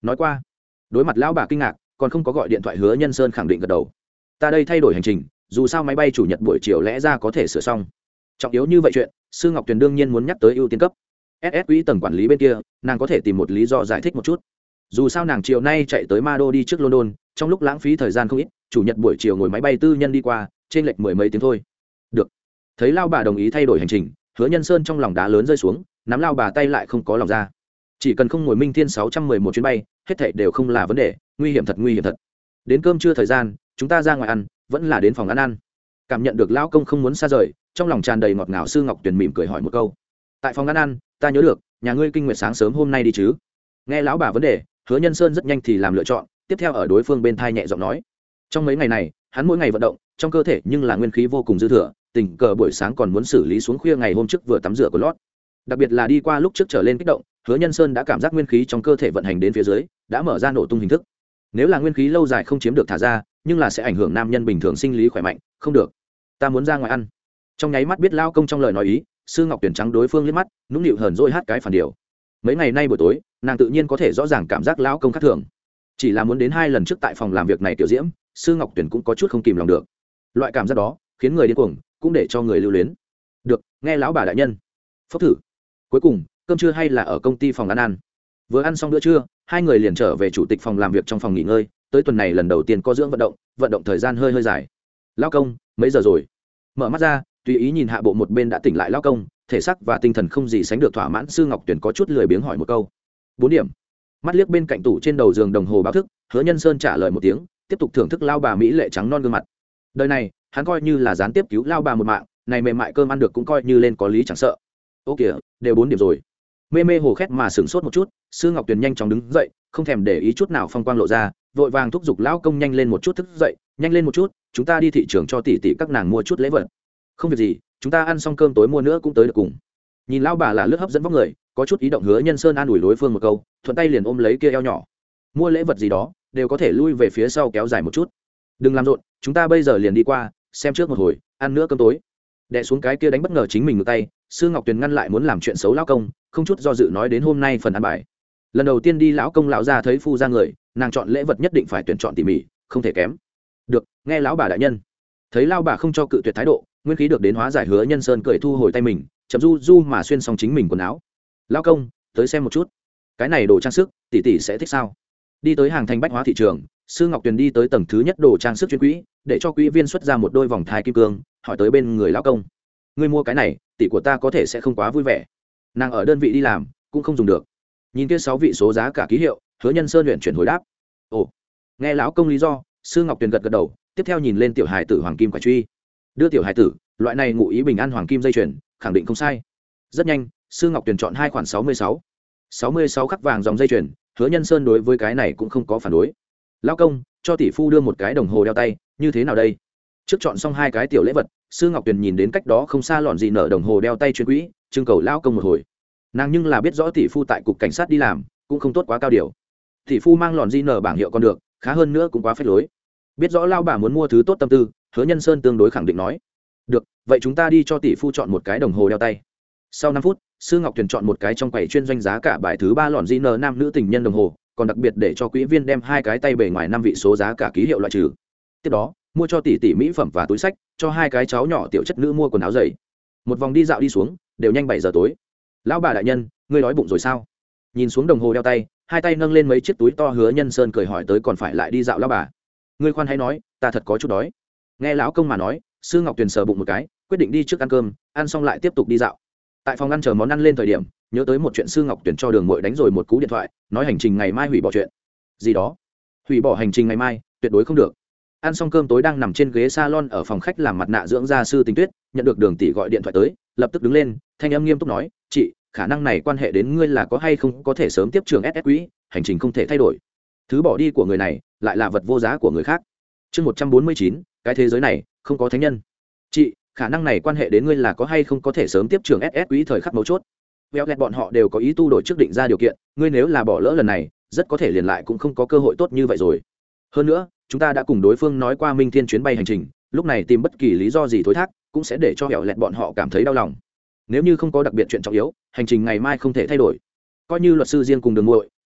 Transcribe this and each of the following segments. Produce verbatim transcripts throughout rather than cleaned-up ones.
nói qua. Đối mặt lão bà kinh ngạc, còn không có gọi điện thoại, Hứa Nhân Sơn khẳng định gật đầu. Ta đây thay đổi hành trình, dù sao máy bay chủ nhật buổi chiều lẽ ra có thể sửa xong. Trọng yếu như vậy chuyện, Sư Ngọc Tuyền đương nhiên muốn nhắc tới ưu tiên cấp. ét ét quỹ tầng quản lý bên kia, nàng có thể tìm một lý do giải thích một chút. Dù sao nàng chiều nay chạy tới Ma Đô đi trước London, trong lúc lãng phí thời gian không ít, chủ nhật buổi chiều ngồi máy bay tư nhân đi qua, trên lệch mười mấy tiếng thôi. Được. Thấy lao bà đồng ý thay đổi hành trình, Hứa Nhân Sơn trong lòng đá lớn rơi xuống, nắm lao bà tay lại không có lòng ra. Chỉ cần không ngồi Minh Thiên sáu trăm mười một chuyến bay, hết thảy đều không là vấn đề, nguy hiểm thật nguy hiểm thật. Đến cơm trưa thời gian, chúng ta ra ngoài ăn, vẫn là đến phòng ăn ăn. Cảm nhận được lão công không muốn xa rời, trong lòng tràn đầy ngọt ngào, Sư Ngọc Tuyền mỉm cười hỏi một câu. Tại phòng ăn ăn, ta nhớ được, nhà ngươi kinh nguyệt sáng sớm hôm nay đi chứ? Nghe lão bà vấn đề, Hứa Nhân Sơn rất nhanh thì làm lựa chọn, tiếp theo ở đối phương bên thai nhẹ giọng nói. Trong mấy ngày này, hắn mỗi ngày vận động, trong cơ thể nhưng là nguyên khí vô cùng dư thừa, tình cờ buổi sáng còn muốn xử lý xuống khuya ngày hôm trước vừa tắm rửa của lót. Đặc biệt là đi qua lúc trước trở lên kích động, Hứa Nhân Sơn đã cảm giác nguyên khí trong cơ thể vận hành đến phía dưới, đã mở ra nổ tung hình thức. Nếu là nguyên khí lâu dài không chiếm được thả ra, nhưng là sẽ ảnh hưởng nam nhân bình thường sinh lý khỏe mạnh, không được. Ta muốn ra ngoài ăn. Trong nháy mắt biết lao công trong lời nói ý, Sư Ngọc Tuyền trắng đối phương liếc mắt, nũng nịu hờn dỗi hát cái phản điều. Mấy ngày nay buổi tối, nàng tự nhiên có thể rõ ràng cảm giác lão công khác thường. Chỉ là muốn đến hai lần trước tại phòng làm việc này tiểu diễm, Sư Ngọc Tuyền cũng có chút không kìm lòng được. Loại cảm giác đó khiến người điên cuồng, cũng để cho người lưu luyến. Được, nghe lão bà đại nhân. Phốc thử. Cuối cùng, cơm trưa hay là ở công ty phòng ăn ăn. Vừa ăn xong bữa trưa, hai người liền trở về chủ tịch phòng làm việc trong phòng nghỉ ngơi. Tới tuần này lần đầu tiên có dưỡng vận động, vận động thời gian hơi hơi dài. Lão công, mấy giờ rồi? Mở mắt ra, tùy ý nhìn hạ bộ một bên đã tỉnh lại lão công, thể xác và tinh thần không gì sánh được thỏa mãn. Sư Ngọc Tuyền có chút lười biếng hỏi một câu. Bốn điểm. Mắt liếc bên cạnh tủ trên đầu giường đồng hồ báo thức, Hứa Nhân Sơn trả lời một tiếng, tiếp tục thưởng thức lao bà mỹ lệ trắng non gương mặt. Đời này, hắn coi như là gián tiếp cứu lao bà một mạng, này mềm mại cơm ăn được cũng coi như lên có lý chẳng sợ. Ô kìa, đều bốn điểm rồi. Mê mê hồ khét mà sửng sốt một chút, Sư Ngọc Tuyền nhanh chóng đứng dậy, không thèm để ý chút nào phong quang lộ ra, vội vàng thúc giục lão công nhanh lên một chút thức dậy, nhanh lên một chút, chúng ta đi thị trường cho tỷ tỷ các nàng mua chút lễ vật. Không việc gì, chúng ta ăn xong cơm tối mua nữa cũng tới được cùng. Nhìn lão bà là lướt hấp dẫn vóc người, có chút ý động, Hứa Nhân Sơn an ủi đối phương một câu, thuận tay liền ôm lấy kia eo nhỏ. Mua lễ vật gì đó, đều có thể lui về phía sau kéo dài một chút. Đừng làm rộn, chúng ta bây giờ liền đi qua, xem trước một hồi, ăn nữa cơm tối. Đè xuống cái kia đánh bất ngờ chính mình ngược tay, Sư Ngọc Tuyền ngăn lại muốn làm chuyện xấu lão công, không chút do dự nói đến hôm nay phần ăn bài. Lần đầu tiên đi lão công lão gia thấy phu ra người, nàng chọn lễ vật nhất định phải tuyển chọn tỉ mỉ, không thể kém. Được, nghe lão bà đại nhân. Thấy lão bà không cho cự tuyệt thái độ, nguyên khí được đến hóa giải, Hứa Nhân Sơn cười thu hồi tay mình, chậm du du mà xuyên xong chính mình quần áo. Lão công, tới xem một chút, cái này đồ trang sức, tỷ tỷ sẽ thích sao? Đi tới hàng thành bách hóa thị trường, Sư Ngọc Tuyền đi tới tầng thứ nhất đồ trang sức chuyên quỹ, để cho quỹ viên xuất ra một đôi vòng thái kim cương, hỏi tới bên người lão công. Ngươi mua cái này, tỷ của ta có thể sẽ không quá vui vẻ. Nàng ở đơn vị đi làm, cũng không dùng được. Nhìn kia sáu vị số giá cả ký hiệu, Hứa Nhân Sơn luyện chuyển hồi đáp. Ồ, nghe lão công lý do, Sư Ngọc Tuyền gật gật đầu, tiếp theo nhìn lên tiểu hài tử hoàng kim quả truy. Đưa tiểu hài tử, loại này ngụ ý bình an hoàng kim dây chuyền, khẳng định không sai. Rất nhanh, Sư Ngọc Tuyền chọn hai khoản sáu mươi sáu. sáu mươi sáu khắc vàng dòng dây chuyền, Hứa Nhân Sơn đối với cái này cũng không có phản đối. Lão công, cho tỷ phu đưa một cái đồng hồ đeo tay, như thế nào đây? Trước chọn xong hai cái tiểu lễ vật, Sư Ngọc Tuyền nhìn đến cách đó không xa lọn gì nở đồng hồ đeo tay chuyên quỹ, trưng cầu lão công một hồi. Nàng nhưng là biết rõ tỷ phu tại cục cảnh sát đi làm, cũng không tốt quá cao điều. Tỷ phu mang lọn gì nở bảng hiệu còn được, khá hơn nữa cũng quá phết lối. Biết rõ lao bà muốn mua thứ tốt tâm tư, Hứa Nhân Sơn tương đối khẳng định nói. Được, vậy chúng ta đi cho tỷ phu chọn một cái đồng hồ đeo tay. Sau năm phút, Sư Ngọc Tuyền chọn một cái trong quầy chuyên doanh giá cả bài thứ ba lọn gì nở nam nữ tình nhân đồng hồ, còn đặc biệt để cho quỹ viên đem hai cái tay bề ngoài năm vị số giá cả ký hiệu loại trừ. Tiếp đó, mua cho tỷ tỷ mỹ phẩm và túi sách, cho hai cái cháu nhỏ tiểu chất nữ mua quần áo dày. Một vòng đi dạo đi xuống, đều nhanh bảy giờ tối. Lão bà đại nhân, ngươi đói bụng rồi sao? Nhìn xuống đồng hồ đeo tay, hai tay nâng lên mấy chiếc túi to, Hứa Nhân Sơn cười hỏi tới, còn phải lại đi dạo lão bà? Ngươi khoan hãy nói, ta thật có chút đói. Nghe lão công mà nói, Sư Ngọc Tuyền sờ bụng một cái, quyết định đi trước ăn cơm, ăn xong lại tiếp tục đi dạo. Tại phòng ăn chờ món ăn lên thời điểm, nhớ tới một chuyện, Sư Ngọc Tuyền cho Đường Mội đánh rồi một cú điện thoại, nói hành trình ngày mai hủy bỏ chuyện. Gì đó? Hủy bỏ hành trình ngày mai, tuyệt đối không được. Ăn xong cơm tối đang nằm trên ghế salon ở phòng khách làm mặt nạ dưỡng da Sư Tình Tuyết, nhận được Đường tỷ gọi điện thoại tới, lập tức đứng lên, thanh âm nghiêm túc nói, "Chị, khả năng này quan hệ đến ngươi là có hay không có thể sớm tiếp trường ét ét quỹ, hành trình không thể thay đổi. Thứ bỏ đi của người này, lại là vật vô giá của người khác." Chương một trăm bốn mươi chín, cái thế giới này không có thánh nhân. "Chị, khả năng này quan hệ đến ngươi là có hay không có thể sớm tiếp trường ét ét quỹ thời khắc mấu chốt. Véo lẹt bọn họ đều có ý tu đổi trước định ra điều kiện, ngươi nếu là bỏ lỡ lần này, rất có thể liền lại cũng không có cơ hội tốt như vậy rồi. Hơn nữa, chúng ta đã cùng đối phương nói qua Minh Thiên chuyến bay hành trình, lúc này tìm bất kỳ lý do gì thối thác, cũng sẽ để cho véo lẹt bọn họ cảm thấy đau lòng. Nếu như không có đặc biệt chuyện trọng yếu, hành trình ngày mai không thể thay đổi." Coi như luật sư riêng cùng Đường Muội,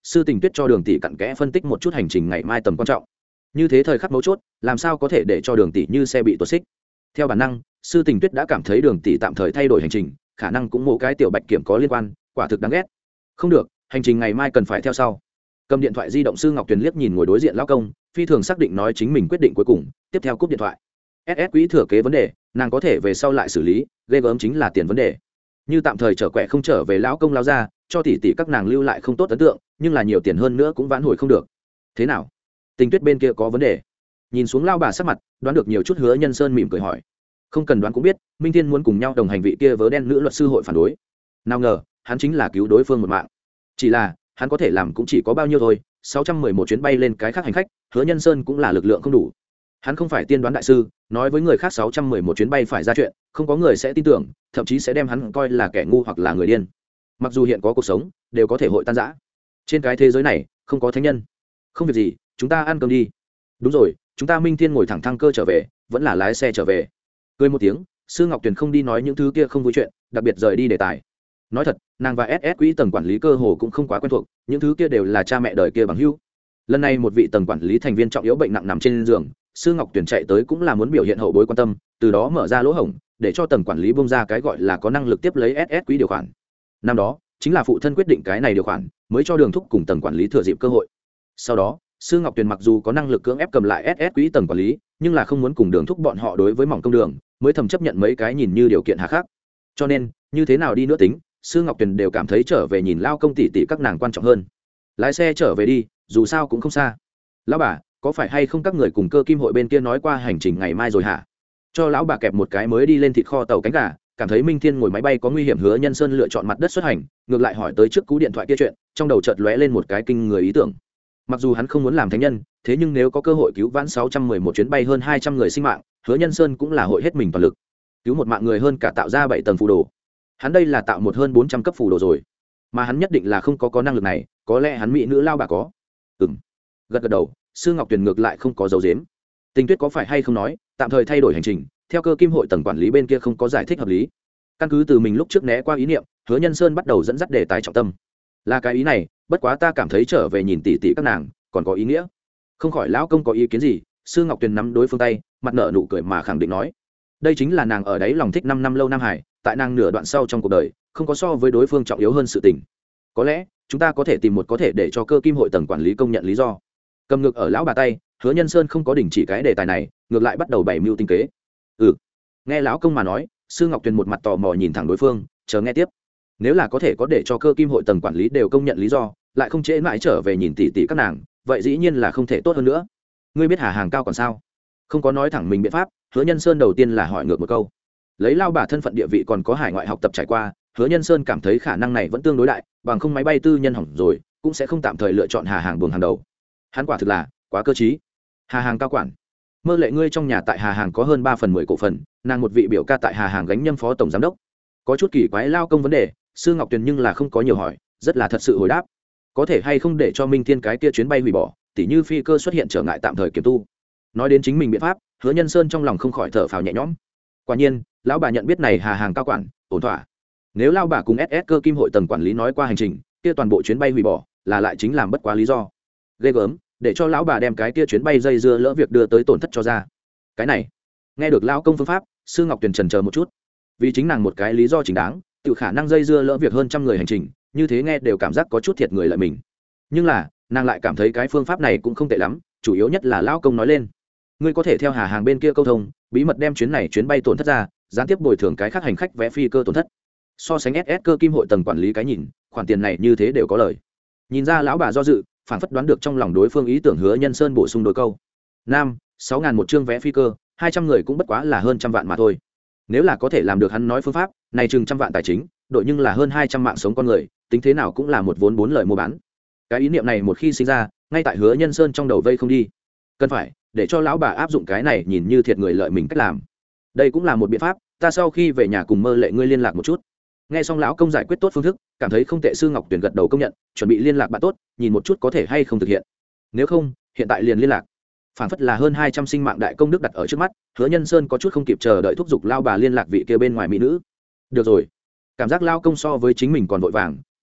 sư tình tuyết cho đường tỷ cặn kẽ phân tích một chút hành trình ngày mai tầm quan trọng. Như thế thời khắc mấu chốt làm sao có thể để cho đường tỷ như xe bị tuột xích. Theo bản năng sư tình tuyết đã cảm thấy đường tỷ tạm thời thay đổi hành trình, khả năng cũng một cái tiểu bạch kiểm có liên quan, quả thực đáng ghét. Không được, hành trình ngày mai cần phải theo sau. Cầm điện thoại di động, sư ngọc tuyền liếc nhìn ngồi đối diện lão công, phi thường xác định nói chính mình quyết định cuối cùng, tiếp theo cúp điện thoại. ét ét quỹ thừa kế vấn đề nàng có thể về sau lại xử lý, ghê gớm chính là tiền vấn đề. Như tạm thời trở quẹ không trở về lão công lao ra, cho tỷ tỷ các nàng lưu lại không tốt ấn tượng, nhưng là nhiều tiền hơn nữa cũng vãn hồi không được. Thế nào, tình tuyết bên kia có vấn đề? Nhìn xuống lao bà sắc mặt, đoán được nhiều chút, Hứa Nhân Sơn mỉm cười hỏi. Không cần đoán cũng biết, Minh Thiên muốn cùng nhau đồng hành, vị kia vớ đen nữ luật sư hội phản đối. Nào ngờ hắn chính là cứu đối phương một mạng. Chỉ là hắn có thể làm cũng chỉ có bao nhiêu thôi, sáu trăm mười một chuyến bay lên cái khác hành khách, Hứa Nhân Sơn cũng là lực lượng không đủ. Hắn không phải tiên đoán đại sư, nói với người khác sáu trăm mười một chuyến bay phải ra chuyện, không có người sẽ tin tưởng, thậm chí sẽ đem hắn coi là kẻ ngu hoặc là người điên. Mặc dù hiện có cuộc sống đều có thể hội tan rã, trên cái thế giới này không có thánh nhân. Không việc gì, chúng ta ăn cơm đi. Đúng rồi, chúng ta Minh Thiên ngồi thẳng thăng cơ trở về, vẫn là lái xe trở về. Cười một tiếng, sư ngọc tuyền không đi nói những thứ kia không vui chuyện, đặc biệt rời đi đề tài. Nói thật, nàng và ét ét quỹ tầng quản lý cơ hồ cũng không quá quen thuộc, những thứ kia đều là cha mẹ đời kia bằng hữu. Lần này một vị tầng quản lý thành viên trọng yếu bệnh nặng nằm trên giường, sư ngọc tuyền chạy tới cũng là muốn biểu hiện hậu bối quan tâm, từ đó mở ra lỗ hổng để cho tầng quản lý bông ra cái gọi là có năng lực tiếp lấy ét ét quỹ điều khoản. Năm đó chính là phụ thân quyết định cái này điều khoản, mới cho đường thúc cùng tầng quản lý thừa dịp cơ hội. Sau đó sư ngọc tuyền mặc dù có năng lực cưỡng ép cầm lại ét ét quỹ tầng quản lý, nhưng là không muốn cùng đường thúc bọn họ đối với mỏng công đường, mới thầm chấp nhận mấy cái nhìn như điều kiện hà khắc. Cho nên như thế nào đi nữa tính, sư ngọc tuyền đều cảm thấy trở về nhìn lao công tỷ tỷ các nàng quan trọng hơn. Lái xe trở về đi, dù sao cũng không xa. Lão bà, có phải hay không các người cùng cơ kim hội bên kia nói qua hành trình ngày mai rồi hả? Cho lão bà kẹp một cái mới đi lên thịt kho tàu cánh gà, cảm thấy Minh Thiên ngồi máy bay có nguy hiểm, Hứa Nhân Sơn lựa chọn mặt đất xuất hành, ngược lại hỏi tới trước cú điện thoại kia chuyện, trong đầu chợt lóe lên một cái kinh người ý tưởng. Mặc dù hắn không muốn làm thánh nhân, thế nhưng nếu có cơ hội cứu vãn sáu trăm mười một chuyến bay hơn hai trăm người sinh mạng, Hứa Nhân Sơn cũng là hội hết mình toàn lực. Cứu một mạng người hơn cả tạo ra bảy tầng phù đồ. Hắn đây là tạo một hơn bốn trăm cấp phù đồ rồi, mà hắn nhất định là không có có năng lực này, có lẽ hắn mỹ nữ lao bà có. Ừm. Gật gật đầu, sư ngọc tuyền ngược lại không có dấu dếm. Tình tuyết có phải hay không nói tạm thời thay đổi hành trình, theo cơ kim hội tầng quản lý bên kia không có giải thích hợp lý. Căn cứ từ mình lúc trước né qua ý niệm, Hứa Nhân Sơn bắt đầu dẫn dắt đề tài trọng tâm. Là cái ý này, bất quá ta cảm thấy trở về nhìn tỷ tỷ các nàng còn có ý nghĩa. Không khỏi lão công có ý kiến gì? Sư ngọc tuyền nắm đối phương tay, mặt nở nụ cười mà khẳng định nói, đây chính là nàng ở đấy lòng thích năm năm lâu Nam Hải, tại nàng nửa đoạn sau trong cuộc đời không có so với đối phương trọng yếu hơn sự tình. Có lẽ chúng ta có thể tìm một có thể để cho cơ kim hội tầng quản lý công nhận lý do. Cầm ngược ở lão bà tay, Hứa Nhân Sơn không có đình chỉ cái đề tài này, ngược lại bắt đầu bày mưu tinh kế. Ừ, nghe lão công mà nói, sư ngọc tuyền một mặt tò mò nhìn thẳng đối phương, chờ nghe tiếp. Nếu là có thể có để cho cơ kim hội tầng quản lý đều công nhận lý do, lại không trễ mãi trở về nhìn tỷ tỷ các nàng, vậy dĩ nhiên là không thể tốt hơn nữa. Ngươi biết Hà Hàng cao còn sao? Không có nói thẳng mình biện pháp, Hứa Nhân Sơn đầu tiên là hỏi ngược một câu. Lấy lao bà thân phận địa vị còn có hải ngoại học tập trải qua, Hứa Nhân Sơn cảm thấy khả năng này vẫn tương đối đại, bằng không máy bay tư nhân hỏng rồi cũng sẽ không tạm thời lựa chọn Hà Hàng buồng hàng đầu. Hắn quả thực là quá cơ trí. Hà Hàng cao quản, Mơ Lệ ngươi trong nhà tại Hà Hàng có hơn ba phần mười cổ phần, nàng một vị biểu ca tại Hà Hàng gánh nhâm phó tổng giám đốc. Có chút kỳ quái lao công vấn đề, sư ngọc tuyền nhưng là không có nhiều hỏi, rất là thật sự hồi đáp. Có thể hay không để cho Minh Thiên cái kia chuyến bay hủy bỏ, tỉ như phi cơ xuất hiện trở ngại tạm thời kiểm tu. Nói đến chính mình biện pháp, Hứa Nhân Sơn trong lòng không khỏi thở phào nhẹ nhõm. Quả nhiên lão bà nhận biết này Hà Hàng cao quản ổn thỏa. Nếu lao bà cùng ét ét cơ kim hội tầng quản lý nói qua hành trình kia toàn bộ chuyến bay hủy bỏ, là lại chính làm bất quá lý do. Ghê gớm, để cho lão bà đem cái kia chuyến bay dây dưa lỡ việc đưa tới tổn thất cho ra. Cái này nghe được lão công phương pháp, sư ngọc tuyền trần chờ một chút. Vì chính nàng một cái lý do chính đáng, tự khả năng dây dưa lỡ việc hơn trăm người hành trình, như thế nghe đều cảm giác có chút thiệt người lợi mình. Nhưng là nàng lại cảm thấy cái phương pháp này cũng không tệ lắm, chủ yếu nhất là lão công nói lên, ngươi có thể theo Hà Hàng bên kia câu thông, bí mật đem chuyến này chuyến bay tổn thất ra, gián tiếp bồi thường cái khác hành khách vé phi cơ tổn thất. So sánh ét ét cơ kim hội tầng quản lý cái nhìn, khoản tiền này như thế đều có lời. Nhìn ra lão bà do dự, phản phất đoán được trong lòng đối phương ý tưởng, Hứa Nhân Sơn bổ sung đôi câu. Nam, sáu ngàn một chương vé phi cơ, hai trăm người cũng bất quá là hơn trăm vạn mà thôi. Nếu là có thể làm được hắn nói phương pháp, này chừng trăm vạn tài chính, đội nhưng là hơn hai trăm mạng sống con người, tính thế nào cũng là một vốn bốn lời mua bán. Cái ý niệm này một khi sinh ra, ngay tại Hứa Nhân Sơn trong đầu vây không đi. Cần phải để cho lão bà áp dụng cái này nhìn như thiệt người lợi mình cách làm. Đây cũng là một biện pháp, ta sau khi về nhà cùng Mơ Lệ ngươi liên lạc một chút. Nghe xong lão công giải quyết tốt phương thức, cảm thấy không tệ, sư ngọc tuyền gật đầu công nhận, chuẩn bị liên lạc bạn tốt, nhìn một chút có thể hay không thực hiện. Nếu không, hiện tại liền liên lạc. Phản phất là hơn hai trăm sinh mạng đại công đức đặt ở trước mắt, Hứa Nhân Sơn có chút không kịp chờ đợi thúc giục lao bà liên lạc vị kia bên ngoài mỹ nữ. Được rồi, cảm giác lao công so với chính mình còn vội vàng,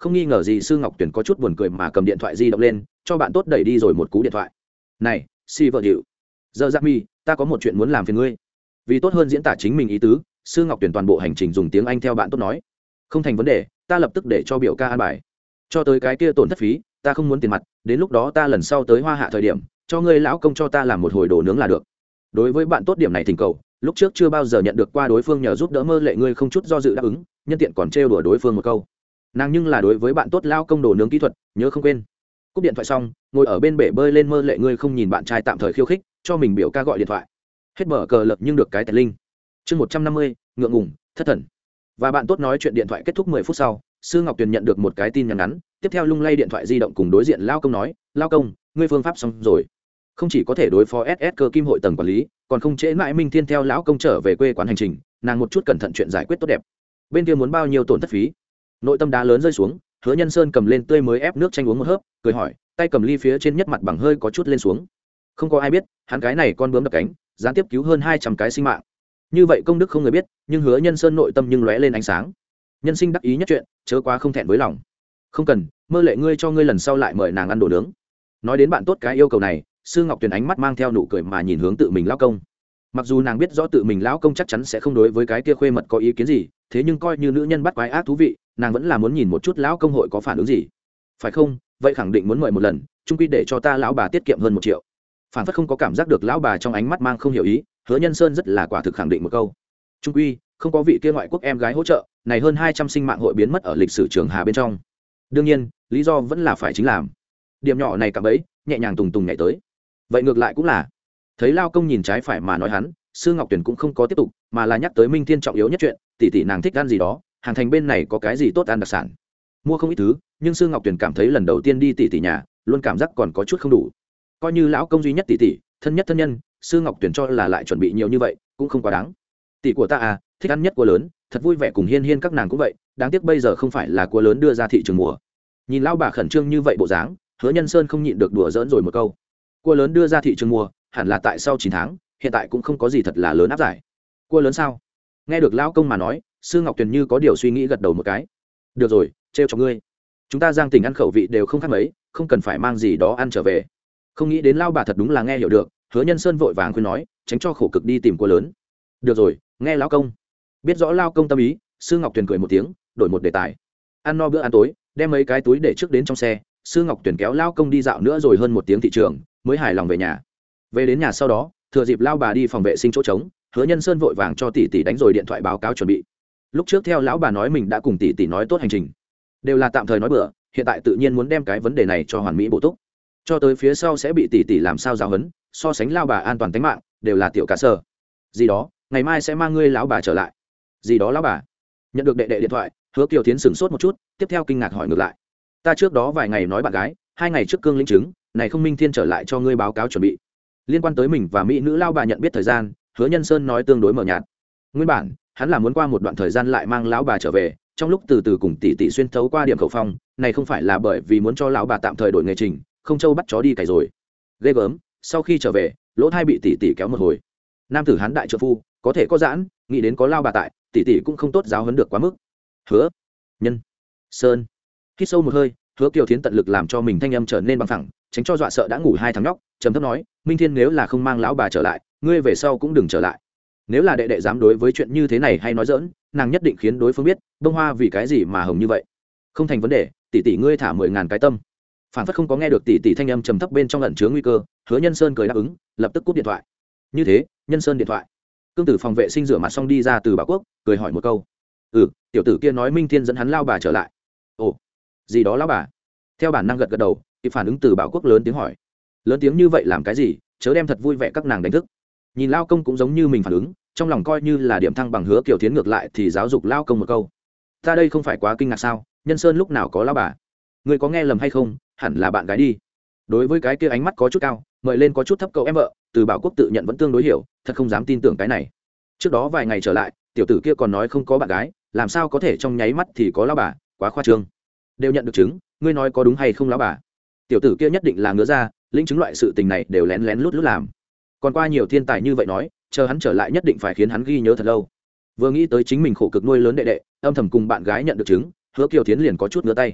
không nghi ngờ gì sư ngọc tuyển có chút buồn cười mà cầm điện thoại di động lên cho bạn tốt đẩy đi rồi một cú điện thoại. Này si vợ điệu, giờ giáp mi, ta có một chuyện muốn làm phiền ngươi. Vì tốt hơn diễn tả chính mình ý tứ, sư ngọc tuyển toàn bộ hành trình dùng tiếng Anh theo bạn tốt nói. Không thành vấn đề, ta lập tức để cho biểu ca an bài. Cho tới cái kia tổn thất phí, ta không muốn tiền mặt, đến lúc đó ta lần sau tới Hoa Hạ thời điểm cho ngươi lão công cho ta làm một hồi đồ nướng là được. Đối với bạn tốt điểm này thỉnh cầu, lúc trước chưa bao giờ nhận được qua đối phương nhờ giúp đỡ, Mơ Lệ ngươi không chút do dự đáp ứng, nhân tiện còn trêu đùa đối phương một câu. Nàng nhưng là đối với bạn tốt lao công đồ nướng kỹ thuật nhớ không quên. Cúp điện thoại xong, ngồi ở bên bể bơi lên, Mơ Lệ ngươi không nhìn bạn trai tạm thời khiêu khích cho mình biểu ca gọi điện thoại. Hết mở cờ lập nhưng được cái tẹt linh. Chương một trăm năm mươi, ngượng ngùng, thất thần. Và bạn tốt nói chuyện điện thoại kết thúc mười phút sau, sư ngọc tuyền nhận được một cái tin nhắn ngắn, tiếp theo lung lay điện thoại di động cùng đối diện lao công nói, lao công, ngươi phương pháp xong rồi. Không chỉ có thể đối phó ét ét cơ kim hội tầng quản lý, còn không trễ mãi Minh Thiên theo lão công trở về quê quán hành trình, nàng một chút cẩn thận chuyện giải quyết tốt đẹp. Bên kia muốn bao nhiêu tổn thất phí? Nội tâm đá lớn rơi xuống, Hứa Nhân Sơn cầm lên tươi mới ép nước chanh uống một hớp, cười hỏi, tay cầm ly phía trên nhất mặt bằng hơi có chút lên xuống. Không có ai biết, hắn cái này con bướm đập cánh, gián tiếp cứu hơn hai trăm cái sinh mạng. Như vậy công đức không người biết, nhưng Hứa Nhân Sơn nội tâm nhưng lóe lên ánh sáng. Nhân sinh đắc ý nhất chuyện, chớ quá không thẹn với lòng. Không cần, Mơ Lệ ngươi cho ngươi lần sau lại mời nàng ăn đồ nướng. Nói đến bạn tốt cái yêu cầu này, sư ngọc tuyền ánh mắt mang theo nụ cười mà nhìn hướng tự mình lão công. Mặc dù nàng biết rõ tự mình lão công chắc chắn sẽ không đối với cái kia khuê mật có ý kiến gì, thế nhưng coi như nữ nhân bắt quái ác thú vị, nàng vẫn là muốn nhìn một chút lão công hội có phản ứng gì. Phải không? Vậy khẳng định muốn mời một lần, chung quy để cho ta lão bà tiết kiệm hơn một triệu. Phản phất không có cảm giác được lão bà trong ánh mắt mang không hiểu ý, Hứa Nhân Sơn rất là quả thực khẳng định một câu. Chung quy không có vị kia ngoại quốc em gái hỗ trợ, này hơn hai trăm sinh mạng hội biến mất ở lịch sử trường hà bên trong. Đương nhiên, lý do vẫn là phải chính làm. Điểm nhỏ này cả bấy, nhẹ nhàng tùng tùng nhảy tới. Vậy ngược lại cũng là, thấy lao công nhìn trái phải mà nói hắn, sư ngọc tuyền cũng không có tiếp tục, mà là nhắc tới Minh Thiên trọng yếu nhất chuyện, tỷ tỷ nàng thích ăn gì đó, hàng thành bên này có cái gì tốt ăn đặc sản. Mua không ít thứ, nhưng sư ngọc tuyền cảm thấy lần đầu tiên đi tỷ tỷ nhà, luôn cảm giác còn có chút không đủ. Coi như lão công duy nhất tỷ tỷ, thân nhất thân nhân, sư ngọc tuyền cho là lại chuẩn bị nhiều như vậy, cũng không quá đáng. Tỷ của ta à, thích ăn nhất cua lớn, thật vui vẻ, cùng Hiên Hiên các nàng cũng vậy, đáng tiếc bây giờ không phải là cua lớn đưa ra thị trường mùa. Nhìn lão bà khẩn trương như vậy bộ dáng, Hứa Nhân Sơn không nhịn được đùa giỡn rồi một câu. Cua lớn đưa ra thị trường mùa, hẳn là tại sau chín tháng, hiện tại cũng không có gì thật là lớn áp giải. Cua lớn sao? Nghe được lão công mà nói, sư ngọc tuyền như có điều suy nghĩ gật đầu một cái. Được rồi, trêu cho ngươi. Chúng ta Giang Tỉnh ăn khẩu vị đều không khác mấy, không cần phải mang gì đó ăn trở về. Không nghĩ đến lão bà thật đúng là nghe hiểu được, Hứa Nhân Sơn vội vàng khuyên nói, tránh cho khổ cực đi tìm cua lớn. Được rồi, nghe lão công. Biết rõ lão công tâm ý, sư ngọc tuyền cười một tiếng, đổi một đề tài. Ăn no bữa ăn tối, đem mấy cái túi để trước đến trong xe, sư ngọc tuyền kéo lão công đi dạo nữa rồi hơn một tiếng thị trường, mới hài lòng về nhà. Về đến nhà sau đó, thừa dịp lao bà đi phòng vệ sinh chỗ trống, Hứa Nhân Sơn vội vàng cho tỷ tỷ đánh rồi điện thoại báo cáo chuẩn bị. Lúc trước theo lão bà nói mình đã cùng tỷ tỷ nói tốt hành trình, đều là tạm thời nói bừa, hiện tại tự nhiên muốn đem cái vấn đề này cho hoàn mỹ bổ túc, cho tới phía sau sẽ bị tỷ tỷ làm sao giáo huấn, so sánh lao bà an toàn tính mạng, đều là tiểu cá sơ. Gì đó, ngày mai sẽ mang ngươi lão bà trở lại. Gì đó lão bà. Nhận được đệ đệ điện thoại, Hứa Kiều Thiến sửng sốt một chút, tiếp theo kinh ngạc hỏi ngược lại. Ta trước đó vài ngày nói bạn gái, hai ngày trước cương lĩnh chứng, này không Minh Thiên trở lại cho ngươi báo cáo chuẩn bị. Liên quan tới mình và mỹ nữ lao bà nhận biết thời gian, Hứa Nhân Sơn nói tương đối mờ nhạt. Nguyên bản hắn là muốn qua một đoạn thời gian lại mang lão bà trở về, trong lúc từ từ cùng tỷ tỷ xuyên thấu qua điểm khẩu phong, này không phải là bởi vì muốn cho lão bà tạm thời đổi nghề trình, không châu bắt chó đi cày rồi. Ghê gớm, sau khi trở về, lỗ thai bị tỷ tỷ kéo một hồi. Nam tử hắn đại trợ phu, có thể có giãn, nghĩ đến có lao bà tại, tỷ tỷ cũng không tốt giáo huấn được quá mức. Hứa Nhân Sơn hít sâu một hơi, Hứa Kiều Thiến tận lực làm cho mình thanh âm trở nên bằng phẳng, tránh cho dọa sợ đã ngủ hai thằng nhóc, trầm thấp nói, Minh Thiên nếu là không mang lão bà trở lại, ngươi về sau cũng đừng trở lại. Nếu là đệ đệ dám đối với chuyện như thế này hay nói dỡn, nàng nhất định khiến đối phương biết bông hoa vì cái gì mà hồng như vậy. Không thành vấn đề, tỷ tỷ ngươi thả mười ngàn cái tâm. Phản phất không có nghe được tỷ tỷ thanh âm trầm thấp bên trong lẩn chứa nguy cơ, Hứa Nhân Sơn cười đáp ứng, lập tức cúp điện thoại. Như thế, Nhân Sơn điện thoại. Cương Tử phòng vệ sinh rửa mặt xong đi ra từ Bảo Quốc, cười hỏi một câu. Ừ, tiểu tử kia nói Minh Thiên dẫn hắn lao bà trở lại. Ồ, gì đó lão bà? Theo bản năng gật gật đầu, kịp phản ứng từ Bảo Quốc lớn tiếng hỏi. Lớn tiếng như vậy làm cái gì, chớ đem thật vui vẻ các nàng đánh thức. Nhìn lao công cũng giống như mình phản ứng, trong lòng coi như là điểm thăng bằng. Hứa Kiều Thiến ngược lại thì giáo dục lao công một câu. Ta đây không phải quá kinh ngạc sao, Nhân Sơn lúc nào có lao bà? Người có nghe lầm hay không, hẳn là bạn gái đi. Đối với cái kia ánh mắt có chút cao, mời lên có chút thấp cậu em vợ, từ Bảo Quốc tự nhận vẫn tương đối hiểu, thật không dám tin tưởng cái này. Trước đó vài ngày trở lại, tiểu tử kia còn nói không có bạn gái, làm sao có thể trong nháy mắt thì có lao bà, quá khoa trương. Đều nhận được chứng, ngươi nói có đúng hay không lão bà? Tiểu tử kia nhất định là ngứa ra, linh chứng loại sự tình này đều lén lén lút lút làm. Còn qua nhiều thiên tài như vậy nói, chờ hắn trở lại nhất định phải khiến hắn ghi nhớ thật lâu. Vừa nghĩ tới chính mình khổ cực nuôi lớn đệ đệ, âm thầm cùng bạn gái nhận được chứng, Hứa Kiều Thiến liền có chút ngứa tay.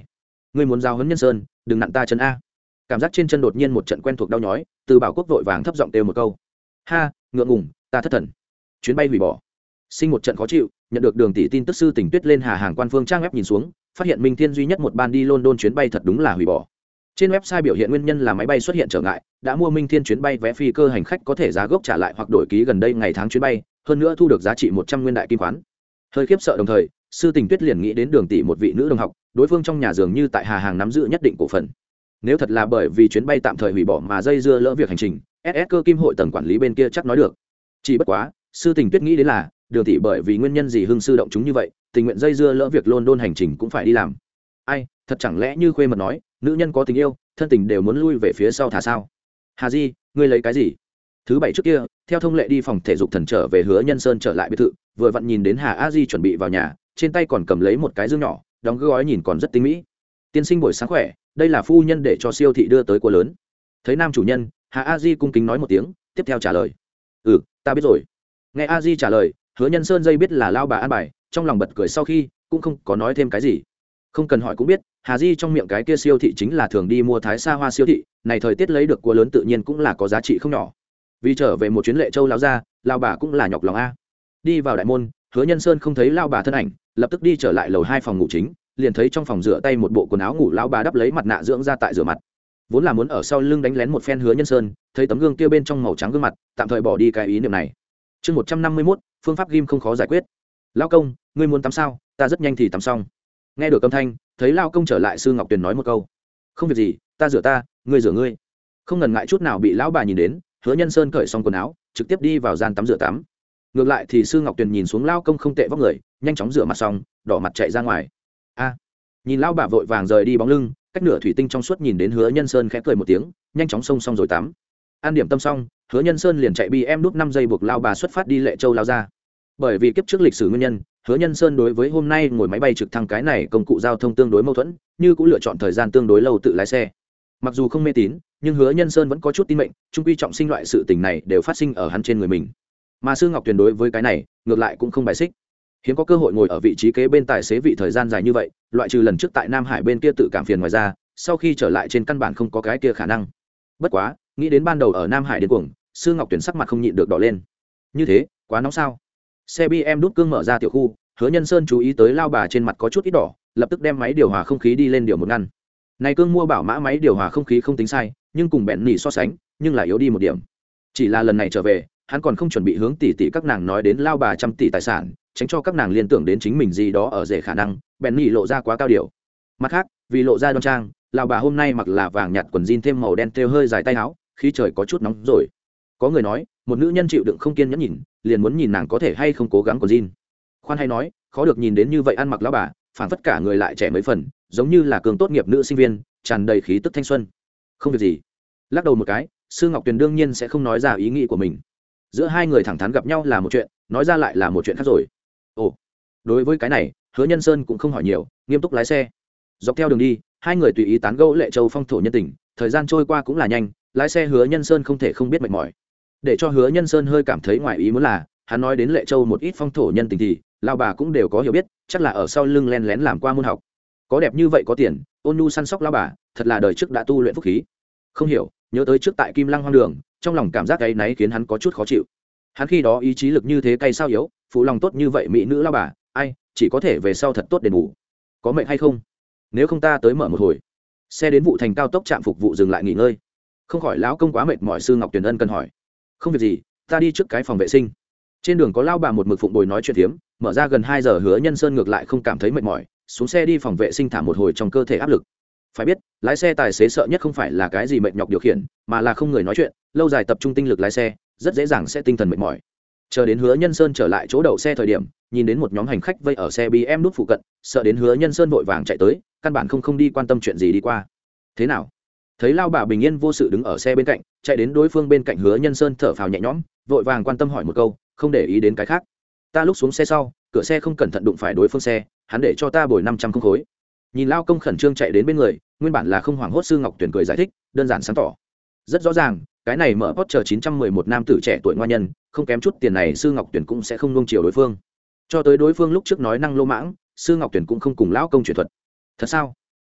ngươi muốn giao huấn nhân sơn đừng nặn ta chân a. Cảm giác trên chân đột nhiên một trận quen thuộc đau nhói, Từ Bảo Quốc vội vàng thấp giọng kêu một câu. Ha, ngượng ngùng, ta thất thần. Chuyến bay hủy bỏ. Sinh một trận khó chịu, nhận được Đường tỷ tin tức sư Tỉnh Tuyết lên Hà Hàng quan phương trang web nhìn xuống, phát hiện Minh Thiên duy nhất một ban đi London chuyến bay thật đúng là hủy bỏ. Trên website biểu hiện nguyên nhân là máy bay xuất hiện trở ngại, đã mua Minh Thiên chuyến bay vé phi cơ hành khách có thể giá gốc trả lại hoặc đổi ký gần đây ngày tháng chuyến bay, hơn nữa thu được giá trị một trăm nguyên đại kim khoán. Hơi khiếp sợ đồng thời, sư Tỉnh Tuyết liền nghĩ đến Đường tỷ một vị nữ đồng học, đối phương trong nhà dường như tại Hà Hàng nắm giữ nhất định cổ phần. Nếu thật là bởi vì chuyến bay tạm thời hủy bỏ mà dây dưa lỡ việc hành trình, ét ét cơ kim hội tầng quản lý bên kia chắc nói được. Chỉ bất quá, sư Tình Tuyết nghĩ đến là, Đường tỷ bởi vì nguyên nhân gì hưng sư động chúng như vậy, tình nguyện dây dưa lỡ việc London hành trình cũng phải đi làm. Ai, thật chẳng lẽ như Khuê Mật nói, nữ nhân có tình yêu, thân tình đều muốn lui về phía sau thả sao? Hà Di, ngươi lấy cái gì? Thứ bảy trước kia, theo thông lệ đi phòng thể dục thần trở về Hứa Nhân Sơn trở lại biệt thự, vừa vặn nhìn đến Hà A Di chuẩn bị vào nhà, trên tay còn cầm lấy một cái dương nhỏ, đóng gói nhìn còn rất tinh mỹ. Tiên sinh buổi sáng khỏe, đây là phu nhân để cho siêu thị đưa tới của lớn. Thấy nam chủ nhân, Hà A Di cung kính nói một tiếng, tiếp theo trả lời. Ừ, ta biết rồi. Nghe A Di trả lời, Hứa Nhân Sơn dây biết là lao bà an bài, trong lòng bật cười sau khi cũng không có nói thêm cái gì. Không cần hỏi cũng biết, Hà Di trong miệng cái kia siêu thị chính là thường đi mua Thái Sa Hoa siêu thị, này thời tiết lấy được của lớn tự nhiên cũng là có giá trị không nhỏ. Vì trở về một chuyến Lệ Châu lão gia, lao bà cũng là nhọc lòng a. Đi vào đại môn, Hứa Nhân Sơn không thấy lao bà thân ảnh, lập tức đi trở lại lầu hai phòng ngủ chính, liền thấy trong phòng rửa tay một bộ quần áo ngủ lão bà đắp lấy mặt nạ dưỡng ra tại rửa mặt. Vốn là muốn ở sau lưng đánh lén một phen Hứa Nhân Sơn, thấy tấm gương kia bên trong màu trắng gương mặt, tạm thời bỏ đi cái ý niệm này. Chương một trăm năm mươi mốt, phương pháp ghim không khó giải quyết. Lão công, ngươi muốn tắm sao? Ta rất nhanh thì tắm xong. Nghe được âm thanh, thấy lão công trở lại, Sư Ngọc Tuyền nói một câu. Không việc gì, ta rửa ta, ngươi rửa ngươi. Không ngần ngại chút nào bị lão bà nhìn đến, Hứa Nhân Sơn cởi xong quần áo, trực tiếp đi vào gian tắm rửa tắm. Ngược lại thì Sư Ngọc Tuyền nhìn xuống lão công không tệ vóc người, nhanh chóng rửa mặt xong, đỏ mặt chạy ra ngoài. A, nhìn lão bà vội vàng rời đi bóng lưng, cách nửa thủy tinh trong suốt nhìn đến Hứa Nhân Sơn khẽ cười một tiếng, nhanh chóng xông xong rồi tắm. An điểm tâm xong, Hứa Nhân Sơn liền chạy bi em đút năm giây buộc lão bà xuất phát đi Lệ Châu lao ra. Bởi vì kiếp trước lịch sử nguyên nhân, Hứa Nhân Sơn đối với hôm nay ngồi máy bay trực thăng cái này công cụ giao thông tương đối mâu thuẫn, như cũng lựa chọn thời gian tương đối lâu tự lái xe. Mặc dù không mê tín, nhưng Hứa Nhân Sơn vẫn có chút tin mệnh, chung quy trọng sinh loại sự tình này đều phát sinh ở hắn trên người mình. Mà Sư Ngọc Tuyền đối với cái này, ngược lại cũng không bài xích. Hiếm có cơ hội ngồi ở vị trí kế bên tài xế vị thời gian dài như vậy, loại trừ lần trước tại Nam Hải bên kia tự cảm phiền ngoài ra, sau khi trở lại trên căn bản không có cái kia khả năng. Bất quá, nghĩ đến ban đầu ở Nam Hải điên cuồng, Sư Ngọc Tuyền sắc mặt không nhịn được đỏ lên. Như thế, quá nóng sao? Xe bi em đút cương mở ra tiểu khu, Hứa Nhân Sơn chú ý tới lao bà trên mặt có chút ít đỏ, lập tức đem máy điều hòa không khí đi lên điều một ngăn. Này cương mua bảo mã máy điều hòa không khí không tính sai, nhưng cùng bẹn nỉ so sánh, nhưng là yếu đi một điểm. Chỉ là lần này trở về, hắn còn không chuẩn bị hướng tỷ tỷ các nàng nói đến lao bà trăm tỷ tài sản, tránh cho các nàng liên tưởng đến chính mình gì đó ở rể khả năng, bẹn nỉ lộ ra quá cao điều. Mặt khác, vì lộ ra đoan trang, lao bà hôm nay mặc là vàng nhạt quần jean thêm màu đen thêu hơi dài tay áo, khi trời có chút nóng rồi. Có người nói, một nữ nhân chịu đựng không kiên nhẫn nhìn, liền muốn nhìn nàng có thể hay không cố gắng quần jean. Khoan hay nói, khó được nhìn đến như vậy ăn mặc lão bà, phản phất cả người lại trẻ mấy phần, giống như là cường tốt nghiệp nữ sinh viên, tràn đầy khí tức thanh xuân. Không việc gì. Lắc đầu một cái, Sư Ngọc Tuyền đương nhiên sẽ không nói ra ý nghĩ của mình. Giữa hai người thẳng thắn gặp nhau là một chuyện, nói ra lại là một chuyện khác rồi. Ồ, đối với cái này, Hứa Nhân Sơn cũng không hỏi nhiều, nghiêm túc lái xe. Dọc theo đường đi, hai người tùy ý tán gẫu Lệ Châu phong thổ nhân tình, thời gian trôi qua cũng là nhanh, lái xe Hứa Nhân Sơn không thể không biết mệt mỏi. Để cho Hứa Nhân Sơn hơi cảm thấy ngoài ý muốn là, hắn nói đến Lệ Châu một ít phong thổ nhân tình thì, lao bà cũng đều có hiểu biết, chắc là ở sau lưng len lén làm qua môn học. Có đẹp như vậy có tiền, ôn nhu săn sóc lao bà, thật là đời trước đã tu luyện phúc khí. Không hiểu, nhớ tới trước tại Kim Lăng hoang đường, trong lòng cảm giác cái náy khiến hắn có chút khó chịu. Hắn khi đó ý chí lực như thế cay sao yếu, phụ lòng tốt như vậy mỹ nữ lao bà, ai, chỉ có thể về sau thật tốt đền bù. Có mệnh hay không? Nếu không ta tới mở một hồi. Xe đến Vụ Thành cao tốc trạm phục vụ dừng lại nghỉ ngơi. Không khỏi lão công quá mệt mỏi, Sư Ngọc Tuyền ân cần hỏi. Không việc gì, ta đi trước cái phòng vệ sinh. Trên đường có lao bà một mực phụng bồi nói chuyện thiếm, mở ra gần hai giờ Hứa Nhân Sơn ngược lại không cảm thấy mệt mỏi, xuống xe đi phòng vệ sinh thả một hồi trong cơ thể áp lực. Phải biết, lái xe tài xế sợ nhất không phải là cái gì mệt nhọc điều khiển, mà là không người nói chuyện, lâu dài tập trung tinh lực lái xe, rất dễ dàng sẽ tinh thần mệt mỏi. Chờ đến Hứa Nhân Sơn trở lại chỗ đậu xe thời điểm, nhìn đến một nhóm hành khách vây ở xe bi em đút phụ cận, sợ đến Hứa Nhân Sơn vội vàng chạy tới, căn bản không không đi quan tâm chuyện gì đi qua. Thế nào? Thấy lao bà bình yên vô sự đứng ở xe bên cạnh, chạy đến đối phương bên cạnh Hứa Nhân Sơn thở phào nhẹ nhõm, vội vàng quan tâm hỏi một câu, không để ý đến cái khác. Ta lúc xuống xe sau, cửa xe không cẩn thận đụng phải đối phương xe, hắn để cho ta bồi năm trăm không khối. Nhìn lao công khẩn trương chạy đến bên người, nguyên bản là không hoảng hốt, Sư Ngọc Tuyền cười giải thích, đơn giản sáng tỏ. Rất rõ ràng, cái này mở Porsche chín trăm mười một nam tử trẻ tuổi ngoan nhân, không kém chút tiền này Sư Ngọc Tuyền cũng sẽ không nuông chiều đối phương. Cho tới đối phương lúc trước nói năng lô mãng, Sư Ngọc Tuyền cũng không cùng lão công chuyển thuật. Thật sao?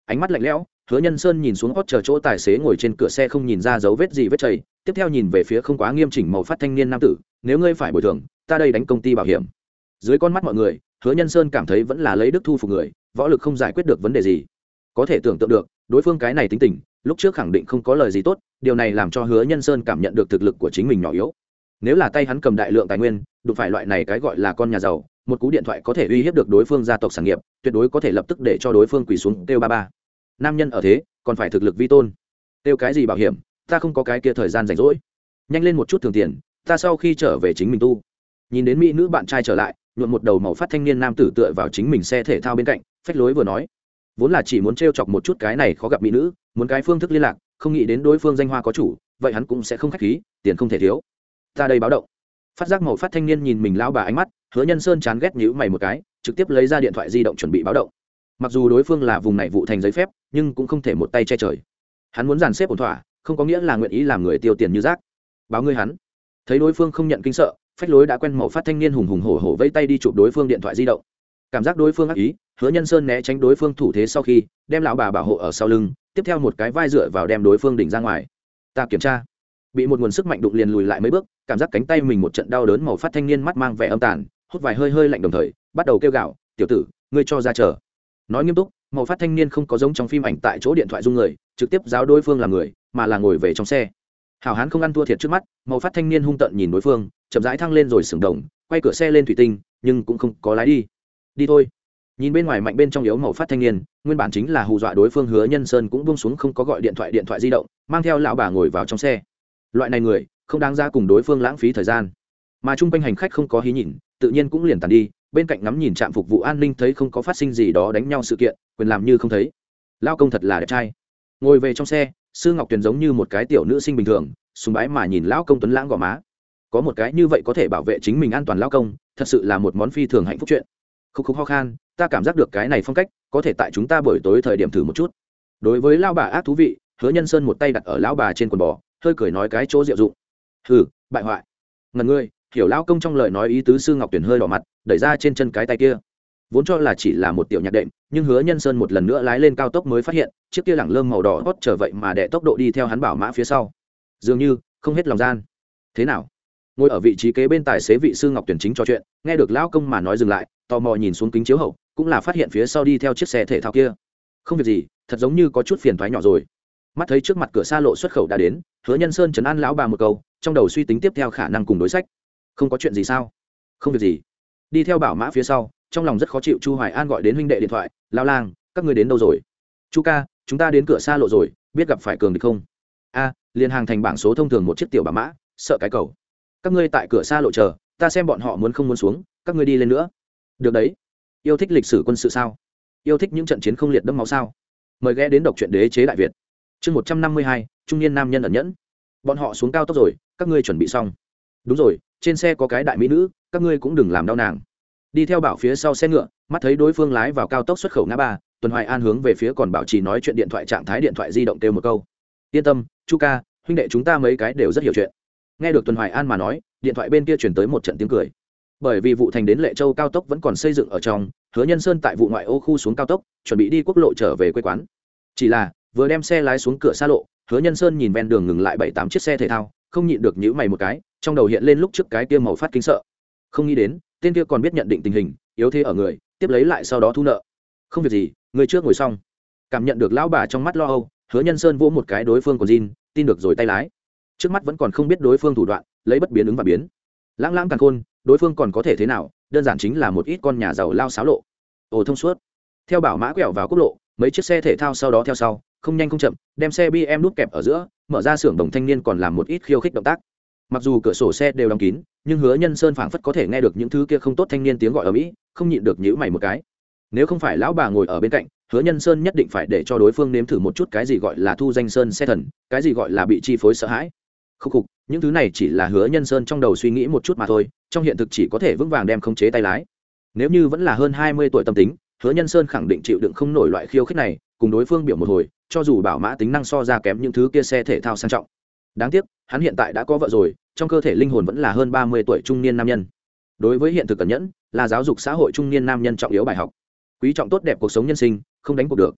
ánh mắt lạnh lẽo, Hứa Nhân Sơn nhìn xuống hót chờ chỗ tài xế ngồi trên cửa xe không nhìn ra dấu vết gì vết chảy, tiếp theo nhìn về phía không quá nghiêm chỉnh màu phát thanh niên nam tử, nếu ngươi phải bồi thường, ta đây đánh công ty bảo hiểm. Dưới con mắt mọi người, Hứa Nhân Sơn cảm thấy vẫn là lấy đức thu phục người, võ lực không giải quyết được vấn đề gì. Có thể tưởng tượng được, đối phương cái này tính tình, lúc trước khẳng định không có lời gì tốt, điều này làm cho Hứa Nhân Sơn cảm nhận được thực lực của chính mình nhỏ yếu. Nếu là tay hắn cầm đại lượng tài nguyên, đụng phải loại này cái gọi là con nhà giàu, một cú điện thoại có thể uy hiếp được đối phương gia tộc sản nghiệp, tuyệt đối có thể lập tức để cho đối phương quỳ xuống kêu ba ba. Nam nhân ở thế, còn phải thực lực vi tôn. Kêu cái gì bảo hiểm, ta không có cái kia thời gian rảnh rỗi. Nhanh lên một chút thường tiền, ta sau khi trở về chính mình tu. Nhìn đến mỹ nữ bạn trai trở lại, nhuộm một đầu màu phát thanh niên nam tử tựa vào chính mình xe thể thao bên cạnh, phách lối vừa nói, vốn là chỉ muốn trêu chọc một chút cái này khó gặp mỹ nữ, muốn cái phương thức liên lạc, không nghĩ đến đối phương danh hoa có chủ, vậy hắn cũng sẽ không khách khí, tiền không thể thiếu. Ta đây báo động. Phát giác màu phát thanh niên nhìn mình lão bà ánh mắt, Hứa Nhân Sơn chán ghét nhíu mày một cái, trực tiếp lấy ra điện thoại di động chuẩn bị báo động. Mặc dù đối phương là vùng này vụ thành giấy phép, nhưng cũng không thể một tay che trời. Hắn muốn dàn xếp ổn thỏa, không có nghĩa là nguyện ý làm người tiêu tiền như rác. Báo ngươi hắn. Thấy đối phương không nhận kinh sợ, phách lối đã quen màu phát thanh niên hùng hùng hổ hổ vẫy tay đi chụp đối phương điện thoại di động. Cảm giác đối phương ác ý, Hứa Nhân Sơn né tránh đối phương thủ thế sau khi, đem lão bà bảo hộ ở sau lưng, tiếp theo một cái vai dựa vào đem đối phương đỉnh ra ngoài. Ta kiểm tra. Bị một nguồn sức mạnh đụng liền lùi lại mấy bước, cảm giác cánh tay mình một trận đau đớn, màu phát thanh niên mắt mang vẻ âm tàn, hút vài hơi hơi lạnh đồng thời, bắt đầu kêu gào, "Tiểu tử, ngươi cho ra chờ." Nói nghiêm túc, màu phát thanh niên không có giống trong phim ảnh tại chỗ điện thoại rung người, trực tiếp giáo đối phương là người, mà là ngồi về trong xe. Hảo hán không ăn thua thiệt trước mắt, màu phát thanh niên hung tợn nhìn đối phương, chậm rãi thăng lên rồi sừng đồng, quay cửa xe lên thủy tinh, nhưng cũng không có lái đi. Đi thôi. Nhìn bên ngoài mạnh bên trong yếu màu phát thanh niên, nguyên bản chính là hù dọa đối phương, Hứa Nhân Sơn cũng buông xuống không có gọi điện thoại điện thoại di động, mang theo lão bà ngồi vào trong xe. Loại này người, không đáng ra cùng đối phương lãng phí thời gian. Mà trung quanh hành khách không có hí nhìn, tự nhiên cũng liền tàn đi, bên cạnh ngắm nhìn trạm phục vụ an ninh thấy không có phát sinh gì đó đánh nhau sự kiện, quyền làm như không thấy. Lao công thật là đẹp trai. Ngồi về trong xe, Sư Ngọc Tuyền giống như một cái tiểu nữ sinh bình thường, sùng bái mà nhìn lão công tuấn lãng gò má. Có một cái như vậy có thể bảo vệ chính mình an toàn lão công, thật sự là một món phi thường hạnh phúc chuyện. Khúc khúc ho khan, ta cảm giác được cái này phong cách, có thể tại chúng ta buổi tối thời điểm thử một chút. Đối với lão bà ác thú vị, Hứa Nhân Sơn một tay đặt ở lão bà trên quần bò, hơi cười nói cái chỗ diệu dụng. Hừ, bại hoại. Ngần ngươi, hiểu lão công trong lời nói ý tứ. Sư Ngọc Tuyền hơi đỏ mặt, đẩy ra trên chân cái tay kia. Vốn cho là chỉ là một tiểu nhạc đệm, nhưng Hứa Nhân Sơn một lần nữa lái lên cao tốc mới phát hiện, chiếc kia lẳng lơm màu đỏ hót trở vậy mà đè tốc độ đi theo hắn bảo mã phía sau. Dường như không hết lòng gian. Thế nào? Ngồi ở vị trí kế bên tài xế vị Sư Ngọc Tuyền chính trò chuyện, nghe được lão công mà nói dừng lại, tò mò nhìn xuống kính chiếu hậu, cũng là phát hiện phía sau đi theo chiếc xe thể thao kia. Không việc gì, thật giống như có chút phiền toái nhỏ rồi. Mắt thấy trước mặt cửa xa lộ xuất khẩu đã đến, Hứa Nhân Sơn trấn an lão bà một câu, trong đầu suy tính tiếp theo khả năng cùng đối sách. Không có chuyện gì sao? Không việc gì. Đi theo bảo mã phía sau, trong lòng rất khó chịu, Chu Hoài An gọi đến huynh đệ điện thoại, "Lão lang, các ngươi đến đâu rồi?" "Chu ca, chúng ta đến cửa xa lộ rồi, biết gặp phải cường địch không?" "A, liền hàng thành bảng số thông thường một chiếc tiểu bảo mã, sợ cái cầu. Các ngươi tại cửa xa lộ chờ, ta xem bọn họ muốn không muốn xuống, các ngươi đi lên nữa." "Được đấy." "Yêu thích lịch sử quân sự sao? Yêu thích những trận chiến không liệt đẫm máu sao?" Mời ghé đến đọc truyện Đế chế Đại Việt. Chương một trăm năm mươi hai, trung niên nam nhân ẩn nhẫn. "Bọn họ xuống cao tốc rồi, các ngươi chuẩn bị xong?" "Đúng rồi, trên xe có cái đại mỹ nữ, các ngươi cũng đừng làm đau nàng." Đi theo bảo phía sau xe ngựa, mắt thấy đối phương lái vào cao tốc xuất khẩu ngã ba, Tuần Hoài An hướng về phía còn bảo trì nói chuyện điện thoại trạng thái điện thoại di động kêu một câu, "Yên tâm, Chu ca, huynh đệ chúng ta mấy cái đều rất hiểu chuyện." Nghe được Tuần Hoài An mà nói, điện thoại bên kia truyền tới một trận tiếng cười. Bởi vì vụ thành đến Lệ Châu cao tốc vẫn còn xây dựng ở trong, Hứa Nhân Sơn tại vụ ngoại ô khu xuống cao tốc, chuẩn bị đi quốc lộ trở về quê quán. Chỉ là, vừa đem xe lái xuống cửa xa lộ, Hứa Nhân Sơn nhìn ven đường ngừng lại bảy tám chiếc xe thể thao, không nhịn được nhíu mày một cái, trong đầu hiện lên lúc trước cái kia màu phát kinh sợ. Không nghĩ đến, tên kia còn biết nhận định tình hình, yếu thế ở người, tiếp lấy lại sau đó thu nợ. "Không việc gì, người trước ngồi xong." Cảm nhận được lão bà trong mắt lo âu, Hứa Nhân Sơn vỗ một cái đối phương của Jin, tin được rồi tay lái. Trước mắt vẫn còn không biết đối phương thủ đoạn, lấy bất biến ứng và biến. Lãng lãng càn khôn, đối phương còn có thể thế nào, đơn giản chính là một ít con nhà giàu lao xáo lộ. Ồ thông suốt. Theo bảo mã quẹo vào quốc lộ, mấy chiếc xe thể thao sau đó theo sau, không nhanh không chậm, đem xe bê em nút kẹp ở giữa, mở ra xưởng đồng thanh niên còn làm một ít khiêu khích động tác. Mặc dù cửa sổ xe đều đóng kín, nhưng Hứa Nhân Sơn phảng phất có thể nghe được những thứ kia không tốt thanh niên tiếng gọi ở mỹ, không nhịn được nhíu mày một cái. Nếu không phải lão bà ngồi ở bên cạnh, Hứa Nhân Sơn nhất định phải để cho đối phương nếm thử một chút cái gì gọi là thu danh sơn xe thần, cái gì gọi là bị chi phối sợ hãi. Khúc khục, những thứ này chỉ là Hứa Nhân Sơn trong đầu suy nghĩ một chút mà thôi, trong hiện thực chỉ có thể vững vàng đem khống chế tay lái. Nếu như vẫn là hơn hai mươi tuổi tâm tính, Hứa Nhân Sơn khẳng định chịu đựng không nổi loại khiêu khích này, cùng đối phương biểu một hồi, cho dù bảo mã tính năng so ra kém những thứ kia xe thể thao sang trọng. Đáng tiếc, hắn hiện tại đã có vợ rồi, trong cơ thể linh hồn vẫn là hơn ba mươi tuổi trung niên nam nhân. Đối với hiện thực cẩn nhẫn, là giáo dục xã hội trung niên nam nhân trọng yếu bài học. Quý trọng tốt đẹp cuộc sống nhân sinh, không đánh cuộc được.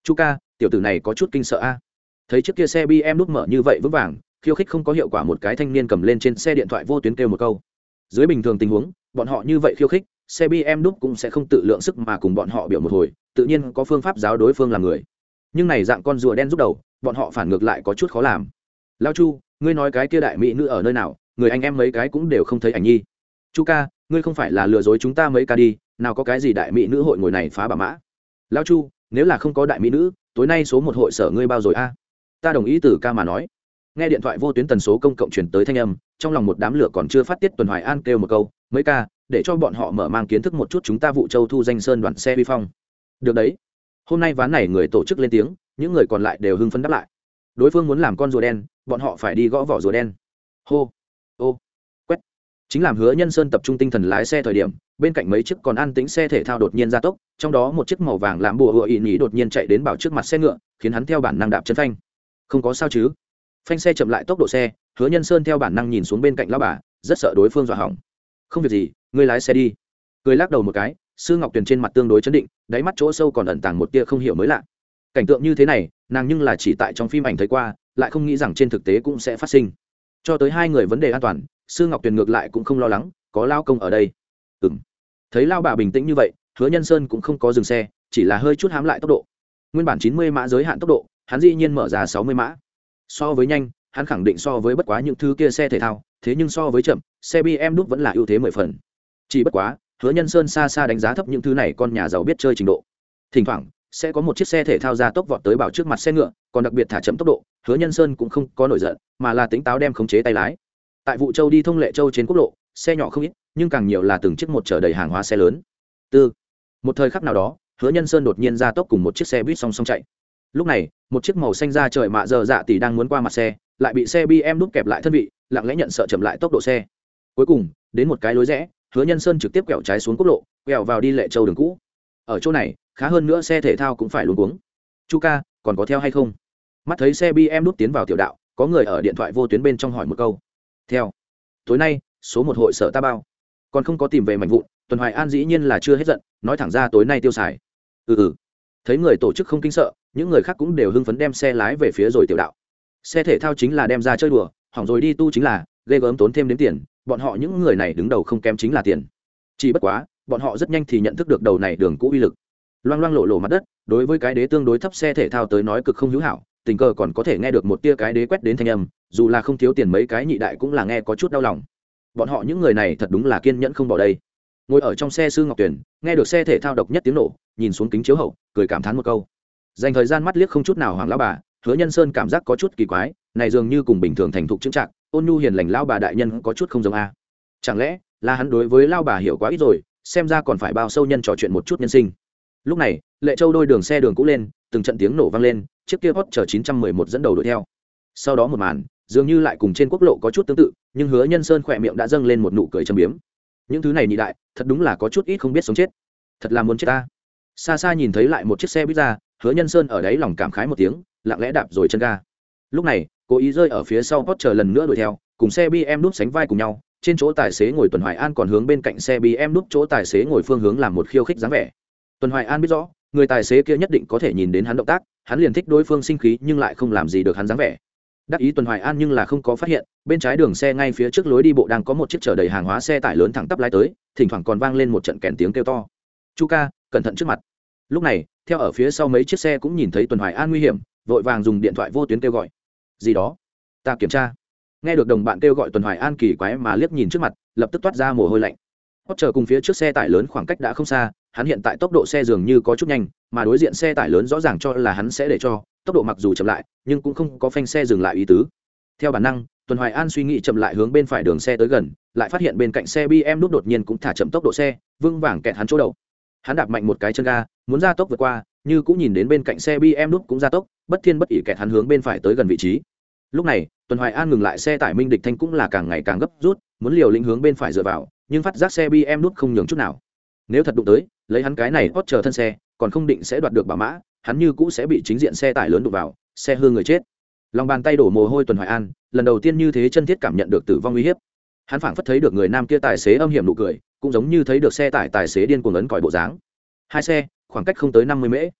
chu ca, tiểu tử này có chút kinh sợ a. Thấy chiếc kia xe bê em đúc mở như vậy vững vàng, khiêu khích không có hiệu quả, một cái thanh niên cầm lên trên xe điện thoại vô tuyến kêu một câu. Dưới bình thường tình huống, bọn họ như vậy khiêu khích, xe bê em đúc cũng sẽ không tự lượng sức mà cùng bọn họ biểu một hồi, tự nhiên có phương pháp giáo đối phương làm người. Nhưng này dạng con rùa đen giúp đầu, bọn họ phản ngược lại có chút khó làm. Lao Chu, ngươi nói cái kia đại mỹ nữ ở nơi nào? Người anh em mấy cái cũng đều không thấy ảnh nhi. Chu ca, ngươi không phải là lừa dối chúng ta mấy ca đi, nào có cái gì đại mỹ nữ hội ngồi này phá bà mã. Lao Chu, nếu là không có đại mỹ nữ, tối nay số một hội sở ngươi bao rồi a? Ta đồng ý từ ca mà nói. Nghe điện thoại vô tuyến tần số công cộng truyền tới thanh âm, trong lòng một đám lửa còn chưa phát tiết, Tuần Hoài An kêu một câu, mấy ca, để cho bọn họ mở mang kiến thức một chút chúng ta vụ châu thu danh sơn đoàn xe vi phong. Được đấy. Hôm nay ván này người tổ chức lên tiếng, những người còn lại đều hưng phấn đáp lại. Đối phương muốn làm con rùa đen, bọn họ phải đi gõ vỏ rùa đen. Hô, ô, quét. Chính làm Hứa Nhân Sơn tập trung tinh thần lái xe thời điểm, bên cạnh mấy chiếc còn an tĩnh xe thể thao đột nhiên gia tốc, trong đó một chiếc màu vàng làm bùa hựa ỉ nhỉ đột nhiên chạy đến bảo trước mặt xe ngựa, khiến hắn theo bản năng đạp chân phanh. Không có sao chứ? Phanh xe chậm lại tốc độ xe, Hứa Nhân Sơn theo bản năng nhìn xuống bên cạnh lão bà, rất sợ đối phương dọa hỏng. Không việc gì, ngươi lái xe đi. Cười lắc đầu một cái, Sư Ngọc Tuyền trên mặt tương đối chấn định, đáy mắt chỗ sâu còn ẩn tàng một tia không hiểu mới lạ. Cảnh tượng như thế này, nàng nhưng là chỉ tại trong phim ảnh thấy qua, lại không nghĩ rằng trên thực tế cũng sẽ phát sinh. Cho tới hai người vấn đề an toàn, Sư Ngọc Tuyền ngược lại cũng không lo lắng, có lao công ở đây. Ừm. Thấy lao bà bình tĩnh như vậy, Hứa Nhân Sơn cũng không có dừng xe, chỉ là hơi chút hám lại tốc độ. Nguyên bản chín mươi mã giới hạn tốc độ, hắn dĩ nhiên mở ra sáu mươi mã. So với nhanh, hắn khẳng định so với bất quá những thứ kia xe thể thao, thế nhưng so với chậm, xe bê em đúc vẫn là ưu thế mười phần. Chỉ bất quá, Hứa Nhân Sơn xa xa đánh giá thấp những thứ này con nhà giàu biết chơi trình độ. Thỉnh thoảng sẽ có một chiếc xe thể thao ra tốc vọt tới bảo trước mặt xe ngựa, còn đặc biệt thả chậm tốc độ, Hứa Nhân Sơn cũng không có nổi giận, mà là tính táo đem khống chế tay lái. Tại vụ châu đi thông Lệ Châu trên quốc lộ, xe nhỏ không ít, nhưng càng nhiều là từng chiếc một chở đầy hàng hóa xe lớn. Tư. Một thời khắc nào đó, Hứa Nhân Sơn đột nhiên ra tốc cùng một chiếc xe buýt song song chạy. Lúc này, một chiếc màu xanh da trời mạ giờ dạ tỷ đang muốn qua mặt xe, lại bị xe bê em đúc kẹp lại thân vị, lặng lẽ nhận sợ chậm lại tốc độ xe. Cuối cùng, đến một cái lối rẽ, Hứa Nhân Sơn trực tiếp quẹo trái xuống quốc lộ, quẹo vào đi Lệ Châu đường cũ. Ở chỗ này, khá hơn nữa xe thể thao cũng phải luống cuống. Chu ca, còn có theo hay không? Mắt thấy xe bê em đúc tiến vào tiểu đạo, có người ở điện thoại vô tuyến bên trong hỏi một câu. Theo. Tối nay, số một hội sở ta bao. Còn không có tìm về mảnh vụn, Tuần Hoài An dĩ nhiên là chưa hết giận, nói thẳng ra tối nay tiêu xài. Ừ ừ. Thấy người tổ chức không kinh sợ, những người khác cũng đều hưng phấn đem xe lái về phía rồi tiểu đạo. Xe thể thao chính là đem ra chơi đùa, hỏng rồi đi tu chính là ghê gớm tốn thêm đến tiền, bọn họ những người này đứng đầu không kém chính là tiền. Chỉ bất quá, bọn họ rất nhanh thì nhận thức được đầu này đường cũ uy lực. Loang loang lộ lộ mặt đất, đối với cái đế tương đối thấp xe thể thao tới nói cực không hữu hảo, tình cờ còn có thể nghe được một tia cái đế quét đến thanh âm, dù là không thiếu tiền mấy cái nhị đại cũng là nghe có chút đau lòng. Bọn họ những người này thật đúng là kiên nhẫn không bỏ đây. Ngồi ở trong xe Sư Ngọc Tuyền, nghe được xe thể thao độc nhất tiếng nổ, nhìn xuống kính chiếu hậu, cười cảm thán một câu. Dành thời gian mắt liếc không chút nào hoàng lão bà, Hứa Nhân Sơn cảm giác có chút kỳ quái, này dường như cùng bình thường thành thục chững chạc, ôn nhu hiền lành lão bà đại nhân có chút không giống a. Chẳng lẽ là hắn đối với lão bà hiểu quá ít rồi, xem ra còn phải bao sâu nhân trò chuyện một chút nhân sinh. Lúc này, Lệ Châu đôi đường xe đường cũ lên, từng trận tiếng nổ vang lên, chiếc kia Hot chờ chín trăm mười một dẫn đầu đuổi theo. Sau đó một màn, dường như lại cùng trên quốc lộ có chút tương tự, nhưng Hứa Nhân Sơn khỏe miệng đã dâng lên một nụ cười châm biếm. Những thứ này nhị đại, thật đúng là có chút ít không biết sống chết. Thật là muốn chết ta. Xa xa nhìn thấy lại một chiếc xe buýt ra, Hứa Nhân Sơn ở đấy lòng cảm khái một tiếng, lặng lẽ đạp rồi chân ga. Lúc này, cố ý rơi ở phía sau Hot chờ lần nữa đuổi theo, cùng xe bê em đúc sánh vai cùng nhau, trên chỗ tài xế ngồi Tuần Hoài An còn hướng bên cạnh xe bê em đúc chỗ tài xế ngồi phương hướng làm một khiêu khích dáng vẻ. Tuần Hoài An biết rõ, người tài xế kia nhất định có thể nhìn đến hắn động tác, hắn liền thích đối phương sinh khí nhưng lại không làm gì được hắn dáng vẻ. Đắc ý Tuần Hoài An nhưng là không có phát hiện, bên trái đường xe ngay phía trước lối đi bộ đang có một chiếc chở đầy hàng hóa xe tải lớn thẳng tắp lái tới, thỉnh thoảng còn vang lên một trận kèn tiếng kêu to. Chu ca, cẩn thận trước mặt. Lúc này, theo ở phía sau mấy chiếc xe cũng nhìn thấy Tuần Hoài An nguy hiểm, vội vàng dùng điện thoại vô tuyến kêu gọi. Gì đó? Ta kiểm tra. Nghe được đồng bạn kêu gọi, Tuần Hoài An kỳ quái mà liếc nhìn trước mặt, lập tức toát ra mồ hôi lạnh. Hot chờ cùng phía trước xe tải lớn khoảng cách đã không xa, hắn hiện tại tốc độ xe dường như có chút nhanh, mà đối diện xe tải lớn rõ ràng cho là hắn sẽ để cho tốc độ mặc dù chậm lại, nhưng cũng không có phanh xe dừng lại ý tứ. Theo bản năng, Tuần Hoài An suy nghĩ chậm lại hướng bên phải đường xe tới gần, lại phát hiện bên cạnh xe bê em đúc đột nhiên cũng thả chậm tốc độ xe, vững vàng kẹt hắn chỗ đầu. Hắn đạp mạnh một cái chân ga, muốn ra tốc vượt qua, như cũng nhìn đến bên cạnh xe bê em đúc cũng ra tốc, bất thiên bất ỷ kẹt hắn hướng bên phải tới gần vị trí. Lúc này, Tuần Hoài An ngừng lại xe tải Minh Địch Thanh cũng là càng ngày càng gấp rút, muốn liều lĩnh hướng bên phải dựa vào, nhưng phát giác xe bê em đúc không nhường chút nào. Nếu thật đụng tới, lấy hắn cái này hot chờ thân xe, còn không định sẽ đoạt được bảo mã, hắn như cũ sẽ bị chính diện xe tải lớn đụng vào, xe hư người chết. Lòng bàn tay đổ mồ hôi Tuần Hoài An, lần đầu tiên như thế chân thiết cảm nhận được tử vong uy hiếp. Hắn phảng phất thấy được người nam kia tài xế âm hiểm nụ cười, cũng giống như thấy được xe tải tài xế điên cuồng ấn còi bộ dáng. Hai xe, khoảng cách không tới năm mươi mễ.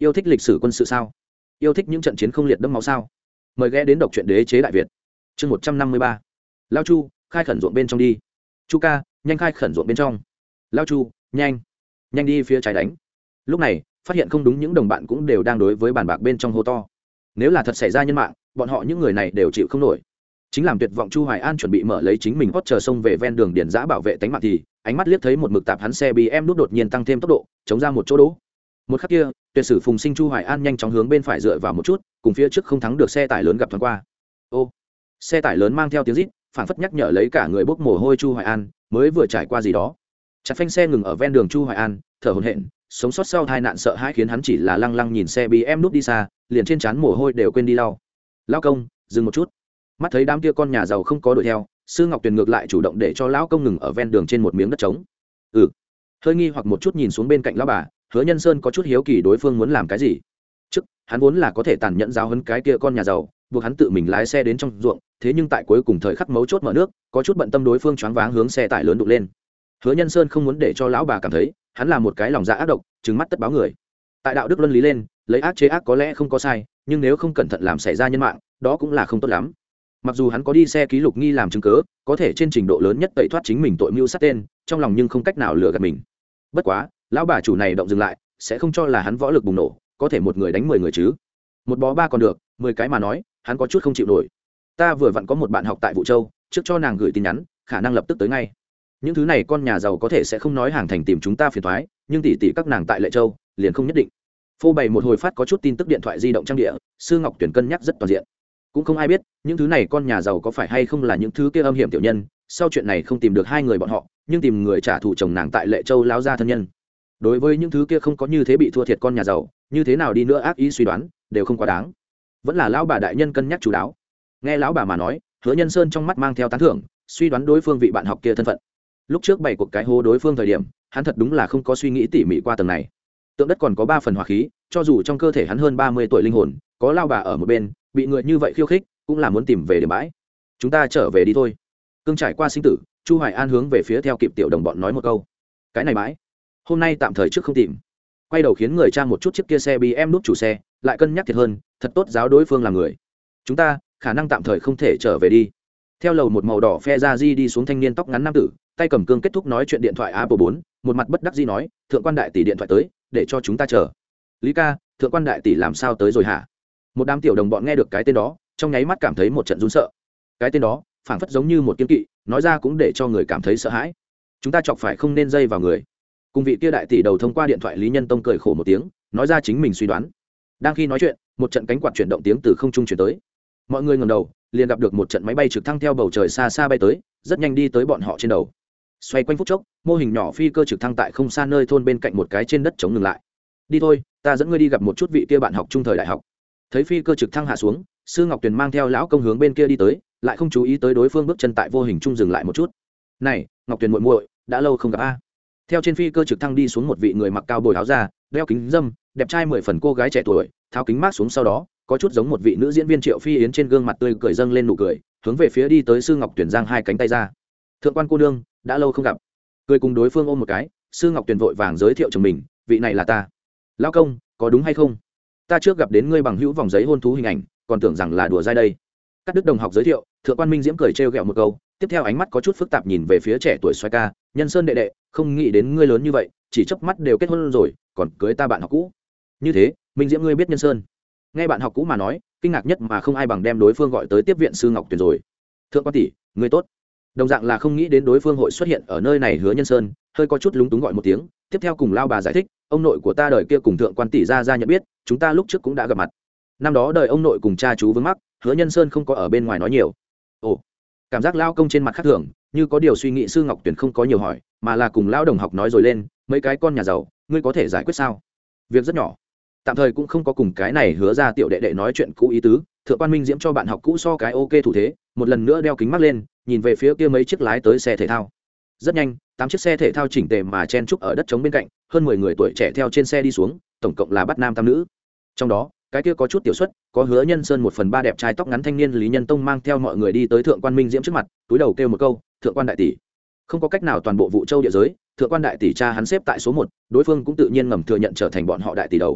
Yêu thích lịch sử quân sự sao? Yêu thích những trận chiến không liệt đẫm máu sao? Mời ghé đến đọc truyện đế chế đại Việt. Chương một trăm năm mươi ba. Lao Chu, khai khẩn ruộng bên trong đi. Chu ca, nhanh khai khẩn ruộng bên trong. Lao Chu, nhanh, nhanh đi phía trái đánh. Lúc này, phát hiện không đúng, những đồng bạn cũng đều đang đối với bàn bạc bên trong hô to. Nếu là thật xảy ra nhân mạng, bọn họ những người này đều chịu không nổi. Chính làm tuyệt vọng Chu Hoài An chuẩn bị mở lấy chính mình hot chờ sông về ven đường điển giã bảo vệ tánh mạng thì ánh mắt liếc thấy một mực tạp hắn xe bê em nút đột nhiên tăng thêm tốc độ, chống ra một chỗ đỗ. Một khắc kia, tuyệt sử phùng sinh Chu Hoài An nhanh chóng hướng bên phải dựa vào một chút, cùng phía trước không thắng được xe tải lớn gặp thoáng qua. Ô, xe tải lớn mang theo tiếng rít, phảng phất nhắc nhở lấy cả người bốc mồ hôi Chu Hoài An mới vừa trải qua gì đó. Chặt phanh xe ngừng ở ven đường Chu Hoài An, thở hổn hển, sống sót sau tai nạn sợ hãi khiến hắn chỉ là lăng lăng nhìn xe bê em nút đi xa, liền trên trán mồ hôi đều quên đi lau. Lão công, dừng một chút. Mắt thấy đám kia con nhà giàu không có đuổi theo, Sư Ngọc Tuyền ngược lại chủ động để cho lão công ngừng ở ven đường trên một miếng đất trống. Ừ, hơi nghi hoặc một chút nhìn xuống bên cạnh lão bà, Hứa Nhân Sơn có chút hiếu kỳ đối phương muốn làm cái gì. Trước, hắn vốn là có thể tàn nhẫn giáo huấn cái kia con nhà giàu, buộc hắn tự mình lái xe đến trong ruộng, thế nhưng tại cuối cùng thời khắc mấu chốt mở nước, có chút bận tâm đối phương choáng váng hướng xe tải lớn đụng lên. Hứa Nhân Sơn không muốn để cho lão bà cảm thấy hắn là một cái lòng dạ ác độc, trừng mắt tất báo người. Tại đạo đức luân lý lên, lấy ác chế ác có lẽ không có sai, nhưng nếu không cẩn thận làm xảy ra nhân mạng, đó cũng là không tốt lắm. Mặc dù hắn có đi xe ký lục nghi làm chứng cớ, có thể trên trình độ lớn nhất tẩy thoát chính mình tội mưu sát tên, trong lòng nhưng không cách nào lừa gạt mình. Bất quá, lão bà chủ này động dừng lại, sẽ không cho là hắn võ lực bùng nổ, có thể một người đánh mười người chứ. Một bó ba còn được, mười cái mà nói, hắn có chút không chịu nổi. Ta vừa vặn có một bạn học tại Vũ Châu, trước cho nàng gửi tin nhắn, khả năng lập tức tới ngay. Những thứ này con nhà giàu có thể sẽ không nói hàng thành tìm chúng ta phiền toái, nhưng tỷ tỷ các nàng tại Lệ Châu, liền không nhất định. Phô bày một hồi phát có chút tin tức điện thoại di động trang địa, Sư Ngọc Tuyển cân nhắc rất toàn diện. Cũng không ai biết những thứ này con nhà giàu có phải hay không là những thứ kia âm hiểm tiểu nhân, sau chuyện này không tìm được hai người bọn họ, nhưng tìm người trả thù chồng nàng tại Lệ Châu lão gia thân nhân. Đối với những thứ kia không có như thế bị thua thiệt con nhà giàu, như thế nào đi nữa ác ý suy đoán đều không quá đáng. Vẫn là lão bà đại nhân cân nhắc chú đáo. Nghe lão bà mà nói, Hứa Nhân Sơn trong mắt mang theo tán thưởng, suy đoán đối phương vị bạn học kia thân phận. Lúc trước bày cuộc cái hố đối phương thời điểm, hắn thật đúng là không có suy nghĩ tỉ mỉ qua tầng này. Tượng đất còn có ba phần hỏa khí, cho dù trong cơ thể hắn hơn ba mươi tuổi linh hồn, có lão bà ở một bên, bị người như vậy khiêu khích, cũng là muốn tìm về điểm bãi. Chúng ta trở về đi thôi. Cương trải qua sinh tử, Chu Hoài An hướng về phía theo kịp tiểu đồng bọn nói một câu. Cái này bãi, hôm nay tạm thời trước không tìm. Quay đầu khiến người tra một chút chiếc kia xe bê em nút chủ xe, lại cân nhắc thiệt hơn, thật tốt giáo đối phương là người. Chúng ta khả năng tạm thời không thể trở về đi. Theo lầu một màu đỏ phe ra di đi xuống thanh niên tóc ngắn nam tử, tay cầm cương kết thúc nói chuyện điện thoại Apple bốn, một mặt bất đắc dĩ nói, thượng quan đại tỷ điện thoại tới, để cho chúng ta chờ. Lý ca, thượng quan đại tỷ làm sao tới rồi hả? Một đám tiểu đồng bọn nghe được cái tên đó, trong nháy mắt cảm thấy một trận run sợ. Cái tên đó phảng phất giống như một kiên kỵ, nói ra cũng để cho người cảm thấy sợ hãi. Chúng ta chọc phải không nên dây vào người. Cùng vị kia đại tỷ đầu thông qua điện thoại Lý Nhân Tông cười khổ một tiếng, nói ra chính mình suy đoán. Đang khi nói chuyện, một trận cánh quạt chuyển động tiếng từ không trung truyền tới. Mọi người ngẩng đầu, liền gặp được một trận máy bay trực thăng theo bầu trời xa xa bay tới, rất nhanh đi tới bọn họ trên đầu. Xoay quanh phút chốc, mô hình nhỏ phi cơ trực thăng tại không xa nơi thôn bên cạnh một cái trên đất trống ngừng lại. Đi thôi, ta dẫn ngươi đi gặp một chút vị kia bạn học trung thời đại học. Thấy phi cơ trực thăng hạ xuống, Sư Ngọc Tuyền mang theo lão công hướng bên kia đi tới, lại không chú ý tới đối phương bước chân tại vô hình trung dừng lại một chút. Này, Ngọc Tuyền muội muội, đã lâu không gặp a. Theo trên phi cơ trực thăng đi xuống một vị người mặc cao bồi áo da, đeo kính dâm, đẹp trai mười phần cô gái trẻ tuổi, tháo kính mát xuống sau đó, có chút giống một vị nữ diễn viên Triệu Phi Yến, trên gương mặt tươi cười dâng lên nụ cười, hướng về phía đi tới Sư Ngọc Tuyền giang hai cánh tay ra. Thượng quan cô nương, đã lâu không gặp. Cười cùng đối phương ôm một cái, Sư Ngọc Tuyền vội vàng giới thiệu chồng mình, vị này là ta. Lão công, có đúng hay không? Ta trước gặp đến ngươi bằng hữu vòng giấy hôn thú hình ảnh, còn tưởng rằng là đùa dai đây. Các đức đồng học giới thiệu, thượng quan Minh Diễm cười trêu ghẹo một câu, tiếp theo ánh mắt có chút phức tạp nhìn về phía trẻ tuổi xoay ca, Nhân Sơn đệ đệ, không nghĩ đến ngươi lớn như vậy, chỉ chớp mắt đều kết hôn rồi, còn cưới ta bạn học cũ. Như thế, Minh Diễm ngươi biết Nhân Sơn? Nghe bạn học cũ mà nói, kinh ngạc nhất mà không ai bằng đem đối phương gọi tới tiếp viện Sư Ngọc Tuyền rồi. Thượng quan tỷ, ngươi tốt. Đồng dạng là không nghĩ đến đối phương hội xuất hiện ở nơi này. Hứa Nhân Sơn hơi có chút lúng túng gọi một tiếng, tiếp theo cùng lao bà giải thích, ông nội của ta đời kia cùng thượng quan tỷ ra ra nhận biết, chúng ta lúc trước cũng đã gặp mặt. Năm đó đời ông nội cùng cha chú vướng mắc, Hứa Nhân Sơn không có ở bên ngoài nói nhiều. Ồ, cảm giác lao công trên mặt khác thường, như có điều suy nghĩ. Sư Ngọc Tuyền không có nhiều hỏi, mà là cùng lao đồng học nói rồi lên, mấy cái con nhà giàu, ngươi có thể giải quyết sao? Việc rất nhỏ, tạm thời cũng không có cùng cái này Hứa ra tiểu đệ đệ nói chuyện cũ ý tứ. Thượng quan Minh Diễm cho bạn học cũ so cái ok thủ thế, một lần nữa đeo kính mắt lên, nhìn về phía kia mấy chiếc lái tới xe thể thao. Rất nhanh, tám chiếc xe thể thao chỉnh tề mà chen trúc ở đất trống bên cạnh, hơn mười người tuổi trẻ theo trên xe đi xuống, tổng cộng là bắt nam tam nữ. Trong đó, cái kia có chút tiểu suất, có Hứa Nhân Sơn một phần ba đẹp trai tóc ngắn thanh niên Lý Nhân Tông mang theo mọi người đi tới thượng quan Minh Diễm trước mặt, túi đầu kêu một câu, "Thượng quan đại tỷ." Không có cách nào, toàn bộ Vũ Châu địa giới, thượng quan đại tỷ cha hắn xếp tại số một, đối phương cũng tự nhiên ngầm thừa nhận trở thành bọn họ đại tỷ đầu.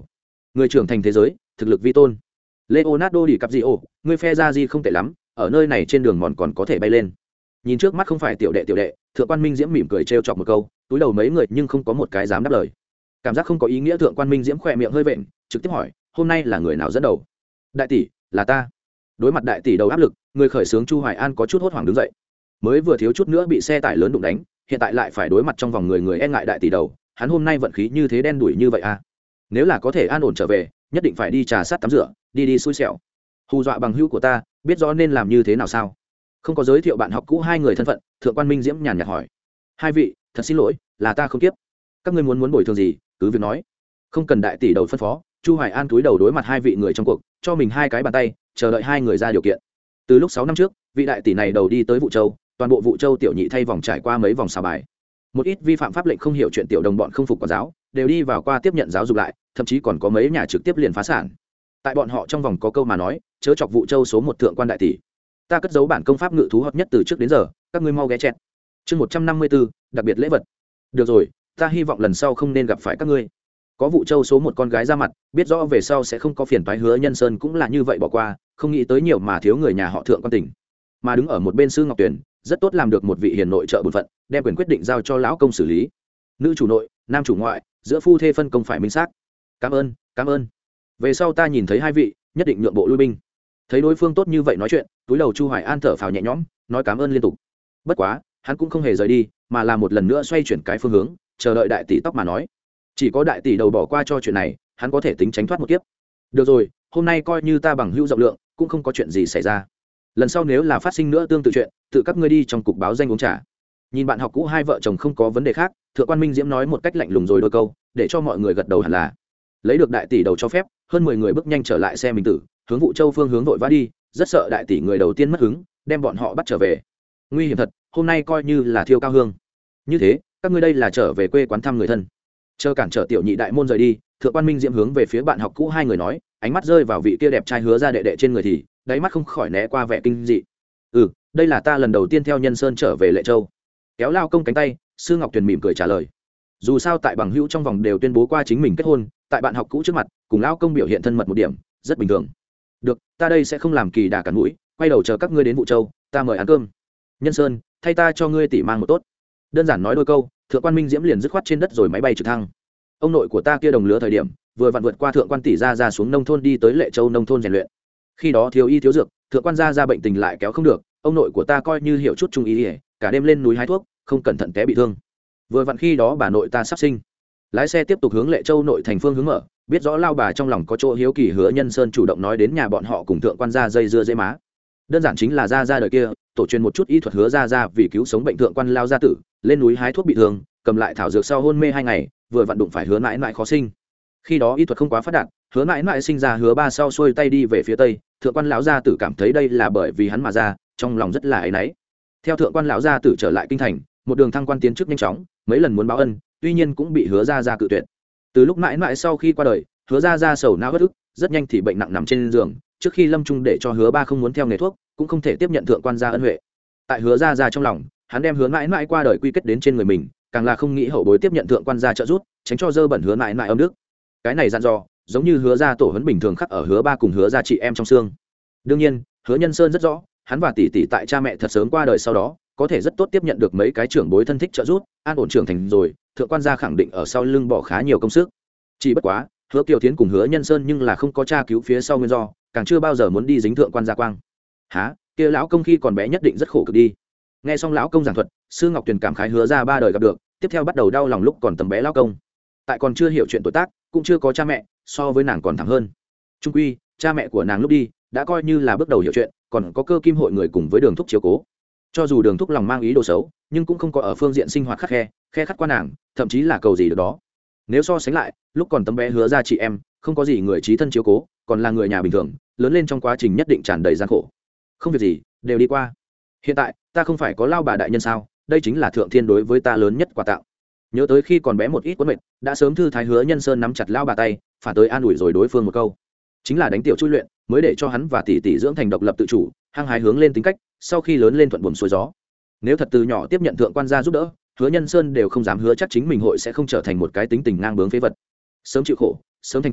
người trưởng thành thế giới thực lực vi tôn. Leonardo DiCaprio, người phe ra gì không tệ lắm, ở nơi này trên đường mòn còn có thể bay lên. Nhìn trước mắt không phải tiểu đệ tiểu đệ, thượng quan Minh Diễm mỉm cười trêu chọc một câu, túi đầu mấy người nhưng không có một cái dám đáp lời. Cảm giác không có ý nghĩa, thượng quan Minh Diễm khỏe miệng hơi vện, trực tiếp hỏi, hôm nay là người nào dẫn đầu? Đại tỷ, là ta. Đối mặt đại tỷ đầu áp lực, người khởi xướng Chu Hoài An có chút hốt hoảng đứng dậy. Mới vừa thiếu chút nữa bị xe tải lớn đụng đánh, hiện tại lại phải đối mặt trong vòng người người e ngại đại tỷ đầu, hắn hôm nay vận khí như thế đen đủi như vậy à? Nếu là có thể an ổn trở về, nhất định phải đi trà sát tắm rửa, đi đi xui xẻo. Hù dọa bằng hữu của ta, biết rõ nên làm như thế nào sao? Không có giới thiệu bạn học cũ hai người thân phận, thượng quan Minh Diễm nhàn nhạt hỏi. Hai vị, thật xin lỗi, là ta không tiếp. Các ngươi muốn muốn bồi thường gì, cứ việc nói. Không cần đại tỷ đầu phân phó, Chu Hoài An cúi đầu đối mặt hai vị người trong cuộc, cho mình hai cái bàn tay, chờ đợi hai người ra điều kiện. Từ lúc sáu năm trước, vị đại tỷ này đầu đi tới Vũ Châu, toàn bộ Vũ Châu tiểu nhị thay vòng trải qua mấy vòng xà bài. Một ít vi phạm pháp lệnh không hiểu chuyện tiểu đồng bọn không phục quản giáo, đều đi vào qua tiếp nhận giáo dục lại, thậm chí còn có mấy nhà trực tiếp liền phá sản. Tại bọn họ trong vòng có câu mà nói, chớ chọc Vũ Châu số một thượng quan đại tỷ. Ta cất giấu bản công pháp ngự thú hợp nhất từ trước đến giờ, các ngươi mau ghé chẹt. Chương một trăm năm mươi tư, đặc biệt lễ vật. Được rồi, ta hy vọng lần sau không nên gặp phải các ngươi. Có Vũ Châu số một con gái ra mặt, biết rõ về sau sẽ không có phiền toái, Hứa Nhân Sơn cũng là như vậy bỏ qua, không nghĩ tới nhiều mà thiếu người nhà họ thượng quan tỉnh. Mà đứng ở một bên Sư Ngọc Tuyền, rất tốt làm được một vị hiền nội trợ bổn phận, đem quyền quyết định giao cho lão công xử lý. Nữ chủ nội, nam chủ ngoại, giữa phu thê phân công phải minh xác. Cảm ơn, cảm ơn. Về sau ta nhìn thấy hai vị, nhất định nhượng bộ lui binh. Thấy đối phương tốt như vậy nói chuyện, túi đầu Chu Hoài An thở phào nhẹ nhõm, nói cảm ơn liên tục. Bất quá, hắn cũng không hề rời đi, mà là một lần nữa xoay chuyển cái phương hướng, chờ đợi đại tỷ tóc mà nói. Chỉ có đại tỷ đầu bỏ qua cho chuyện này, hắn có thể tính tránh thoát một kiếp. Được rồi, hôm nay coi như ta bằng hữu rộng lượng, cũng không có chuyện gì xảy ra. Lần sau nếu là phát sinh nữa tương tự chuyện, tự các ngươi đi trong cục báo danh uống trà. Nhìn bạn học cũ hai vợ chồng không có vấn đề khác, thượng quan Minh Diễm nói một cách lạnh lùng rồi đôi câu, để cho mọi người gật đầu hẳn là. Lấy được đại tỷ đầu cho phép, hơn mười người bước nhanh trở lại xe mình tử, hướng Vũ Châu phương hướng vội vã đi, rất sợ đại tỷ người đầu tiên mất hứng, đem bọn họ bắt trở về. Nguy hiểm thật, hôm nay coi như là thiêu cao hương. Như thế, các ngươi đây là trở về quê quán thăm người thân. Chờ cản trở tiểu nhị đại môn rời đi, thượng quan Minh Diễm hướng về phía bạn học cũ hai người nói, ánh mắt rơi vào vị kia đẹp trai Hứa ra đệ đệ trên người thì, đáy mắt không khỏi né qua vẻ kinh dị. Ừ, đây là ta lần đầu tiên theo Nhân Sơn trở về Lệ Châu. Kéo lao công cánh tay, Sư Ngọc Tuyền mỉm cười trả lời. Dù sao tại bằng hữu trong vòng đều tuyên bố qua chính mình kết hôn, tại bạn học cũ trước mặt, cùng lao công biểu hiện thân mật một điểm, rất bình thường. Được, ta đây sẽ không làm kỳ đà cản mũi, quay đầu chờ các ngươi đến Vũ Châu, ta mời ăn cơm. Nhân Sơn, thay ta cho ngươi tỉ mang một tốt. Đơn giản nói đôi câu, thượng quan Minh Diễm liền dứt khoát trên đất rồi máy bay trực thăng. Ông nội của ta kia đồng lứa thời điểm, vừa vặn vượt qua thượng quan tỷ gia ra xuống nông thôn đi tới Lệ Châu nông thôn rèn luyện. Khi đó thiếu y thiếu dược, thượng quan gia ra bệnh tình lại kéo không được, ông nội của ta coi như hiểu chút trung ý, cả đêm lên núi hái thuốc, không cẩn thận té bị thương. Vừa vặn khi đó bà nội ta sắp sinh, lái xe tiếp tục hướng Lệ Châu nội thành phương hướng mở, biết rõ lao bà trong lòng có chỗ hiếu kỳ, Hứa Nhân Sơn chủ động nói đến nhà bọn họ cùng thượng quan gia dây dưa dễ má. Đơn giản chính là gia gia đời kia tổ truyền một chút y thuật, Hứa gia gia vì cứu sống bệnh thượng quan lao gia tử, lên núi hái thuốc bị thương, cầm lại thảo dược sau hôn mê hai ngày, vừa vặn đụng phải Hứa mãi mãi khó sinh. Khi đó y thuật không quá phát đạt, Hứa mãi mãi sinh ra Hứa ba sau xuôi tay đi về phía tây, thượng quan lão gia tử cảm thấy đây là bởi vì hắn mà ra, trong lòng rất là áy náy. Theo thượng quan lão gia tử trở lại kinh thành, một đường thăng quan tiến chức nhanh chóng, mấy lần muốn báo ân, tuy nhiên cũng bị Hứa gia gia cự tuyệt. Từ lúc mãi mãi sau khi qua đời, Hứa gia gia sầu não bất ức, rất nhanh thì bệnh nặng nằm trên giường, trước khi lâm chung để cho Hứa ba không muốn theo nghề thuốc, cũng không thể tiếp nhận thượng quan gia ân huệ. Tại Hứa gia gia trong lòng, hắn đem Hứa mãi mãi qua đời quy kết đến trên người mình, càng là không nghĩ hậu bối tiếp nhận thượng quan gia trợ giúp, tránh cho dơ bẩn Hứa mãi mãi âm đức. Cái này dặn dò, giống như Hứa gia tổ huấn bình thường khắc ở Hứa ba cùng Hứa gia chị em trong xương. Đương nhiên, Hứa Nhân Sơn rất rõ, hắn và tỷ tỷ tại cha mẹ thật sớm qua đời sau đó, có thể rất tốt tiếp nhận được mấy cái trưởng bối thân thích trợ giúp, an ổn trưởng thành rồi, thượng quan gia khẳng định ở sau lưng bỏ khá nhiều công sức. Chỉ bất quá, Hứa Kiều Thiến cùng Hứa Nhân Sơn nhưng là không có tra cứu phía sau nguyên do, càng chưa bao giờ muốn đi dính thượng quan gia quang. Hả? Kia lão công khi còn bé nhất định rất khổ cực đi. Nghe xong lão công giảng thuật, Sư Ngọc Tuyền cảm khái Hứa gia ba đời gặp được, tiếp theo bắt đầu đau lòng lúc còn tầm bé lão công. Tại còn chưa hiểu chuyện tuổi tác, cũng chưa có cha mẹ, so với nàng còn thẳng hơn. Trung quy, cha mẹ của nàng lúc đi, đã coi như là bước đầu hiểu chuyện, còn có Cơ Kim hội người cùng với Đường Thúc chiếu cố. Cho dù Đường Thúc lòng mang ý đồ xấu, nhưng cũng không có ở phương diện sinh hoạt khắt khe, khe khắt qua nàng, thậm chí là cầu gì được đó. Nếu so sánh lại, lúc còn tấm bé Hứa gia chị em, không có gì người trí thân chiếu cố, còn là người nhà bình thường, lớn lên trong quá trình nhất định tràn đầy gian khổ. Không việc gì, đều đi qua. Hiện tại, ta không phải có lao bà đại nhân sao, đây chính là thượng thiên đối với ta lớn nhất quà tặng. Nhớ tới khi còn bé một ít quấn mệt, đã sớm thư thái Hứa Nhân Sơn nắm chặt lao bà tay, phản tới an ủi rồi đối phương một câu. Chính là đánh tiểu chui luyện, mới để cho hắn và tỷ tỷ dưỡng thành độc lập tự chủ, hăng hái hướng lên tính cách, sau khi lớn lên thuận buồm xuôi gió. Nếu thật từ nhỏ tiếp nhận thượng quan gia giúp đỡ, Hứa Nhân Sơn đều không dám hứa chắc chính mình hội sẽ không trở thành một cái tính tình ngang bướng phế vật. Sớm chịu khổ, sớm thành tài,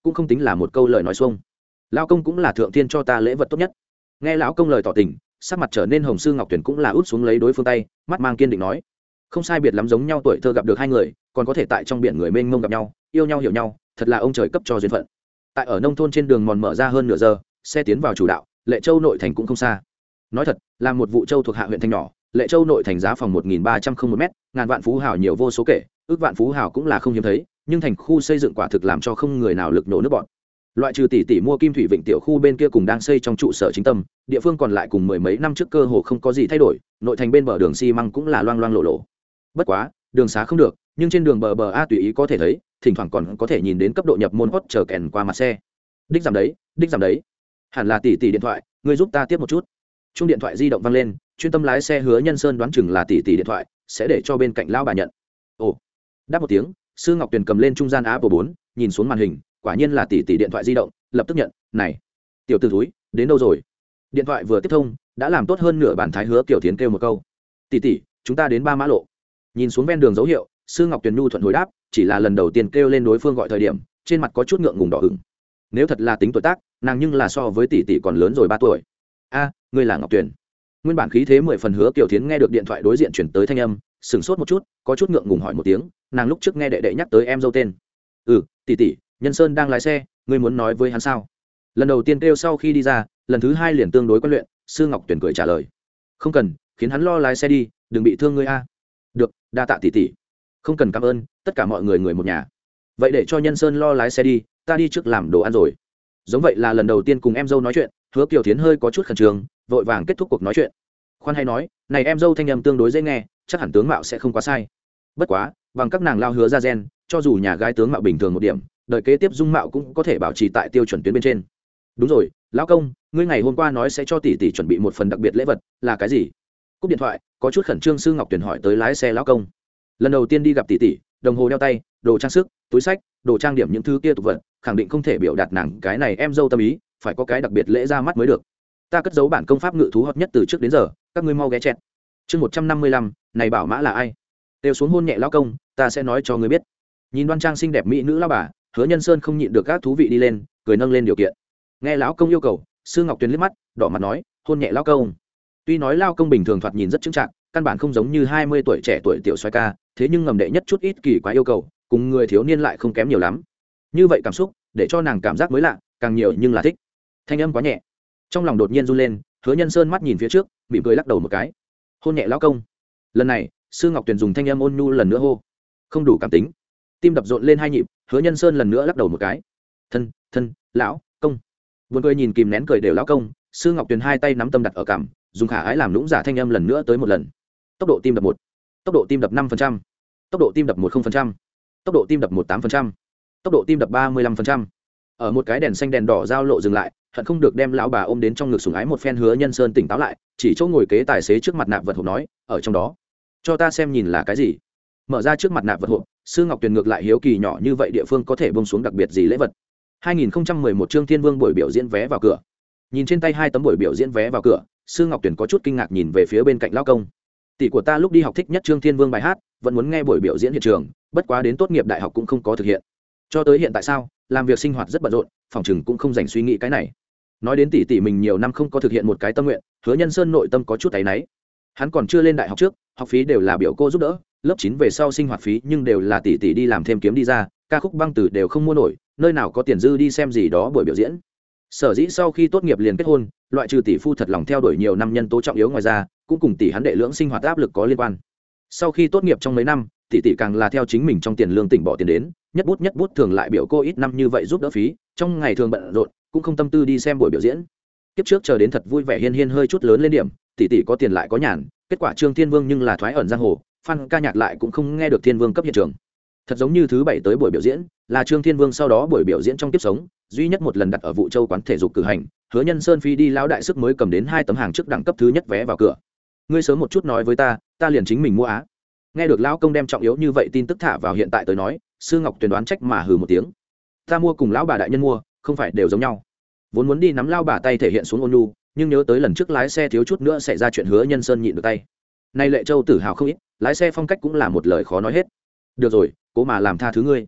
cũng không tính là một câu lời nói xuông. Lão công cũng là thượng thiên cho ta lễ vật tốt nhất. Nghe lão công lời tỏ tình, sắc mặt trở nên hồng. Sư Ngọc Tuyển cũng là út xuống lấy đối phương tay, mắt mang kiên định nói, không sai biệt lắm giống nhau tuổi thơ gặp được hai người, còn có thể tại trong biển người mênh mông gặp nhau, yêu nhau hiểu nhau, thật là ông trời cấp cho duyên phận. Tại ở nông thôn trên đường mòn mở ra hơn nửa giờ, xe tiến vào chủ đạo, Lệ Châu nội thành cũng không xa. Nói thật, là một vụ châu thuộc hạ huyện thành nhỏ, Lệ Châu nội thành giá phòng một nghìn ba trăm không một mét, ngàn vạn phú hào nhiều vô số kể, ước vạn phú hào cũng là không hiếm thấy, nhưng thành khu xây dựng quả thực làm cho không người nào lực nổ nước bọn. Loại trừ tỷ tỷ mua Kim Thủy Vịnh tiểu khu bên kia cùng đang xây trong trụ sở chính tâm, địa phương còn lại cùng mười mấy năm trước cơ hồ không có gì thay đổi, nội thành bên bờ đường xi măng cũng là loang loang lộ lộ. Bất quá, đường xá không được, nhưng trên đường bờ bờ a tùy ý có thể thấy, thỉnh thoảng còn có thể nhìn đến cấp độ nhập môn hot chờ kèn qua mặt xe. Đích giảm đấy, đích giảm đấy. Hẳn là tỷ tỷ điện thoại, ngươi giúp ta tiếp một chút. Chuông điện thoại di động vang lên, chuyên tâm lái xe Hứa Nhân Sơn đoán chừng là tỷ tỷ điện thoại, sẽ để cho bên cạnh lão bà nhận. Ồ. Đáp một tiếng, Sư Ngọc Tuyền cầm lên trung gian Apple bốn, nhìn xuống màn hình, quả nhiên là tỷ tỷ điện thoại di động, lập tức nhận. Này, tiểu tử thúi, đến đâu rồi? Điện thoại vừa tiếp thông, đã làm tốt hơn nửa bản thái Hứa Kiều Thiến kêu một câu. Tỷ tỷ, chúng ta đến ba mã lộ. Nhìn xuống ven đường dấu hiệu, Sư Ngọc Tuyền nhu thuận hồi đáp, chỉ là lần đầu tiên kêu lên đối phương gọi thời điểm, trên mặt có chút ngượng ngùng đỏ ửng. Nếu thật là tính tuổi tác, nàng nhưng là so với tỷ tỷ còn lớn rồi ba tuổi. A, ngươi là Ngọc Tuyền. Nguyên bản khí thế mười phần Hứa Kiều Thiến nghe được điện thoại đối diện chuyển tới thanh âm, sững sốt một chút, có chút ngượng ngùng hỏi một tiếng, nàng lúc trước nghe đệ đệ nhắc tới em dâu tên. Ừ, tỷ tỷ, Nhân Sơn đang lái xe, ngươi muốn nói với hắn sao? Lần đầu tiên kêu sau khi đi ra, lần thứ hai liền tương đối quen luyện, Sư Ngọc Tuyền cười trả lời. Không cần, khiến hắn lo lái xe đi, đừng bị thương ngươi a. Được, đa tạ tỷ tỷ. Không cần cảm ơn, tất cả mọi người người một nhà. Vậy để cho Nhân Sơn lo lái xe đi, ta đi trước làm đồ ăn rồi. Giống vậy là lần đầu tiên cùng em dâu nói chuyện, Hứa Kiều Thiến hơi có chút khẩn trương, vội vàng kết thúc cuộc nói chuyện. Khoan hay nói, này em dâu thanh âm tương đối dễ nghe, chắc hẳn tướng mạo sẽ không quá sai. Bất quá, bằng các nàng lao Hứa ra gen, cho dù nhà gái tướng mạo bình thường một điểm, đời kế tiếp dung mạo cũng có thể bảo trì tại tiêu chuẩn tuyến bên trên. Đúng rồi, lão công, ngươi ngày hôm qua nói sẽ cho tỷ tỷ chuẩn bị một phần đặc biệt lễ vật, là cái gì? Cúp điện thoại, có chút khẩn trương Sư Ngọc Tuyền hỏi tới lái xe lão công. Lần đầu tiên đi gặp tỷ tỷ, đồng hồ đeo tay, đồ trang sức, túi sách, đồ trang điểm những thứ kia tục vật, khẳng định không thể biểu đạt nàng cái này em dâu tâm ý, phải có cái đặc biệt lễ ra mắt mới được. Ta cất giấu bản công pháp ngự thú hợp nhất từ trước đến giờ, các ngươi mau ghé chẹt. Chương một trăm năm mươi lăm, này bảo mã là ai? Đều xuống hôn nhẹ lão công, ta sẽ nói cho ngươi biết. Nhìn đoan trang xinh đẹp mỹ nữ lão bà, Hứa Nhân Sơn không nhịn được các thú vị đi lên, cười nâng lên điều kiện. Nghe lão công yêu cầu, Sư Ngọc Tuyền liếc mắt, đỏ mặt nói, hôn nhẹ lão công. Tuy nói lão công bình thường thoạt nhìn rất chững chạc, căn bản không giống như hai mươi tuổi trẻ tuổi tiểu soái ca, thế nhưng ngầm đệ nhất chút ít kỳ quái yêu cầu, cùng người thiếu niên lại không kém nhiều lắm. Như vậy cảm xúc, để cho nàng cảm giác mới lạ, càng nhiều nhưng là thích. Thanh âm quá nhẹ, trong lòng đột nhiên run lên, Hứa Nhân Sơn mắt nhìn phía trước, mỉm cười lắc đầu một cái. Hôn nhẹ lão công. Lần này, Sư Ngọc Tuyền dùng thanh âm ôn nhu lần nữa hô. Không đủ cảm tính. Tim đập rộn lên hai nhịp, Hứa Nhân Sơn lần nữa lắc đầu một cái. Thân, thân, lão công. Buồn cười nhìn kìm nén cười đều lão công, Sư Ngọc Tuyền hai tay nắm tâm đặt ở cằm, dùng khả ái làm lũng giả thanh âm lần nữa tới một lần. Tốc độ tim đập một, tốc độ tim đập năm phần trăm, tốc độ tim đập một không phần trăm, tốc độ tim đập một tám phần trăm, tốc độ tim đập ba mươi lăm phần trăm. Ở một cái đèn xanh đèn đỏ giao lộ dừng lại, hận không được đem lão bà ôm đến trong ngực sủng ái một phen. Hứa Nhân Sơn tỉnh táo lại, chỉ chỗ ngồi kế tài xế trước mặt nạp vật hộp nói, ở trong đó, cho ta xem nhìn là cái gì. Mở ra trước mặt nạp vật hộp, Sư Ngọc Tuyền ngược lại hiếu kỳ nhỏ như vậy địa phương có thể bông xuống đặc biệt gì lễ vật. hai nghìn không trăm mười một Trương Thiên Vương buổi biểu diễn vé vào cửa. Nhìn trên tay hai tấm buổi biểu diễn vé vào cửa, Sư Ngọc Tuyền có chút kinh ngạc nhìn về phía bên cạnh lão công. Tỷ của ta lúc đi học thích nhất Trương Thiên Vương bài hát, vẫn muốn nghe buổi biểu diễn hiện trường, bất quá đến tốt nghiệp đại học cũng không có thực hiện. Cho tới hiện tại sao, làm việc sinh hoạt rất bận rộn, phòng chừng cũng không dành suy nghĩ cái này. Nói đến tỷ tỷ mình nhiều năm không có thực hiện một cái tâm nguyện, Hứa Nhân Sơn nội tâm có chút áy náy. Hắn còn chưa lên đại học trước, học phí đều là biểu cô giúp đỡ, lớp chín về sau sinh hoạt phí nhưng đều là tỷ tỷ đi làm thêm kiếm đi ra, ca khúc băng từ đều không mua nổi, nơi nào có tiền dư đi xem gì đó buổi biểu diễn. Sở dĩ sau khi tốt nghiệp liền kết hôn, loại trừ tỷ phu thật lòng theo đuổi nhiều năm nhân tố trọng yếu ngoài ra, cũng cùng tỷ hắn đệ lưỡng sinh hoạt áp lực có liên quan. Sau khi tốt nghiệp trong mấy năm, tỷ tỷ càng là theo chính mình trong tiền lương tỉnh bỏ tiền đến, nhất bút nhất bút thường lại biểu cô ít năm như vậy giúp đỡ phí, trong ngày thường bận rộn, cũng không tâm tư đi xem buổi biểu diễn. Kiếp trước chờ đến thật vui vẻ hiên hiên hơi chút lớn lên điểm, tỷ tỷ có tiền lại có nhàn, kết quả Trương Thiên Vương nhưng là thoái ẩn giang hồ, fan ca nhạc lại cũng không nghe được Thiên Vương cấp hiện trường. Thật giống như thứ bảy tới buổi biểu diễn, là Trương Thiên Vương sau đó buổi biểu diễn trong kiếp sống, duy nhất một lần đặt ở Vũ Châu quán thể dục cử hành, Hứa Nhân Sơn phi đi lão đại sức mới cầm đến hai tấm hàng trước đẳng cấp thứ nhất vé vào cửa. Ngươi sớm một chút nói với ta, ta liền chính mình mua á. Nghe được lão công đem trọng yếu như vậy tin tức thả vào hiện tại tới nói, Sư Ngọc Tuyền đoán trách mà hừ một tiếng. Ta mua cùng lão bà đại nhân mua, không phải đều giống nhau. Vốn muốn đi nắm lão bà tay thể hiện xuống ôn nhu, nhưng nhớ tới lần trước lái xe thiếu chút nữa xảy ra chuyện, Hứa Nhân Sơn nhịn được tay. Nay Lệ Châu tự hào không ít, lái xe phong cách cũng là một lời khó nói hết. Được rồi, cố mà làm tha thứ ngươi.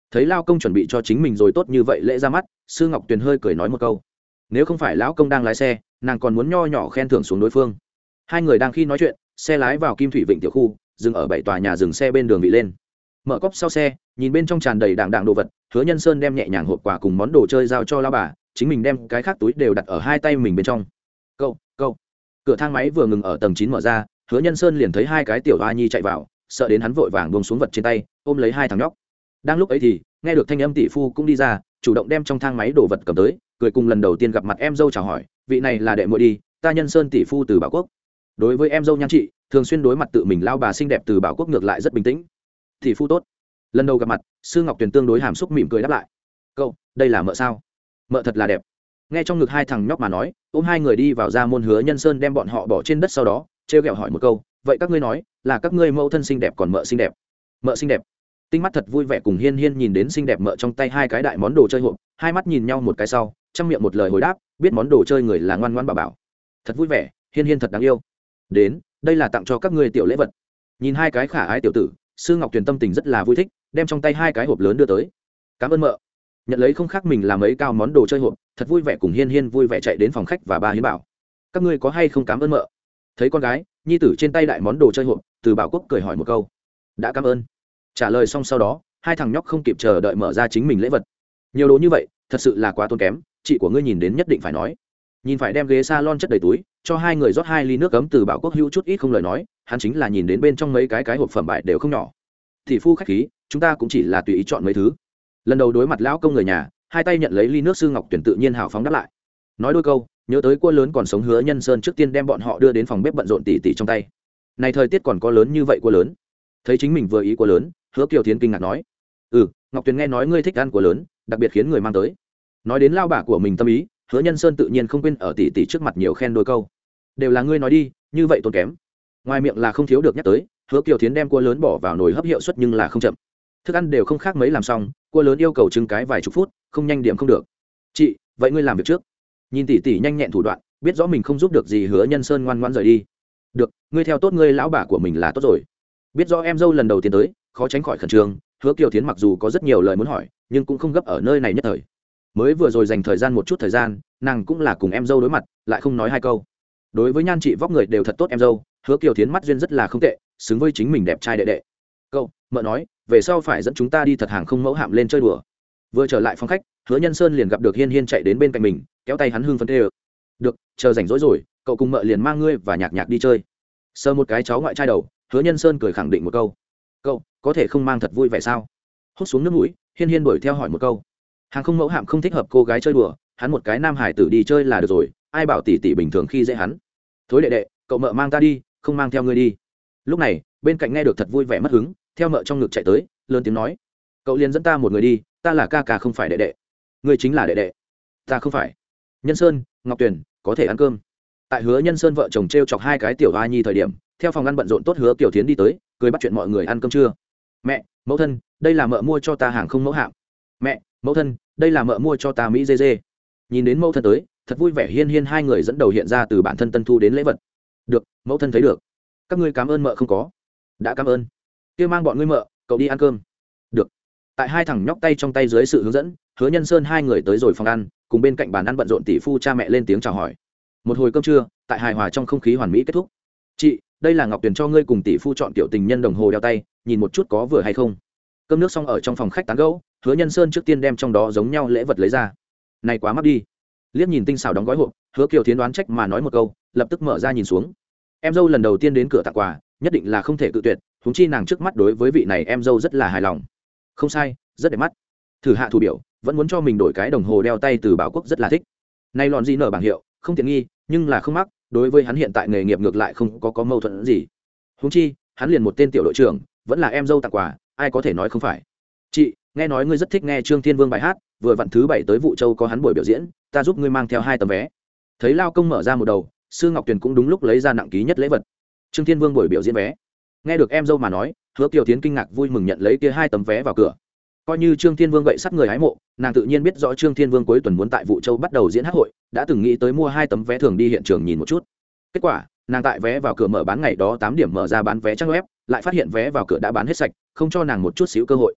thấy lao công chuẩn bị cho chính mình rồi tốt như vậy lễ ra mắt, sư ngọc tuyền hơi cười nói một câu. Nếu không phải lão công đang lái xe, nàng còn muốn nho nhỏ khen thưởng xuống đối phương. Hai người đang khi nói chuyện, xe lái vào Kim Thủy Vịnh tiểu khu, dừng ở bảy tòa nhà dừng xe bên đường vị lên. Mở cốp sau xe, nhìn bên trong tràn đầy đàng đàng đồ vật, Hứa Nhân Sơn đem nhẹ nhàng hộp quà cùng món đồ chơi giao cho lão bà, chính mình đem cái khác túi đều đặt ở hai tay mình bên trong. Câu, câu. Cửa thang máy vừa ngừng ở tầng chín mở ra, Hứa Nhân Sơn liền thấy hai cái tiểu oa nhi chạy vào, sợ đến hắn vội vàng buông xuống vật trên tay, ôm lấy hai thằng nhóc. Đang lúc ấy thì nghe được thanh âm tỷ phu cũng đi ra, chủ động đem trong thang máy đồ vật cầm tới, cười cùng lần đầu tiên gặp mặt em dâu chào hỏi, vị này là đệ muội đi, ta Nhân Sơn tỷ phu từ Bảo Quốc. Đối với em dâu nhan chị, thường xuyên đối mặt tự mình lao bà xinh đẹp từ Bảo Quốc ngược lại rất bình tĩnh. Tỷ phu tốt. Lần đầu gặp mặt, sư ngọc tuyền tương đối hàm xúc mỉm cười đáp lại. Cậu, đây là mợ sao? Mợ thật là đẹp. Nghe trong ngực hai thằng nhóc mà nói, ôm hai người đi vào ra môn. Hứa Nhân Sơn đem bọn họ bỏ trên đất, sau đó trêu ghẹo hỏi một câu, vậy các ngươi nói là các ngươi mẫu thân xinh đẹp còn mợ xinh đẹp? Mợ xinh đẹp. Tinh mắt thật vui vẻ cùng Hiên Hiên nhìn đến xinh đẹp mợ trong tay hai cái đại món đồ chơi hộp, hai mắt nhìn nhau một cái sau, trong miệng một lời hồi đáp, biết món đồ chơi người là ngoan ngoãn bảo bảo. Thật vui vẻ, Hiên Hiên thật đáng yêu. Đến, đây là tặng cho các ngươi tiểu lễ vật. Nhìn hai cái khả ái tiểu tử, sư ngọc tuyền tâm tình rất là vui thích, đem trong tay hai cái hộp lớn đưa tới. Cảm ơn mợ. Nhận lấy không khác mình làm mấy cao món đồ chơi hộp, thật vui vẻ cùng Hiên Hiên vui vẻ chạy đến phòng khách và ba Hiến bảo, các ngươi có hay không cảm ơn mợ? Thấy con gái nhi tử trên tay đại món đồ chơi hộp, từ Bảo Quốc cười hỏi một câu. Đã cảm ơn. Trả lời xong sau đó, hai thằng nhóc không kịp chờ đợi mở ra chính mình lễ vật. Nhiều đồ như vậy, thật sự là quá tốn kém, chị của ngươi nhìn đến nhất định phải nói. Nhìn phải đem ghế salon chất đầy túi, cho hai người rót hai ly nước cấm. Từ Bảo Quốc hữu chút ít không lời nói, hắn chính là nhìn đến bên trong mấy cái cái hộp phẩm bài đều không nhỏ. Thị phu khách khí, chúng ta cũng chỉ là tùy ý chọn mấy thứ. Lần đầu đối mặt lão công người nhà, hai tay nhận lấy ly nước, sư ngọc tuyển tự nhiên hào phóng đáp lại. Nói đôi câu, nhớ tới cua lớn còn sống. Hứa Nhân Sơn trước tiên đem bọn họ đưa đến phòng bếp bận rộn tỉ tỉ trong tay. Này thời tiết còn có lớn như vậy cua lớn. Thấy chính mình vừa ý cua lớn, Hứa Kiều Thiến kinh ngạc nói, ừ, Ngọc Tuyền nghe nói ngươi thích ăn cua lớn, đặc biệt khiến người mang tới. Nói đến lao bà của mình tâm ý, Hứa Nhân Sơn tự nhiên không quên ở tỉ tỉ trước mặt nhiều khen đôi câu. Đều là ngươi nói đi, như vậy tốn kém. Ngoài miệng là không thiếu được nhắc tới, Hứa Kiều Thiến đem cua lớn bỏ vào nồi hấp hiệu suất nhưng là không chậm. Thức ăn đều không khác mấy làm xong, cua lớn yêu cầu trưng cái vài chục phút, không nhanh điểm không được. Chị, vậy ngươi làm việc trước. Nhìn tỉ tỉ nhanh nhẹn thủ đoạn, biết rõ mình không giúp được gì, Hứa Nhân Sơn ngoan ngoãn rời đi. Được, ngươi theo tốt ngươi lão bà của mình là tốt rồi. Biết rõ em dâu lần đầu tiên tới, khó tránh khỏi khẩn trương, Hứa Kiều Thiến mặc dù có rất nhiều lời muốn hỏi, nhưng cũng không gấp ở nơi này nhất thời. Mới vừa rồi dành thời gian một chút thời gian, nàng cũng là cùng em dâu đối mặt, lại không nói hai câu. Đối với nhan chị vóc người đều thật tốt em dâu, Hứa Kiều Thiến mắt duyên rất là không tệ, xứng với chính mình đẹp trai đệ đệ. Cậu, mợ nói, về sau phải dẫn chúng ta đi thật hàng không mẫu hạm lên chơi đùa. Vừa trở lại phòng khách, Hứa Nhân Sơn liền gặp được Hiên Hiên chạy đến bên cạnh mình, kéo tay hắn hưng phấn tê. Được, chờ rảnh rỗi rồi, cậu cùng mợ liền mang ngươi và nhạc nhạc đi chơi. Sờ một cái cháu ngoại trai đầu, Hứa Nhân Sơn cười khẳng định một câu. Cậu có thể không mang thật vui vẻ sao? Hút xuống nước mũi, Hiên Hiên đuổi theo hỏi một câu. Hàng không mẫu hạm không thích hợp cô gái chơi đùa, hắn một cái nam hải tử đi chơi là được rồi, ai bảo tỷ tỷ bình thường khi dễ hắn. Thối đệ đệ, cậu mợ mang ta đi, không mang theo ngươi đi. Lúc này bên cạnh nghe được thật vui vẻ mất hứng, theo mợ trong ngực chạy tới, lớn tiếng nói, cậu liền dẫn ta một người đi, ta là ca ca không phải đệ đệ. Ngươi chính là đệ đệ, ta không phải. Nhân Sơn, Ngọc Tuyền, có thể ăn cơm. Tại Hứa Nhân Sơn vợ chồng t r e o chọc hai cái tiểu hoa nhi thời điểm, theo phòng ăn bận rộn tốt, Hứa Kiều Thiến đi tới, cười bắt chuyện mọi người ăn cơm trưa. Mẹ, mẫu thân, đây là mợ mua cho ta hàng không mẫu hạm. Mẹ, mẫu thân, đây là mợ mua cho ta mỹ dê dê. Nhìn đến mẫu thân tới, thật vui vẻ. Hiên Hiên hai người dẫn đầu hiện ra từ bản thân tân thu đến lễ vật. Được, mẫu thân thấy được. Các ngươi cảm ơn mợ không có? Đã cảm ơn. Kia mang bọn ngươi mợ, cậu đi ăn cơm. Được. Tại hai thằng nhóc tay trong tay dưới sự hướng dẫn, Hứa Nhân Sơn hai người tới rồi phòng ăn, cùng bên cạnh bàn ăn bận rộn tỷ phu cha mẹ lên tiếng chào hỏi. Một hồi cơm trưa, tại hài hòa trong không khí hoàn mỹ kết thúc. Chị, đây là Ngọc Tuyền cho ngươi cùng tỷ phu chọn tiểu tình nhân đồng hồ đeo tay, nhìn một chút có vừa hay không. Cơm nước xong ở trong phòng khách tán gẫu, Hứa Nhân Sơn trước tiên đem trong đó giống nhau lễ vật lấy ra. Này quá mắc đi. Liếc nhìn tinh xảo đóng gói hộp, Hứa Kiều Thiến đoán trách mà nói một câu, lập tức mở ra nhìn xuống. Em dâu lần đầu tiên đến cửa tặng quà, nhất định là không thể cự tuyệt, huống chi nàng trước mắt đối với vị này em dâu rất là hài lòng. Không sai, rất đẹp mắt. Thử hạ thủ biểu, vẫn muốn cho mình đổi cái đồng hồ đeo tay từ Bảo Quốc rất là thích. Này lọn gì nở bảng hiệu, không tiện nghi, nhưng là không mắc, đối với hắn hiện tại nghề nghiệp ngược lại không có có mâu thuẫn gì. Huống chi, hắn liền một tên tiểu đội trưởng, vẫn là em dâu tặng quà, ai có thể nói không phải. Chị, nghe nói ngươi rất thích nghe Trương Thiên Vương bài hát, vừa vặn thứ bảy tới Vũ Châu có hắn buổi biểu diễn, ta giúp ngươi mang theo hai tấm vé. Thấy lao công mở ra một đầu, Sư Ngọc Tuyền cũng đúng lúc lấy ra nặng ký nhất lễ vật. Trương Thiên Vương buổi biểu diễn vé. Nghe được em dâu mà nói, Hứa Kiều Thiến kinh ngạc vui mừng nhận lấy kia hai tấm vé vào cửa. Coi như Trương Thiên Vương gậy sắt người hái mộ, nàng tự nhiên biết rõ Trương Thiên Vương cuối tuần muốn tại Vũ Châu bắt đầu diễn hát hội, đã từng nghĩ tới mua hai tấm vé thường đi hiện trường nhìn một chút. Kết quả, nàng tại vé vào cửa mở bán ngày đó tám điểm mở ra bán vé trang web, lại phát hiện vé vào cửa đã bán hết sạch, không cho nàng một chút xíu cơ hội.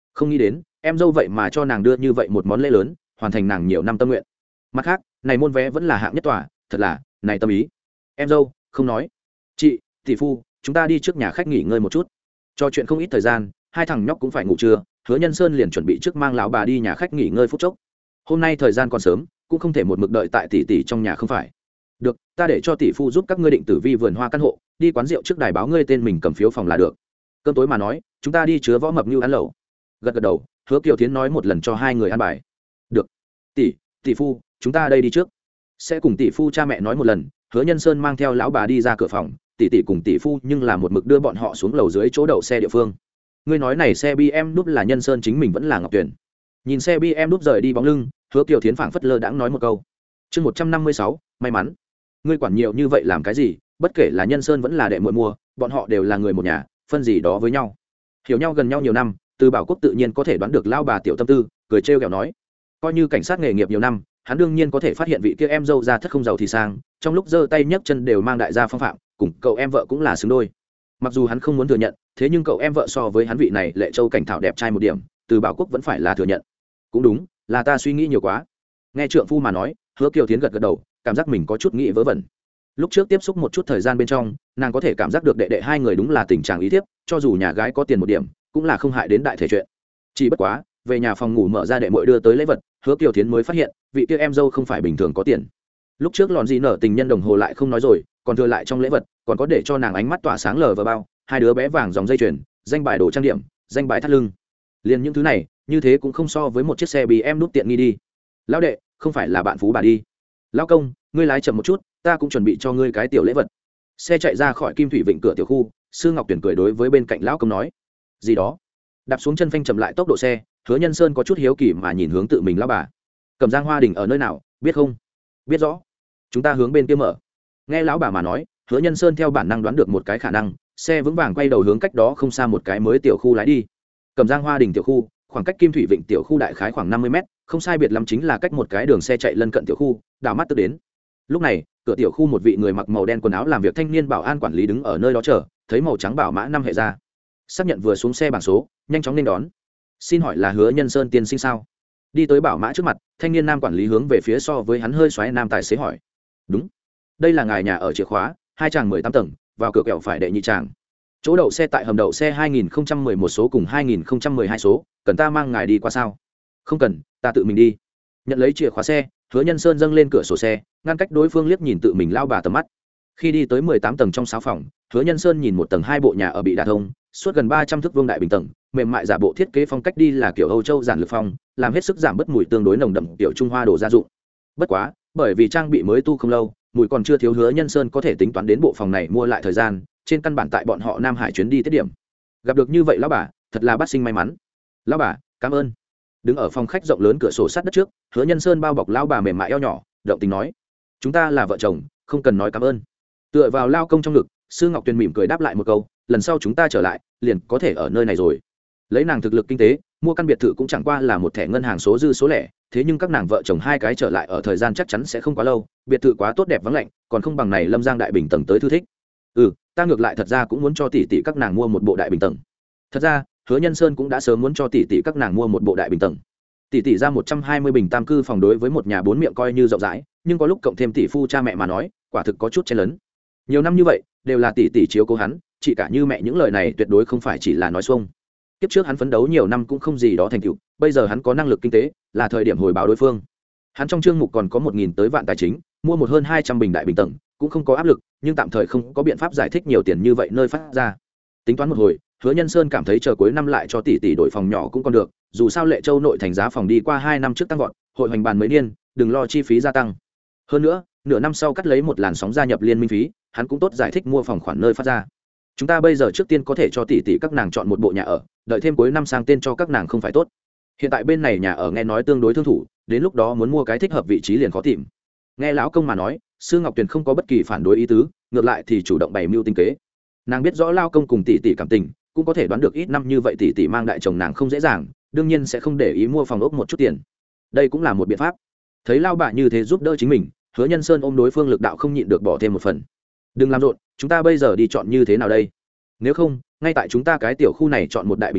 không nghĩ đến em dâu vậy mà cho nàng đưa như vậy một món lễ lớn, hoàn thành nàng nhiều năm tâm nguyện. Mặt khác này môn vé vẫn là hạng nhất tòa, thật là này tâm ý. Em dâu không nói, chị tỷ phu chúng ta đi trước nhà khách nghỉ ngơi một chút. Cho chuyện không ít thời gian, hai thằng nhóc cũng phải ngủ trưa, Hứa Nhân Sơn liền chuẩn bị trước mang lão bà đi nhà khách nghỉ ngơi phút chốc. Hôm nay thời gian còn sớm, cũng không thể một mực đợi tại tỷ tỷ trong nhà không phải. Được, ta để cho tỷ phu giúp các ngươi định tử vi vườn hoa căn hộ, đi quán rượu trước đài báo ngươi tên mình cầm phiếu phòng là được. Cơm tối mà nói, chúng ta đi chứa võ mập như ăn lẩu. Gật gật đầu, Hứa Kiều Thiến nói một lần cho hai người ăn bài. Được, tỷ tỷ phu chúng ta đây đi trước. Sẽ cùng tỷ phu cha mẹ nói một lần. Hứa Nhân Sơn mang theo lão bà đi ra cửa phòng, tỷ tỷ cùng tỷ phu nhưng là một mực đưa bọn họ xuống lầu dưới chỗ đậu xe địa phương. Ngươi nói này xe bê em đúp là Nhân Sơn chính mình vẫn là Ngọc Tuyền? Nhìn xe bê em đúp rời đi bóng lưng, Hứa Kiều Thiến phảng phất lơ đãng nói một câu. Chương một trăm năm mươi sáu, may mắn. Ngươi quản nhiều như vậy làm cái gì? Bất kể là Nhân Sơn vẫn là đệ muội mua, bọn họ đều là người một nhà, phân gì đó với nhau. Hiểu nhau gần nhau nhiều năm, Từ Bảo Quốc tự nhiên có thể đoán được lao bà tiểu tâm tư, cười trêu ghẹo nói, coi như cảnh sát nghề nghiệp nhiều năm, hắn đương nhiên có thể phát hiện vị kia em dâu ra thất không giàu thì sang, trong lúc giơ tay nhấc chân đều mang đại gia phong phạm, cùng cậu em vợ cũng là xứng đôi. Mặc dù hắn không muốn thừa nhận, thế nhưng cậu em vợ so với hắn vị này lệ châu cảnh thảo đẹp trai một điểm, Từ Bảo Quốc vẫn phải là thừa nhận. Cũng đúng, là ta suy nghĩ nhiều quá. Nghe trượng phu mà nói, Hứa Kiều Thiến gật gật đầu, cảm giác mình có chút nghĩ vớ vẩn. Lúc trước tiếp xúc một chút thời gian bên trong, nàng có thể cảm giác được đệ đệ hai người đúng là tình trạng ý thiếp, cho dù nhà gái có tiền một điểm, cũng là không hại đến đại thể chuyện. Chỉ bất quá, về nhà phòng ngủ mở ra đệ muội đưa tới lễ vật, Hứa Kiều Thiến mới phát hiện, vị kia em dâu không phải bình thường có tiền. Lúc trước lòn gì nở tình nhân đồng hồ lại không nói rồi, còn thừa lại trong lễ vật, còn có để cho nàng ánh mắt tỏa sáng lờ vào bao, hai đứa bé vàng dòng dây chuyền, danh bài đồ trang điểm, danh bài thắt lưng. Liên những thứ này, như thế cũng không so với một chiếc xe bê em nút tiện nghi đi. Lão đệ, không phải là bạn phú bà đi. Lão công, ngươi lái chậm một chút, ta cũng chuẩn bị cho ngươi cái tiểu lễ vật. Xe chạy ra khỏi Kim Thủy Vịnh cửa tiểu khu, Sư Ngọc Tuyển cười đối với bên cạnh lão công nói, gì đó. Đạp xuống chân phanh chậm lại tốc độ xe, Hứa Nhân Sơn có chút hiếu kỳ mà nhìn hướng tự mình lão bà. Cẩm Giang Hoa Đình ở nơi nào, biết không? Biết rõ. Chúng ta hướng bên kia mở. Nghe lão bà mà nói, Hứa Nhân Sơn theo bản năng đoán được một cái khả năng, xe vững vàng quay đầu hướng cách đó không xa một cái mới tiểu khu lái đi. Cẩm Giang Hoa Đình tiểu khu, khoảng cách Kim Thủy Vịnh tiểu khu đại khái khoảng năm mươi mét, không sai biệt lắm chính là cách một cái đường xe chạy lân cận tiểu khu, đảo mắt tức đến. Lúc này, cửa tiểu khu một vị người mặc màu đen quần áo làm việc thanh niên bảo an quản lý đứng ở nơi đó chờ, thấy màu trắng bảo mã năm hệ ra, xác nhận vừa xuống xe bảng số, nhanh chóng nên đón. Xin hỏi là Hứa Nhân Sơn tiên sinh sao? Đi tới bảo mã trước mặt, thanh niên nam quản lý hướng về phía so với hắn hơi xoáy nam tài xế hỏi. Đúng, đây là ngài nhà ở chìa khóa, hai tràng mười tám tầng, vào cửa kẹo phải đệ nhị tràng. Chỗ đậu xe tại hầm đậu xe hai nghìn không trăm mười một số cùng hai nghìn không trăm mười hai số, cần ta mang ngài đi qua sao? Không cần, ta tự mình đi. Nhận lấy chìa khóa xe, Hứa Nhân Sơn dâng lên cửa sổ xe, ngăn cách đối phương liếc nhìn tự mình lao bà tầm mắt. Khi đi tới mười tám tầng trong sáu phòng, Hứa Nhân Sơn nhìn một tầng hai bộ nhà ở bị đả thông, suốt gần ba trăm thước vuông đại bình tầng, mềm mại giả bộ thiết kế phong cách đi là kiểu Âu Châu giản lược phong, làm hết sức giảm bớt mùi tương đối nồng đậm tiểu Trung Hoa đồ gia dụng. Bất quá, bởi vì trang bị mới tu không lâu, mùi còn chưa thiếu, Hứa Nhân Sơn có thể tính toán đến bộ phòng này mua lại thời gian, trên căn bản tại bọn họ Nam Hải chuyến đi tiết điểm. Gặp được như vậy lão bà, thật là bát sinh may mắn. Lão bà, cảm ơn. Đứng ở phòng khách rộng lớn cửa sổ sát đất trước, Hứa Nhân Sơn bao bọc lão bà mềm mại eo nhỏ, động tình nói: "Chúng ta là vợ chồng, không cần nói cảm ơn." Tựa vào lao công trong ngực, Sư Ngọc Tuyền mỉm cười đáp lại một câu: "Lần sau chúng ta trở lại, liền có thể ở nơi này rồi." Lấy nàng thực lực kinh tế, mua căn biệt thự cũng chẳng qua là một thẻ ngân hàng số dư số lẻ, thế nhưng các nàng vợ chồng hai cái trở lại ở thời gian chắc chắn sẽ không quá lâu, biệt thự quá tốt đẹp vắng lạnh, còn không bằng này Lâm Giang đại bình tầng tới thư thích. Ừ, ta ngược lại thật ra cũng muốn cho tỷ tỷ các nàng mua một bộ đại bình tầng. Thật ra, Hứa Nhân Sơn cũng đã sớm muốn cho tỷ tỷ các nàng mua một bộ đại bình tầng. Tỷ tỷ ra một trăm hai mươi bình tam cư phòng đối với một nhà bốn miệng coi như rộng rãi, nhưng có lúc cộng thêm tỷ phu cha mẹ mà nói, quả thực có chút chen lớn. Nhiều năm như vậy, đều là tỷ tỷ chiếu cố hắn, chỉ cả như mẹ những lời này tuyệt đối không phải chỉ là nói xuông. Kiếp trước hắn phấn đấu nhiều năm cũng không gì đó thành tựu, bây giờ hắn có năng lực kinh tế, là thời điểm hồi báo đối phương. Hắn trong chương mục còn có một nghìn tới vạn tài chính, mua một hơn hai trăm bình đại bình tầng, cũng không có áp lực, nhưng tạm thời không có biện pháp giải thích nhiều tiền như vậy nơi phát ra. Tính toán một hồi, Hứa Nhân Sơn cảm thấy chờ cuối năm lại cho tỷ tỷ đổi phòng nhỏ cũng còn được, dù sao Lệ Châu nội thành giá phòng đi qua hai năm trước tăng vọt, hội hoành bàn mấy niên, đừng lo chi phí gia tăng. Hơn nữa, nửa năm sau cắt lấy một làn sóng gia nhập liên minh phí, hắn cũng tốt giải thích mua phòng khoản nơi phát ra. Chúng ta bây giờ trước tiên có thể cho tỷ tỷ các nàng chọn một bộ nhà ở, đợi thêm cuối năm sang tên cho các nàng không phải tốt. Hiện tại bên này nhà ở nghe nói tương đối thương thủ, đến lúc đó muốn mua cái thích hợp vị trí liền khó tìm. Nghe lão công mà nói, Sư Ngọc Tuyền không có bất kỳ phản đối ý tứ, ngược lại thì chủ động bày mưu tinh kế. Nàng biết rõ lao công cùng tỷ tỷ cảm tình, cũng có thể đoán được ít năm như vậy tỷ tỷ mang đại chồng nàng không dễ dàng, đương nhiên sẽ không để ý mua phòng ốc một chút tiền. Đây cũng là một biện pháp. Thấy lao bà như thế giúp đỡ chính mình, Hứa Nhân Sơn ôm đối phương lực đạo không nhịn được bỏ thêm một phần. Đừng làm rộn, chúng ta bây giờ đi chọn như thế nào đây? Nếu không, ngay tại chúng ta cái tiểu khu này chọn một đại bình tầng,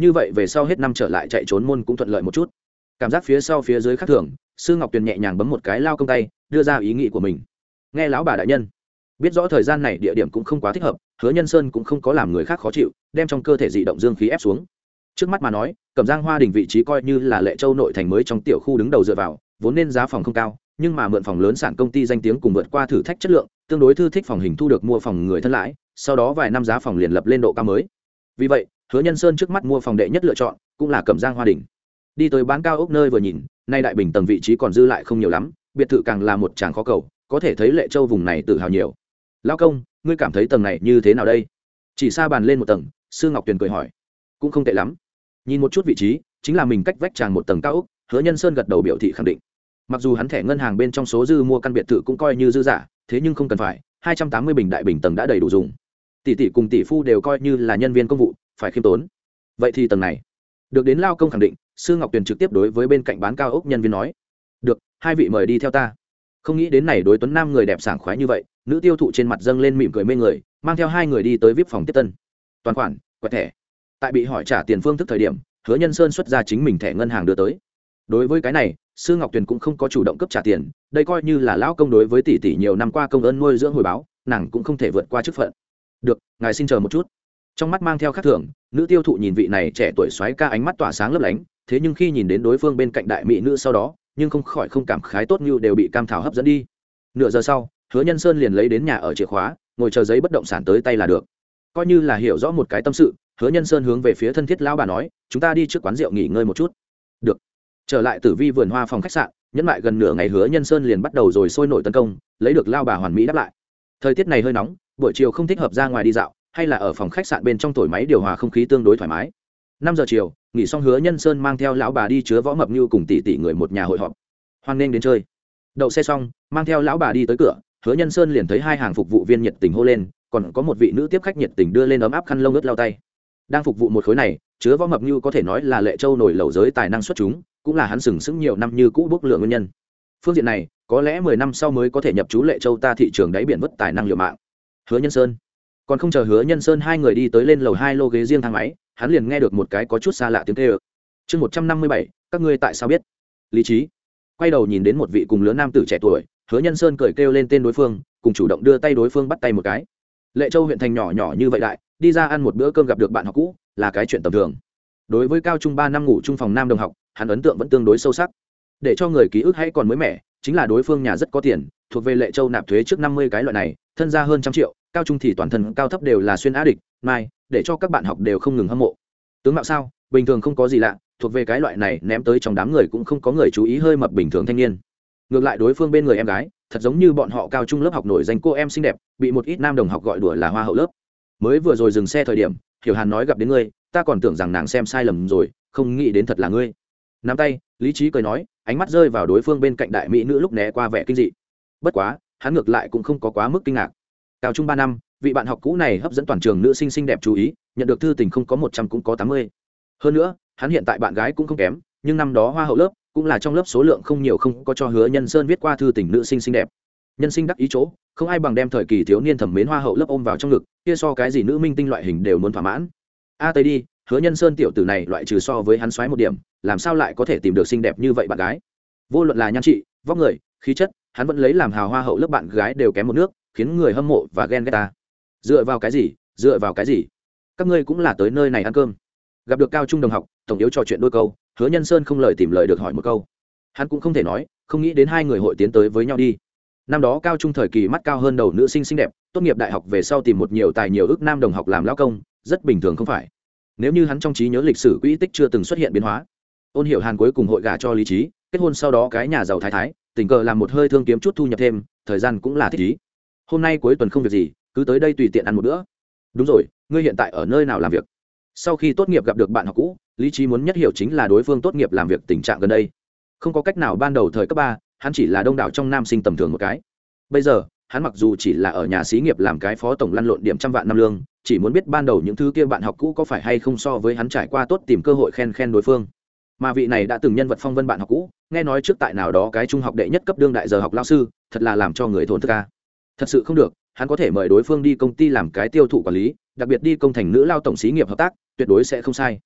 như vậy về sau hết năm trở lại chạy trốn môn cũng thuận lợi một chút. Cảm giác phía sau phía dưới khác thường, sư ngọc tuyền nhẹ nhàng bấm một cái lao công tay, đưa ra ý nghĩ của mình. Nghe lão bà đại nhân, biết rõ thời gian này địa điểm cũng không quá thích hợp, Hứa Nhân Sơn cũng không có làm người khác khó chịu, đem trong cơ thể dị động dương khí ép xuống. Trước mắt mà nói, Cẩm Giang Hoa Đình vị trí coi như là Lệ Châu nội thành mới trong tiểu khu đứng đầu dựa vào, vốn nên giá phòng không cao, nhưng mà mượn phòng lớn sản công ty danh tiếng cùng vượt qua thử thách chất lượng, tương đối thư thích phòng hình thu được mua phòng người thân lãi, sau đó vài năm giá phòng liền lập lên độ cao mới. Vì vậy, Hứa Nhân Sơn trước mắt mua phòng đệ nhất lựa chọn cũng là Cẩm Giang Hoa Đình. Đi tới bán cao ốc nơi vừa nhìn, nay đại bình tầng vị trí còn dư lại không nhiều lắm, biệt thự càng là một tràng khó cầu, có thể thấy Lệ Châu vùng này tự hào nhiều. Lão công, ngươi cảm thấy tầng này như thế nào đây? Chỉ xa bàn lên một tầng, Sư Ngọc Tuyền cười hỏi. Cũng không tệ lắm. Nhìn một chút vị trí, chính là mình cách vách tràng một tầng cao ốc, Hứa Nhân Sơn gật đầu biểu thị khẳng định. Mặc dù hắn thẻ ngân hàng bên trong số dư mua căn biệt thự cũng coi như dư giả, thế nhưng không cần phải, hai trăm tám mươi bình đại bình tầng đã đầy đủ dùng. Tỷ tỷ cùng tỷ phu đều coi như là nhân viên công vụ, phải khiêm tốn. Vậy thì tầng này, được đến lao công khẳng định, Sư Ngọc Tuyền trực tiếp đối với bên cạnh bán cao ốc nhân viên nói: "Được, hai vị mời đi theo ta." Không nghĩ đến này đối tuấn nam người đẹp sảng khoái như vậy, nữ tiêu thụ trên mặt dâng lên mỉm cười mê người, mang theo hai người đi tới vê i pê phòng tiếp tân. Toàn khoản, quẹt thẻ. Tại bị hỏi trả tiền phương thức thời điểm, Hứa Nhân Sơn xuất ra chính mình thẻ ngân hàng đưa tới. Đối với cái này, Sư Ngọc Tuyền cũng không có chủ động cấp trả tiền, đây coi như là lão công đối với tỷ tỷ nhiều năm qua công ơn nuôi dưỡng hồi báo, nàng cũng không thể vượt qua chức phận. "Được, ngài xin chờ một chút." Trong mắt mang theo khát thường, nữ tiêu thụ nhìn vị này trẻ tuổi soái ca ánh mắt tỏa sáng lấp lánh, thế nhưng khi nhìn đến đối phương bên cạnh đại mỹ nữ sau đó, nhưng không khỏi không cảm khái tốt như đều bị cam thảo hấp dẫn đi. Nửa giờ sau, Hứa Nhân Sơn liền lấy đến nhà ở chìa khóa, ngồi chờ giấy bất động sản tới tay là được. Coi như là hiểu rõ một cái tâm sự, Hứa Nhân Sơn hướng về phía thân thiết lão bà nói: "Chúng ta đi trước quán rượu nghỉ ngơi một chút." Được. Trở lại Tử Vi vườn hoa phòng khách sạn, nhẫn lại gần nửa ngày, Hứa Nhân Sơn liền bắt đầu rồi sôi nổi tấn công, lấy được lão bà hoàn mỹ đáp lại. Thời tiết này hơi nóng, buổi chiều không thích hợp ra ngoài đi dạo, hay là ở phòng khách sạn bên trong thổi máy điều hòa không khí tương đối thoải mái. Năm giờ chiều, nghỉ xong, Hứa Nhân Sơn mang theo lão bà đi chứa võ mập như cùng tỷ tỷ người một nhà hội họp. Hoan nghênh đến chơi. Đậu xe xong, mang theo lão bà đi tới cửa, Hứa Nhân Sơn liền thấy hai hàng phục vụ viên nhiệt tình hô lên, còn có một vị nữ tiếp khách nhiệt tình đưa lên ấm áp khăn lông ướt lau tay. Đang phục vụ một khối này, chứa võ mập như có thể nói là Lệ Châu nổi lẩu giới tài năng xuất chúng, cũng là hắn sừng sững nhiều năm như cũ bốc lượng nguyên nhân. Phương diện này, có lẽ mười năm sau mới có thể nhập trú Lệ Châu ta thị trường đáy biển vất tài năng liều mạng. Hứa Nhân Sơn. Còn không chờ Hứa Nhân Sơn hai người đi tới lên lầu hai lô ghế riêng thang máy, hắn liền nghe được một cái có chút xa lạ tiếng kêu. Chương một trăm năm mươi bảy, các ngươi tại sao biết? Lý trí. Quay đầu nhìn đến một vị cùng lứa nam tử trẻ tuổi, Hứa Nhân Sơn cười kêu lên tên đối phương, cùng chủ động đưa tay đối phương bắt tay một cái. Lệ Châu huyện thành nhỏ nhỏ như vậy đại, đi ra ăn một bữa cơm gặp được bạn học cũ, là cái chuyện tầm thường. Đối với cao trung ba năm ngủ chung phòng nam đồng học, hắn ấn tượng vẫn tương đối sâu sắc. Để cho người ký ức hay còn mới mẻ, chính là đối phương nhà rất có tiền, thuộc về Lệ Châu nạp thuế trước năm mươi cái loại này, thân gia hơn trăm triệu, cao trung thì toàn thân cao thấp đều là xuyên á địch, mai, để cho các bạn học đều không ngừng hâm mộ. Tướng mạo sao, bình thường không có gì lạ, thuộc về cái loại này ném tới trong đám người cũng không có người chú ý hơi mập bình thường thanh niên. Ngược lại đối phương bên người em gái, thật giống như bọn họ cao trung lớp học nổi danh cô em xinh đẹp, bị một ít nam đồng học gọi đùa là hoa hậu lớp. Mới vừa rồi dừng xe thời điểm, Hiểu Hàn nói gặp đến ngươi, ta còn tưởng rằng nàng xem sai lầm rồi, không nghĩ đến thật là ngươi. Nắm tay, Lý Trí cười nói, ánh mắt rơi vào đối phương bên cạnh đại mỹ nữ lúc né qua vẻ kinh dị. Bất quá, hắn ngược lại cũng không có quá mức kinh ngạc. Cao trung ba năm, vị bạn học cũ này hấp dẫn toàn trường nữ sinh xinh đẹp chú ý, nhận được thư tình không có một trăm cũng có tám mươi. Hơn nữa, hắn hiện tại bạn gái cũng không kém, nhưng năm đó hoa hậu lớp cũng là trong lớp số lượng không nhiều không có cho Hứa Nhân Sơn viết qua thư tình nữ sinh xinh đẹp. Nhân sinh đắc ý chỗ, không ai bằng đem thời kỳ thiếu niên thẩm mến hoa hậu lớp ôm vào trong ngực, kia so cái gì nữ minh tinh loại hình đều muốn thỏa mãn. A tây đi, Hứa Nhân Sơn tiểu tử này loại trừ so với hắn xoáy một điểm, làm sao lại có thể tìm được xinh đẹp như vậy bạn gái? Vô luận là nhan trị, vóc người, khí chất, hắn vẫn lấy làm hào hoa hậu lớp bạn gái đều kém một nước, khiến người hâm mộ và ghen ghét ta. Dựa vào cái gì? Dựa vào cái gì? Các ngươi cũng là tới nơi này ăn cơm. Gặp được cao trung đồng học, tổng yếu trò chuyện đôi câu, Hứa Nhân Sơn không lời tìm lời được hỏi một câu. Hắn cũng không thể nói, không nghĩ đến hai người hội tiến tới với nhau đi. Năm đó cao trung thời kỳ mắt cao hơn đầu nữ sinh xinh đẹp, tốt nghiệp đại học về sau tìm một nhiều tài nhiều ước nam đồng học làm lão công, rất bình thường không phải? Nếu như hắn trong trí nhớ lịch sử quỹ tích chưa từng xuất hiện biến hóa. Ôn Hiểu Hàn cuối cùng hội gả cho Lý Trí, kết hôn sau đó cái nhà giàu thái thái, tình cờ làm một hơi thương kiếm chút thu nhập thêm, thời gian cũng là thích ý. Hôm nay cuối tuần không việc gì, cứ tới đây tùy tiện ăn một bữa. Đúng rồi, ngươi hiện tại ở nơi nào làm việc? Sau khi tốt nghiệp gặp được bạn học cũ, Lý Trí muốn nhất hiểu chính là đối phương tốt nghiệp làm việc tình trạng gần đây. Không có cách nào, ban đầu thời cấp ba, hắn chỉ là đông đảo trong nam sinh tầm thường một cái. Bây giờ, hắn mặc dù chỉ là ở nhà xí nghiệp làm cái phó tổng lăn lộn điểm trăm vạn năm lương, chỉ muốn biết ban đầu những thứ kia bạn học cũ có phải hay không so với hắn trải qua tốt tìm cơ hội khen khen đối phương. Mà vị này đã từng nhân vật phong vân bạn học cũ, nghe nói trước tại nào đó cái trung học đệ nhất cấp đương đại giờ học lao sư, thật là làm cho người thốn thức ca. Thật sự không được, hắn có thể mời đối phương đi công ty làm cái tiêu thụ quản lý, đặc biệt đi công thành nữ lao tổng xí nghiệp hợp tác, tuyệt đối sẽ không sai.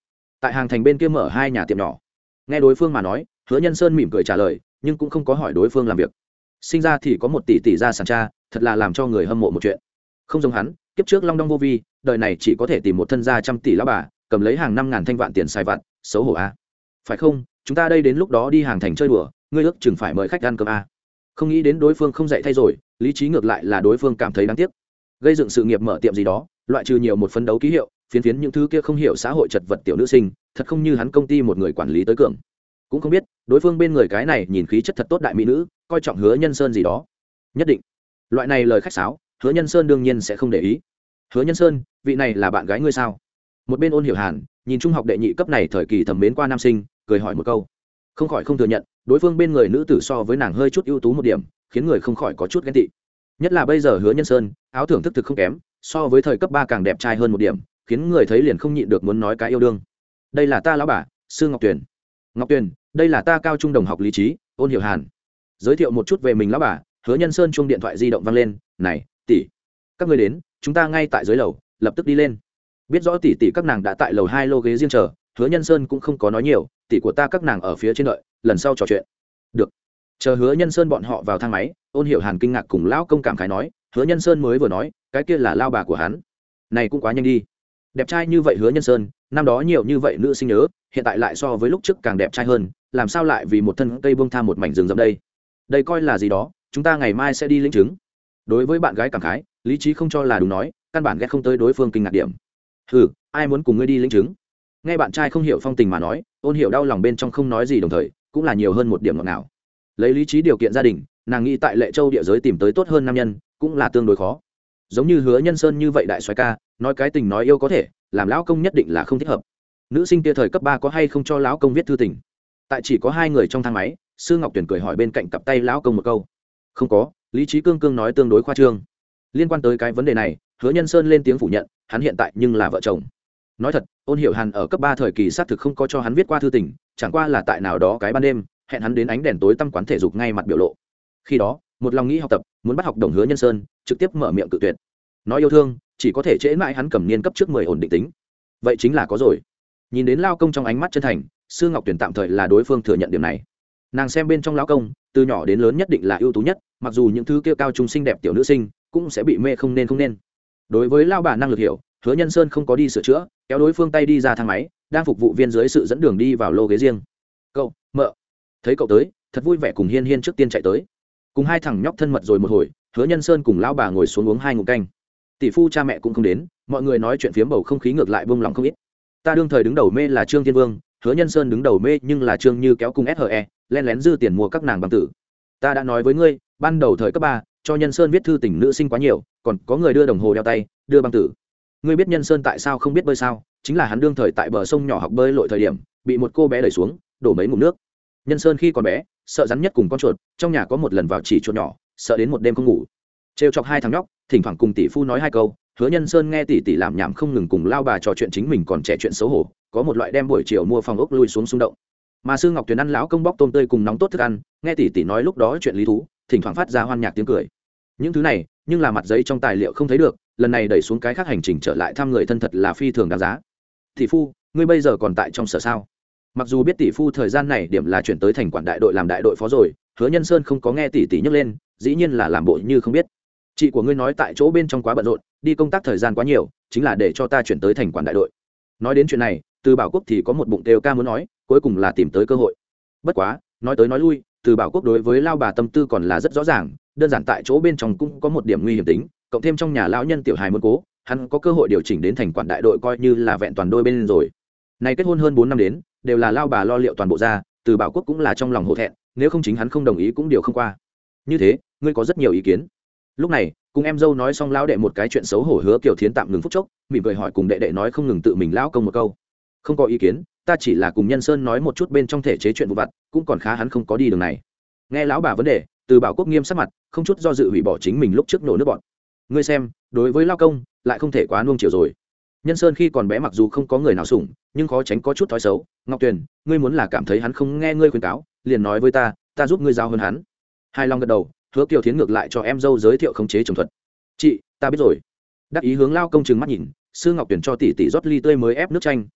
tại hàng thành bên kia mở hai nhà tiệm nhỏ. Nghe đối phương mà nói, Hứa Nhân Sơn mỉm cười trả lời, nhưng cũng không có hỏi đối phương làm việc. Sinh ra thì có một tỷ tỷ gia sản cha, thật là làm cho người hâm mộ một chuyện. Không giống hắn, kiếp trước long đong vô vi, đời này chỉ có thể tìm một thân gia trăm tỷ lão bà, cầm lấy hàng năm ngàn thanh vạn tiền xài vặt, xấu hổ a. À? Phải không? Chúng ta đây đến lúc đó đi hàng thành chơi đùa, ngươi ước chừng phải mời khách ăn cơm a. À? Không nghĩ đến đối phương không dạy thay rồi, lý trí ngược lại là đối phương cảm thấy đáng tiếc. Gây dựng sự nghiệp mở tiệm gì đó, loại trừ nhiều một phấn đấu ký hiệu, phiến phiến những thứ kia không hiểu xã hội chật vật tiểu nữ sinh, thật không như hắn công ty một người quản lý tới cường. Cũng không biết, đối phương bên người cái này nhìn khí chất thật tốt đại mỹ nữ, coi trọng Hứa Nhân Sơn gì đó. Nhất định, loại này lời khách sáo, Hứa Nhân Sơn đương nhiên sẽ không để ý. Hứa Nhân Sơn, vị này là bạn gái ngươi sao? Một bên Ôn Hiểu Hàn, nhìn trung học đệ nhị cấp này thời kỳ thẩm mến qua nam sinh, cười hỏi một câu. Không khỏi không thừa nhận, đối phương bên người nữ tử so với nàng hơi chút ưu tú một điểm, khiến người không khỏi có chút ghen tị. Nhất là bây giờ Hứa Nhân Sơn, áo thưởng thức thực không kém, so với thời cấp ba càng đẹp trai hơn một điểm, khiến người thấy liền không nhịn được muốn nói cái yêu đương. Đây là ta lão bà, Sư Ngọc Tuyền. Ngọc Tuyền, đây là ta cao trung đồng học lý trí, Ôn Hiểu Hàn. Giới thiệu một chút về mình lão bà, Hứa Nhân Sơn chuông điện thoại di động vang lên, "Này, tỷ, các ngươi đến, chúng ta ngay tại dưới lầu, lập tức đi lên." Biết rõ tỷ tỷ các nàng đã tại lầu hai lô ghế riêng chờ, Hứa Nhân Sơn cũng không có nói nhiều, tỷ của ta các nàng ở phía trên đợi, lần sau trò chuyện. Được. Chờ Hứa Nhân Sơn bọn họ vào thang máy, Ôn Hiểu Hàn kinh ngạc cùng lão công cảm khái nói, Hứa Nhân Sơn mới vừa nói, cái kia là lao bà của hắn. Này cũng quá nhanh đi. Đẹp trai như vậy Hứa Nhân Sơn, năm đó nhiều như vậy nữ sinh nhớ, hiện tại lại so với lúc trước càng đẹp trai hơn, làm sao lại vì một thân cây buông tha một mảnh rừng rậm đây? Đây coi là gì đó, chúng ta ngày mai sẽ đi lĩnh chứng. Đối với bạn gái cảm khái, lý trí không cho là đúng nói, căn bản ghét không tới đối phương kinh ngạc điểm. Hừ, ai muốn cùng ngươi đi lĩnh chứng? Nghe bạn trai không hiểu phong tình mà nói, Ôn Hiểu đau lòng bên trong không nói gì, đồng thời cũng là nhiều hơn một điểm ngọt ngào. Lấy lý trí điều kiện gia đình, nàng nghĩ tại Lệ Châu địa giới tìm tới tốt hơn nam nhân, cũng là tương đối khó. Giống như Hứa Nhân Sơn như vậy đại soái ca, nói cái tình nói yêu có thể, làm lão công nhất định là không thích hợp. Nữ sinh kia thời cấp ba có hay không cho lão công viết thư tình? Tại chỉ có hai người trong thang máy, Sư Ngọc Tuyển cười hỏi bên cạnh cặp tay lão công một câu. Không có, lý trí cương cương nói tương đối khoa trương. Liên quan tới cái vấn đề này, Hứa Nhân Sơn lên tiếng phủ nhận, hắn hiện tại nhưng là vợ chồng. Nói thật, Ôn Hiểu Hàn ở cấp ba thời kỳ xác thực không có cho hắn viết qua thư tình, chẳng qua là tại nào đó cái ban đêm, hẹn hắn đến ánh đèn tối tăm quán thể dục ngay mặt biểu lộ. Khi đó, một lòng nghĩ học tập, muốn bắt học đồng Hứa Nhân Sơn, trực tiếp mở miệng cự tuyệt. Nói yêu thương, chỉ có thể trễ mãi hắn cầm niên cấp trước mười ổn định tính. Vậy chính là có rồi. Nhìn đến lao công trong ánh mắt chân thành, Sư Ngọc Tuyển tạm thời là đối phương thừa nhận điểm này. Nàng xem bên trong lão công, từ nhỏ đến lớn nhất định là ưu tú nhất, mặc dù những thứ kia cao trung xinh đẹp tiểu nữ sinh cũng sẽ bị mê không nên không nên. Đối với lao bà năng lực hiểu, Hứa Nhân Sơn không có đi sửa chữa, kéo đối phương tay đi ra thang máy, đang phục vụ viên dưới sự dẫn đường đi vào lô ghế riêng. Cậu, mợ, thấy cậu tới, thật vui vẻ cùng Hiên Hiên trước tiên chạy tới. Cùng hai thằng nhóc thân mật rồi một hồi, Hứa Nhân Sơn cùng lão bà ngồi xuống uống hai ngụm canh. Tỷ phu cha mẹ cũng không đến, mọi người nói chuyện phiếm bầu không khí ngược lại buông lòng không ít. Ta đương thời đứng đầu mê là Trương Thiên Vương, Hứa Nhân Sơn đứng đầu mê nhưng là Trương Như kéo cùng ét hờ e, len lén dư tiền mua các nàng bằng tử. Ta đã nói với ngươi, ban đầu thời cấp ba, cho Nhân Sơn viết thư tình nữ sinh quá nhiều, còn có người đưa đồng hồ đeo tay, đưa băng tử. Ngươi biết Nhân Sơn tại sao không biết bơi sao? Chính là hắn đương thời tại bờ sông nhỏ học bơi lội thời điểm, bị một cô bé đẩy xuống, đổ mấy ngụm nước. Nhân Sơn khi còn bé, sợ rắn nhất cùng con chuột, trong nhà có một lần vào chỉ chuột nhỏ, sợ đến một đêm không ngủ. Trêu chọc hai thằng nhóc, thỉnh thoảng cùng tỷ phu nói hai câu, Hứa Nhân Sơn nghe tỷ tỷ làm nhảm không ngừng cùng lao bà trò chuyện chính mình còn trẻ chuyện xấu hổ, có một loại đem buổi chiều mua phòng ốc lui xuống xung động. Mà Sư Ngọc Tuyền ăn lão công bóc tôm tươi cùng nóng tốt thức ăn, nghe tỷ tỷ nói lúc đó chuyện lý thú, thỉnh thoảng phát ra hoan nhạc tiếng cười. Những thứ này, nhưng là mặt giấy trong tài liệu không thấy được, lần này đẩy xuống cái khác hành trình trở lại thăm người thân thật là phi thường đáng giá. Tỷ phu, ngươi bây giờ còn tại trong sở sao? Mặc dù biết tỷ phu thời gian này điểm là chuyển tới thành quản đại đội làm đại đội phó rồi, Hứa Nhân Sơn không có nghe tỷ tỷ nhắc lên, dĩ nhiên là làm bộ như không biết. Chị của ngươi nói tại chỗ bên trong quá bận rộn, đi công tác thời gian quá nhiều, chính là để cho ta chuyển tới thành quản đại đội. Nói đến chuyện này, Từ Bảo Quốc thì có một bụng đều ca muốn nói, cuối cùng là tìm tới cơ hội. Bất quá, nói tới nói lui, Từ Bảo Quốc đối với lao bà tâm tư còn là rất rõ ràng, đơn giản tại chỗ bên trong cũng có một điểm nguy hiểm tính, cộng thêm trong nhà lão nhân tiểu hài muốn cố, hắn có cơ hội điều chỉnh đến thành quản đại đội coi như là vẹn toàn đôi bên rồi. Này kết hôn hơn bốn năm đến, đều là lao bà lo liệu toàn bộ ra, Từ Bảo Quốc cũng là trong lòng hổ thẹn, nếu không chính hắn không đồng ý cũng điều không qua. Như thế, ngươi có rất nhiều ý kiến. Lúc này, cùng em dâu nói xong lão đệ một cái chuyện xấu hổ Hứa Kiều Thiến tạm ngừng phút chốc, mỉm cười hỏi cùng đệ đệ nói không ngừng tự mình lão công một câu. Không có ý kiến, ta chỉ là cùng Nhân Sơn nói một chút bên trong thể chế chuyện vụ vặt, cũng còn khá hắn không có đi đường này. Nghe lão bà vấn đề, Từ Bảo Quốc nghiêm sắc mặt, không chút do dự hủy bỏ chính mình lúc trước nổ nước bọn. Ngươi xem, đối với lao công, lại không thể quá nuông chiều rồi. Nhân Sơn khi còn bé mặc dù không có người nào sủng, nhưng khó tránh có chút thói xấu. Ngọc Tuyền, ngươi muốn là cảm thấy hắn không nghe ngươi khuyên cáo, liền nói với ta, ta giúp ngươi giao hơn hắn. Hai Long gật đầu, Hứa Kiều Thiến ngược lại cho em dâu giới thiệu khống chế trồng thuật. Chị, ta biết rồi. Đắc ý hướng lao công chừng mắt nhìn, Sư Ngọc Tuyền cho tỷ tỷ rót ly tươi mới ép nước chanh,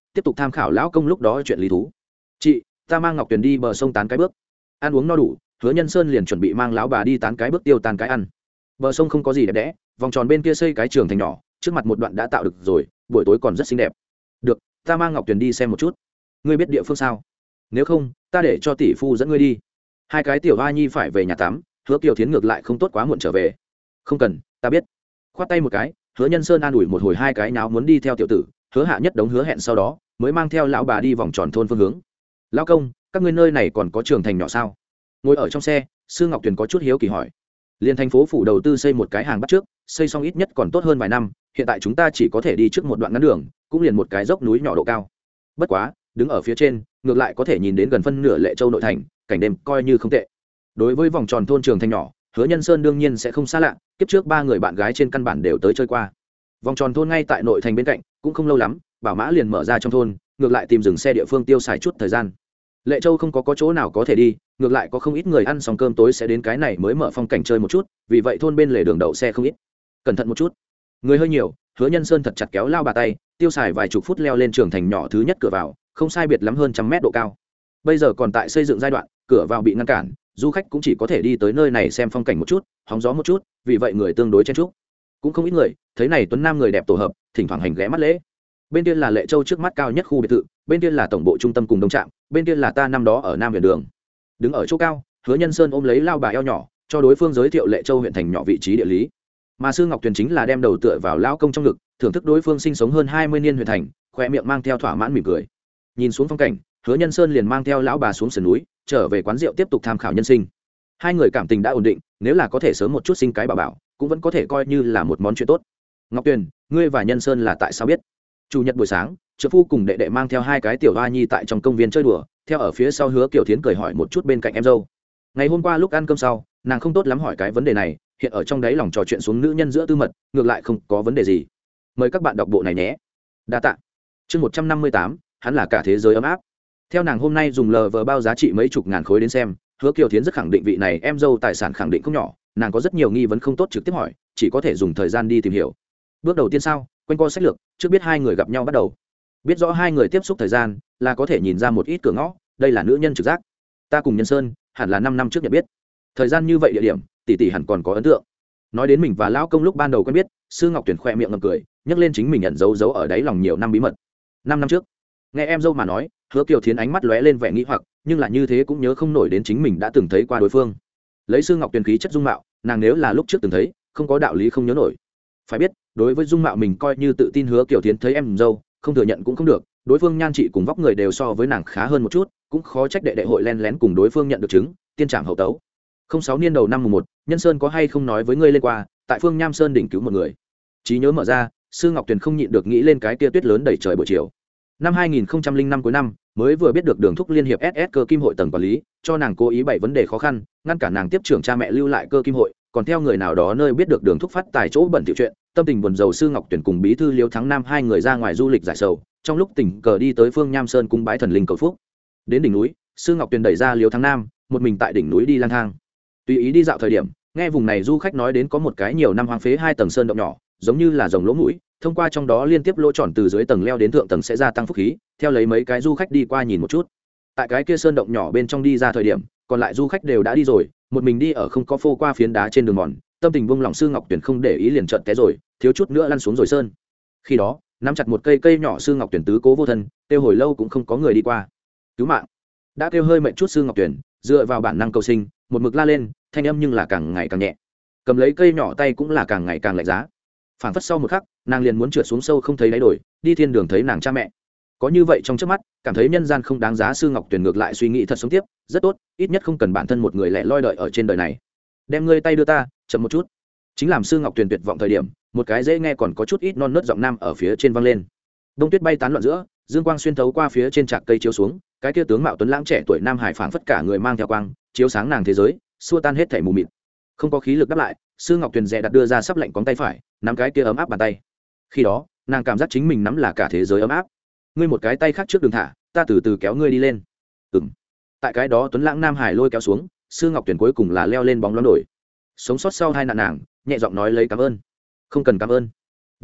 tiếp tục tham khảo lão công lúc đó chuyện lý thú. Chị, ta mang Ngọc Tuyền đi bờ sông tán cái bước. Ăn uống no đủ, Hứa Nhân Sơn liền chuẩn bị mang lão bà đi tán cái bước tiêu tan cái ăn. Bờ sông không có gì đẹp đẽ, vòng tròn bên kia xây cái trường thành nhỏ, trước mặt một đoạn đã tạo được rồi, buổi tối còn rất xinh đẹp. Được, ta mang Ngọc Tuyền đi xem một chút. Ngươi biết địa phương sao? Nếu không, ta để cho tỷ phu dẫn ngươi đi. Hai cái tiểu hoa nhi phải về nhà tắm, Hứa Kiều Thiến ngược lại không tốt quá muộn trở về. Không cần, ta biết. Khoát tay một cái, Hứa Nhân Sơn an ủi một hồi hai cái nháo muốn đi theo tiểu tử, Hứa Hạ Nhất đống hứa hẹn sau đó, mới mang theo lão bà đi vòng tròn thôn phương hướng. Lão công, các ngươi nơi này còn có trường thành nhỏ sao? Ngồi ở trong xe, Sư Ngọc Tuyền có chút hiếu kỳ hỏi. Liên thành phố phủ đầu tư xây một cái hàng bắt trước, xây xong ít nhất còn tốt hơn vài năm, hiện tại chúng ta chỉ có thể đi trước một đoạn ngắn đường, cũng liền một cái dốc núi nhỏ độ cao. Bất quá, đứng ở phía trên, ngược lại có thể nhìn đến gần phân nửa Lệ Châu nội thành, cảnh đêm coi như không tệ. Đối với vòng tròn thôn trường thành nhỏ, Hứa Nhân Sơn đương nhiên sẽ không xa lạ, kiếp trước ba người bạn gái trên căn bản đều tới chơi qua. Vòng tròn thôn ngay tại nội thành bên cạnh, cũng không lâu lắm, Bảo Mã liền mở ra trong thôn, ngược lại tìm dừng xe địa phương tiêu xài chút thời gian. Lệ Châu không có, có chỗ nào có thể đi, ngược lại có không ít người ăn xong cơm tối sẽ đến cái này mới mở phong cảnh chơi một chút, vì vậy thôn bên lề đường đậu xe không ít. Cẩn thận một chút, người hơi nhiều, Hứa Nhân Sơn thật chặt kéo lao bà tay, tiêu xài vài chục phút leo lên trường thành nhỏ thứ nhất cửa vào, không sai biệt lắm hơn trăm mét độ cao. Bây giờ còn tại xây dựng giai đoạn, cửa vào bị ngăn cản, du khách cũng chỉ có thể đi tới nơi này xem phong cảnh một chút, hóng gió một chút, vì vậy người tương đối chen chúc. Cũng không ít người, thấy này tuấn nam người đẹp tổ hợp, thỉnh thoảng hành ghé mắt lễ. Bên kia là Lệ Châu trước mắt cao nhất khu biệt thự, bên kia là tổng bộ trung tâm cùng đông trạm, bên kia là ta năm đó ở Nam Viện đường. Đứng ở chỗ cao, Hứa Nhân Sơn ôm lấy lao bà eo nhỏ, cho đối phương giới thiệu Lệ Châu huyện thành nhỏ vị trí địa lý. Mà Sư Ngọc Tuyền chính là đem đầu tựa vào lão công trong ngực, thưởng thức đối phương sinh sống hơn hai mươi niên huyện thành, khoe miệng mang theo thỏa mãn mỉm cười. Nhìn xuống phong cảnh, Hứa Nhân Sơn liền mang theo lão bà xuống sườn núi, trở về quán rượu tiếp tục tham khảo nhân sinh. Hai người cảm tình đã ổn định, nếu là có thể sớm một chút sinh cái bảo bảo, cũng vẫn có thể coi như là một món chuyện tốt. Ngọc Tuyền, ngươi và Nhân Sơn là tại sao biết? Chủ nhật buổi sáng, trợ phu cùng đệ đệ mang theo hai cái tiểu hoa nhi tại trong công viên chơi đùa, theo ở phía sau Hứa Kiều Thiến cười hỏi một chút bên cạnh em dâu. Ngày hôm qua lúc ăn cơm sau, nàng không tốt lắm hỏi cái vấn đề này, hiện ở trong đáy lòng trò chuyện xuống nữ nhân giữa tư mật, ngược lại không có vấn đề gì. Mời các bạn đọc bộ này nhé. Đa tạ. Chương một trăm năm mươi tám, hắn là cả thế giới ấm áp. Theo nàng hôm nay dùng lờ vờ bao giá trị mấy chục ngàn khối đến xem, Hứa Kiều Thiến rất khẳng định vị này em dâu tài sản khẳng định không nhỏ, nàng có rất nhiều nghi vấn không tốt trực tiếp hỏi, chỉ có thể dùng thời gian đi tìm hiểu. Bước đầu tiên sao, quanh co sách lược, trước biết hai người gặp nhau bắt đầu. Biết rõ hai người tiếp xúc thời gian, là có thể nhìn ra một ít cửa ngõ, đây là nữ nhân trực giác. Ta cùng Nhân Sơn, hẳn là năm năm trước nhận biết. Thời gian như vậy địa điểm, tỷ tỷ hẳn còn có ấn tượng. Nói đến mình và lão công lúc ban đầu quen biết, Sư Ngọc Tuyền khoe miệng ngậm cười, nhắc lên chính mình nhận dấu dấu ở đáy lòng nhiều năm bí mật. Năm năm trước, nghe em dâu mà nói, Hứa Kiều Thiến ánh mắt lóe lên vẻ nghi hoặc, nhưng là như thế cũng nhớ không nổi đến chính mình đã từng thấy qua đối phương. Lấy Sư Ngọc Tuyền khí chất dung mạo, nàng nếu là lúc trước từng thấy, không có đạo lý không nhớ nổi. Phải biết, đối với dung mạo mình coi như tự tin Hứa Kiều Thiến thấy em dâu, không thừa nhận cũng không được, đối phương nhan trị cùng vóc người đều so với nàng khá hơn một chút, cũng khó trách đệ đệ hội len lén cùng đối phương nhận được chứng, tiên trảm hậu tấu. Không sáu niên đầu năm mùng một, Nhân Sơn có hay không nói với ngươi lên qua, tại Phương Nham Sơn đỉnh cứu một người. Trí nhớ mở ra, Sư Ngọc Tuyền không nhịn được nghĩ lên cái tia tuyết lớn đầy trời buổi chiều. Năm hai nghìn không trăm lẻ năm cuối năm, mới vừa biết được Đường Thúc liên hiệp ét ét cơ kim hội tầng quản lý, cho nàng cố ý bảy vấn đề khó khăn, ngăn cản nàng tiếp trưởng cha mẹ lưu lại cơ kim hội, còn theo người nào đó nơi biết được Đường Thúc phát tài chỗ bẩn tiểu chuyện, tâm tình buồn rầu Sư Ngọc Tuyền cùng bí thư Liêu Thắng Nam hai người ra ngoài du lịch giải sầu, trong lúc tình cờ đi tới Phương Nham Sơn cung bái thần linh cầu phúc. Đến đỉnh núi, Sư Ngọc Tuyền đẩy ra Liêu Thắng Nam, một mình tại đỉnh núi đi lang thang. Tùy ý đi dạo thời điểm, nghe vùng này du khách nói đến có một cái nhiều năm hoang phế hai tầng sơn động nhỏ, giống như là rồng lỗ mũi, thông qua trong đó liên tiếp lỗ tròn từ dưới tầng leo đến thượng tầng sẽ gia tăng phúc khí, theo lấy mấy cái du khách đi qua nhìn một chút. Tại cái kia sơn động nhỏ bên trong đi ra thời điểm, còn lại du khách đều đã đi rồi, một mình đi ở không có phô qua phiến đá trên đường mòn, tâm tình buông lỏng Sư Ngọc Tuyền không để ý liền trợn té rồi, thiếu chút nữa lăn xuống rồi sơn. Khi đó, nắm chặt một cây cây nhỏ Sư Ngọc Tuyền tứ cố vô thân, kêu hồi lâu cũng không có người đi qua. Cứu mạng. Đã kêu hơi mệt chút Sư Ngọc Tuyền, dựa vào bản năng cầu sinh, một mực la lên, thanh âm nhưng là càng ngày càng nhẹ. Cầm lấy cây nhỏ tay cũng là càng ngày càng lạnh giá. Phảng phất sau một khắc, nàng liền muốn trượt xuống sâu không thấy đáy đổi, đi thiên đường thấy nàng cha mẹ. Có như vậy trong trước mắt, cảm thấy nhân gian không đáng giá, Sư Ngọc Tuyền ngược lại suy nghĩ thật sống tiếp, rất tốt, ít nhất không cần bản thân một người lẻ loi đợi ở trên đời này. Đem ngươi tay đưa ta, chậm một chút. Chính làm Sư Ngọc Tuyền tuyệt vọng thời điểm, một cái dễ nghe còn có chút ít non nớt giọng nam ở phía trên vang lên. Đông tuyết bay tán loạn giữa, dương quang xuyên thấu qua phía trên trạc cây chiếu xuống, cái kia tướng mạo tuấn lãng trẻ tuổi nam hải phảng phất cả người mang theo quang, chiếu sáng nàng thế giới, xua tan hết thảy mù mịt. Không có khí lực đáp lại, Sư Ngọc Tuyền dè đặt đưa ra sắp lạnh cóng tay phải, nắm cái kia ấm áp bàn tay. Khi đó, nàng cảm giác chính mình nắm là cả thế giới ấm áp. Ngươi một cái tay khác trước đường thả, ta từ từ kéo ngươi đi lên. Ừm. Tại cái đó tuấn lãng nam hải lôi kéo xuống, Sư Ngọc Tuyền cuối cùng là leo lên bóng loáng đổi. Sống sót sau hai nạn nàng, nhẹ giọng nói lấy cảm ơn. Không cần cảm ơn. Đúng rồi,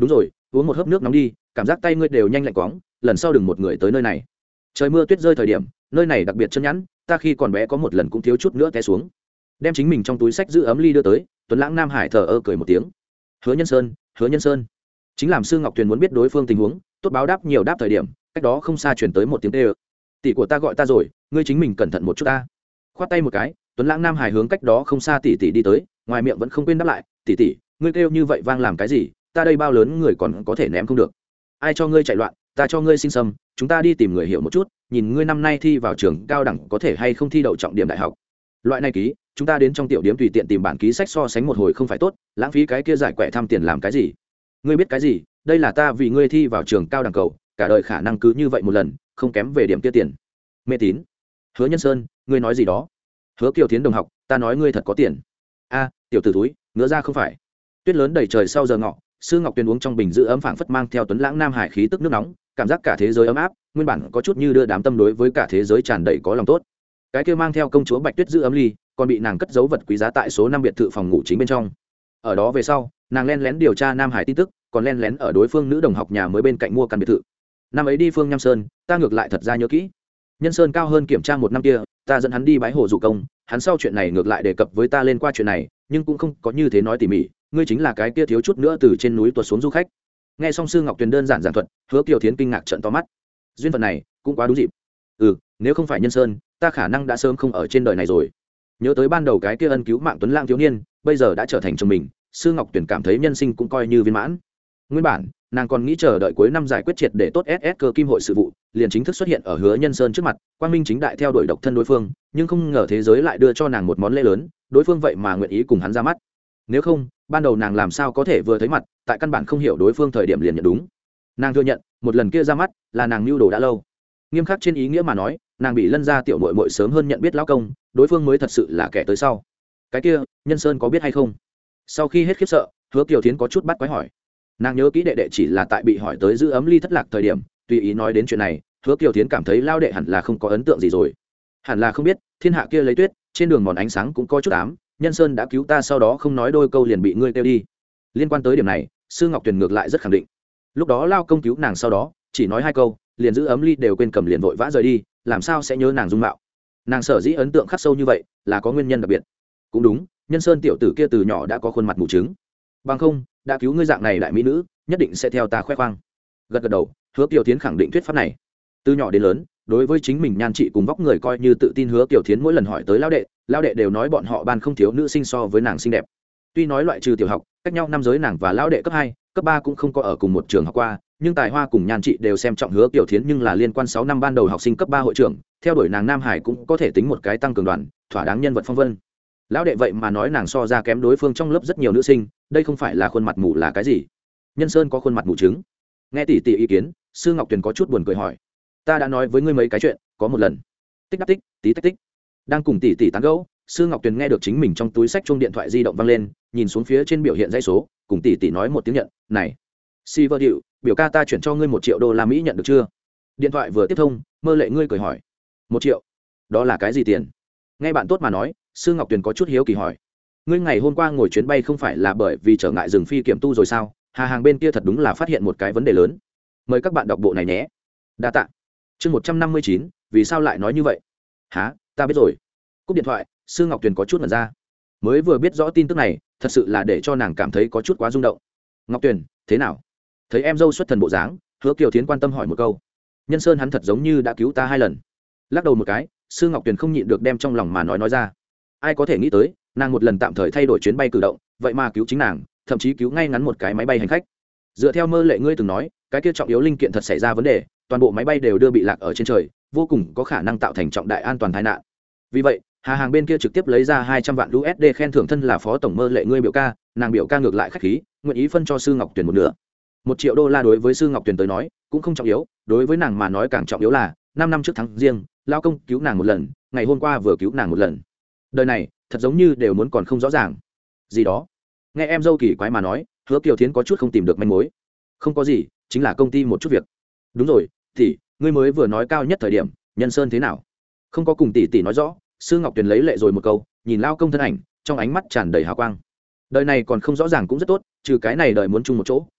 uống một hớp nước nóng đi, cảm giác tay ngươi đều nhanh lạnh quóng, lần sau đừng một người tới nơi này. Trời mưa tuyết rơi thời điểm, nơi này đặc biệt chân nhẵn, ta khi còn bé có một lần cũng thiếu chút nữa té xuống. Đem chính mình trong túi sách giữ ấm ly đưa tới, Tuấn Lãng Nam Hải thở ơ cười một tiếng. Hứa Nhân Sơn, Hứa Nhân Sơn. Chính làm Sư Ngọc Tuyền muốn biết đối phương tình huống, tốt báo đáp nhiều đáp thời điểm, cách đó không xa truyền tới một tiếng tê ơ. Tỷ của ta gọi ta rồi, ngươi chính mình cẩn thận một chút ta. Khoát tay một cái, Tuấn Lãng Nam Hải hướng cách đó không xa tỷ tỷ đi tới, ngoài miệng vẫn không quên đáp lại, tỷ tỷ, ngươi kêu như vậy vang làm cái gì, ta đây bao lớn người còn có thể ném không được. Ai cho ngươi chạy loạn, ta cho ngươi sinh sâm, chúng ta đi tìm người hiểu một chút, nhìn ngươi năm nay thi vào trường cao đẳng có thể hay không thi đậu trọng điểm đại học. Loại này ký, chúng ta đến trong tiểu điểm tùy tiện tìm bản ký sách so sánh một hồi không phải tốt, lãng phí cái kia giải quẻ tham tiền làm cái gì. Ngươi biết cái gì, đây là ta vì ngươi thi vào trường cao đẳng cầu, cả đời khả năng cứ như vậy một lần, không kém về điểm kia tiền. Mê tín. Hứa Nhân Sơn, ngươi nói gì đó? Hứa Kiều Thiến đồng học, ta nói ngươi thật có tiền. A, tiểu tử túi, ngứa ra không phải. Tuyết lớn đầy trời sau giờ ngọ, Sư Ngọc Tuyền uống trong bình giữ ấm phảng phất mang theo Tuấn Lãng Nam Hải khí tức nước nóng, cảm giác cả thế giới ấm áp, nguyên bản có chút như đưa đám tâm đối với cả thế giới tràn đầy có lòng tốt. Cái kia mang theo công chúa Bạch Tuyết giữ ấm ly, còn bị nàng cất giấu vật quý giá tại số năm biệt thự phòng ngủ chính bên trong. Ở đó về sau, nàng len lén điều tra Nam Hải tin tức, còn len lén ở đối phương nữ đồng học nhà mới bên cạnh mua căn biệt thự. Năm ấy đi Phương Nham Sơn, ta ngược lại thật ra nhớ kỹ. Nhân Sơn cao hơn kiểm tra một năm kia, ta dẫn hắn đi bái hồ dụ công, hắn sau chuyện này ngược lại đề cập với ta lên qua chuyện này, nhưng cũng không có như thế nói tỉ mỉ, ngươi chính là cái kia thiếu chút nữa từ trên núi tuột xuống du khách. Nghe xong Sư Ngọc Tuyền đơn giản giảng thuật, Hứa Kiều Thiến kinh ngạc trợn to mắt. Duyên phận này cũng quá đúng dịp. Ừ, nếu không phải Nhân Sơn, ta khả năng đã sớm không ở trên đời này rồi. Nhớ tới ban đầu cái kia ân cứu mạng Tuấn Lãng thiếu niên, bây giờ đã trở thành chồng mình, Sư Ngọc Tuyền cảm thấy nhân sinh cũng coi như viên mãn. Nguyên bản, nàng còn nghĩ chờ đợi cuối năm giải quyết triệt để tốt ét ét cơ kim hội sự vụ, liền chính thức xuất hiện ở Hứa Nhân Sơn trước mặt, quang minh chính đại theo đuổi độc thân đối phương, nhưng không ngờ thế giới lại đưa cho nàng một món lễ lớn, đối phương vậy mà nguyện ý cùng hắn ra mắt. Nếu không, ban đầu nàng làm sao có thể vừa thấy mặt, tại căn bản không hiểu đối phương thời điểm liền nhận đúng. Nàng thừa nhận, một lần kia ra mắt, là nàng mưu đồ đã lâu. Nghiêm khắc trên ý nghĩa mà nói, nàng bị Lân gia tiểu muội muội sớm hơn nhận biết lão công, đối phương mới thật sự là kẻ tới sau. Cái kia, Nhân Sơn có biết hay không? Sau khi hết khiếp sợ, Hứa Kiều Thiến có chút bắt quái hỏi. Nàng nhớ kỹ đệ đệ chỉ là tại bị hỏi tới giữ ấm ly thất lạc thời điểm, tùy ý nói đến chuyện này, Hứa Kiều Thiến cảm thấy lao đệ hẳn là không có ấn tượng gì rồi. Hẳn là không biết, thiên hạ kia lấy tuyết, trên đường mòn ánh sáng cũng có chút ám, Nhân Sơn đã cứu ta sau đó không nói đôi câu liền bị ngươi kêu đi. Liên quan tới điểm này, Sư Ngọc Tuyền ngược lại rất khẳng định. Lúc đó lao công cứu nàng sau đó, chỉ nói hai câu, liền giữ ấm ly đều quên cầm liền vội vã rời đi, làm sao sẽ nhớ nàng dung mạo. Nàng sở dĩ ấn tượng khắc sâu như vậy, là có nguyên nhân đặc biệt. Cũng đúng, Nhân Sơn tiểu tử kia từ nhỏ đã có khuôn mặt mù trứng. Bằng không, đã cứu ngươi dạng này đại mỹ nữ, nhất định sẽ theo ta khoe khoang. Gật gật đầu, Hứa Kiều Thiến khẳng định thuyết pháp này. Từ nhỏ đến lớn, đối với chính mình nhan trị cùng vóc người coi như tự tin, Hứa Kiều Thiến mỗi lần hỏi tới lão đệ, lão đệ đều nói bọn họ ban không thiếu nữ sinh so với nàng xinh đẹp. Tuy nói loại trừ tiểu học, cách nhau năm giới nàng và lão đệ cấp hai, cấp ba cũng không có ở cùng một trường học qua, nhưng tài hoa cùng nhan trị đều xem trọng Hứa Kiều Thiến, nhưng là liên quan sáu năm ban đầu học sinh cấp ba hội trưởng, theo đuổi nàng Nam Hải cũng có thể tính một cái tăng cường đoàn, thỏa đáng nhân vật phong vân. Lão đệ vậy mà nói nàng so ra kém đối phương trong lớp rất nhiều nữ sinh, đây không phải là khuôn mặt mù là cái gì? Nhân Sơn có khuôn mặt mù trứng. Nghe tỷ tỷ ý kiến, Sư Ngọc Tuyền có chút buồn cười hỏi, ta đã nói với ngươi mấy cái chuyện, có một lần tích đắc tích tí tách tích, đang cùng tỷ tỷ tán gẫu, Sư Ngọc Tuyền nghe được chính mình trong túi sách chuông điện thoại di động vang lên, nhìn xuống phía trên biểu hiện dãy số, cùng tỷ tỷ nói một tiếng nhận, này si vợ điệu, biểu ca ta chuyển cho ngươi một triệu đô la Mỹ nhận được chưa? Điện thoại vừa tiếp thông, Mơ Lệ ngươi cười hỏi, một triệu, đó là cái gì tiền? Nghe bạn tốt mà nói, Sư Ngọc Tuyền có chút hiếu kỳ hỏi, ngươi ngày hôm qua ngồi chuyến bay không phải là bởi vì trở ngại dừng phi kiểm tu rồi sao? Hà hàng bên kia thật đúng là phát hiện một cái vấn đề lớn. Mời các bạn đọc bộ này nhé. Đa tạ. Chương một trăm năm mươi chín, vì sao lại nói như vậy? Hả, ta biết rồi. Cúp điện thoại, Sư Ngọc Tuyền có chút ngẩn ra. Mới vừa biết rõ tin tức này, thật sự là để cho nàng cảm thấy có chút quá rung động. Ngọc Tuyền, thế nào? Thấy em dâu xuất thần bộ dáng, Hứa Kiều Thiến quan tâm hỏi một câu. Nhân Sơn hắn thật giống như đã cứu ta hai lần. Lắc đầu một cái, Sư Ngọc Tuyền không nhịn được đem trong lòng mà nói nói ra. Ai có thể nghĩ tới, nàng một lần tạm thời thay đổi chuyến bay cử động, vậy mà cứu chính nàng, thậm chí cứu ngay ngắn một cái máy bay hành khách. Dựa theo Mơ Lệ ngươi từng nói, cái kia trọng yếu linh kiện thật xảy ra vấn đề, toàn bộ máy bay đều đưa bị lạc ở trên trời, vô cùng có khả năng tạo thành trọng đại an toàn tai nạn. Vì vậy, Hà hàng bên kia trực tiếp lấy ra hai trăm vạn đô la khen thưởng thân là phó tổng Mơ Lệ ngươi biểu ca, nàng biểu ca ngược lại khách khí, nguyện ý phân cho Sư Ngọc Tuyền một nửa. Một triệu đô la đối với Sư Ngọc Tuyền tới nói, cũng không trọng yếu, đối với nàng mà nói càng trọng yếu là, năm năm trước tháng riêng, lao công cứu nàng một lần, ngày hôm qua vừa cứu nàng một lần. Đời này, thật giống như đều muốn còn không rõ ràng. Gì đó? Nghe em dâu kỳ quái mà nói, Hứa Kiều Thiến có chút không tìm được manh mối. Không có gì, chính là công ty một chút việc. Đúng rồi, tỷ, ngươi mới vừa nói cao nhất thời điểm, Nhân Sơn thế nào? Không có cùng tỷ tỷ nói rõ, Sư Ngọc Tuyền lấy lệ rồi một câu, nhìn lao công thân ảnh, trong ánh mắt tràn đầy hào quang. Đời này còn không rõ ràng cũng rất tốt, trừ cái này đời muốn chung một chỗ,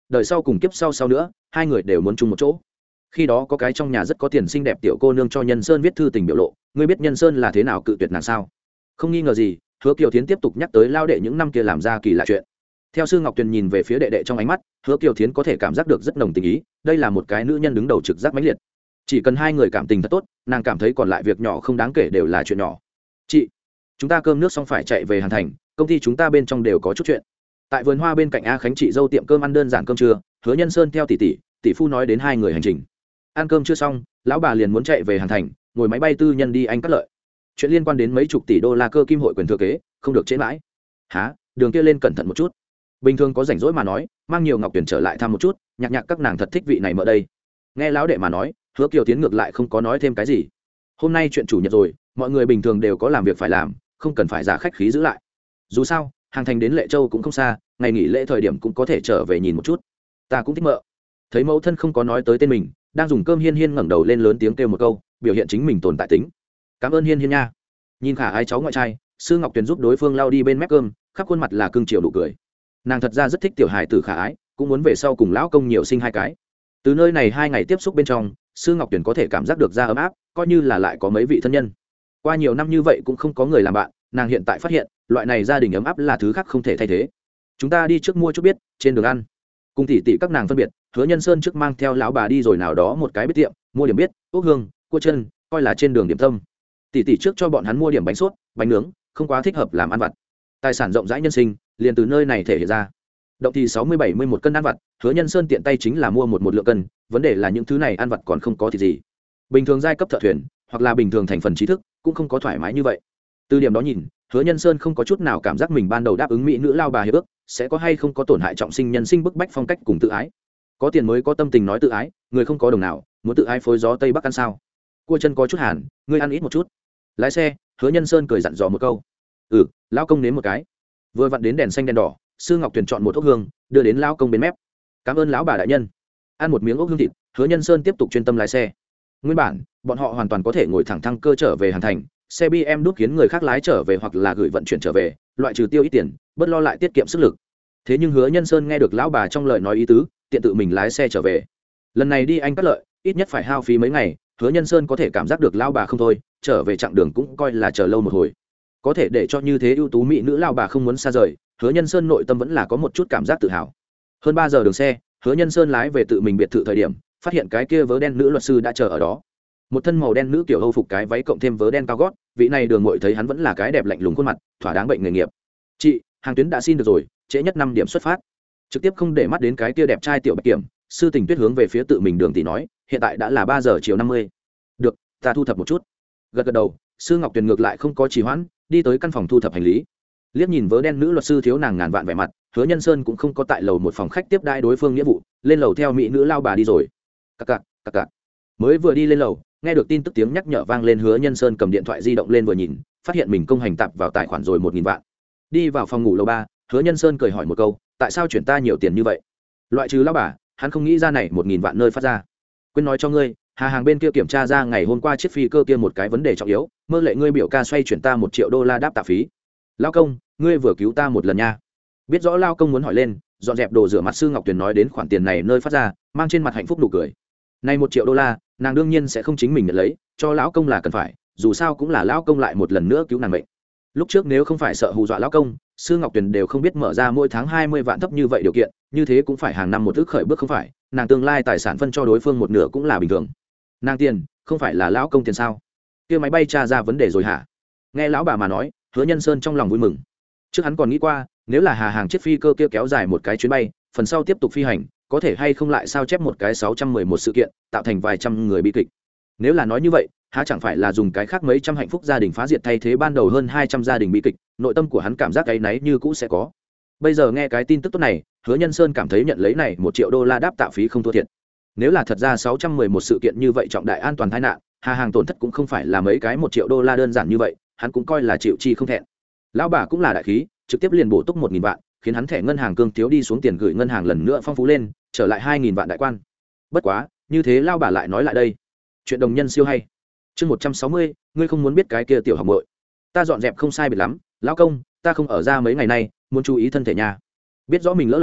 đời sau cùng kiếp sau sau nữa hai người đều muốn chung một chỗ. Khi đó có cái trong nhà rất có tiền xinh đẹp tiểu cô nương cho Nhân Sơn viết thư tình biểu lộ, ngươi biết Nhân Sơn là thế nào cự tuyệt nàng sao? Không nghi ngờ gì, Hứa Kiều Thiến tiếp tục nhắc tới lao đệ những năm kia làm ra kỳ lạ chuyện. Theo Sư Ngọc Tuyền nhìn về phía đệ đệ trong ánh mắt, Hứa Kiều Thiến có thể cảm giác được rất nồng tình ý, đây là một cái nữ nhân đứng đầu trực giác mãnh liệt. Chỉ cần hai người cảm tình thật tốt, nàng cảm thấy còn lại việc nhỏ không đáng kể đều là chuyện nhỏ. Chị, chúng ta cơm nước xong phải chạy về Hàn Thành, công ty chúng ta bên trong đều có chút chuyện. Tại vườn hoa bên cạnh A Khánh chị dâu tiệm cơm ăn đơn giản cơm trưa, Hứa Nhân Sơn theo tỷ tỷ, tỷ phu nói đến hai người hành trình. Ăn cơm chưa xong, lão bà liền muốn chạy về Hàn Thành, ngồi máy bay tư nhân đi Anh Cát Lợi. Chuyện liên quan đến mấy chục tỷ đô la cơ kim hội quyền thừa kế, không được trễ mãi. Hả? Đường kia lên cẩn thận một chút. Bình thường có rảnh rỗi mà nói, mang nhiều Ngọc Tuyển trở lại thăm một chút, nhạc nhạc các nàng thật thích vị này mợ đây. Nghe lão đệ mà nói, Hứa Kiều Tiến ngược lại không có nói thêm cái gì. Hôm nay chuyện chủ nhật rồi, mọi người bình thường đều có làm việc phải làm, không cần phải giả khách khí giữ lại. Dù sao, Hàng Thành đến Lệ Châu cũng không xa, ngày nghỉ lễ thời điểm cũng có thể trở về nhìn một chút. Ta cũng thích mợ. Thấy mẫu thân không có nói tới tên mình, đang dùng cơm Hiên Hiên ngẩng đầu lên lớn tiếng kêu một câu, biểu hiện chính mình tồn tại tính. Cảm ơn Hiên Hiên nha. Nhìn khả ái cháu ngoại trai, Sư Ngọc Tuyền giúp đối phương lau đi bên mép cơm, khắp khuôn mặt là cưng chiều nụ cười. Nàng thật ra rất thích tiểu hài tử khả ái, cũng muốn về sau cùng lão công nhiều sinh hai cái. Từ nơi này hai ngày tiếp xúc bên trong, Sư Ngọc Tuyền có thể cảm giác được ra ấm áp, coi như là lại có mấy vị thân nhân. Qua nhiều năm như vậy cũng không có người làm bạn, nàng hiện tại phát hiện, loại này gia đình ấm áp là thứ khác không thể thay thế. Chúng ta đi trước mua chút biết, trên đường ăn. Cùng tỷ tỷ các nàng phân biệt, Hứa Nhân Sơn trước mang theo lão bà đi rồi nào đó một cái biết tiệm, mua điểm biết, ốc hương, cua chân, coi là trên đường điểm tâm. Tỷ tỷ trước cho bọn hắn mua điểm bánh sốt, bánh nướng, không quá thích hợp làm ăn vặt. Tài sản rộng rãi nhân sinh, liền từ nơi này thể hiện ra. Động thì sáu mươi bảy mươi một cân ăn vặt, Hứa Nhân Sơn tiện tay chính là mua một một lượng cân, vấn đề là những thứ này ăn vặt còn không có thì gì. Bình thường giai cấp thợ thuyền, hoặc là bình thường thành phần trí thức, cũng không có thoải mái như vậy. Từ điểm đó nhìn, Hứa Nhân Sơn không có chút nào cảm giác mình ban đầu đáp ứng mỹ nữ lao bà hiệp ước, sẽ có hay không có tổn hại trọng sinh nhân sinh bức bách phong cách cùng tự ái. Có tiền mới có tâm tình nói tự ái, người không có đồng nào, muốn tự ái phối gió tây bắc ăn sao? Cua chân có chút hàn, ngươi ăn ít một chút. Lái xe, Hứa Nhân Sơn cười dặn dò một câu. Ừ, lão công nếm một cái. Vừa vặn đến đèn xanh đèn đỏ, Sư Ngọc Tuyền chọn một ốc hương, đưa đến lão công bên mép. Cảm ơn lão bà đại nhân. Ăn một miếng ốc hương thịt, Hứa Nhân Sơn tiếp tục chuyên tâm lái xe. Nguyên bản, bọn họ hoàn toàn có thể ngồi thẳng thăng cơ trở về Hàn Thành, xe bê em đút khiến người khác lái trở về hoặc là gửi vận chuyển trở về, loại trừ tiêu ít tiền, bớt lo lại tiết kiệm sức lực. Thế nhưng Hứa Nhân Sơn nghe được lão bà trong lời nói ý tứ, tiện tự mình lái xe trở về. Lần này đi Anh Cát Lợi, ít nhất phải hao phí mấy ngày, Hứa Nhân Sơn có thể cảm giác được lão bà không thôi, trở về chặng đường cũng coi là chờ lâu một hồi. Có thể để cho như thế ưu tú mỹ nữ lão bà không muốn xa rời, Hứa Nhân Sơn nội tâm vẫn là có một chút cảm giác tự hào. Hơn ba giờ đường xe, Hứa Nhân Sơn lái về tự mình biệt thự thời điểm, phát hiện cái kia vớ đen nữ luật sư đã chờ ở đó. Một thân màu đen nữ kiểu Âu phục cái váy cộng thêm vớ đen cao gót, vị này đường muội thấy hắn vẫn là cái đẹp lạnh lùng khuôn mặt, thỏa đáng bệnh nghề nghiệp. Chị, hàng tuyến đã xin được rồi, trễ nhất năm điểm xuất phát. Trực tiếp không để mắt đến cái kia đẹp trai tiểu Bạch Kiểm, Sư Tình Tuyết hướng về phía tự mình đường tỷ nói, hiện tại đã là ba giờ chiều năm mươi. Được, ta thu thập một chút. Gật gật đầu, Sư Ngọc Tuyền ngược lại không có trì hoãn, đi tới căn phòng thu thập hành lý. Liếc nhìn vớ đen nữ luật sư thiếu nàng ngàn vạn vẻ mặt, Hứa Nhân Sơn cũng không có tại lầu một phòng khách tiếp đãi đối phương nghĩa vụ, lên lầu theo mỹ nữ lao bà đi rồi. Cặc cặc, cặc cặc. Mới vừa đi lên lầu, nghe được tin tức tiếng nhắc nhở vang lên, Hứa Nhân Sơn cầm điện thoại di động lên vừa nhìn, phát hiện mình công hành tạp vào tài khoản rồi một nghìn vạn. Đi vào phòng ngủ lầu ba, Hứa Nhân Sơn cười hỏi một câu, tại sao chuyển ta nhiều tiền như vậy? Loại trừ lao bà, hắn không nghĩ ra này một nghìn vạn nơi phát ra. Quên nói cho ngươi, Hà Hàng bên kia kiểm tra ra ngày hôm qua chiếc phi cơ kia một cái vấn đề trọng yếu, mơ lệ ngươi biểu ca xoay chuyển ta một triệu đô la đáp tạ phí. Lao công, ngươi vừa cứu ta một lần nha. Biết rõ lao công muốn hỏi lên, dọn dẹp đồ rửa mặt Sư Ngọc Tuyền nói đến khoản tiền này nơi phát ra, mang trên mặt hạnh phúc nụ cười. Này một triệu đô la, nàng đương nhiên sẽ không chính mình nhận lấy, cho lão công là cần phải, dù sao cũng là lão công lại một lần nữa cứu nàng mệnh. Lúc trước nếu không phải sợ hù dọa lão công, Sư Ngọc Tuyền đều không biết mở ra mỗi tháng hai mươi vạn thấp như vậy điều kiện, như thế cũng phải hàng năm một ước khởi bước không phải, nàng tương lai tài sản phân cho đối phương một nửa cũng là bình thường. Nàng tiền, không phải là lão công tiền sao? Kia máy bay tra ra vấn đề rồi hả? Nghe lão bà mà nói, Hứa Nhân Sơn trong lòng vui mừng. Trước hắn còn nghĩ qua, nếu là Hà Hàng chiếc phi cơ kia kéo dài một cái chuyến bay, phần sau tiếp tục phi hành, có thể hay không lại sao chép một cái sáu trăm mười một sự kiện, tạo thành vài trăm người bi kịch. Nếu là nói như vậy, há chẳng phải là dùng cái khác mấy trăm hạnh phúc gia đình phá diệt thay thế ban đầu hơn hai trăm gia đình bi kịch, nội tâm của hắn cảm giác cái náy như cũ sẽ có. Bây giờ nghe cái tin tức tốt này, Hứa Nhân Sơn cảm thấy nhận lấy này một triệu đô la đáp tạ phí không thua thiệt. Nếu là thật ra sáu trăm mười một sự kiện như vậy trọng đại an toàn tai nạn, Hà Hàng tổn thất cũng không phải là mấy cái một triệu đô la đơn giản như vậy, hắn cũng coi là chịu chi không thẹn. Lão bà cũng là đại khí, trực tiếp liền bổ túc một nghìn vạn, khiến hắn thẻ ngân hàng cương thiếu đi xuống tiền gửi ngân hàng lần nữa phong phú lên, trở lại hai nghìn vạn đại quan. Bất quá, như thế lão bà lại nói lại đây, chuyện đồng nhân siêu hay. Chương một trăm sáu mươi, ngươi không muốn biết cái kia tiểu học muội. Ta dọn dẹp không sai biệt lắm, lão công, ta không ở ra mấy ngày nay, muốn chú ý thân thể nha. Biết rõ mình lỡ lời,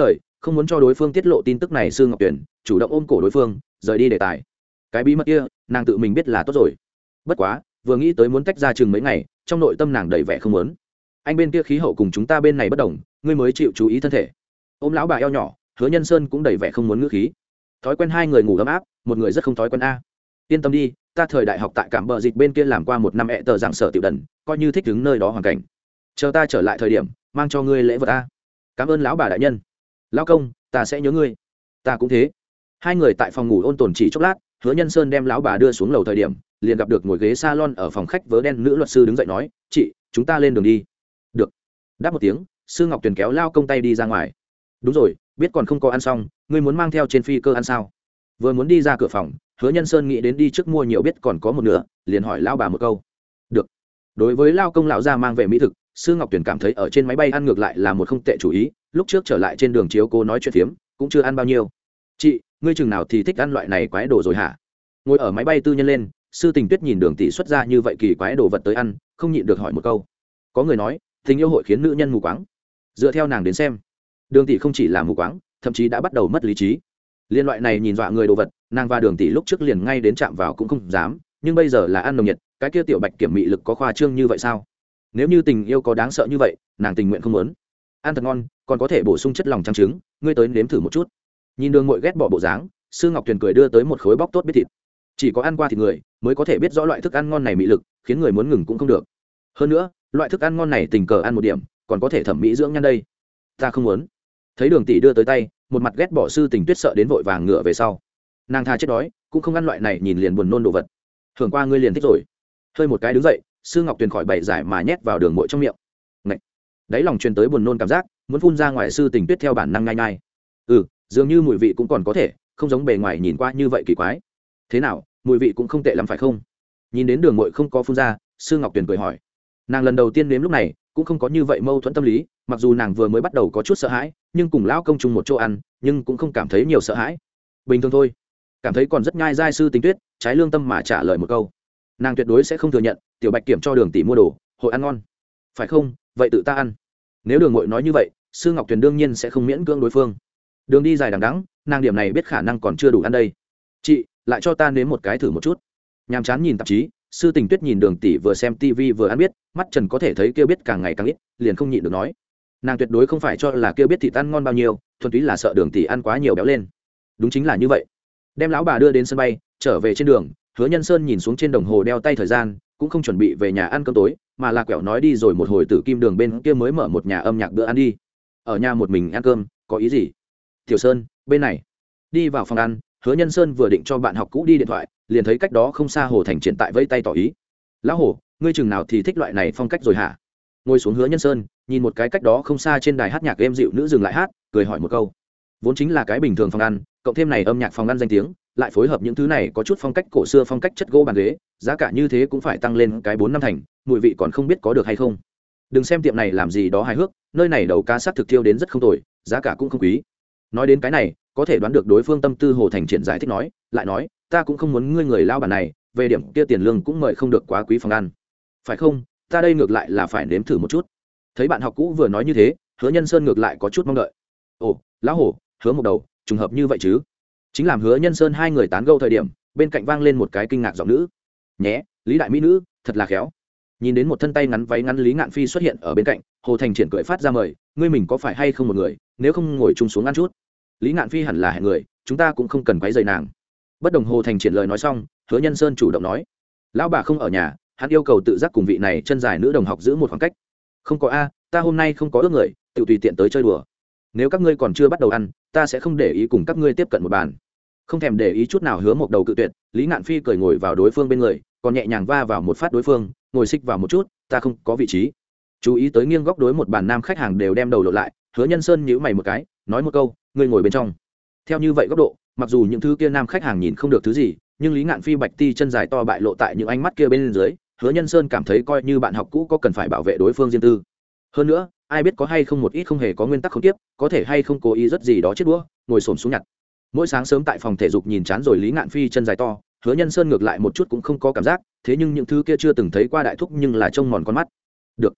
không muốn cho đối phương tiết lộ tin tức này. Sư Ngọc Tuyền chủ động ôm cổ đối phương rời đi đề tài. Cái bí mật kia nàng tự mình biết là tốt rồi, bất quá vừa nghĩ tới muốn tách ra chừng mấy ngày, trong nội tâm nàng đầy vẻ không muốn. Anh bên kia khí hậu cùng chúng ta bên này bất đồng, ngươi mới chịu chú ý thân thể. Ôm lão bà eo nhỏ, Hứa Nhân Sơn cũng đầy vẻ không muốn ngữ khí. Thói quen hai người ngủ ấm áp, một người rất không thói quen a. Yên tâm đi, ta thời đại học tại Cạm Bờ Dịch bên kia làm qua một năm ẹ tờ giảng sở tiểu đần, coi như thích ứng nơi đó hoàn cảnh. Chờ ta trở lại thời điểm, mang cho ngươi lễ vật a. Cảm ơn lão bà đại nhân. Lão công, ta sẽ nhớ ngươi. Ta cũng thế. Hai người tại phòng ngủ ôn tồn chỉ chốc lát, Hứa Nhân Sơn đem lão bà đưa xuống lầu thời điểm, liền gặp được ngồi ghế salon ở phòng khách vớ đen nữ luật sư đứng dậy nói, chị, chúng ta lên đường đi. Được. Đáp một tiếng, Sư Ngọc Tuyền kéo lao công tay đi ra ngoài. Đúng rồi, biết còn không có ăn xong, ngươi muốn mang theo trên phi cơ ăn sao? Vừa muốn đi ra cửa phòng, Hứa Nhân Sơn nghĩ đến đi trước mua nhiều biết còn có một nửa, liền hỏi lao bà một câu. Được. Đối với lao công lão gia mang về mỹ thực, Sư Ngọc Tuyền cảm thấy ở trên máy bay ăn ngược lại là một không tệ chủ ý. Lúc trước trở lại trên đường chiếu cô nói chuyện phiếm, cũng chưa ăn bao nhiêu. Chị, ngươi chừng nào thì thích ăn loại này quái đồ rồi hả? Ngồi ở máy bay tư nhân lên, Sư Tình Tuyết nhìn Đường tỷ xuất ra như vậy kỳ quái đồ vật tới ăn, không nhịn được hỏi một câu. Có người nói, tình yêu hội khiến nữ nhân mù quáng. Dựa theo nàng đến xem, Đường tỷ không chỉ là mù quáng, thậm chí đã bắt đầu mất lý trí. Liên loại này nhìn dọa người đồ vật, nàng và Đường tỷ lúc trước liền ngay đến chạm vào cũng không dám, nhưng bây giờ là ăn nồng nhiệt, cái kia tiểu bạch kiểm mị lực có khoa trương như vậy sao? Nếu như tình yêu có đáng sợ như vậy, nàng tình nguyện không muốn. Ăn thật ngon, còn có thể bổ sung chất lòng trắng trứng, ngươi tới nếm thử một chút. Nhìn Đường Mội ghét bỏ bộ dáng, Sư Ngọc Tuyền cười đưa tới một khối bóc tốt biết thịt. Chỉ có ăn qua thịt người mới có thể biết rõ loại thức ăn ngon này mị lực, khiến người muốn ngừng cũng không được. Hơn nữa, loại thức ăn ngon này tình cờ ăn một điểm, còn có thể thẩm mỹ dưỡng nhan đây. Ta không muốn. Thấy Đường tỷ đưa tới tay, một mặt ghét bỏ Sư Tình Tuyết sợ đến vội vàng ngựa về sau. Nàng tha chết đói, cũng không ăn loại này nhìn liền buồn nôn đồ vật. Thường qua ngươi liền thích rồi. Hơi một cái đứng dậy, Sư Ngọc Tuyền khỏi bày giải mà nhét vào Đường Mội trong miệng. Ngậy. Đáy lòng truyền tới buồn nôn cảm giác, muốn phun ra ngoài. Sư Tình Tuyết theo bản năng nhai nhai. Ừ, dường như mùi vị cũng còn có thể, không giống bề ngoài nhìn qua như vậy kỳ quái. Thế nào, mùi vị cũng không tệ lắm phải không? Nhìn đến Đường Mội không có phun ra, Sư Ngọc Tuyền cười hỏi. Nàng lần đầu tiên nếm lúc này cũng không có như vậy mâu thuẫn tâm lý, mặc dù nàng vừa mới bắt đầu có chút sợ hãi, nhưng cùng lão công chung một chỗ ăn, nhưng cũng không cảm thấy nhiều sợ hãi, bình thường thôi. Cảm thấy còn rất nhai dai. Sư Tình Tuyết trái lương tâm mà trả lời một câu. Nàng tuyệt đối sẽ không thừa nhận tiểu bạch kiểm cho Đường tỷ mua đồ hội ăn ngon, phải không? Vậy tự ta ăn. Nếu Đường Mội nói như vậy, Sư Ngọc Tuyền đương nhiên sẽ không miễn cưỡng đối phương. Đường đi dài đằng đẵng, nàng điểm này biết khả năng còn chưa đủ ăn đây. Chị, lại cho ta nếm một cái thử một chút. Nhàm chán nhìn tạp chí, Sư Tình Tuyết nhìn Đường tỷ vừa xem tivi vừa ăn biết, mắt trần có thể thấy kêu biết càng ngày càng ít, liền không nhịn được nói. Nàng tuyệt đối không phải cho là kêu biết thịt ăn ngon bao nhiêu, thuần túy là sợ Đường tỷ ăn quá nhiều béo lên. Đúng chính là như vậy. Đem lão bà đưa đến sân bay, trở về trên đường, Hứa Nhân Sơn nhìn xuống trên đồng hồ đeo tay thời gian, cũng không chuẩn bị về nhà ăn cơm tối, mà là quẹo nói đi rồi một hồi Tử Kim Đường bên kia mới mở một nhà âm nhạc bữa ăn đi. Ở nhà một mình ăn cơm, có ý gì? Tiểu Sơn, bên này. Đi vào phòng ăn, Hứa Nhân Sơn vừa định cho bạn học cũ đi điện thoại, liền thấy cách đó không xa Hồ Thành Triển tại vẫy tay tỏ ý. Lão Hồ, ngươi chừng nào thì thích loại này phong cách rồi hả? Ngồi xuống Hứa Nhân Sơn, nhìn một cái cách đó không xa trên đài hát nhạc êm dịu nữ dừng lại hát, cười hỏi một câu. Vốn chính là cái bình thường phòng ăn, cộng thêm này âm nhạc phòng ăn danh tiếng, lại phối hợp những thứ này có chút phong cách cổ xưa, phong cách chất gỗ bàn ghế, giá cả như thế cũng phải tăng lên cái bốn năm thành, mùi vị còn không biết có được hay không. Đừng xem tiệm này làm gì đó hài hước, nơi này đầu cá sát thực thiêu đến rất không tồi, giá cả cũng không quý. Nói đến cái này, có thể đoán được đối phương tâm tư. Hồ Thành Triển giải thích nói, lại nói, ta cũng không muốn ngươi người lao bản này, về điểm kia tiền lương cũng mời không được quá quý phòng ăn, phải không? Ta đây ngược lại là phải nếm thử một chút. Thấy bạn học cũ vừa nói như thế, Hứa Nhân Sơn ngược lại có chút mong đợi. Ồ, lão Hồ, Hứa một đầu, trùng hợp như vậy chứ? Chính làm Hứa Nhân Sơn hai người tán gẫu thời điểm, bên cạnh vang lên một cái kinh ngạc giọng nữ. Nhé, Lý đại mỹ nữ, thật là khéo. Nhìn đến một thân tay ngắn váy ngắn Lý Ngạn Phi xuất hiện ở bên cạnh, Hồ Thành Triển cười phát ra mời, ngươi mình có phải hay không một người, nếu không ngồi chung xuống ăn chút. Lý Ngạn Phi hẳn là hẹn người, chúng ta cũng không cần quấy rầy nàng. Bất đồng. Hồ Thành Triển lời nói xong, Hứa Nhân Sơn chủ động nói, lão bà không ở nhà, hắn yêu cầu tự giác cùng vị này chân dài nữ đồng học giữ một khoảng cách. Không có a, ta hôm nay không có ước người, tự tùy tiện tới chơi đùa. Nếu các ngươi còn chưa bắt đầu ăn, ta sẽ không để ý cùng các ngươi tiếp cận một bàn. Không thèm để ý chút nào Hứa một đầu cự tuyệt. Lý Ngạn Phi cười ngồi vào đối phương bên người, còn nhẹ nhàng va vào một phát đối phương, ngồi xích vào một chút, ta không có vị trí. Chú ý tới nghiêng góc đối một bàn nam khách hàng đều đem đầu lộ lại, Hứa Nhân Sơn nhíu mày một cái, nói một câu, ngươi ngồi bên trong. Theo như vậy góc độ, mặc dù những thứ kia nam khách hàng nhìn không được thứ gì, nhưng Lý Ngạn Phi bạch ti chân dài to bại lộ tại những ánh mắt kia bên dưới, Hứa Nhân Sơn cảm thấy coi như bạn học cũ có cần phải bảo vệ đối phương riêng tư. Hơn nữa, ai biết có hay không một ít không hề có nguyên tắc không tiếp, có thể hay không cố ý rất gì đó chết đũa, ngồi xổm xuống nhặt. Mỗi sáng sớm tại phòng thể dục nhìn chán rồi Lý Ngạn Phi chân dài to, Hứa Nhân Sơn ngược lại một chút cũng không có cảm giác, thế nhưng những thứ kia chưa từng thấy qua đại thúc nhưng là trông mòn con mắt. Được,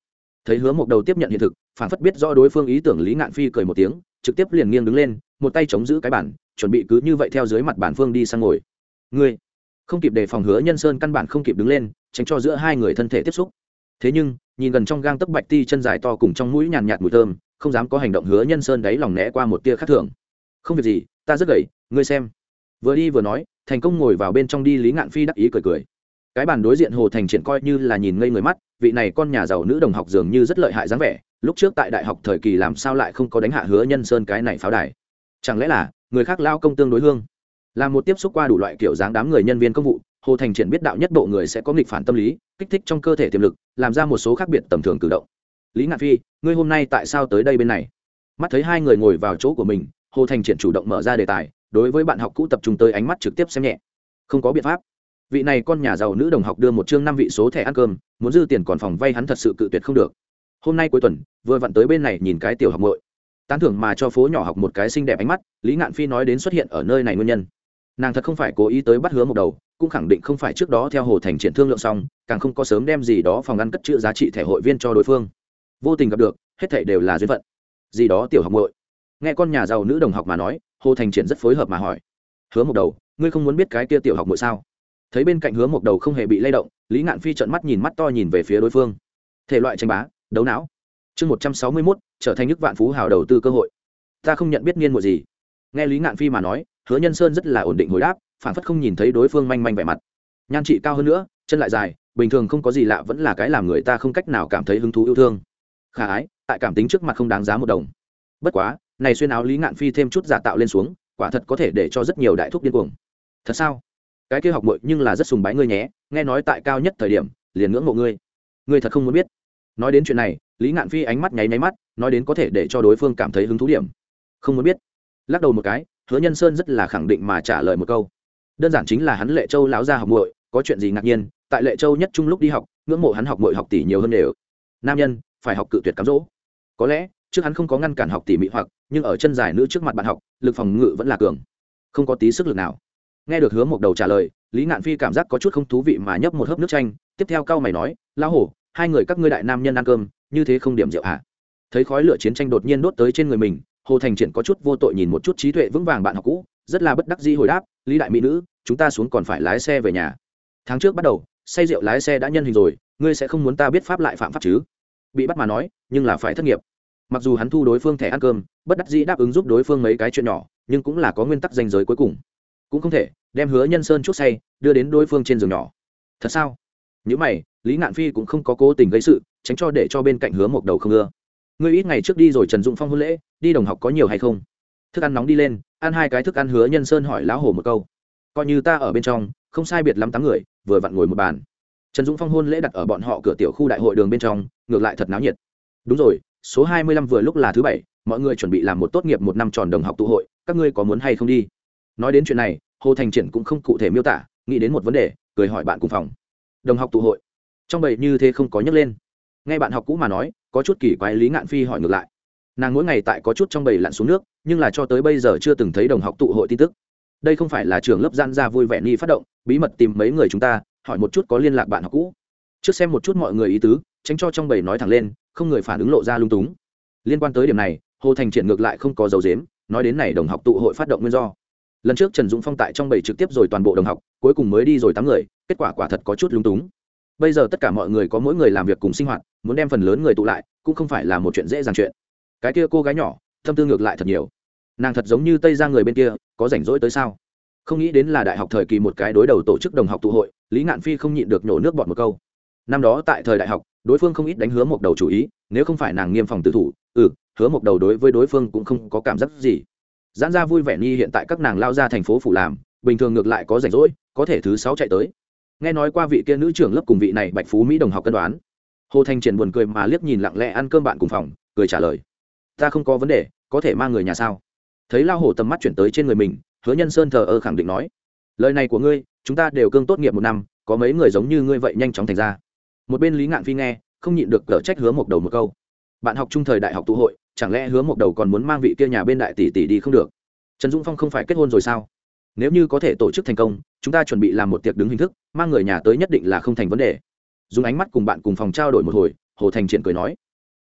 Thấy Hứa Mộc Đầu tiếp nhận hiện thực, phản phất biết rõ đối phương ý tưởng, Lý Ngạn Phi cười một tiếng, trực tiếp liền nghiêng đứng lên, một tay chống giữ cái bàn, chuẩn bị cứ như vậy theo dưới mặt bàn phương đi sang ngồi. Ngươi không kịp đề phòng, Hứa Nhân Sơn căn bản không kịp đứng lên, tránh cho giữa hai người thân thể tiếp xúc. Thế nhưng nhìn gần trong gang tấc bạch ti chân dài to cùng trong mũi nhàn nhạt mùi thơm, không dám có hành động. Hứa Nhân Sơn đáy lòng né qua một tia khác thường. Không việc gì, ta rất gầy, ngươi xem. Vừa đi vừa nói, thành công ngồi vào bên trong đi. Lý Ngạn Phi đắc ý cười cười. Cái bàn đối diện Hồ Thành Triển coi như là nhìn ngây người mắt, vị này con nhà giàu nữ đồng học dường như rất lợi hại dáng vẻ, lúc trước tại đại học thời kỳ làm sao lại không có đánh hạ Hứa Nhân Sơn cái này pháo đài. Chẳng lẽ là người khác lao công tương đối hương. Làm một tiếp xúc qua đủ loại kiểu dáng đám người nhân viên công vụ, Hồ Thành Triển biết đạo nhất bộ người sẽ có nghịch phản tâm lý, kích thích trong cơ thể tiềm lực, làm ra một số khác biệt tầm thường cử động. Lý Ngạn Phi, ngươi hôm nay tại sao tới đây bên này? Mắt thấy hai người ngồi vào chỗ của mình, Hồ Thành Triển chủ động mở ra đề tài, đối với bạn học cũ tập trung tới ánh mắt trực tiếp xem nhẹ. Không có biện pháp, vị này con nhà giàu nữ đồng học đưa một chương năm vị số thẻ ăn cơm, muốn dư tiền còn phòng vay, hắn thật sự cự tuyệt không được. Hôm nay cuối tuần, vừa vặn tới bên này nhìn cái tiểu học muội, tán thưởng mà cho phố nhỏ học một cái xinh đẹp ánh mắt. Lý Ngạn Phi nói đến xuất hiện ở nơi này nguyên nhân, nàng thật không phải cố ý tới bắt Hứa Mộc Đầu, cũng khẳng định không phải trước đó theo Hồ Thành Triển thương lượng xong, càng không có sớm đem gì đó phòng ăn cất chữ giá trị thẻ hội viên cho đối phương. Vô tình gặp được, hết thảy đều là duyên phận. Gì đó tiểu học muội. Nghe con nhà giàu nữ đồng học mà nói, Hồ Thành Triển rất phối hợp mà hỏi: Hứa Mộc Đầu, ngươi không muốn biết cái kia tiểu học muội sao? Thấy bên cạnh Hứa Mộc Đầu không hề bị lay động, Lý Ngạn Phi trợn mắt nhìn mắt to nhìn về phía đối phương. Thể loại tranh bá, đấu não. Chương một trăm sáu mươi mốt, trở thành nước vạn phú hào đầu tư cơ hội. Ta không nhận biết niên muội gì. Nghe Lý Ngạn Phi mà nói, Hứa Nhân Sơn rất là ổn định hồi đáp, phản phất không nhìn thấy đối phương manh manh vẻ mặt. Nhan trị cao hơn nữa, chân lại dài, bình thường không có gì lạ, vẫn là cái làm người ta không cách nào cảm thấy hứng thú yêu thương. Khả ái, tại cảm tính trước mặt không đáng giá một đồng. Bất quá, này xuyên áo Lý Ngạn Phi thêm chút giả tạo lên xuống, quả thật có thể để cho rất nhiều đại thúc điên cuồng. Thật sao? Cái kia học muội nhưng là rất sùng bái ngươi nhé, nghe nói tại cao nhất thời điểm, liền ngưỡng mộ ngươi. Ngươi thật không muốn biết. Nói đến chuyện này, Lý Ngạn Phi ánh mắt nháy nháy mắt, nói đến có thể để cho đối phương cảm thấy hứng thú điểm. Không muốn biết. Lắc đầu một cái, Hứa Nhân Sơn rất là khẳng định mà trả lời một câu. Đơn giản chính là hắn Lệ Châu láo ra học muội, có chuyện gì ngạc nhiên, tại Lệ Châu nhất trung lúc đi học, ngưỡng mộ hắn học muội học tỷ nhiều hơn đều. Nam nhân, phải học cự tuyệt cám dỗ. Có lẽ, trước hắn không có ngăn cản học tỷ mị hoặc, nhưng ở chân dài nữ trước mặt bạn học, lực phòng ngự vẫn là cường. Không có tí sức lực nào. Nghe được Hứa Mộc Đầu trả lời, Lý Ngạn Phi cảm giác có chút không thú vị mà nhấp một hớp nước chanh, tiếp theo cau mày nói: "Lão hổ, hai người các ngươi đại nam nhân ăn cơm, như thế không điểm rượu hả?" Thấy khói lửa chiến tranh đột nhiên đốt tới trên người mình, Hồ Thành Triển có chút vô tội nhìn một chút trí tuệ vững vàng bạn học cũ, rất là bất đắc dĩ hồi đáp: "Lý đại mỹ nữ, chúng ta xuống còn phải lái xe về nhà. Tháng trước bắt đầu, say rượu lái xe đã nhân hình rồi, ngươi sẽ không muốn ta biết pháp lại phạm pháp chứ?" Bị bắt mà nói, nhưng là phải thất nghiệp. Mặc dù hắn thu đối phương thẻ ăn cơm, bất đắc dĩ đáp ứng giúp đối phương mấy cái chuyện nhỏ, nhưng cũng là có nguyên tắc ranh giới cuối cùng. Cũng không thể đem Hứa Nhân Sơn chút say đưa đến đối phương trên giường nhỏ. Thật sao? Những mày, Lý Ngạn Phi cũng không có cố tình gây sự, tránh cho để cho bên cạnh Hứa Mộc Đầu không ưa. Ngươi ít ngày trước đi rồi Trần Dụng Phong hôn lễ, đi đồng học có nhiều hay không? Thức ăn nóng đi lên, ăn hai cái thức ăn. Hứa Nhân Sơn hỏi lão hổ một câu. Coi như ta ở bên trong, không sai biệt lắm tám người, vừa vặn ngồi một bàn. Trần Dụng Phong hôn lễ đặt ở bọn họ cửa tiểu khu đại hội đường bên trong, ngược lại thật náo nhiệt. Đúng rồi, số hai mươi lăm vừa lúc là thứ bảy, mọi người chuẩn bị làm một tốt nghiệp một năm tròn đồng học tụ hội, các ngươi có muốn hay không đi? Nói đến chuyện này, Hồ Thành Triển cũng không cụ thể miêu tả, nghĩ đến một vấn đề, cười hỏi bạn cùng phòng. Đồng học tụ hội, trong bầy như thế không có nhắc lên. Nghe bạn học cũ mà nói, có chút kỳ quái. Lý Ngạn Phi hỏi ngược lại. Nàng mỗi ngày tại có chút trong bầy lặn xuống nước, nhưng là cho tới bây giờ chưa từng thấy đồng học tụ hội tin tức. Đây không phải là trường lớp gian ra vui vẻ ni phát động, bí mật tìm mấy người chúng ta, hỏi một chút có liên lạc bạn học cũ. Trước xem một chút mọi người ý tứ, tránh cho trong bầy nói thẳng lên, không người phản ứng lộ ra lung túng. Liên quan tới điểm này, Hồ Thành Triển ngược lại không có dấu dếm, nói đến này đồng học tụ hội phát động nguyên do. Lần trước Trần Dũng Phong tại trong bầy trực tiếp rồi toàn bộ đồng học, cuối cùng mới đi rồi tám người, kết quả quả thật có chút lung túng. Bây giờ tất cả mọi người có mỗi người làm việc cùng sinh hoạt, muốn đem phần lớn người tụ lại, cũng không phải là một chuyện dễ dàng chuyện. Cái kia cô gái nhỏ, tâm tư ngược lại thật nhiều. Nàng thật giống như Tây Giang người bên kia, có rảnh rỗi tới sao? Không nghĩ đến là đại học thời kỳ một cái đối đầu tổ chức đồng học tụ hội, Lý Ngạn Phi không nhịn được nhổ nước bọt một câu. Năm đó tại thời đại học, đối phương không ít đánh Hứa Mộc Đầu chủ ý, nếu không phải nàng nghiêm phòng tự thủ, ừ, Hứa Mộc Đầu đối với đối phương cũng không có cảm giác gì. Giãn ra vui vẻ nhi hiện tại các nàng lao ra thành phố phủ làm, bình thường ngược lại có rảnh rỗi, có thể thứ sáu chạy tới. Nghe nói qua vị kia nữ trưởng lớp cùng vị này Bạch Phú Mỹ đồng học cân đoán. Hồ Thành Triển buồn cười mà liếc nhìn lặng lẽ ăn cơm bạn cùng phòng, cười trả lời: "Ta không có vấn đề, có thể mang người nhà sao?" Thấy lao hổ tầm mắt chuyển tới trên người mình, Hứa Nhân Sơn thờ ơ khẳng định nói: "Lời này của ngươi, chúng ta đều cương tốt nghiệp một năm, có mấy người giống như ngươi vậy nhanh chóng thành ra." Một bên Lý Ngạn Phi nghe, không nhịn được cở trách Hứa Mộc Đầu một câu. Bạn học chung thời đại học tụ hội, chẳng lẽ Hứa Mộc Đầu còn muốn mang vị kia nhà bên đại tỷ tỷ đi không được? Trần Dũng Phong không phải kết hôn rồi sao? Nếu như có thể tổ chức thành công, chúng ta chuẩn bị làm một tiệc đứng hình thức, mang người nhà tới nhất định là không thành vấn đề. Dùng ánh mắt cùng bạn cùng phòng trao đổi một hồi, Hồ Thành Triển cười nói: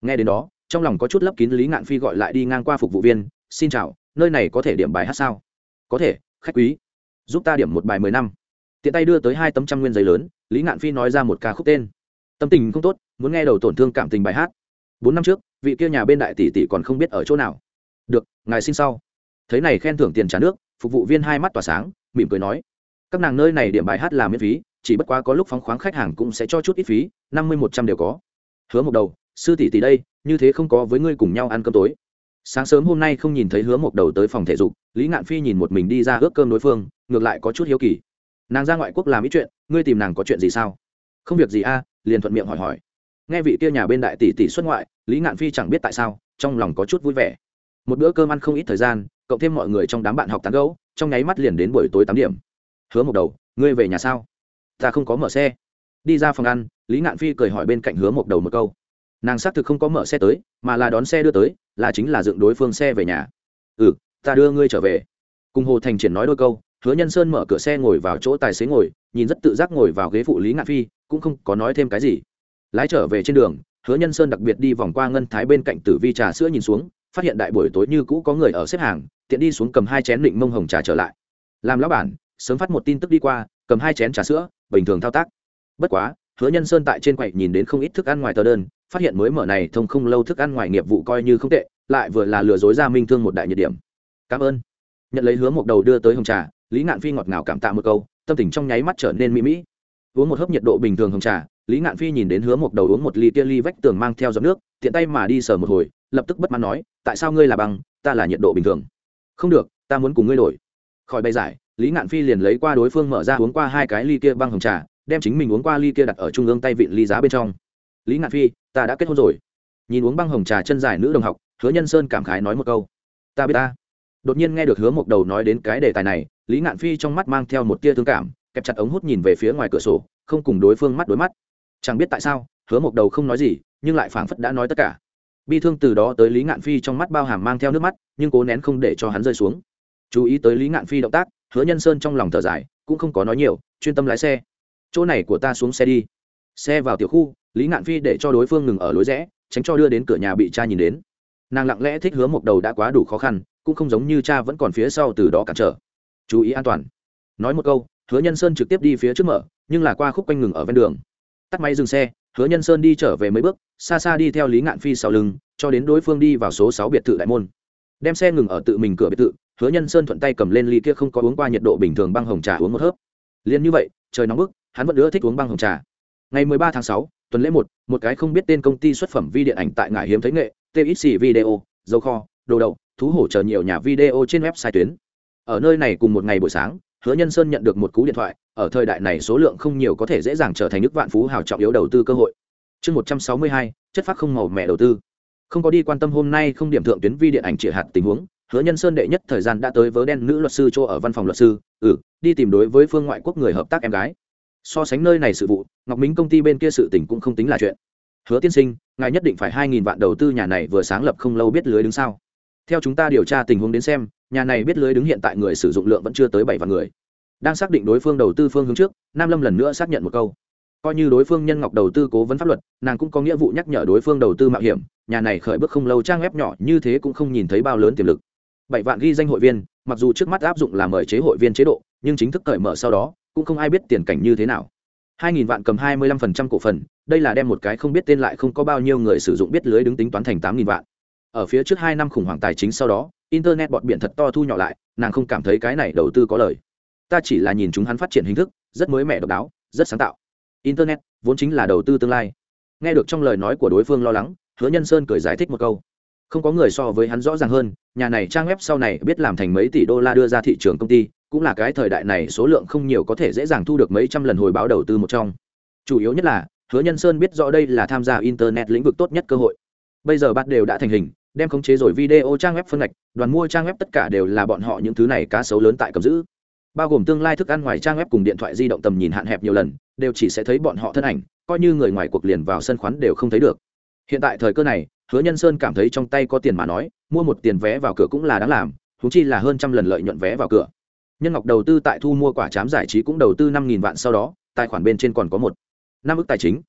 Nghe đến đó trong lòng có chút lấp kín, Lý Ngạn Phi gọi lại đi ngang qua phục vụ viên, xin chào, nơi này có thể điểm bài hát sao? Có thể, khách quý, giúp ta điểm một bài mười năm. Tiện tay đưa tới hai tấm trăm nguyên giấy lớn, Lý Ngạn Phi nói ra một ca khúc tên. Tâm tình không tốt, muốn nghe đầu tổn thương cảm tình bài hát. Bốn năm trước vị kia nhà bên đại tỷ tỷ còn không biết ở chỗ nào. Được, ngài xin sau. Thấy này khen thưởng tiền trả nước, phục vụ viên hai mắt tỏa sáng, mỉm cười nói, các nàng nơi này điểm bài hát là miễn phí, chỉ bất quá có lúc phóng khoáng khách hàng cũng sẽ cho chút ít phí, năm mươi một trăm đều có. Hứa Mộc Đầu, sư tỷ tỷ đây, như thế không có với ngươi cùng nhau ăn cơm tối. Sáng sớm hôm nay không nhìn thấy Hứa Mộc Đầu tới phòng thể dục, Lý Ngạn Phi nhìn một mình đi ra ước cơm đối phương, ngược lại có chút hiếu kỳ. Nàng ra ngoại quốc làm ít chuyện, ngươi tìm nàng có chuyện gì sao? Không việc gì a, liền thuận miệng hỏi hỏi. Nghe vị kia nhà bên đại tỷ tỷ xuất ngoại, Lý Ngạn Phi chẳng biết tại sao trong lòng có chút vui vẻ. Một bữa cơm ăn không ít thời gian, cộng thêm mọi người trong đám bạn học tán gẫu, trong nháy mắt liền đến buổi tối tám điểm. Hứa Mộc Đầu, ngươi về nhà sao? Ta không có mở xe. Đi ra phòng ăn, Lý Ngạn Phi cười hỏi bên cạnh Hứa Mộc Đầu một câu. Nàng xác thực không có mở xe tới, mà là đón xe đưa tới, là chính là dựng đối phương xe về nhà. Ừ, ta đưa ngươi trở về. Cùng Hồ Thành Triển nói đôi câu, Hứa Nhân Sơn mở cửa xe ngồi vào chỗ tài xế ngồi, nhìn rất tự giác ngồi vào ghế phụ Lý Ngạn Phi, cũng không có nói thêm cái gì. Lái trở về trên đường, Hứa Nhân Sơn đặc biệt đi vòng qua ngân thái bên cạnh Tử Vi trà sữa nhìn xuống, phát hiện đại buổi tối như cũ có người ở xếp hàng, tiện đi xuống cầm hai chén định mông hồng trà trở lại. Làm lão bản, sớm phát một tin tức đi qua, cầm hai chén trà sữa, bình thường thao tác. Bất quá, Hứa Nhân Sơn tại trên quầy nhìn đến không ít thức ăn ngoài tờ đơn, phát hiện mới mở này thông không lâu thức ăn ngoài nghiệp vụ coi như không tệ, lại vừa là lừa dối ra minh thương một đại nhiệt điểm. Cảm ơn. Nhận lấy Hứa Mộc Đầu đưa tới hồng trà, Lý Ngạn Phi ngọt ngào cảm tạ một câu, tâm tình trong nháy mắt trở nên mỹ mỹ. Uống một hớp nhiệt độ bình thường hồng trà, Lý Ngạn Phi nhìn đến Hứa Mộc Đầu uống một ly kia ly vách tường mang theo giọt nước, tiện tay mà đi sờ một hồi, lập tức bất mãn nói, tại sao ngươi là băng, ta là nhiệt độ bình thường? Không được, ta muốn cùng ngươi đổi. Khỏi bày giải, Lý Ngạn Phi liền lấy qua đối phương mở ra uống qua hai cái ly kia băng hồng trà, đem chính mình uống qua ly kia đặt ở trung ương tay vịn ly giá bên trong. Lý Ngạn Phi, ta đã kết hôn rồi. Nhìn uống băng hồng trà chân dài nữ đồng học, Hứa Nhân Sơn cảm khái nói một câu. Ta biết ta. Đột nhiên nghe được Hứa Mộc Đầu nói đến cái đề tài này, Lý Ngạn Phi trong mắt mang theo một tia thương cảm, kẹp chặt ống hút nhìn về phía ngoài cửa sổ, không cùng đối phương mắt đối mắt. Chẳng biết tại sao, Hứa Mộc Đầu không nói gì, nhưng lại phảng phất đã nói tất cả. Bi thương từ đó tới Lý Ngạn Phi trong mắt bao hàm mang theo nước mắt, nhưng cố nén không để cho hắn rơi xuống. Chú ý tới Lý Ngạn Phi động tác, Hứa Nhân Sơn trong lòng thở dài, cũng không có nói nhiều, chuyên tâm lái xe. Chỗ này của ta xuống xe đi. Xe vào tiểu khu, Lý Ngạn Phi để cho đối phương ngừng ở lối rẽ, tránh cho đưa đến cửa nhà bị cha nhìn đến. Nàng lặng lẽ thích Hứa Mộc Đầu đã quá đủ khó khăn, cũng không giống như cha vẫn còn phía sau từ đó cản trở. Chú ý an toàn. Nói một câu, Hứa Nhân Sơn trực tiếp đi phía trước mở, nhưng là qua khúc quanh ngừng ở ven đường. Tắt máy dừng xe, Hứa Nhân Sơn đi trở về mấy bước, xa xa đi theo Lý Ngạn Phi sau lưng, cho đến đối phương đi vào số sáu biệt thự đại môn. Đem xe ngừng ở tự mình cửa biệt thự, Hứa Nhân Sơn thuận tay cầm lên ly kia không có uống qua nhiệt độ bình thường băng hồng trà uống một hớp. Liên như vậy, trời nóng bức, hắn vẫn ưa thích uống băng hồng trà. Ngày mười ba tháng sáu, tuần lễ một, một cái không biết tên công ty xuất phẩm vi điện ảnh tại ngải hiếm thấy nghệ, tê ích xì Video, dầu kho, đồ đậu, thú hổ chờ nhiều nhà video trên website tuyến. Ở nơi này cùng một ngày buổi sáng, Hứa Nhân Sơn nhận được một cú điện thoại, ở thời đại này số lượng không nhiều có thể dễ dàng trở thành nước vạn phú hào trọng yếu đầu tư cơ hội. Chương một trăm sáu mươi hai, chất phác không màu mẹ đầu tư. Không có đi quan tâm hôm nay không điểm thượng tuyến vi điện ảnh chỉ hạt tình huống, Hứa Nhân Sơn đệ nhất thời gian đã tới vớ đen nữ luật sư chỗ ở văn phòng luật sư, ừ, đi tìm đối với phương ngoại quốc người hợp tác em gái. So sánh nơi này sự vụ, Ngọc Mính công ty bên kia sự tình cũng không tính là chuyện. Hứa tiên sinh, ngài nhất định phải hai nghìn vạn đầu tư nhà này vừa sáng lập không lâu biết lưới đứng sao? Theo chúng ta điều tra tình huống đến xem, nhà này biết lưới đứng hiện tại người sử dụng lượng vẫn chưa tới bảy vạn người. Đang xác định đối phương đầu tư phương hướng trước, Nam Lâm lần nữa xác nhận một câu. Coi như đối phương Nhân Ngọc đầu tư cố vấn pháp luật, nàng cũng có nghĩa vụ nhắc nhở đối phương đầu tư mạo hiểm, nhà này khởi bước không lâu trang web nhỏ như thế cũng không nhìn thấy bao lớn tiềm lực. Bảy vạn ghi danh hội viên, mặc dù trước mắt áp dụng là mời chế hội viên chế độ, nhưng chính thức cởi mở sau đó, cũng không ai biết tiền cảnh như thế nào. hai nghìn vạn cầm hai mươi lăm phần trăm cổ phần, đây là đem một cái không biết tên lại không có bao nhiêu người sử dụng biết lưới đứng tính toán thành tám nghìn vạn. Ở phía trước hai năm khủng hoảng tài chính sau đó, internet bọt biển thật to thu nhỏ lại, nàng không cảm thấy cái này đầu tư có lời. Ta chỉ là nhìn chúng hắn phát triển hình thức, rất mới mẻ độc đáo, rất sáng tạo. Internet vốn chính là đầu tư tương lai. Nghe được trong lời nói của đối phương lo lắng, Hứa Nhân Sơn cười giải thích một câu. Không có người so với hắn rõ ràng hơn, nhà này trang web sau này biết làm thành mấy tỷ đô la đưa ra thị trường công ty, cũng là cái thời đại này số lượng không nhiều có thể dễ dàng thu được mấy trăm lần hồi báo đầu tư một trong. Chủ yếu nhất là, Hứa Nhân Sơn biết rõ đây là tham gia internet lĩnh vực tốt nhất cơ hội. Bây giờ bắt đều đã thành hình, đem khống chế rồi video trang web phân ngạch, đoàn mua trang web tất cả đều là bọn họ những thứ này cá sấu lớn tại cầm giữ. Bao gồm tương lai thức ăn ngoài trang web cùng điện thoại di động tầm nhìn hạn hẹp nhiều lần, đều chỉ sẽ thấy bọn họ thân ảnh, coi như người ngoài cuộc liền vào sân khoán đều không thấy được. Hiện tại thời cơ này, Hứa Nhân Sơn cảm thấy trong tay có tiền mà nói, mua một tiền vé vào cửa cũng là đáng làm, huống chi là hơn trăm lần lợi nhuận vé vào cửa. Nhân Ngọc đầu tư tại thu mua quả trám giải trí cũng đầu tư năm nghìn vạn sau đó, tài khoản bên trên còn có một năm ức tài chính.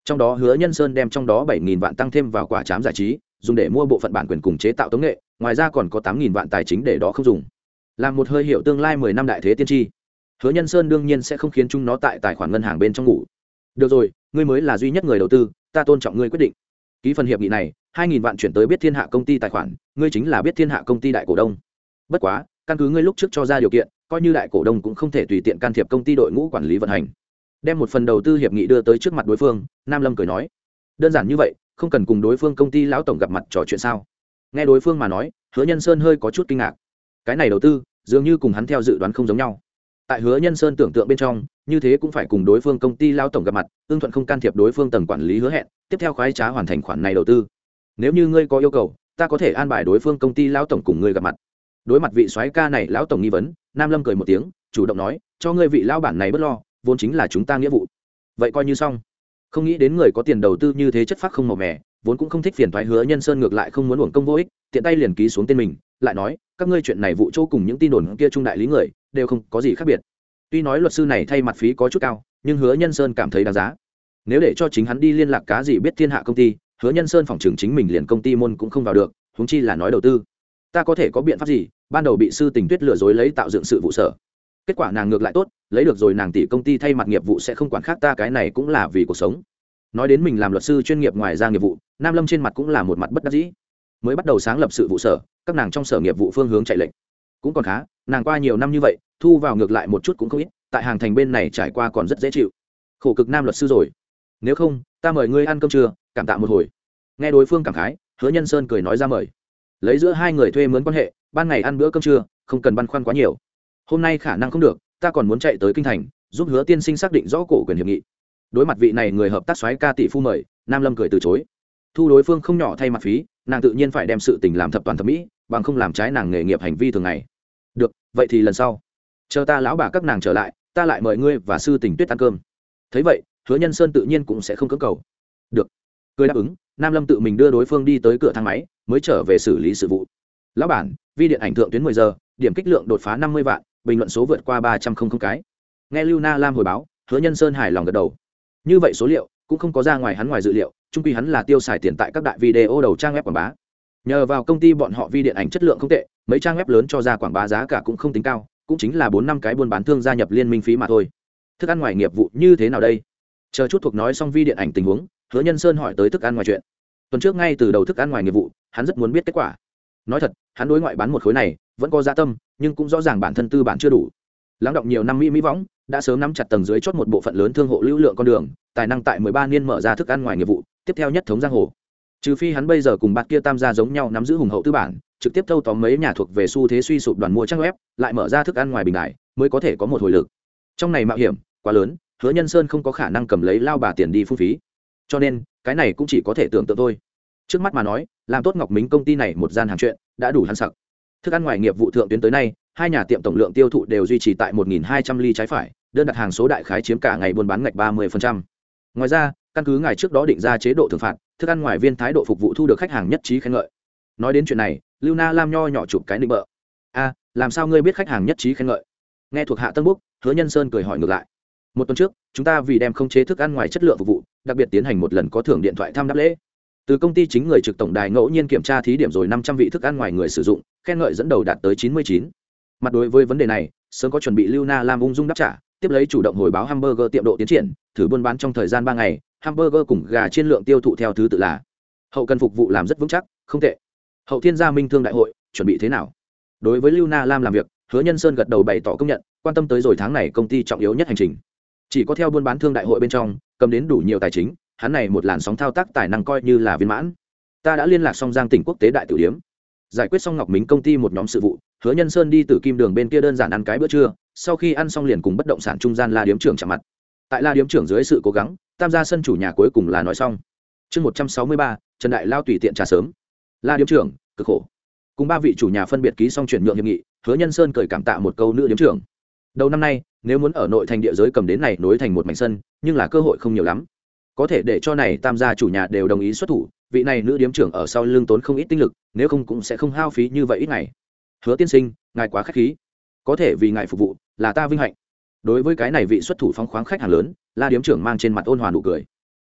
trong đó Hứa Nhân Sơn đem trong đó bảy nghìn vạn tăng thêm vào quả trám giải trí, dùng để mua bộ phận bản quyền cùng chế tạo tống nghệ, ngoài ra còn có tám nghìn vạn tài chính để đó không dùng. Làm một hơi hiệu tương lai mười năm đại thế tiên tri, Hứa Nhân Sơn đương nhiên sẽ không khiến chúng nó tại tài khoản ngân hàng bên trong ngủ. Được rồi, ngươi mới là duy nhất người đầu tư, ta tôn trọng ngươi quyết định. Ký phần hiệp nghị này, hai nghìn vạn chuyển tới Biết Thiên Hạ công ty tài khoản, ngươi chính là Biết Thiên Hạ công ty đại cổ đông. Bất quá, căn cứ ngươi lúc trước cho ra điều kiện, coi như đại cổ đông cũng không thể tùy tiện can thiệp công ty đội ngũ quản lý vận hành. Đem một phần đầu tư hiệp nghị đưa tới trước mặt đối phương, Nam Lâm cười nói, đơn giản như vậy, không cần cùng đối phương công ty lão tổng gặp mặt trò chuyện sao? Nghe đối phương mà nói, Hứa Nhân Sơn hơi có chút kinh ngạc. Cái này đầu tư, dường như cùng hắn theo dự đoán không giống nhau. Tại Hứa Nhân Sơn tưởng tượng bên trong, như thế cũng phải cùng đối phương công ty lão tổng gặp mặt, ưng thuận không can thiệp đối phương tầng quản lý hứa hẹn, tiếp theo khoái trá hoàn thành khoản này đầu tư. Nếu như ngươi có yêu cầu, ta có thể an bài đối phương công ty lão tổng cùng ngươi gặp mặt. Đối mặt vị soái ca này lão tổng nghi vấn, Nam Lâm cười một tiếng, chủ động nói, cho ngươi vị lão bản này bất lo, vốn chính là chúng ta nghĩa vụ. Vậy coi như xong. Không nghĩ đến người có tiền đầu tư như thế chất phác không màu mè, vốn cũng không thích phiền toái. Hứa Nhân Sơn ngược lại không muốn uổng công vô ích, tiện tay liền ký xuống tên mình, lại nói, các ngươi chuyện này vụ chỗ cùng những tin đồn kia trung đại lý người, đều không có gì khác biệt. Tuy nói luật sư này thay mặt phí có chút cao, nhưng Hứa Nhân Sơn cảm thấy đáng giá. Nếu để cho chính hắn đi liên lạc cá gì Biết Thiên Hạ công ty, Hứa Nhân Sơn phòng trường chính mình liền công ty môn cũng không vào được, huống chi là nói đầu tư. Ta có thể có biện pháp gì? Ban đầu bị sư Tình Tuyết lừa dối lấy tạo dựng sự vụ sở, kết quả nàng ngược lại tốt, lấy được rồi nàng tỷ công ty thay mặt nghiệp vụ sẽ không quản khác ta, cái này cũng là vì cuộc sống. Nói đến mình làm luật sư chuyên nghiệp ngoài ra nghiệp vụ, Nam Lâm trên mặt cũng là một mặt bất đắc dĩ. Mới bắt đầu sáng lập sự vụ sở, các nàng trong sở nghiệp vụ phương hướng chạy lệnh cũng còn khá, nàng qua nhiều năm như vậy, thu vào ngược lại một chút cũng không ít, tại hàng thành bên này trải qua còn rất dễ chịu. Khổ cực Nam luật sư rồi, nếu không ta mời ngươi ăn cơm trưa, cảm tạ một hồi. Nghe đối phương cảm khái, Hứa Nhân Sơn cười nói ra mời. Lấy giữa hai người thuê mướn quan hệ, ban ngày ăn bữa cơm trưa, không cần băn khoăn quá nhiều. Hôm nay khả năng không được, ta còn muốn chạy tới kinh thành, giúp Hứa tiên sinh xác định rõ cổ quyền hiệp nghị. Đối mặt vị này người hợp tác soái ca tỷ phu mời, Nam Lâm cười từ chối. Thu đối phương không nhỏ thay mặt phí, nàng tự nhiên phải đem sự tình làm thập toàn thập mỹ, bằng không làm trái nàng nghề nghiệp hành vi thường ngày. Được, vậy thì lần sau, chờ ta lão bà các nàng trở lại, ta lại mời ngươi và sư Tình Tuyết ăn cơm. Thấy vậy, Hứa Nhân Sơn tự nhiên cũng sẽ không cưỡng cầu. Được, cười đáp ứng. Nam Lâm tự mình đưa đối phương đi tới cửa thang máy, mới trở về xử lý sự vụ. Lão bản, vi điện ảnh thượng tuyến mười giờ, điểm kích lượng đột phá năm mươi vạn, bình luận số vượt qua ba trăm không không cái. Nghe Lưu Na Lam hồi báo, Hứa Nhân Sơn hài lòng gật đầu. Như vậy số liệu cũng không có ra ngoài hắn ngoài dự liệu, chung quy hắn là tiêu xài tiền tại các đại video đầu trang web quảng bá. Nhờ vào công ty bọn họ vi điện ảnh chất lượng không tệ, mấy trang web lớn cho ra quảng bá giá cả cũng không tính cao, cũng chính là bốn năm cái buôn bán thương gia nhập liên minh phí mà thôi. Thức ăn ngoài nghiệp vụ như thế nào đây? Chờ chút thuộc nói xong vi điện ảnh tình huống, Hứa Nhân Sơn hỏi tới thức ăn ngoài chuyện. Tuần trước ngay từ đầu thức ăn ngoài nghiệp vụ, hắn rất muốn biết kết quả. Nói thật, hắn đối ngoại bán một khối này vẫn có dạ tâm, nhưng cũng rõ ràng bản thân tư bản chưa đủ. Lắng động nhiều năm mỹ mỹ võng, đã sớm nắm chặt tầng dưới chót một bộ phận lớn thương hộ lưu lượng con đường, tài năng tại mười ba niên mở ra thức ăn ngoài nghiệp vụ, tiếp theo nhất thống giang hồ. Trừ phi hắn bây giờ cùng bạt kia tam gia giống nhau nắm giữ hùng hậu tư bản, trực tiếp thâu tóm mấy nhà thuộc về xu thế suy sụp đoàn mua trang web, lại mở ra thức ăn ngoài bình đại, mới có thể có một hồi lực. Trong này mạo hiểm quá lớn, Hứa Nhân Sơn không có khả năng cầm lấy lao bà tiền đi phung phí. Cho nên, cái này cũng chỉ có thể tưởng tượng thôi. Trước mắt mà nói, làm tốt Ngọc Mính công ty này một gian hàng chuyện, đã đủ hắn sặc. Thức ăn ngoài nghiệp vụ thượng tuyến tới nay, hai nhà tiệm tổng lượng tiêu thụ đều duy trì tại một nghìn hai trăm ly trái phải, đơn đặt hàng số đại khái chiếm cả ngày buôn bán ngạch ba mươi phần trăm. Ngoài ra, căn cứ ngày trước đó định ra chế độ thưởng phạt, thức ăn ngoài viên thái độ phục vụ thu được khách hàng nhất trí khen ngợi. Nói đến chuyện này, Lưu Na Lam nho nhỏ chụp cái định bợ. A, làm sao ngươi biết khách hàng nhất trí khen ngợi? Nghe thuộc hạ Tân Búc, Hứa Nhân Sơn cười hỏi ngược lại. Một tuần trước, chúng ta vì đem không chế thức ăn ngoài chất lượng phục vụ, đặc biệt tiến hành một lần có thưởng điện thoại thăm đáp lễ. Từ công ty chính người trực tổng đài ngẫu nhiên kiểm tra thí điểm rồi năm trăm vị thức ăn ngoài người sử dụng, khen ngợi dẫn đầu đạt tới chín mươi chín. Mặt đối với vấn đề này, sớm có chuẩn bị Lưu Na Lam ung dung đáp trả, tiếp lấy chủ động hồi báo hamburger tiệm độ tiến triển, thử buôn bán trong thời gian ba ngày, hamburger cùng gà chiên lượng tiêu thụ theo thứ tự là hậu cần phục vụ làm rất vững chắc, không tệ. Hậu thiên gia minh thương đại hội chuẩn bị thế nào? Đối với Lưu Na Lam làm việc, Hứa Nhân Sơn gật đầu bày tỏ công nhận, quan tâm tới rồi tháng này công ty trọng yếu nhất hành trình. Chỉ có theo buôn bán thương đại hội bên trong cầm đến đủ nhiều tài chính, hắn này một làn sóng thao tác tài năng coi như là viên mãn. Ta đã liên lạc xong Giang tỉnh quốc tế đại tiểu điếm, giải quyết xong Ngọc Mính công ty một nhóm sự vụ. Hứa Nhân Sơn đi từ Kim Đường bên kia đơn giản ăn cái bữa trưa, sau khi ăn xong liền cùng bất động sản trung gian La điếm trưởng chạm mặt. Tại La điếm trưởng dưới sự cố gắng, tam gia sân chủ nhà cuối cùng là nói xong. Chương một trăm sáu mươi ba, Trần Đại Lao tùy tiện trà sớm. La điếm trưởng cực khổ. Cùng ba vị chủ nhà phân biệt ký xong chuyển nhượng hiệp nghị, Hứa Nhân Sơn cười cảm tạ một câu nữ điếm trưởng. Đầu năm nay, nếu muốn ở nội thành địa giới cầm đến này nối thành một mảnh sân, nhưng là cơ hội không nhiều lắm. Có thể để cho này tam gia chủ nhà đều đồng ý xuất thủ, vị này nữ điếm trưởng ở sau lưng tốn không ít tinh lực, nếu không cũng sẽ không hao phí như vậy ít ngày. Hứa tiên sinh, ngài quá khách khí, có thể vì ngài phục vụ là ta vinh hạnh. Đối với cái này vị xuất thủ phóng khoáng khách hàng lớn, La điếm trưởng mang trên mặt ôn hòa nụ cười.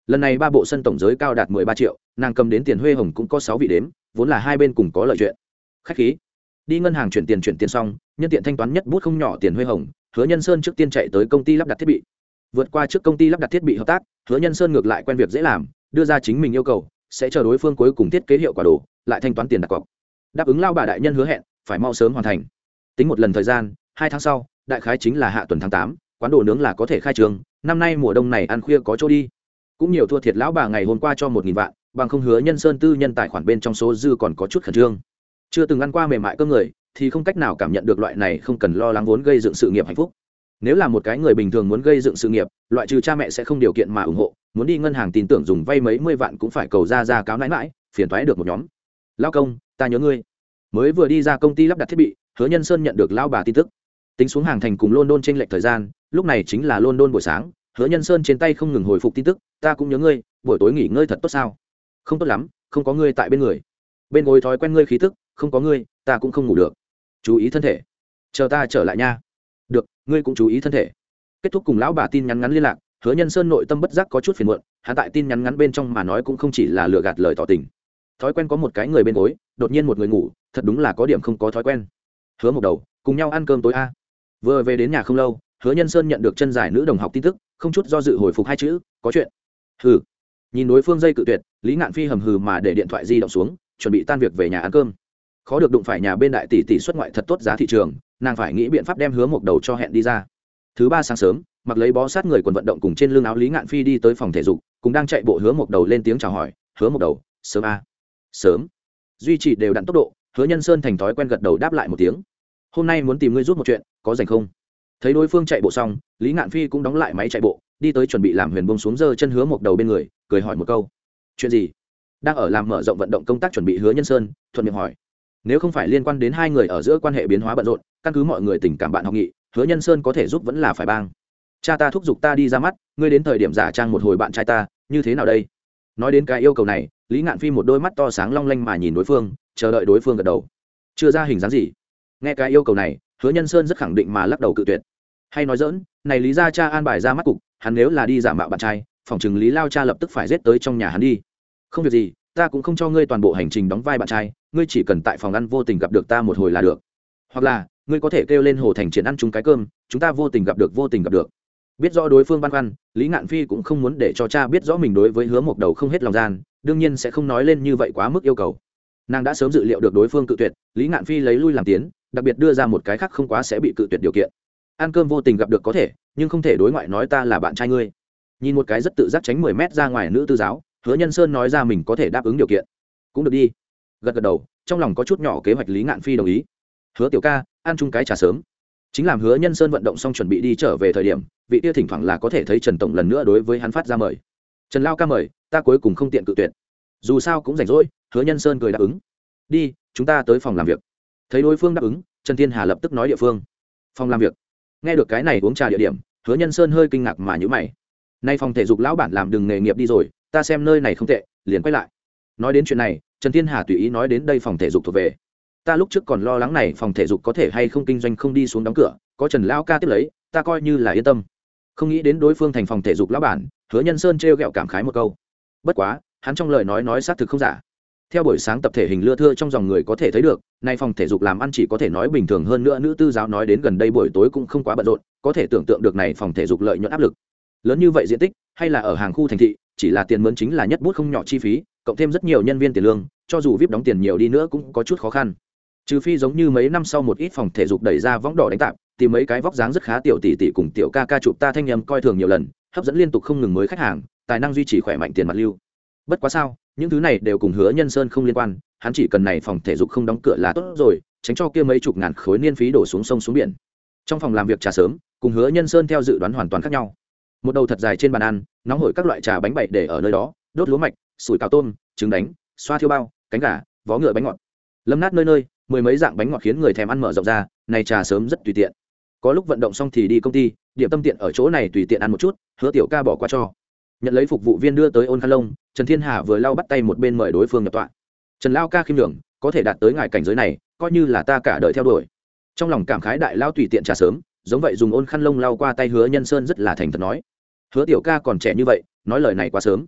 lần này ba bộ sân tổng giới cao đạt mười ba triệu, nàng cầm đến tiền huê hồng cũng có sáu vị đếm, vốn là hai bên cùng có lợi chuyện. Khách khí. Đi ngân hàng chuyển tiền chuyển tiền xong, nhân tiện thanh toán nhất bút không nhỏ tiền huê hồng, Hứa Nhân Sơn trước tiên chạy tới công ty lắp đặt thiết bị. Vượt qua trước công ty lắp đặt thiết bị hợp tác, Hứa Nhân Sơn ngược lại quen việc dễ làm, đưa ra chính mình yêu cầu, sẽ chờ đối phương cuối cùng thiết kế hiệu quả đồ, lại thanh toán tiền đặt cọc. Đáp ứng lao bà đại nhân hứa hẹn, phải mau sớm hoàn thành. Tính một lần thời gian, hai tháng sau, đại khái chính là hạ tuần tháng tám, quán đồ nướng là có thể khai trương, năm nay mùa đông này ăn khuya có chỗ đi. Cũng nhiều thua thiệt lão bà ngày hôm qua cho một nghìn vạn, bằng không Hứa Nhân Sơn tư nhân tài khoản bên trong số dư còn có chút khẩn trương. Chưa từng ăn qua mềm mại cơm người thì không cách nào cảm nhận được loại này không cần lo lắng vốn gây dựng sự nghiệp hạnh phúc. Nếu là một cái người bình thường muốn gây dựng sự nghiệp, loại trừ cha mẹ sẽ không điều kiện mà ủng hộ, muốn đi ngân hàng tin tưởng dùng vay mấy mươi vạn cũng phải cầu ra ra cáo nãi mãi, phiền toái được một nhóm. Lão công, ta nhớ ngươi. Mới vừa đi ra công ty lắp đặt thiết bị, Hứa Nhân Sơn nhận được lão bà tin tức. Tính xuống hàng thành cùng London trên lệch thời gian, lúc này chính là London buổi sáng, Hứa Nhân Sơn trên tay không ngừng hồi phục tin tức, ta cũng nhớ ngươi, buổi tối nghỉ ngơi thật tốt sao? Không tốt lắm, không có ngươi tại bên người. Bên gối thói quen ngươi khí tức, không có ngươi, ta cũng không ngủ được. Chú ý thân thể. Chờ ta trở lại nha. Được, ngươi cũng chú ý thân thể. Kết thúc cùng lão bà tin nhắn ngắn liên lạc, Hứa Nhân Sơn nội tâm bất giác có chút phiền muộn, hắn tại tin nhắn ngắn bên trong mà nói cũng không chỉ là lừa gạt lời tỏ tình. Thói quen có một cái người bên gối, đột nhiên một người ngủ, thật đúng là có điểm không có thói quen. Hứa một đầu, cùng nhau ăn cơm tối a. Vừa về đến nhà không lâu, Hứa Nhân Sơn nhận được chân dài nữ đồng học tin tức, không chút do dự hồi phục hai chữ, có chuyện. Hừ. Nhìn đối phương dây cự tuyệt, Lý Ngạn Phi hầm hừ mà để điện thoại di động xuống, chuẩn bị tan việc về nhà ăn cơm. Khó được đụng phải nhà bên đại tỷ tỷ xuất ngoại thật tốt giá thị trường, nàng phải nghĩ biện pháp đem Hứa một đầu cho hẹn đi ra. Thứ ba sáng sớm, mặc lấy bó sát người quần vận động cùng trên lưng áo Lý Ngạn Phi đi tới phòng thể dục, cùng đang chạy bộ Hứa một đầu lên tiếng chào hỏi, Hứa một đầu, sớm a. Sớm. Duy trì đều đặn tốc độ, Hứa Nhân Sơn thành thói quen gật đầu đáp lại một tiếng. Hôm nay muốn tìm ngươi giúp một chuyện, có rảnh không? Thấy đối phương chạy bộ xong, Lý Ngạn Phi cũng đóng lại máy chạy bộ, đi tới chuẩn bị làm huyền bông xuống giơ chân Hứa một đầu bên người, cười hỏi một câu. Chuyện gì? Đang ở làm mở rộng vận động công tác chuẩn bị Hứa Nhân Sơn thuận miệng hỏi. Nếu không phải liên quan đến hai người ở giữa quan hệ biến hóa bận rộn, căn cứ mọi người tình cảm bạn học nghị, Hứa Nhân Sơn có thể giúp vẫn là phải bang. Cha ta thúc giục ta đi ra mắt, ngươi đến thời điểm giả trang một hồi bạn trai ta, như thế nào đây? Nói đến cái yêu cầu này, Lý Ngạn Phi một đôi mắt to sáng long lanh mà nhìn đối phương, chờ đợi đối phương gật đầu. Chưa ra hình dáng gì. Nghe cái yêu cầu này, Hứa Nhân Sơn rất khẳng định mà lắc đầu cự tuyệt. Hay nói dỡn, này Lý gia cha an bài ra mắt cục, hắn nếu là đi giả mạo bạn trai, phòng chừng Lý lao cha lập tức phải giết tới trong nhà hắn đi. Không việc gì, ta cũng không cho ngươi toàn bộ hành trình đóng vai bạn trai, ngươi chỉ cần tại phòng ăn vô tình gặp được ta một hồi là được. Hoặc là, ngươi có thể kêu lên Hồ Thành Triển ăn chung cái cơm, chúng ta vô tình gặp được vô tình gặp được. Biết rõ đối phương băn khoăn, Lý Ngạn Phi cũng không muốn để cho cha biết rõ mình đối với Hứa một đầu không hết lòng gian, đương nhiên sẽ không nói lên như vậy quá mức yêu cầu. Nàng đã sớm dự liệu được đối phương cự tuyệt, Lý Ngạn Phi lấy lui làm tiến, đặc biệt đưa ra một cái khác không quá sẽ bị cự tuyệt điều kiện. Ăn cơm vô tình gặp được có thể, nhưng không thể đối ngoại nói ta là bạn trai ngươi. Nhìn một cái rất tự giác tránh mười mét ra ngoài nữ tư giáo, Hứa Nhân Sơn nói ra mình có thể đáp ứng điều kiện. Cũng được đi. Gật gật đầu, trong lòng có chút nhỏ kế hoạch Lý Ngạn Phi đồng ý. Hứa tiểu ca, ăn chung cái trà sớm. Chính làm Hứa Nhân Sơn vận động xong chuẩn bị đi trở về thời điểm, vị kia thỉnh thoảng là có thể thấy Trần tổng lần nữa đối với hắn phát ra mời. Trần lao ca mời, ta cuối cùng không tiện cự tuyệt. Dù sao cũng rảnh rỗi, Hứa Nhân Sơn cười đáp ứng. Đi, chúng ta tới phòng làm việc. Thấy đối phương đáp ứng, Trần Thiên Hà lập tức nói địa phương. Phòng làm việc. Nghe được cái này uống trà địa điểm, Hứa Nhân Sơn hơi kinh ngạc mà nhíu mày. Nay phòng thể dục lão bản làm đừng nghề nghiệp đi rồi, ta xem nơi này không tệ, liền quay lại. Nói đến chuyện này, Trần Thiên Hà tùy ý nói đến đây phòng thể dục thuộc về. Ta lúc trước còn lo lắng này phòng thể dục có thể hay không kinh doanh không đi xuống đóng cửa, có Trần lão ca tiếp lấy, ta coi như là yên tâm. Không nghĩ đến đối phương thành phòng thể dục lão bản, Hứa Nhân Sơn trêu ghẹo cảm khái một câu. Bất quá, hắn trong lời nói nói xác thực không giả. Theo buổi sáng tập thể hình lưa thưa trong dòng người có thể thấy được, nay phòng thể dục làm ăn chỉ có thể nói bình thường hơn nữa, nữ tư giáo nói đến gần đây buổi tối cũng không quá bận rộn, có thể tưởng tượng được này phòng thể dục lợi nhuận áp lực lớn như vậy diện tích, hay là ở hàng khu thành thị, chỉ là tiền mướn chính là nhất bút không nhỏ chi phí, cộng thêm rất nhiều nhân viên tiền lương, cho dù vê i pê đóng tiền nhiều đi nữa cũng có chút khó khăn. Trừ phi giống như mấy năm sau một ít phòng thể dục đẩy ra võng đỏ đánh tạp, tìm mấy cái vóc dáng rất khá tiểu tỷ tỷ cùng tiểu ca ca chụp ta thanh nhầm coi thường nhiều lần, hấp dẫn liên tục không ngừng mới khách hàng, tài năng duy trì khỏe mạnh tiền mặt lưu. Bất quá sao, những thứ này đều cùng Hứa Nhân Sơn không liên quan, hắn chỉ cần này phòng thể dục không đóng cửa là tốt rồi, tránh cho kia mấy chục ngàn khối niên phí đổ xuống sông xuống biển. Trong phòng làm việc trà sớm, cùng Hứa Nhân Sơn theo dự đoán hoàn toàn khác nhau. Một đầu thật dài trên bàn ăn, nóng hổi các loại trà bánh bậy để ở nơi đó, đốt lúa mạch, sủi cảo tôm, trứng đánh, xoa thiêu bao, cánh gà, vó ngựa bánh ngọt, lâm nát nơi nơi, mười mấy dạng bánh ngọt khiến người thèm ăn mở rộng ra. Này trà sớm rất tùy tiện. Có lúc vận động xong thì đi công ty, điểm tâm tiện ở chỗ này tùy tiện ăn một chút, Hứa tiểu ca bỏ qua cho. Nhận lấy phục vụ viên đưa tới ôn khăn lông, Trần Thiên Hà vừa lau bắt tay một bên mời đối phương nhập tọa. Trần lao ca khiêm nhường, có thể đạt tới ngài cảnh giới này, coi như là ta cả đời theo đuổi. Trong lòng cảm khái đại lao tùy tiện trà sớm, giống vậy dùng ôn khăn lông lau qua tay Hứa Nhân Sơn rất là thành thật nói. Hứa tiểu ca còn trẻ như vậy, nói lời này quá sớm.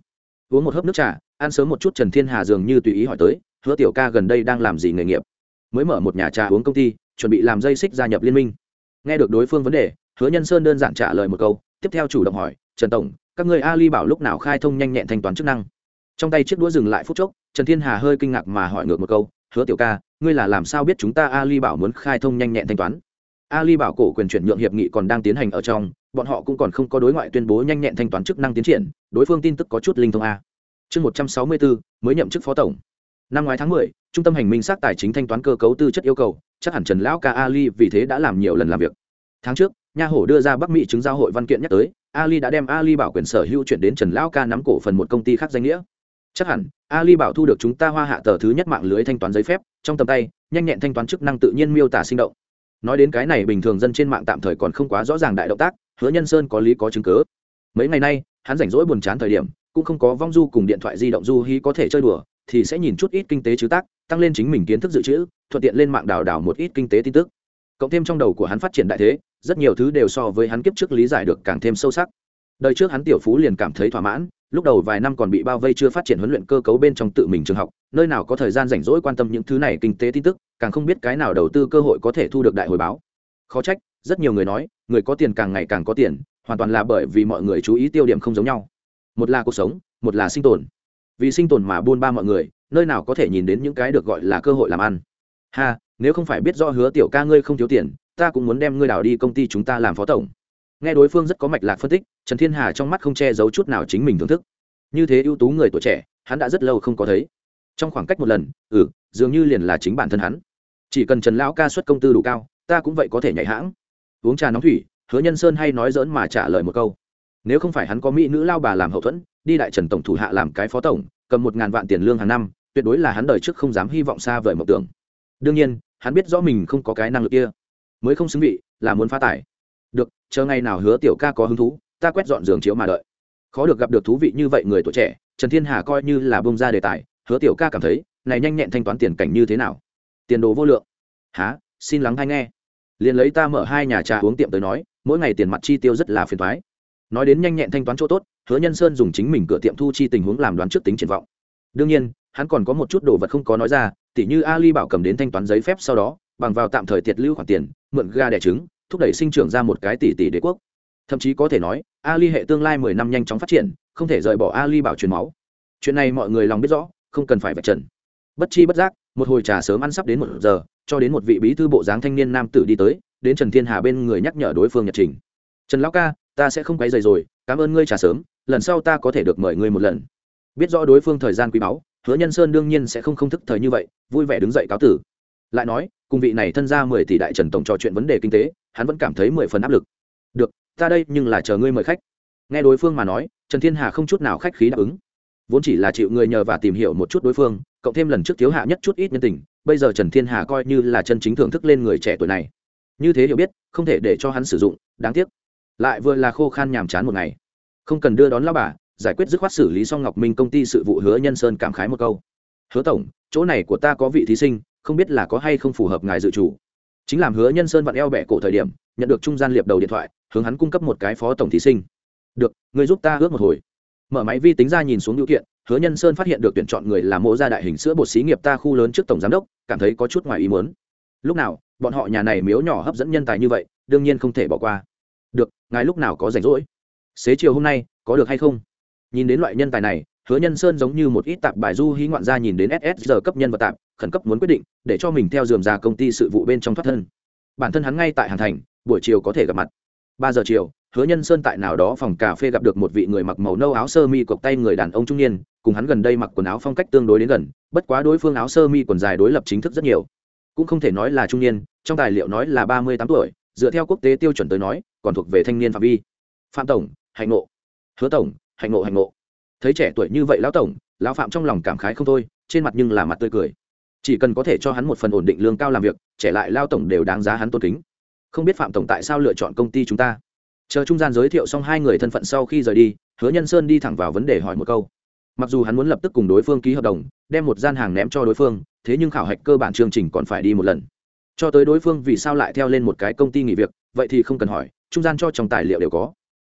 uống một hớp nước trà, ăn sớm một chút, Trần Thiên Hà dường như tùy ý hỏi tới, hứa tiểu ca gần đây đang làm gì nghề nghiệp? Mới mở một nhà trà uống công ty, chuẩn bị làm dây xích gia nhập liên minh. Nghe được đối phương vấn đề, Hứa Nhân Sơn đơn giản trả lời một câu, tiếp theo chủ động hỏi, Trần tổng, các người Ali bảo lúc nào khai thông nhanh nhẹn thanh toán chức năng? Trong tay chiếc đũa dừng lại phút chốc, Trần Thiên Hà hơi kinh ngạc mà hỏi ngược một câu, hứa tiểu ca, ngươi là làm sao biết chúng ta Ali bảo muốn khai thông nhanh nhẹn thanh toán? Ali bảo cổ quyền chuyển nhượng hiệp nghị còn đang tiến hành ở trong, bọn họ cũng còn không có đối ngoại tuyên bố nhanh nhẹn thanh toán chức năng tiến triển, đối phương tin tức có chút linh thông a. Chương một trăm sáu mươi bốn, mới nhậm chức phó tổng. Năm ngoái tháng mười, trung tâm hành minh xác tài chính thanh toán cơ cấu tư chất yêu cầu, chắc hẳn Trần lão ca Ali vì thế đã làm nhiều lần làm việc. Tháng trước, Nha Hổ đưa ra Bắc Mỹ chứng giao hội văn kiện nhắc tới, Ali đã đem Ali bảo quyền sở hữu chuyển đến Trần lão ca nắm cổ phần một công ty khác danh nghĩa. Chắc hẳn Ali bảo thu được chúng ta Hoa Hạ tờ thứ nhất mạng lưới thanh toán giấy phép, trong tầm tay, nhanh nhẹn thanh toán chức năng tự nhiên miêu tả sinh động. Nói đến cái này, bình thường dân trên mạng tạm thời còn không quá rõ ràng đại động tác, Hứa Nhân Sơn có lý có chứng cứ. Mấy ngày nay, hắn rảnh rỗi buồn chán thời điểm, cũng không có vong du cùng điện thoại di động du hí có thể chơi đùa, thì sẽ nhìn chút ít kinh tế chứ tác, tăng lên chính mình kiến thức dự trữ, thuận tiện lên mạng đào đào một ít kinh tế tin tức. Cộng thêm trong đầu của hắn phát triển đại thế, rất nhiều thứ đều so với hắn kiếp trước lý giải được càng thêm sâu sắc. Đời trước hắn tiểu phú liền cảm thấy thỏa mãn, lúc đầu vài năm còn bị bao vây chưa phát triển huấn luyện cơ cấu bên trong tự mình trường học, nơi nào có thời gian rảnh rỗi quan tâm những thứ này kinh tế tin tức, càng không biết cái nào đầu tư cơ hội có thể thu được đại hồi báo. Khó trách, rất nhiều người nói, người có tiền càng ngày càng có tiền, hoàn toàn là bởi vì mọi người chú ý tiêu điểm không giống nhau. Một là cuộc sống, một là sinh tồn. Vì sinh tồn mà buôn ba mọi người, nơi nào có thể nhìn đến những cái được gọi là cơ hội làm ăn. Ha, nếu không phải biết rõ Hứa tiểu ca ngươi không thiếu tiền, ta cũng muốn đem ngươi đào đi công ty chúng ta làm phó tổng. Nghe đối phương rất có mạch lạc phân tích, Trần Thiên Hà trong mắt không che giấu chút nào chính mình thưởng thức. Như thế ưu tú người tuổi trẻ, hắn đã rất lâu không có thấy. Trong khoảng cách một lần, ừ, dường như liền là chính bản thân hắn. Chỉ cần Trần lão ca xuất công tư đủ cao, ta cũng vậy có thể nhảy hãng. Uống trà nóng thủy, Hứa Nhân Sơn hay nói giỡn mà trả lời một câu. Nếu không phải hắn có mỹ nữ lao bà làm hậu thuẫn, đi đại Trần tổng thủ hạ làm cái phó tổng, cầm một ngàn vạn tiền lương hàng năm, tuyệt đối là hắn đời trước không dám hy vọng xa vời mộng tưởng. Đương nhiên, hắn biết rõ mình không có cái năng lực kia, mới không xứng vị, là muốn phá tài. Được, chờ ngày nào Hứa tiểu ca có hứng thú, ta quét dọn giường chiếu mà đợi. Khó được gặp được thú vị như vậy người tuổi trẻ, Trần Thiên Hà coi như là bông ra đề tài. Hứa tiểu ca cảm thấy, này nhanh nhẹn thanh toán tiền cảnh như thế nào? Tiền đồ vô lượng. Hả? Xin lắng hay nghe. Liền lấy ta mở hai nhà trà uống tiệm tới nói, mỗi ngày tiền mặt chi tiêu rất là phiền toái. Nói đến nhanh nhẹn thanh toán chỗ tốt, Hứa Nhân Sơn dùng chính mình cửa tiệm thu chi tình huống làm đoán trước tính triển vọng. Đương nhiên, hắn còn có một chút đồ vật không có nói ra, tỉ như Ali bảo cầm đến thanh toán giấy phép sau đó, bằng vào tạm thời tiệt lưu khoản tiền, mượn ga đẻ trứng, thúc đẩy sinh trưởng ra một cái tỷ tỷ đế quốc. Thậm chí có thể nói, Ali hệ tương lai mười năm nhanh chóng phát triển, không thể rời bỏ Ali bảo truyền máu. Chuyện này mọi người lòng biết rõ, không cần phải vạch trần. Bất chi bất giác, một hồi trà sớm ăn sắp đến một giờ, cho đến một vị bí thư bộ dáng thanh niên nam tử đi tới, đến Trần Thiên Hà bên người nhắc nhở đối phương nhật trình. Trần lão ca, ta sẽ không quấy rầy rồi, cảm ơn ngươi trà sớm, lần sau ta có thể được mời ngươi một lần. Biết rõ đối phương thời gian quý báu, Hứa Nhân Sơn đương nhiên sẽ không không thức thời như vậy, vui vẻ đứng dậy cáo tử. Lại nói, cùng vị này thân gia mười tỷ đại Trần tổng trò chuyện vấn đề kinh tế, hắn vẫn cảm thấy mười phần áp lực. Được, ta đây nhưng là chờ ngươi mời khách. Nghe đối phương mà nói, Trần Thiên Hà không chút nào khách khí đáp ứng. Vốn chỉ là chịu người nhờ và tìm hiểu một chút đối phương, cộng thêm lần trước thiếu hạ nhất chút ít nhân tình, bây giờ Trần Thiên Hà coi như là chân chính thưởng thức lên người trẻ tuổi này. Như thế hiểu biết, không thể để cho hắn sử dụng, đáng tiếc. Lại vừa là khô khan nhàm chán một ngày. Không cần đưa đón lão bà, giải quyết dứt khoát xử lý xong Ngọc Minh công ty sự vụ. Hứa Nhân Sơn cảm khái một câu. Hứa tổng, chỗ này của ta có vị thí sinh, không biết là có hay không phù hợp ngài dự chủ. Chính làm Hứa Nhân Sơn vặn eo bẻ cổ thời điểm, nhận được trung gian liệp đầu điện thoại, hướng hắn cung cấp một cái phó tổng thí sinh. Được, người giúp ta ước một hồi. Mở máy vi tính ra nhìn xuống điều kiện, Hứa Nhân Sơn phát hiện được tuyển chọn người là Mộ gia đại hình sữa bột xí nghiệp ta khu lớn trước tổng giám đốc, cảm thấy có chút ngoài ý muốn. Lúc nào, bọn họ nhà này miếu nhỏ hấp dẫn nhân tài như vậy, đương nhiên không thể bỏ qua. Được, ngài lúc nào có rảnh rỗi? Xế chiều hôm nay, có được hay không? Nhìn đến loại nhân tài này, Hứa Nhân Sơn giống như một ít tạp bài du hí ngoạn gia nhìn đến ét ét giờ cấp nhân vật tạp, khẩn cấp muốn quyết định, để cho mình theo dườm ra công ty sự vụ bên trong thoát thân. Bản thân hắn ngay tại Hàn Thành, buổi chiều có thể gặp mặt. Ba giờ chiều, Hứa Nhân Sơn tại nào đó phòng cà phê gặp được một vị người mặc màu nâu áo sơ mi cộc tay người đàn ông trung niên, cùng hắn gần đây mặc quần áo phong cách tương đối đến gần, bất quá đối phương áo sơ mi quần dài đối lập chính thức rất nhiều. Cũng không thể nói là trung niên, trong tài liệu nói là ba mươi tám tuổi, dựa theo quốc tế tiêu chuẩn tới nói, còn thuộc về thanh niên phạm vi. Phạm tổng, hạnh ngộ. Hứa tổng, hạnh ngộ hạnh ngộ. Thấy trẻ tuổi như vậy lão tổng, lão Phạm trong lòng cảm khái không thôi, trên mặt nhưng là mặt tươi cười. Chỉ cần có thể cho hắn một phần ổn định lương cao làm việc, trẻ lại lão tổng đều đáng giá hắn tôn kính. Không biết Phạm tổng tại sao lựa chọn công ty chúng ta? Chờ trung gian giới thiệu xong hai người thân phận sau khi rời đi, Hứa Nhân Sơn đi thẳng vào vấn đề hỏi một câu. Mặc dù hắn muốn lập tức cùng đối phương ký hợp đồng, đem một gian hàng ném cho đối phương, thế nhưng khảo hạch cơ bản chương trình còn phải đi một lần. Cho tới đối phương vì sao lại theo lên một cái công ty nghỉ việc, vậy thì không cần hỏi, trung gian cho trong tài liệu đều có.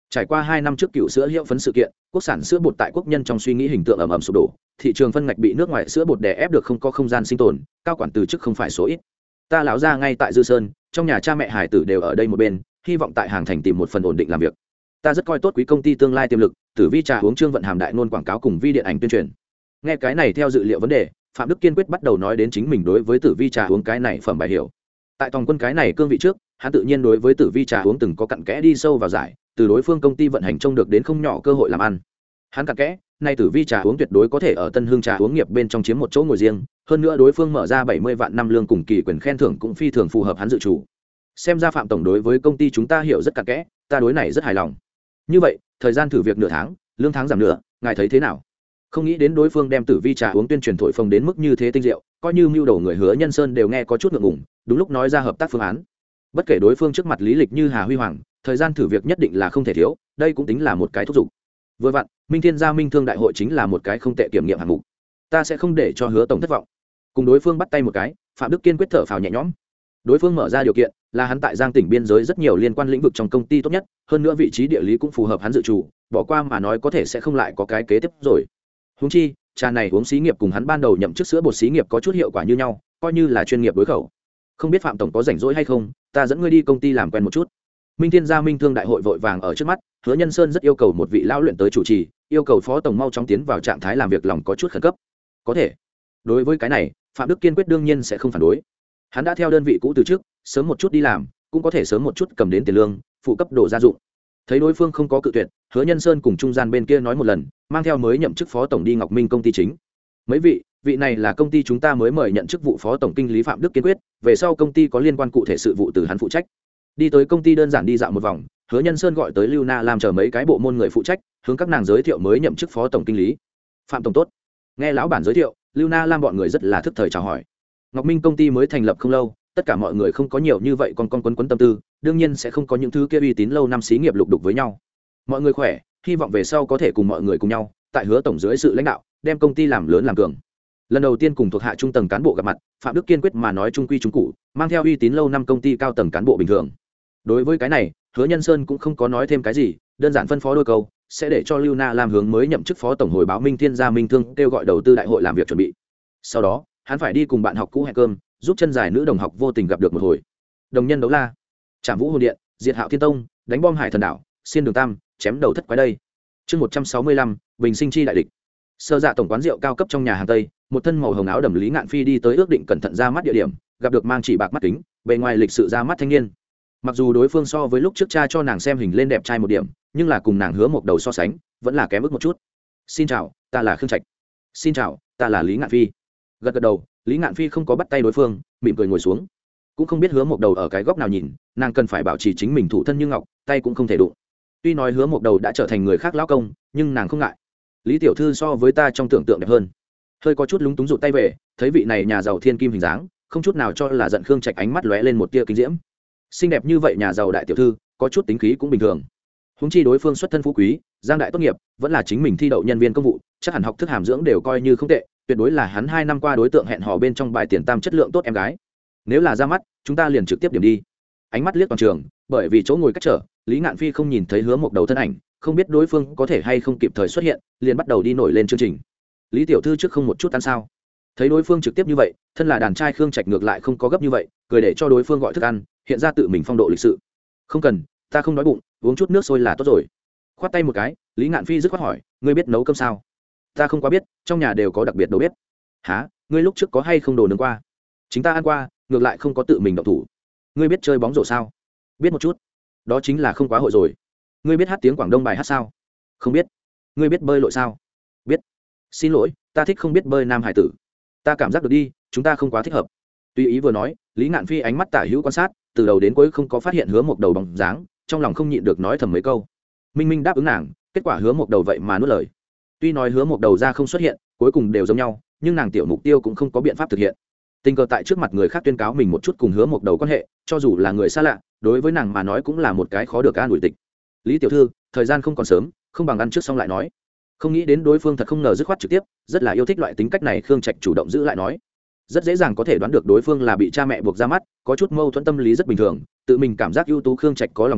Trải qua hai năm trước cựu sữa hiệu phấn sự kiện, quốc sản sữa bột tại quốc nhân trong suy nghĩ hình tượng ầm ầm sụp đổ, thị trường phân ngạch bị nước ngoài sữa bột đè ép được không có không gian sinh tồn, cao quản từ chức không phải số ít. Ta lão ra ngay tại Dư Sơn, trong nhà cha mẹ hải tử đều ở đây một bên, hy vọng tại hàng thành tìm một phần ổn định làm việc. Ta rất coi tốt quý công ty tương lai tiềm lực, Tử Vi trà uống Trương vận hàm đại ngôn quảng cáo cùng vi điện ảnh tuyên truyền. Nghe cái này theo dự liệu vấn đề, Phạm Đức kiên quyết bắt đầu nói đến chính mình đối với Tử Vi trà uống cái này phẩm bài hiểu. Tại tòng quân cái này cương vị trước, hắn tự nhiên đối với Tử Vi trà uống từng có cặn kẽ đi sâu vào giải, từ đối phương công ty vận hành trông được đến không nhỏ cơ hội làm ăn. Hắn cặn kẽ, nay Tử Vi trà uống tuyệt đối có thể ở Tân Hương trà uống nghiệp bên trong chiếm một chỗ ngồi riêng, hơn nữa đối phương mở ra bảy mươi vạn năm lương cùng kỳ quyền khen thưởng cũng phi thường phù hợp hắn dự chủ. Xem ra Phạm tổng đối với công ty chúng ta hiểu rất cặn kẽ, ta đối này rất hài lòng. Như vậy, thời gian thử việc nửa tháng, lương tháng giảm nửa, ngài thấy thế nào? Không nghĩ đến đối phương đem Tử Vi trà uống tuyên truyền thổi phồng đến mức như thế tinh diệu, coi như mưu đầu người Hứa Nhân Sơn đều nghe có chút ngượng ngùng, đúng lúc nói ra hợp tác phương án. Bất kể đối phương trước mặt lý lịch như Hà Huy Hoàng, thời gian thử việc nhất định là không thể thiếu, đây cũng tính là một cái thúc giục. Vừa vặn, Minh Thiên gia Minh Thương đại hội chính là một cái không tệ kiểm nghiệm hạng mục. Ta sẽ không để cho Hứa tổng thất vọng. Cùng đối phương bắt tay một cái, Phạm Đức kiên quyết thở phào nhẹ nhõm. Đối phương mở ra điều kiện là hắn tại Giang tỉnh biên giới rất nhiều liên quan lĩnh vực trong công ty tốt nhất, hơn nữa vị trí địa lý cũng phù hợp hắn dự chủ, bỏ qua mà nói có thể sẽ không lại có cái kế tiếp rồi. Huống chi, trà này uống xí nghiệp cùng hắn ban đầu nhậm chức sữa bột xí nghiệp có chút hiệu quả như nhau, coi như là chuyên nghiệp đối khẩu. Không biết Phạm tổng có rảnh rỗi hay không, ta dẫn ngươi đi công ty làm quen một chút. Minh Thiên gia Minh Thương đại hội vội vàng ở trước mắt, Hứa Nhân Sơn rất yêu cầu một vị lão luyện tới chủ trì, yêu cầu phó tổng mau chóng tiến vào trạng thái làm việc lòng có chút khẩn cấp. Có thể. Đối với cái này, Phạm Đức kiên quyết đương nhiên sẽ không phản đối. Hắn đã theo đơn vị cũ từ trước, sớm một chút đi làm, cũng có thể sớm một chút cầm đến tiền lương, phụ cấp đồ gia dụng. Thấy đối phương không có cự tuyệt, Hứa Nhân Sơn cùng trung gian bên kia nói một lần, mang theo mới nhậm chức phó tổng đi Ngọc Minh công ty chính. Mấy vị, vị này là công ty chúng ta mới mời nhận chức vụ phó tổng kinh lý Phạm Đức kiên quyết, về sau công ty có liên quan cụ thể sự vụ từ hắn phụ trách. Đi tới công ty đơn giản đi dạo một vòng, Hứa Nhân Sơn gọi tới Lưu Na làm chờ mấy cái bộ môn người phụ trách, hướng các nàng giới thiệu mới nhậm chức phó tổng kinh lý. Phạm tổng tốt. Nghe lão bản giới thiệu, Lưu Na Lam bọn người rất là thức thời chào hỏi. Ngọc Minh công ty mới thành lập không lâu, tất cả mọi người không có nhiều như vậy còn con quấn quấn tâm tư, đương nhiên sẽ không có những thứ kia uy tín lâu năm xí nghiệp lục đục với nhau. Mọi người khỏe, hy vọng về sau có thể cùng mọi người cùng nhau, tại Hứa tổng dưới sự lãnh đạo, đem công ty làm lớn làm cường. Lần đầu tiên cùng thuộc hạ trung tầng cán bộ gặp mặt, Phạm Đức kiên quyết mà nói trung quy trung cụ, mang theo uy tín lâu năm công ty cao tầng cán bộ bình thường. Đối với cái này, Hứa Nhân Sơn cũng không có nói thêm cái gì, đơn giản phân phó đôi câu, sẽ để cho Lưu Na làm hướng mới nhậm chức phó tổng hồi báo Minh Thiên gia Minh Thương kêu gọi đầu tư đại hội làm việc chuẩn bị. Sau đó, hắn phải đi cùng bạn học cũ hẹn cơm, giúp chân dài nữ đồng học vô tình gặp được một hồi. Đồng nhân đấu la, Trảm Vũ hồn điện, diệt Hạo Thiên Tông, đánh bom Hải Thần đảo, xiên đường tam, chém đầu thất quái đây. Chương một trăm sáu mươi lăm, Bình sinh chi đại địch. Sơ Dạ tổng quán rượu cao cấp trong nhà hàng Tây, một thân màu hồng áo đầm Lý Ngạn Phi đi tới ước định cẩn thận ra mắt địa điểm, gặp được mang chỉ bạc mắt kính, bề ngoài lịch sự ra mắt thanh niên. Mặc dù đối phương so với lúc trước cha cho nàng xem hình lên đẹp trai một điểm, nhưng là cùng nàng Hứa một đầu so sánh, vẫn là kém ước một chút. Xin chào, ta là Khương Trạch. Xin chào, ta là Lý Ngạn Phi. Gật gật đầu, Lý Ngạn Phi không có bắt tay đối phương, mỉm cười ngồi xuống. Cũng không biết Hứa một đầu ở cái góc nào nhìn, nàng cần phải bảo trì chính mình thủ thân như ngọc, tay cũng không thể đụng. Tuy nói Hứa một đầu đã trở thành người khác lão công, nhưng nàng không ngại. Lý tiểu thư so với ta trong tưởng tượng đẹp hơn. Hơi có chút lúng túng rụt tay về, thấy vị này nhà giàu thiên kim hình dáng, không chút nào cho là giận. Khương Trạch ánh mắt lóe lên một tia kinh diễm. Xinh đẹp như vậy nhà giàu đại tiểu thư, có chút tính khí cũng bình thường. Huống chi đối phương xuất thân phú quý, giang đại tốt nghiệp, vẫn là chính mình thi đậu nhân viên công vụ, chắc hẳn học thức hàm dưỡng đều coi như không tệ, tuyệt đối là hắn hai năm qua đối tượng hẹn hò bên trong bài tiền tam chất lượng tốt em gái. Nếu là ra mắt, chúng ta liền trực tiếp điểm đi. Ánh mắt liếc toàn trường, bởi vì chỗ ngồi cách trở, Lý Ngạn Phi không nhìn thấy Hứa một đầu thân ảnh, không biết đối phương có thể hay không kịp thời xuất hiện, liền bắt đầu đi nổi lên chương trình. Lý tiểu thư trước không một chút ăn sao? Thấy đối phương trực tiếp như vậy, thân là đàn trai Khương Trạch ngược lại không có gấp như vậy, cười để cho đối phương gọi thức ăn, hiện ra tự mình phong độ lịch sự. Không cần, ta không đói bụng, uống chút nước sôi là tốt rồi. Khoát tay một cái, Lý Ngạn Phi dứt khoát hỏi, ngươi biết nấu cơm sao? Ta không quá biết, trong nhà đều có đặc biệt đầu bếp. Hả? Ngươi lúc trước có hay không đồ nướng qua? Chính ta ăn qua, ngược lại không có tự mình động thủ. Ngươi biết chơi bóng rổ sao? Biết một chút. Đó chính là không quá hội rồi. Ngươi biết hát tiếng Quảng Đông bài hát sao? Không biết. Ngươi biết bơi lội sao? Biết. Xin lỗi, ta thích không biết bơi nam hải tử. Ta cảm giác được đi, chúng ta không quá thích hợp. Tuy ý vừa nói, Lý Ngạn Phi ánh mắt tả hữu quan sát, từ đầu đến cuối không có phát hiện Hứa một đầu bóng dáng, trong lòng không nhịn được nói thầm mấy câu. Minh Minh đáp ứng nàng, kết quả Hứa một đầu vậy mà nuốt lời. Tuy nói Hứa một đầu ra không xuất hiện, cuối cùng đều giống nhau, nhưng nàng tiểu mục tiêu cũng không có biện pháp thực hiện. Tình cờ tại trước mặt người khác tuyên cáo mình một chút cùng Hứa một đầu quan hệ, cho dù là người xa lạ, đối với nàng mà nói cũng là một cái khó được an ủi tịch. Lý tiểu thư, thời gian không còn sớm, không bằng ăn trước xong lại nói. Không nghĩ đến đối phương thật không ngờ dứt khoát trực tiếp, rất là yêu thích loại tính cách này. Khương Trạch chủ động giữ lại nói, rất dễ dàng có thể đoán được đối phương là bị cha mẹ buộc ra mắt, có chút mâu thuẫn tâm lý rất bình thường, tự mình cảm giác ưu tú. Khương Trạch có lòng tin,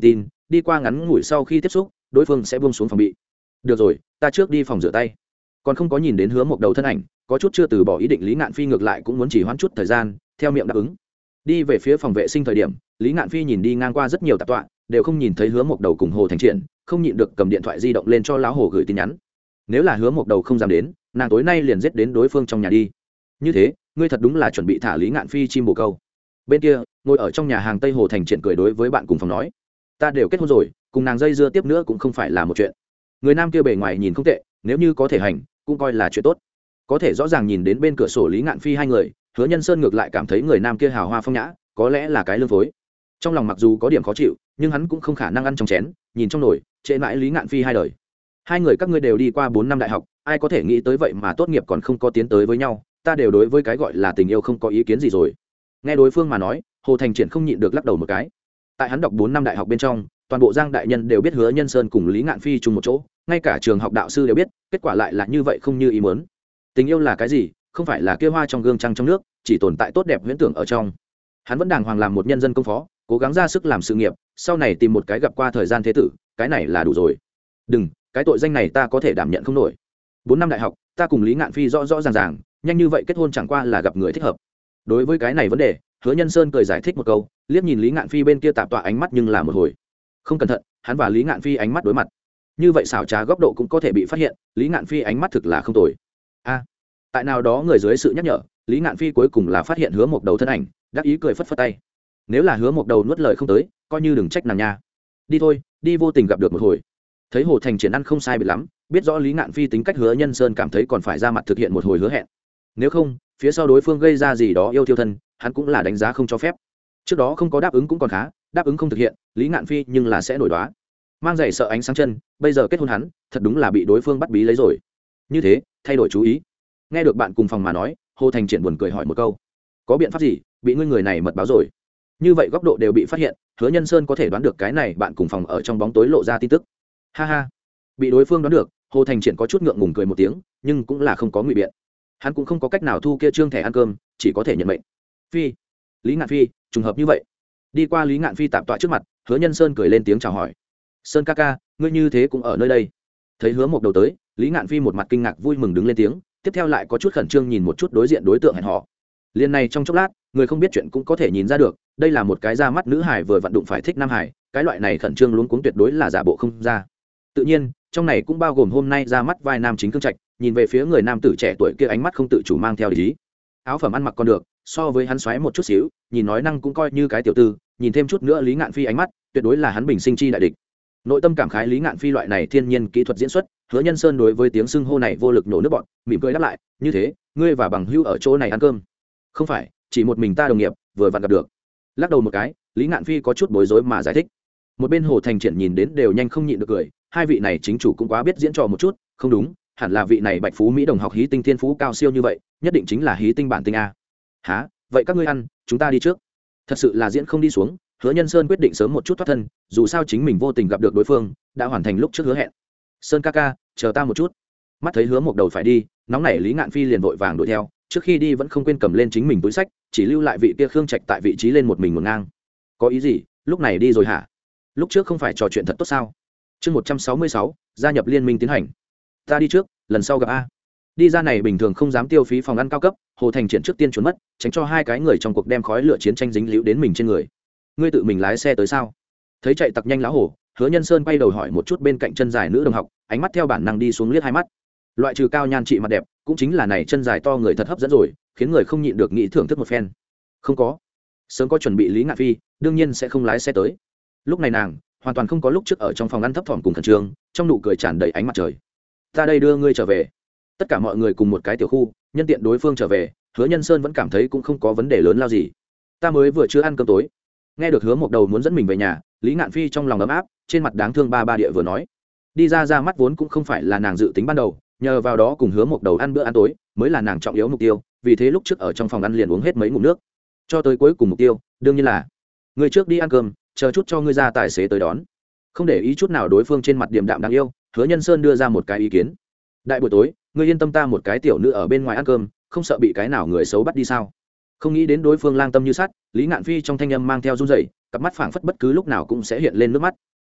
đi qua ngắn ngủi sau khi tiếp xúc đối phương sẽ buông xuống phòng bị. Được rồi, ta trước đi phòng rửa tay. Còn không có nhìn đến Hứa Mộc Đầu thân ảnh, có chút chưa từ bỏ ý định Lý Ngạn Phi ngược lại cũng muốn chỉ hoãn chút thời gian, theo miệng đáp ứng. Đi về phía phòng vệ sinh thời điểm, Lý Ngạn Phi nhìn đi ngang qua rất nhiều tạp tọa, đều không nhìn thấy Hứa Mộc Đầu cùng Hồ Thành Triển, không nhịn được cầm điện thoại di động lên cho lão Hồ gửi tin nhắn. Nếu là Hứa Mộc Đầu không dám đến, nàng tối nay liền giết đến đối phương trong nhà đi. Như thế, ngươi thật đúng là chuẩn bị thả Lý Ngạn Phi chim bồ câu. Bên kia, ngồi ở trong nhà hàng Tây Hồ Thành Triển cười đối với bạn cùng phòng nói, ta đều kết hôn rồi, cùng nàng dây dưa tiếp nữa cũng không phải là một chuyện. Người nam kia bề ngoài nhìn không tệ, nếu như có thể hành, cũng coi là chuyện tốt. Có thể rõ ràng nhìn đến bên cửa sổ Lý Ngạn Phi hai người, Hứa Nhân Sơn ngược lại cảm thấy người nam kia hào hoa phong nhã, có lẽ là cái lương phối. Trong lòng mặc dù có điểm khó chịu, nhưng hắn cũng không khả năng ăn trong chén, nhìn trong nồi, trễ mãi Lý Ngạn Phi hai đời. Hai người các ngươi đều đi qua bốn năm đại học, ai có thể nghĩ tới vậy mà tốt nghiệp còn không có tiến tới với nhau, ta đều đối với cái gọi là tình yêu không có ý kiến gì rồi. Nghe đối phương mà nói, Hồ Thành Triển không nhịn được lắc đầu một cái. Tại hắn đọc bốn năm đại học bên trong, toàn bộ Giang đại nhân đều biết Hứa Nhân Sơn cùng Lý Ngạn Phi chung một chỗ, ngay cả trường học đạo sư đều biết, kết quả lại là như vậy không như ý muốn. Tình yêu là cái gì? Không phải là kia hoa trong gương trăng trong nước, chỉ tồn tại tốt đẹp huyễn tưởng ở trong. Hắn vẫn đàng hoàng làm một nhân dân công phó, cố gắng ra sức làm sự nghiệp, sau này tìm một cái gặp qua thời gian thế tử, cái này là đủ rồi. Đừng, cái tội danh này ta có thể đảm nhận không nổi. Bốn năm đại học, ta cùng Lý Ngạn Phi rõ rõ ràng ràng, nhanh như vậy kết hôn chẳng qua là gặp người thích hợp. Đối với cái này vấn đề, Hứa Nhân Sơn cười giải thích một câu, liếc nhìn Lý Ngạn Phi bên kia tạm tọa ánh mắt nhưng là một hồi. Không cẩn thận, hắn và Lý Ngạn Phi ánh mắt đối mặt. Như vậy xảo trá góc độ cũng có thể bị phát hiện, Lý Ngạn Phi ánh mắt thực là không tồi. A, tại nào đó người dưới sự nhắc nhở, Lý Ngạn Phi cuối cùng là phát hiện Hứa Mộc Đầu thân ảnh, đắc ý cười phất phất tay. Nếu là Hứa Mộc Đầu nuốt lời không tới, coi như đừng trách nàng nha. Đi thôi, đi vô tình gặp được một hồi. Thấy Hồ Thành Triển ăn không sai biệt lắm, biết rõ Lý Ngạn Phi tính cách, Hứa Nhân Sơn cảm thấy còn phải ra mặt thực hiện một hồi hứa hẹn. Nếu không, phía sau đối phương gây ra gì đó yêu tiêu thân, hắn cũng là đánh giá không cho phép. Trước đó không có đáp ứng cũng còn khá, đáp ứng không thực hiện, Lý Ngạn Phi nhưng là sẽ nổi đoá. Mang giày sợ ánh sáng chân, bây giờ kết hôn hắn, thật đúng là bị đối phương bắt bí lấy rồi. Như thế, thay đổi chú ý. Nghe được bạn cùng phòng mà nói, Hồ Thành Triển buồn cười hỏi một câu, có biện pháp gì, bị ngươi người này mật báo rồi. Như vậy góc độ đều bị phát hiện, Hứa Nhân Sơn có thể đoán được cái này bạn cùng phòng ở trong bóng tối lộ ra tin tức. Ha ha, bị đối phương đoán được, Hồ Thành Triển có chút ngượng ngùng cười một tiếng, nhưng cũng là không có ngụy biện. Hắn cũng không có cách nào thu kia trương thẻ ăn cơm, chỉ có thể nhận mệnh. Phi, Lý Ngạn Phi, trùng hợp như vậy. Đi qua Lý Ngạn Phi tạm tọa trước mặt, Hứa Nhân Sơn cười lên tiếng chào hỏi. Sơn ca ca, ngươi như thế cũng ở nơi đây. Thấy Hứa Mộc Đầu tới, Lý Ngạn Phi một mặt kinh ngạc vui mừng đứng lên tiếng, tiếp theo lại có chút khẩn trương nhìn một chút đối diện đối tượng hẹn hò. Liên này trong chốc lát, người không biết chuyện cũng có thể nhìn ra được, đây là một cái ra mắt nữ hải vừa vận đụng phải thích nam hải, cái loại này khẩn trương luống cuống tuyệt đối là giả bộ không ra. Tự nhiên, trong này cũng bao gồm hôm nay ra mắt vai nam chính cương trạch, nhìn về phía người nam tử trẻ tuổi kia ánh mắt không tự chủ mang theo ý. Áo phẩm ăn mặc còn được, so với hắn xoáy một chút xíu, nhìn nói năng cũng coi như cái tiểu tư, nhìn thêm chút nữa Lý Ngạn Phi ánh mắt, tuyệt đối là hắn bình sinh chi đại địch. Nội tâm cảm khái Lý Ngạn Phi loại này thiên nhiên kỹ thuật diễn xuất, Hứa Nhân Sơn đối với tiếng xưng hô này vô lực nổ nước bọn, mỉm cười đáp lại, như thế, ngươi và bằng hữu ở chỗ này ăn cơm? Không phải, chỉ một mình ta đồng nghiệp, vừa vặn gặp được. Lắc đầu một cái, Lý Ngạn Phi có chút bối rối mà giải thích. Một bên Hồ Thành Triển nhìn đến đều nhanh không nhịn được cười, hai vị này chính chủ cũng quá biết diễn trò một chút, không đúng, hẳn là vị này Bạch Phú Mỹ đồng học hí tinh thiên phú cao siêu như vậy, nhất định chính là hí tinh bản tinh a. Hả? Vậy các ngươi ăn, chúng ta đi trước. Thật sự là diễn không đi xuống, Hứa Nhân Sơn quyết định sớm một chút thoát thân, dù sao chính mình vô tình gặp được đối phương, đã hoàn thành lúc trước hứa hẹn. Sơn ca ca, chờ ta một chút. Mắt thấy Hứa Mộc Đầu phải đi, nóng nảy Lý Ngạn Phi liền vội vàng đuổi theo, trước khi đi vẫn không quên cầm lên chính mình túi sách, chỉ lưu lại vị kia Khương Trạch tại vị trí lên một mình ngổn ngang. Có ý gì? Lúc này đi rồi hả? Lúc trước không phải trò chuyện thật tốt sao? Chương một trăm sáu mươi sáu, gia nhập liên minh tiến hành. Ta đi trước, lần sau gặp a. Đi ra này bình thường không dám tiêu phí phòng ăn cao cấp, Hồ Thành Triển trước tiên trốn mất, tránh cho hai cái người trong cuộc đem khói lửa chiến tranh dính líu đến mình trên người. Ngươi tự mình lái xe tới sao? Thấy chạy tặc nhanh lão hổ, Hứa Nhân Sơn quay đầu hỏi một chút bên cạnh chân dài nữ đồng học, ánh mắt theo bản năng đi xuống liếc hai mắt. Loại trừ cao nhan trị mặt đẹp, cũng chính là này chân dài to người thật hấp dẫn rồi, khiến người không nhịn được nghĩ thưởng thức một phen. Không có, sớm có chuẩn bị Lý Ngạn Phi, đương nhiên sẽ không lái xe tới. Lúc này nàng hoàn toàn không có lúc trước ở trong phòng ăn thấp thỏm cùng khẩn trương, trong nụ cười tràn đầy ánh mặt trời. Ta đây đưa ngươi trở về. Tất cả mọi người cùng một cái tiểu khu, nhân tiện đối phương trở về, Hứa Nhân Sơn vẫn cảm thấy cũng không có vấn đề lớn lao gì. Ta mới vừa chưa ăn cơm tối. Nghe được Hứa Mộc Đầu muốn dẫn mình về nhà, Lý Ngạn Phi trong lòng ấm áp, trên mặt đáng thương ba ba địa vừa nói. Đi ra ra mắt vốn cũng không phải là nàng dự tính ban đầu, nhờ vào đó cùng Hứa Mộc Đầu ăn bữa ăn tối, mới là nàng trọng yếu mục tiêu, vì thế lúc trước ở trong phòng ăn liền uống hết mấy ngụm nước. Cho tới cuối cùng mục tiêu, đương nhiên là ngươi trước đi ăn cơm, chờ chút cho ngươi ra tài xế tới đón. Không để ý chút nào đối phương trên mặt điềm đạm đáng yêu, Hứa Nhân Sơn đưa ra một cái ý kiến. Đại buổi tối, ngươi yên tâm, ta một cái tiểu nữ ở bên ngoài ăn cơm, không sợ bị cái nào người xấu bắt đi sao? Không nghĩ đến đối phương lang tâm như sắt, Lý Ngạn Phi trong thanh âm mang theo run rẩy, cặp mắt phảng phất bất cứ lúc nào cũng sẽ hiện lên nước mắt.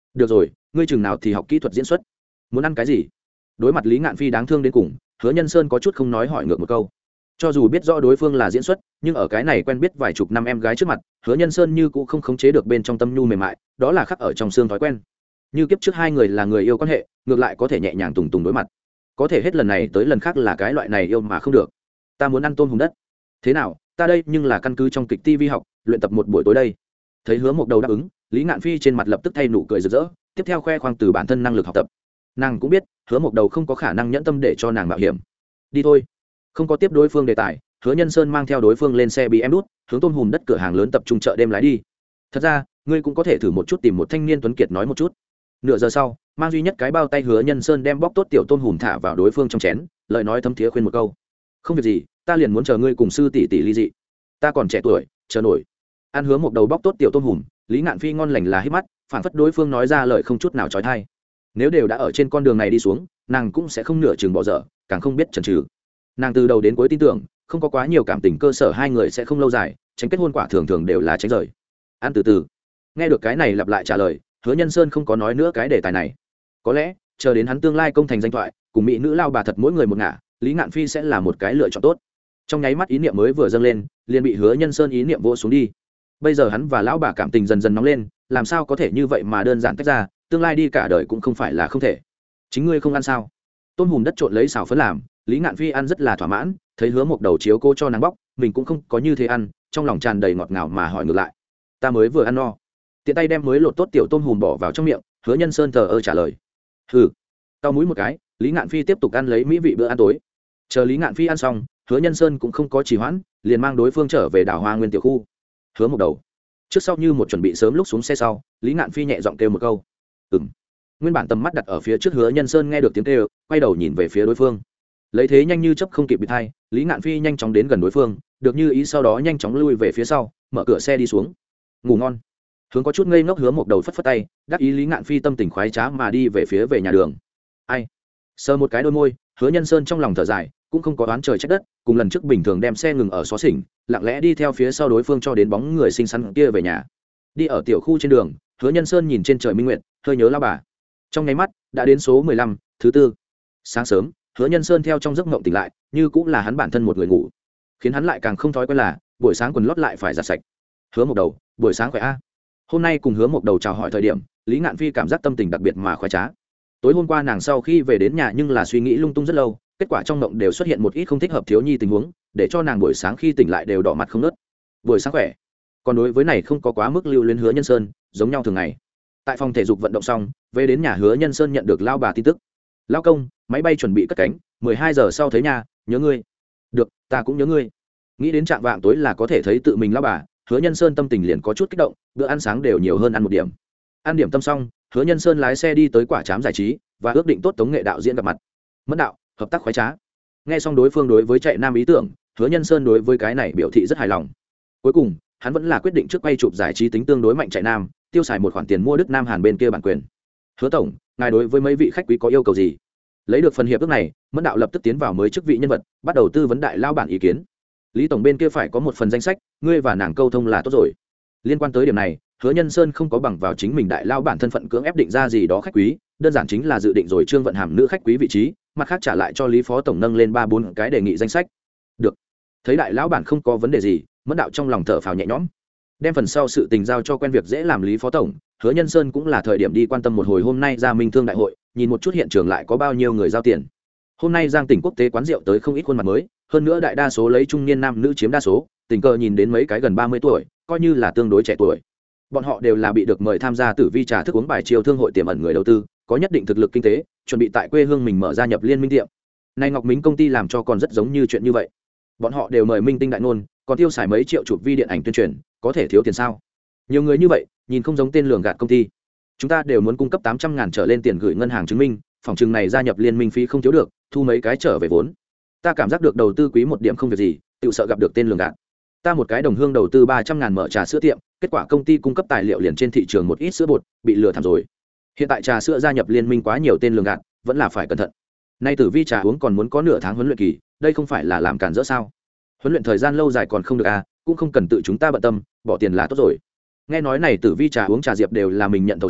được rồi, ngươi chừng nào thì học kỹ thuật diễn xuất, muốn ăn cái gì? Đối mặt Lý Ngạn Phi đáng thương đến cùng, Hứa Nhân Sơn có chút không nói hỏi ngược một câu. Cho dù biết rõ đối phương là diễn xuất, nhưng ở cái này quen biết vài chục năm em gái trước mặt, Hứa Nhân Sơn như cũng không khống chế được bên trong tâm nhu mềm mại, đó là khắc ở trong xương thói quen. Như kiếp trước hai người là người yêu quan hệ, ngược lại có thể nhẹ nhàng tùng tùng đối mặt. Có thể hết lần này tới lần khác là cái loại này yêu mà không được. Ta muốn ăn tôm hùm đất. Thế nào, ta đây nhưng là căn cứ trong kịch ti vi học, luyện tập một buổi tối đây. Thấy Hứa Mộc Đầu đáp ứng, Lý Ngạn Phi trên mặt lập tức thay nụ cười rực rỡ, tiếp theo khoe khoang từ bản thân năng lực học tập. Nàng cũng biết, Hứa Mộc Đầu không có khả năng nhẫn tâm để cho nàng mạo hiểm. Đi thôi. Không có tiếp đối phương đề tài, Hứa Nhân Sơn mang theo đối phương lên xe bị em đút, hướng tôm hùm đất cửa hàng lớn tập trung chợ đêm lái đi. Thật ra, ngươi cũng có thể thử một chút tìm một thanh niên tuấn kiệt nói một chút. Nửa giờ sau, mang duy nhất cái bao tay Hứa Nhân Sơn đem bóc tốt tiểu tôm hùm thả vào đối phương trong chén, lời nói thấm thiế khuyên một câu. Không việc gì, ta liền muốn chờ ngươi cùng sư tỷ tỷ ly dị. Ta còn trẻ tuổi, chờ nổi. Ăn Hứa Một Đầu bóc tốt tiểu tôm hùm, Lý Ngạn Phi ngon lành là hít mắt, phản phất đối phương nói ra lời không chút nào trói thai. Nếu đều đã ở trên con đường này đi xuống, nàng cũng sẽ không nửa chừng bỏ dở, càng không biết chần chừ. Nàng từ đầu đến cuối tin tưởng, không có quá nhiều cảm tình cơ sở hai người sẽ không lâu dài, tránh kết hôn quả thường thường đều là tránh rời. Ăn từ từ. Nghe được cái này lặp lại trả lời, Hứa Nhân Sơn không có nói nữa cái đề tài này. Có lẽ, chờ đến hắn tương lai công thành danh thoại, cùng mỹ nữ lao bà thật mỗi người một ngả, Lý Ngạn Phi sẽ là một cái lựa chọn tốt. Trong nháy mắt ý niệm mới vừa dâng lên, liền bị Hứa Nhân Sơn ý niệm vỗ xuống đi. Bây giờ hắn và lão bà cảm tình dần dần nóng lên, làm sao có thể như vậy mà đơn giản tách ra, tương lai đi cả đời cũng không phải là không thể. Chính ngươi không ăn sao? Tôm hùm đất trộn lấy xào phấn làm, Lý Ngạn Phi ăn rất là thỏa mãn, thấy Hứa Một Đầu chiếu cô cho nàng bóc, mình cũng không có như thế ăn, trong lòng tràn đầy ngọt ngào mà hỏi ngược lại. Ta mới vừa ăn no. Tiện tay đem mới lột tốt tiểu tôm hùm bỏ vào trong miệng, Hứa Nhân Sơn thờ ơ trả lời. Hừ. Cau mũi một cái, Lý Ngạn Phi tiếp tục ăn lấy mỹ vị bữa ăn tối. Chờ Lý Ngạn Phi ăn xong, Hứa Nhân Sơn cũng không có trì hoãn, liền mang đối phương trở về đảo Hoa Nguyên tiểu khu. Hứa Một Đầu. Trước sau như một chuẩn bị sớm lúc xuống xe sau, Lý Ngạn Phi nhẹ giọng kêu một câu. Ừm. Nguyên bản tầm mắt đặt ở phía trước Hứa Nhân Sơn nghe được tiếng kêu, quay đầu nhìn về phía đối phương. Lấy thế nhanh như chớp không kịp bị thay, Lý Ngạn Phi nhanh chóng đến gần đối phương, được như ý sau đó nhanh chóng lui về phía sau, mở cửa xe đi xuống. Ngủ ngon. Hướng có chút ngây ngốc Hứa Một Đầu phất phất tay, đáp ý Lý Ngạn Phi tâm tình khoái trá mà đi về phía về nhà đường. Ai? Sờ một cái đôi môi, Hứa Nhân Sơn trong lòng thở dài, cũng không có đoán trời trách đất, cùng lần trước bình thường đem xe ngừng ở xó xỉnh, lặng lẽ đi theo phía sau đối phương cho đến bóng người xinh xắn kia về nhà. Đi ở tiểu khu trên đường, Hứa Nhân Sơn nhìn trên trời minh nguyệt, hơi nhớ lao bà. Trong nháy mắt, đã đến số mười lăm, thứ tư. Sáng sớm, Hứa Nhân Sơn theo trong giấc mộng tỉnh lại, như cũng là hắn bản thân một người ngủ, khiến hắn lại càng không thói quen là buổi sáng quần lót lại phải giặt sạch. Hứa Một Đầu, buổi sáng khỏe a. Hôm nay cùng Hứa Một Đầu chào hỏi thời điểm, Lý Ngạn Phi cảm giác tâm tình đặc biệt mà khoái trá. Tối hôm qua nàng sau khi về đến nhà nhưng là suy nghĩ lung tung rất lâu, kết quả trong mộng đều xuất hiện một ít không thích hợp thiếu nhi tình huống, để cho nàng buổi sáng khi tỉnh lại đều đỏ mặt không nớt. Buổi sáng khỏe. Còn đối với này không có quá mức lưu luyến Hứa Nhân Sơn, giống nhau thường ngày. Tại phòng thể dục vận động xong, về đến nhà Hứa Nhân Sơn nhận được lao bà tin tức. Lao công, máy bay chuẩn bị cất cánh, mười hai giờ sau thấy nhà, nhớ ngươi. Được, ta cũng nhớ ngươi. Nghĩ đến trạng vạng tối là có thể thấy tự mình lao bà, Hứa Nhân Sơn tâm tình liền có chút kích động, bữa ăn sáng đều nhiều hơn ăn một điểm. Ăn điểm tâm xong, Hứa Nhân Sơn lái xe đi tới quả trám giải trí và ước định tốt tống nghệ đạo diễn gặp mặt. Mẫn đạo, hợp tác khoái trá. Nghe xong đối phương đối với chạy nam ý tưởng, Hứa Nhân Sơn đối với cái này biểu thị rất hài lòng. Cuối cùng, hắn vẫn là quyết định trước quay chụp giải trí tính tương đối mạnh chạy nam, tiêu xài một khoản tiền mua Đức Nam Hàn bên kia bản quyền. Hứa tổng, ngài đối với mấy vị khách quý có yêu cầu gì? Lấy được phần hiệp ước này, Mẫn đạo lập tức tiến vào mới chức vị nhân vật, bắt đầu tư vấn đại lao bản ý kiến. Lý tổng bên kia phải có một phần danh sách, ngươi và nàng câu thông là tốt rồi. Liên quan tới điểm này, Hứa Nhân Sơn không có bằng vào chính mình đại lao bản thân phận cưỡng ép định ra gì đó khách quý, đơn giản chính là dự định rồi Trương Vận Hàm nữ khách quý vị trí, mặt khác trả lại cho Lý phó tổng nâng lên ba bốn cái đề nghị danh sách. Được. Thấy đại lão bản không có vấn đề gì, Mẫn đạo trong lòng thở phào nhẹ nhõm. Đem phần sau sự tình giao cho quen việc dễ làm Lý phó tổng, Hứa Nhân Sơn cũng là thời điểm đi quan tâm một hồi hôm nay ra Minh Thương đại hội, nhìn một chút hiện trường lại có bao nhiêu người giao tiền. Hôm nay Giang tỉnh quốc tế quán rượu tới không ít khuôn mặt mới, hơn nữa đại đa số lấy trung niên nam nữ chiếm đa số, tình cờ nhìn đến mấy cái gần ba mươi tuổi, coi như là tương đối trẻ tuổi. Bọn họ đều là bị được mời tham gia Tử Vi trà thức uống bài chiêu thương hội tiềm ẩn người đầu tư, có nhất định thực lực kinh tế, chuẩn bị tại quê hương mình mở ra nhập liên minh tiệm. Nay Ngọc Mính công ty làm cho còn rất giống như chuyện như vậy. Bọn họ đều mời minh tinh đại ngôn, còn tiêu xài mấy triệu chụp vi điện ảnh tuyên truyền, có thể thiếu tiền sao? Nhiều người như vậy, nhìn không giống tên lường gạt công ty. Chúng ta đều muốn cung cấp tám trăm ngàn trở lên tiền gửi ngân hàng chứng minh, phòng trường này gia nhập liên minh phí không thiếu được, thu mấy cái trở về vốn. Ta cảm giác được đầu tư quý một điểm không việc gì, tự sợ gặp được tên lường gạt. Ta một cái đồng hương đầu tư ba trăm ngàn mở trà sữa tiệm, kết quả công ty cung cấp tài liệu liền trên thị trường một ít sữa bột, bị lừa thảm rồi. Hiện tại trà sữa gia nhập liên minh quá nhiều tên lường gạt, vẫn là phải cẩn thận. Nay Tử Vi trà uống còn muốn có nửa tháng huấn luyện kỳ, đây không phải là làm cản rỡ sao? Huấn luyện thời gian lâu dài còn không được à, cũng không cần tự chúng ta bận tâm, bỏ tiền là tốt rồi. Nghe nói này Tử Vi trà uống trà diệp đều là mình nhận thầu sơn,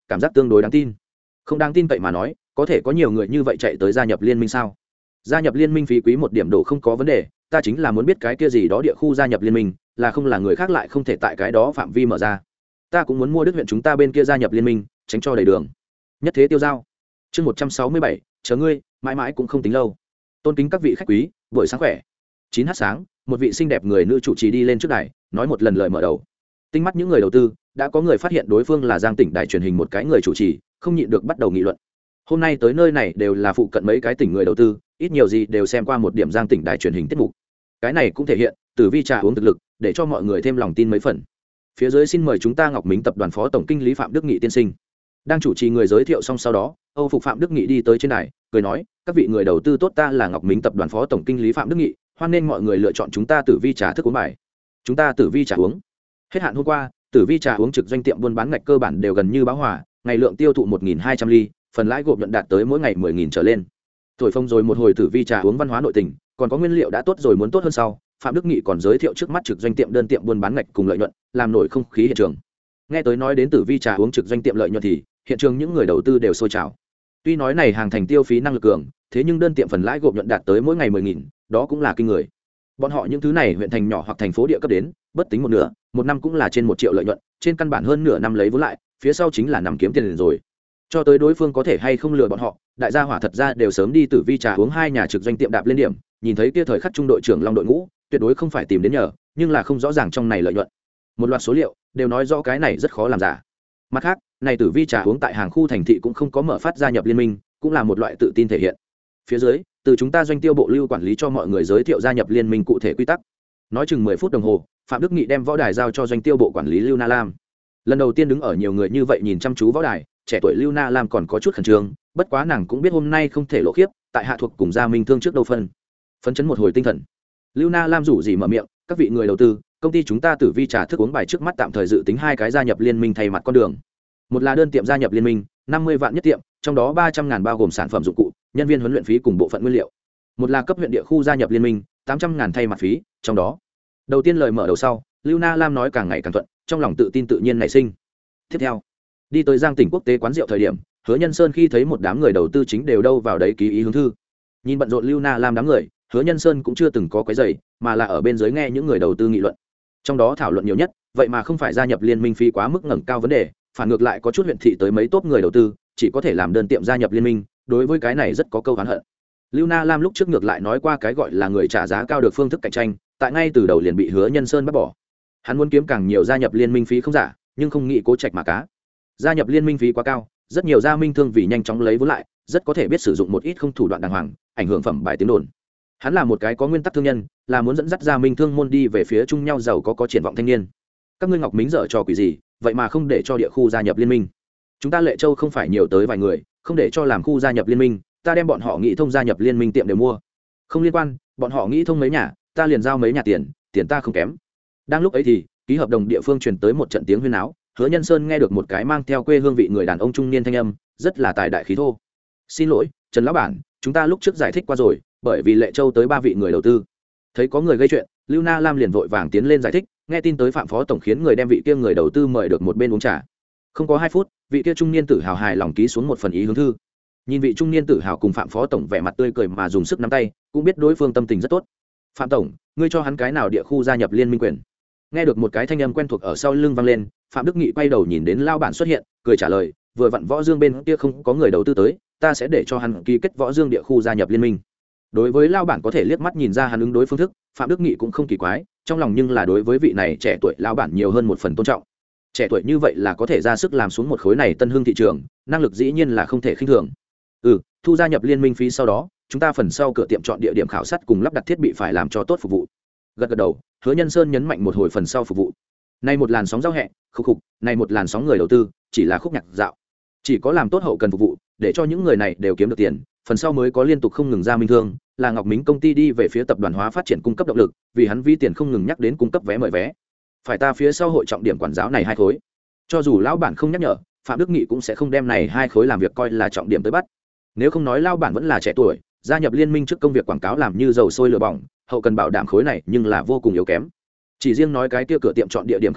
cảm giác tương đối đáng tin. Không đáng tin vậy mà nói, có thể có nhiều người như vậy chạy tới gia nhập liên minh sao? Gia nhập liên minh phí quý một điểm độ không có vấn đề, ta chính là muốn biết cái kia gì đó địa khu gia nhập liên minh, là không là người khác lại không thể tại cái đó phạm vi mở ra. Ta cũng muốn mua Đức huyện chúng ta bên kia gia nhập liên minh, tránh cho đầy đường. Nhất thế tiêu giao. Chương một trăm sáu mươi bảy, chờ ngươi, mãi mãi cũng không tính lâu. Tôn kính các vị khách quý, buổi sáng khỏe. chín h sáng, một vị xinh đẹp người nữ chủ trì đi lên trước đài, nói một lần lời mở đầu. Tinh mắt những người đầu tư, đã có người phát hiện đối phương là Giang tỉnh đài truyền hình một cái người chủ trì, không nhịn được bắt đầu nghị luận. Hôm nay tới nơi này đều là phụ cận mấy cái tỉnh người đầu tư, ít nhiều gì đều xem qua một điểm Giang tỉnh đài truyền hình tiết mục. Cái này cũng thể hiện Tử Vi trà uống thực lực, để cho mọi người thêm lòng tin mấy phần. Phía dưới xin mời chúng ta Ngọc Mính tập đoàn phó tổng kinh lý Phạm Đức Nghị tiên sinh. Đang chủ trì người giới thiệu xong sau đó, Âu Phục Phạm Đức Nghị đi tới trên đài, cười nói: "Các vị người đầu tư tốt, ta là Ngọc Mính tập đoàn phó tổng kinh lý Phạm Đức Nghị, hoan nghênh mọi người lựa chọn chúng ta Tử Vi trà thức uống bài. Chúng ta Tử Vi trà uống. Hết hạn hôm qua, Tử Vi trà uống trực doanh tiệm buôn bán ngạch cơ bản đều gần như bão hòa, ngày lượng tiêu thụ một nghìn hai trăm ly, phần lãi gộp nhuận đạt tới mỗi ngày mười nghìn trở lên. Thổi phồng rồi một hồi Tử Vi trà uống văn hóa nội tình, còn có nguyên liệu đã tốt rồi muốn tốt hơn sau, Phạm Đức Nghị còn giới thiệu trước mắt trực doanh tiệm đơn tiệm buôn bán ngạch cùng lợi nhuận, làm nổi không khí hiện trường. Nghe tới nói đến Tử Vi trà uống trực doanh tiệm lợi nhuận thì hiện trường những người đầu tư đều sôi trào. Tuy nói này hàng thành tiêu phí năng lực cường, thế nhưng đơn tiệm phần lãi gộp nhuận đạt tới mỗi ngày mười nghìn, đó cũng là kinh người. Bọn họ những thứ này huyện thành nhỏ hoặc thành phố địa cấp đến, bất tính một nửa, một năm cũng là trên một triệu lợi nhuận, trên căn bản hơn nửa năm lấy vốn lại, phía sau chính là nằm kiếm tiền rồi. Cho tới đối phương có thể hay không lừa bọn họ, đại gia hỏa thật ra đều sớm đi Tử Vi trà uống hai nhà trực doanh tiệm đạp lên điểm, nhìn thấy kia thời khắc trung đội trưởng Long đội ngũ, tuyệt đối không phải tìm đến nhờ, nhưng là không rõ ràng trong này lợi nhuận. Một loạt số liệu đều nói rõ cái này rất khó làm giả. Mặt khác, này Tử Vi trà uống tại hàng khu thành thị cũng không có mở phát gia nhập liên minh, cũng là một loại tự tin thể hiện. Phía dưới, từ chúng ta doanh tiêu bộ lưu quản lý cho mọi người giới thiệu gia nhập liên minh cụ thể quy tắc. Nói chừng mười phút đồng hồ, Phạm Đức Nghị đem võ đài giao cho doanh tiêu bộ quản lý Lưu Na Lam. Lần đầu tiên đứng ở nhiều người như vậy nhìn chăm chú võ đài, trẻ tuổi Lưu Na Lam còn có chút khẩn trương, bất quá nàng cũng biết hôm nay không thể lộ khiếp, tại hạ thuộc cùng Gia Minh Thương trước đâu phân. Phấn chấn một hồi tinh thần. Lưu Na Lam rủ gì mở miệng: "Các vị người đầu tư, công ty chúng ta Tử Vi trà thức uống bài trước mắt tạm thời dự tính hai cái gia nhập liên minh thay mặt con đường. Một là đơn tiệm gia nhập liên minh, năm mươi vạn nhất tiệm, trong đó ba trăm ngàn bao gồm sản phẩm dụng cụ, nhân viên huấn luyện phí cùng bộ phận nguyên liệu. Một là cấp huyện địa khu gia nhập liên minh, tám trăm ngàn thay mặt phí, trong đó." Đầu tiên lời mở đầu sau, Lưu Na Lam nói càng ngày càng thuận, trong lòng tự tin tự nhiên nảy sinh. Tiếp theo, đi tới Giang tỉnh quốc tế quán rượu thời điểm, Hứa Nhân Sơn khi thấy một đám người đầu tư chính đều đâu vào đấy ký ý hướng thư. Nhìn bận rộn Lưu Na Lam đám người, Hứa Nhân Sơn cũng chưa từng có quấy rầy, mà là ở bên dưới nghe những người đầu tư nghị luận. Trong đó thảo luận nhiều nhất, vậy mà không phải gia nhập liên minh phí quá mức ngẩng cao vấn đề, phản ngược lại có chút huyện thị tới mấy tốt người đầu tư, chỉ có thể làm đơn tiệm gia nhập liên minh, đối với cái này rất có câu oán hận. Lưu Na Lam lúc trước ngược lại nói qua cái gọi là người trả giá cao được phương thức cạnh tranh, tại ngay từ đầu liền bị Hứa Nhân Sơn bắt bỏ. Hắn muốn kiếm càng nhiều gia nhập liên minh phí không giả, nhưng không nghĩ cố trạch mà cá. Gia nhập liên minh phí quá cao, rất nhiều gia minh thương vì nhanh chóng lấy vốn lại, rất có thể biết sử dụng một ít không thủ đoạn đàng hoàng, ảnh hưởng phẩm bài tiếng đồn. Hắn là một cái có nguyên tắc thương nhân, là muốn dẫn dắt gia minh thương môn đi về phía chung nhau giàu có có triển vọng thanh niên. Các ngươi Ngọc Mính dở trò quỷ gì, vậy mà không để cho địa khu gia nhập liên minh? Chúng ta Lệ Châu không phải nhiều tới vài người, không để cho làm khu gia nhập liên minh, ta đem bọn họ nghĩ thông gia nhập liên minh tiệm đều mua. Không liên quan, bọn họ nghĩ thông mấy nhà, ta liền giao mấy nhà tiền, tiền ta không kém. Đang lúc ấy thì, ký hợp đồng địa phương truyền tới một trận tiếng huyên náo. Hứa Nhân Sơn nghe được một cái mang theo quê hương vị người đàn ông trung niên thanh âm, rất là tài đại khí thô. "Xin lỗi, Trần lão bản, chúng ta lúc trước giải thích qua rồi, bởi vì Lệ Châu tới ba vị người đầu tư." Thấy có người gây chuyện, Lưu Na Lam liền vội vàng tiến lên giải thích, nghe tin tới Phạm phó tổng khiến người đem vị kia người đầu tư mời được một bên uống trà. Không có hai phút, vị kia trung niên tử hào hài lòng ký xuống một phần ý hướng thư. Nhìn vị trung niên tử hào cùng Phạm phó tổng vẻ mặt tươi cười mà dùng sức nắm tay, cũng biết đối phương tâm tình rất tốt. "Phạm tổng, ngươi cho hắn cái nào địa khu gia nhập liên minh quyền?" Nghe được một cái thanh âm quen thuộc ở sau lưng vang lên, Phạm Đức Nghị quay đầu nhìn đến lao bản xuất hiện, cười trả lời: "Vừa vặn Võ Dương bên kia không có người đầu tư tới, ta sẽ để cho hắn ký kết Võ Dương địa khu gia nhập liên minh." Đối với lao bản có thể liếc mắt nhìn ra hắn ứng đối phương thức, Phạm Đức Nghị cũng không kỳ quái, trong lòng nhưng là đối với vị này trẻ tuổi lao bản nhiều hơn một phần tôn trọng. Trẻ tuổi như vậy là có thể ra sức làm xuống một khối này tân hương thị trường, năng lực dĩ nhiên là không thể khinh thường. Ừ, thu gia nhập liên minh phí sau đó, chúng ta phần sau cửa tiệm chọn địa điểm khảo sát cùng lắp đặt thiết bị phải làm cho tốt phục vụ. Gật gật đầu, Hứa Nhân Sơn nhấn mạnh một hồi phần sau phục vụ. Nay một làn sóng giao hẹ, khúc khục, này một làn sóng người đầu tư, chỉ là khúc nhạc dạo. Chỉ có làm tốt hậu cần phục vụ, để cho những người này đều kiếm được tiền, phần sau mới có liên tục không ngừng ra minh thương, là Ngọc Mính công ty đi về phía tập đoàn hóa phát triển cung cấp động lực, vì hắn vi tiền không ngừng nhắc đến cung cấp vé mời vé. Phải ta phía sau hội trọng điểm quản giáo này hai khối. Cho dù lão bản không nhắc nhở, Phạm Đức Nghị cũng sẽ không đem này hai khối làm việc coi là trọng điểm tới bắt. Nếu không nói lão bản vẫn là trẻ tuổi, gia nhập liên minh trước công việc quảng cáo làm như dầu sôi lửa bỏng, hậu cần bảo đảm khối này nhưng là vô cùng yếu kém. Chỉ riêng nói cái kia cửa tiệm chọn địa điểm khảo sát,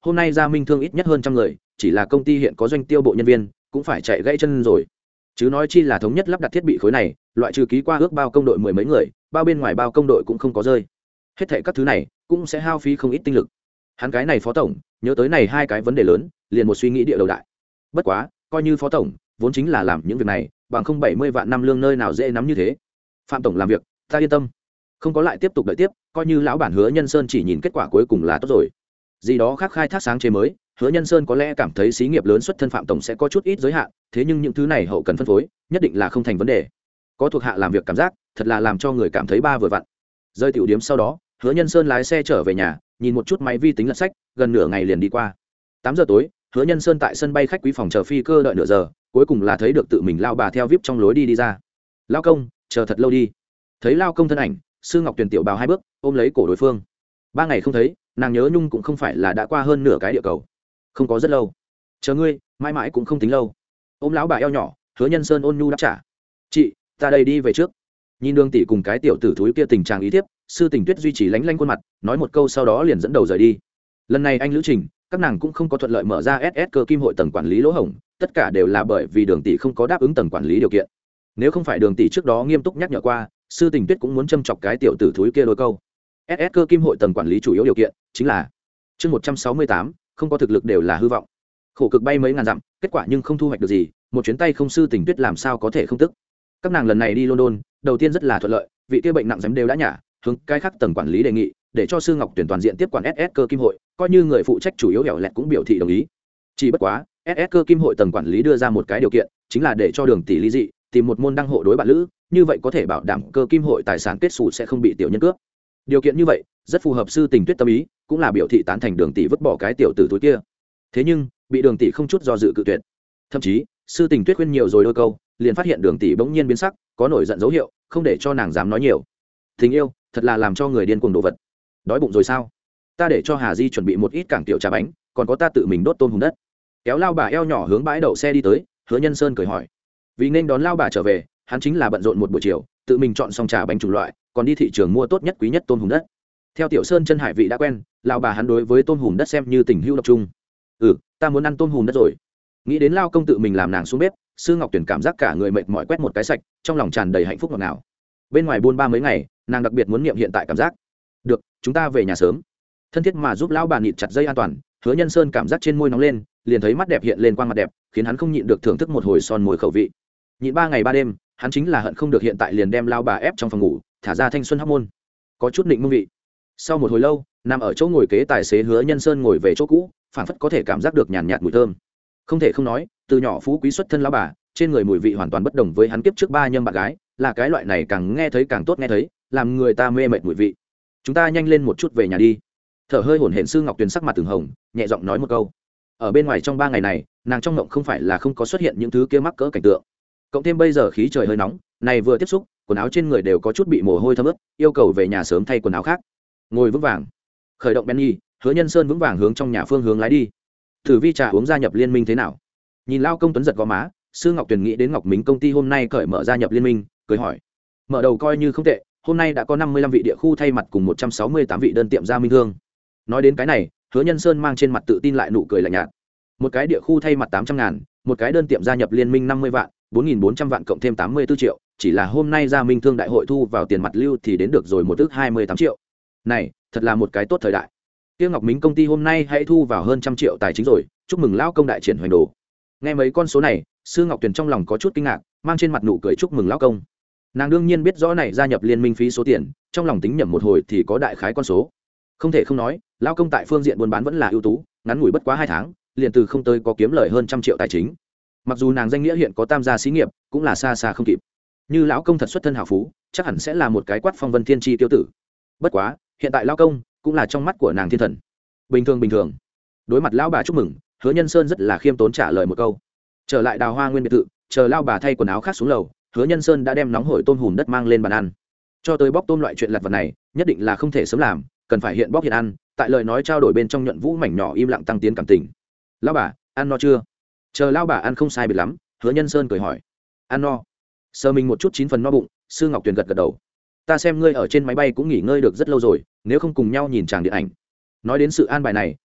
hôm nay gia minh thương ít nhất hơn trăm người, chỉ là công ty hiện có doanh tiêu bộ nhân viên cũng phải chạy gãy chân rồi, chứ nói chi là thống nhất lắp đặt thiết bị khối này, loại trừ ký qua ước bao công đội mười mấy người, bao bên ngoài bao công đội cũng không có rơi. Hết thảy các thứ này cũng sẽ hao phí không ít tinh lực. Hắn cái này phó tổng nhớ tới này hai cái vấn đề lớn, liền một suy nghĩ địa đầu đại. Bất quá coi như phó tổng vốn chính là làm những việc này, bằng không bảy mươi vạn năm lương nơi nào dễ nắm như thế. Phạm tổng làm việc ta yên tâm, không có lại tiếp tục đợi tiếp, coi như lão bản Hứa Nhân Sơn chỉ nhìn kết quả cuối cùng là tốt rồi. Gì đó khác khai thác sáng chế mới, Hứa Nhân Sơn có lẽ cảm thấy xí nghiệp lớn xuất thân Phạm tổng sẽ có chút ít giới hạn, thế nhưng những thứ này hậu cần phân phối nhất định là không thành vấn đề. Có thuộc hạ làm việc cảm giác thật là làm cho người cảm thấy ba vừa vặn. Rơi tiểu điểm sau đó, Hứa Nhân Sơn lái xe trở về nhà, nhìn một chút máy vi tính lật sách, gần nửa ngày liền đi qua. Tám giờ tối, Hứa Nhân Sơn tại sân bay khách quý phòng chờ phi cơ đợi nửa giờ, cuối cùng là thấy được tự mình lao bà theo vip trong lối đi đi ra. Lao công, chờ thật lâu đi. Thấy lao công thân ảnh, Sư Ngọc Tuyền tiểu bào hai bước, ôm lấy cổ đối phương. Ba ngày không thấy, nàng nhớ nhung cũng không phải là đã qua hơn nửa cái địa cầu. Không có rất lâu. Chờ ngươi, mãi mãi cũng không tính lâu. Ôm lão bà eo nhỏ, Hứa Nhân Sơn ôn nhu đáp trả. Chị, ta đây đi về trước. Nhìn Đường tỷ cùng cái tiểu tử thúi kia tình trạng ý tiếp, Sư Tình Tuyết duy trì lánh lánh khuôn mặt, nói một câu sau đó liền dẫn đầu rời đi. Lần này anh lữ trình, các nàng cũng không có thuận lợi mở ra ét ét cơ kim hội tầng quản lý lỗ hổng, tất cả đều là bởi vì Đường tỷ không có đáp ứng tầng quản lý điều kiện. Nếu không phải Đường tỷ trước đó nghiêm túc nhắc nhở qua, Sư Tình Tuyết cũng muốn châm chọc cái tiểu tử thúi kia đôi câu. ét ét cơ kim hội tầng quản lý chủ yếu điều kiện chính là chương một trăm sáu mươi tám, không có thực lực đều là hư vọng. Khổ cực bay mấy ngàn dặm, kết quả nhưng không thu hoạch được gì, một chuyến tay không Sư Tình Tuyết làm sao có thể không tức. Các nàng lần này đi London, đầu tiên rất là thuận lợi, vị kia bệnh nặng giấm đều đã nhả, hướng cái khác tầng quản lý đề nghị để cho Sư Ngọc Tuyển toàn diện tiếp quản ét ét cơ kim hội, coi như người phụ trách chủ yếu hẻo lẹt cũng biểu thị đồng ý. Chỉ bất quá, ét ét cơ kim hội tầng quản lý đưa ra một cái điều kiện, chính là để cho Đường tỷ ly dị, tìm một môn đăng hộ đối bạn lữ, như vậy có thể bảo đảm cơ kim hội tài sản kết xù sẽ không bị tiểu nhân cướp. Điều kiện như vậy rất phù hợp Sư Tình Tuyết tâm ý, cũng là biểu thị tán thành Đường tỷ vứt bỏ cái tiểu tử túi kia. Thế nhưng bị Đường tỷ không chút do dự cự tuyệt. Thậm chí Sư Tình Tuyết khuyên nhiều rồi đôi câu, liền phát hiện Đường tỷ bỗng nhiên biến sắc, có nổi giận dấu hiệu, không để cho nàng dám nói nhiều. Tình yêu thật là làm cho người điên cuồng đồ vật. Đói bụng rồi sao? Ta để cho Hà Di chuẩn bị một ít cảng tiểu trà bánh, còn có ta tự mình đốt tôm hùm đất. Kéo lao bà eo nhỏ hướng bãi đậu xe đi tới, Hứa Nhân Sơn cười hỏi. Vì nên đón lao bà trở về, hắn chính là bận rộn một buổi chiều, tự mình chọn xong trà bánh chủng loại, còn đi thị trường mua tốt nhất quý nhất tôm hùm đất. Theo Tiểu Sơn chân hải vị đã quen, lao bà hắn đối với tôm hùm đất xem như tình hữu độc trung. Ừ, ta muốn ăn tôm hùm đất rồi. Nghĩ đến lao công tự mình làm nàng xuống bếp, Sư Ngọc Tuyển cảm giác cả người mệt mỏi quét một cái sạch, trong lòng tràn đầy hạnh phúc ngọt ngào. Bên ngoài buôn ba mấy ngày, nàng đặc biệt muốn niệm hiện tại cảm giác. Được, chúng ta về nhà sớm. Thân thiết mà giúp lão bà nịt chặt dây an toàn, Hứa Nhân Sơn cảm giác trên môi nóng lên, liền thấy mắt đẹp hiện lên quang mặt đẹp, khiến hắn không nhịn được thưởng thức một hồi son môi khẩu vị. Nhịn ba ngày ba đêm, hắn chính là hận không được hiện tại liền đem lao bà ép trong phòng ngủ, thả ra thanh xuân hóc môn. Có chút định mông vị. Sau một hồi lâu, nằm ở chỗ ngồi kế tài xế Hứa Nhân Sơn ngồi về chỗ cũ, phảng phất có thể cảm giác được nhàn nhạt mùi thơm. Không thể không nói, từ nhỏ phú quý xuất thân lão bà, trên người mùi vị hoàn toàn bất đồng với hắn kiếp trước ba nhâm bạn gái, là cái loại này càng nghe thấy càng tốt nghe thấy, làm người ta mê mệt mùi vị. Chúng ta nhanh lên một chút về nhà đi. Thở hơi hổn hển Sư Ngọc Tuyền sắc mặt từng hồng, nhẹ giọng nói một câu. Ở bên ngoài trong ba ngày này, nàng trong ngộng không phải là không có xuất hiện những thứ kia mắc cỡ cảnh tượng. Cộng thêm bây giờ khí trời hơi nóng, này vừa tiếp xúc, quần áo trên người đều có chút bị mồ hôi thấm ướt, yêu cầu về nhà sớm thay quần áo khác. Ngồi vững vàng, khởi động Benny, Hứa Nhân Sơn vững vàng hướng trong nhà phương hướng lái đi. Thử vi trà uống gia nhập liên minh thế nào? Nhìn lao công tuấn giật gò má, Sư Ngọc Tuyền nghĩ đến Ngọc Mính công ty hôm nay cởi mở gia nhập liên minh, cười hỏi. Mở đầu coi như không tệ, hôm nay đã có năm mươi lăm vị địa khu thay mặt cùng một trăm sáu mươi tám vị đơn tiệm gia minh thương. Nói đến cái này, Hứa Nhân Sơn mang trên mặt tự tin lại nụ cười lạnh nhạt. Một cái địa khu thay mặt tám trăm ngàn, một cái đơn tiệm gia nhập liên minh năm mươi vạn, bốn nghìn bốn trăm vạn cộng thêm tám mươi tư triệu, chỉ là hôm nay gia minh thương đại hội thu vào tiền mặt lưu thì đến được rồi một ức hai mươi tám triệu. Này, thật là một cái tốt thời đại. Tiêu Ngọc Mính công ty hôm nay hãy thu vào hơn trăm triệu tài chính rồi, chúc mừng lão công đại triển hoành đồ. Nghe mấy con số này, Sư Ngọc Tuyền trong lòng có chút kinh ngạc, mang trên mặt nụ cười chúc mừng lão công. Nàng đương nhiên biết rõ này gia nhập liên minh phí số tiền, trong lòng tính nhẩm một hồi thì có đại khái con số. Không thể không nói, lão công tại phương diện buôn bán vẫn là ưu tú, ngắn ngủi bất quá hai tháng, liền từ không tới có kiếm lời hơn trăm triệu tài chính. Mặc dù nàng danh nghĩa hiện có tam gia xí nghiệp, cũng là xa xa không kịp. Như lão công thật xuất thân hào phú, chắc hẳn sẽ là một cái quát phong vân thiên chi tiêu tử. Bất quá, hiện tại lão công cũng là trong mắt của nàng thiên thần. Bình thường bình thường. Đối mặt lão bà chúc mừng, Hứa Nhân Sơn rất là khiêm tốn trả lời một câu. Trở lại Đào Hoa Nguyên biệt thự, chờ lão bà thay quần áo khác xuống lầu, Hứa Nhân Sơn đã đem nóng hổi tôm hùm đất mang lên bàn ăn. Cho tới bóc tôm loại chuyện lặt vặt này, nhất định là không thể sớm làm, cần phải hiện bóc hiện ăn, tại lời nói trao đổi bên trong nhuận vũ mảnh nhỏ im lặng tăng tiến cảm tình. Lão bà, ăn no chưa? Chờ lão bà ăn không sai biệt lắm, Hứa Nhân Sơn cười hỏi. Ăn no. Sờ mình một chút chín phần no bụng, Sư Ngọc Tuyền gật gật đầu. Ta xem ngươi ở trên máy bay cũng nghỉ ngơi được rất lâu rồi, nếu không cùng nhau nhìn chàng điện ảnh. Nói đến sự an bài này,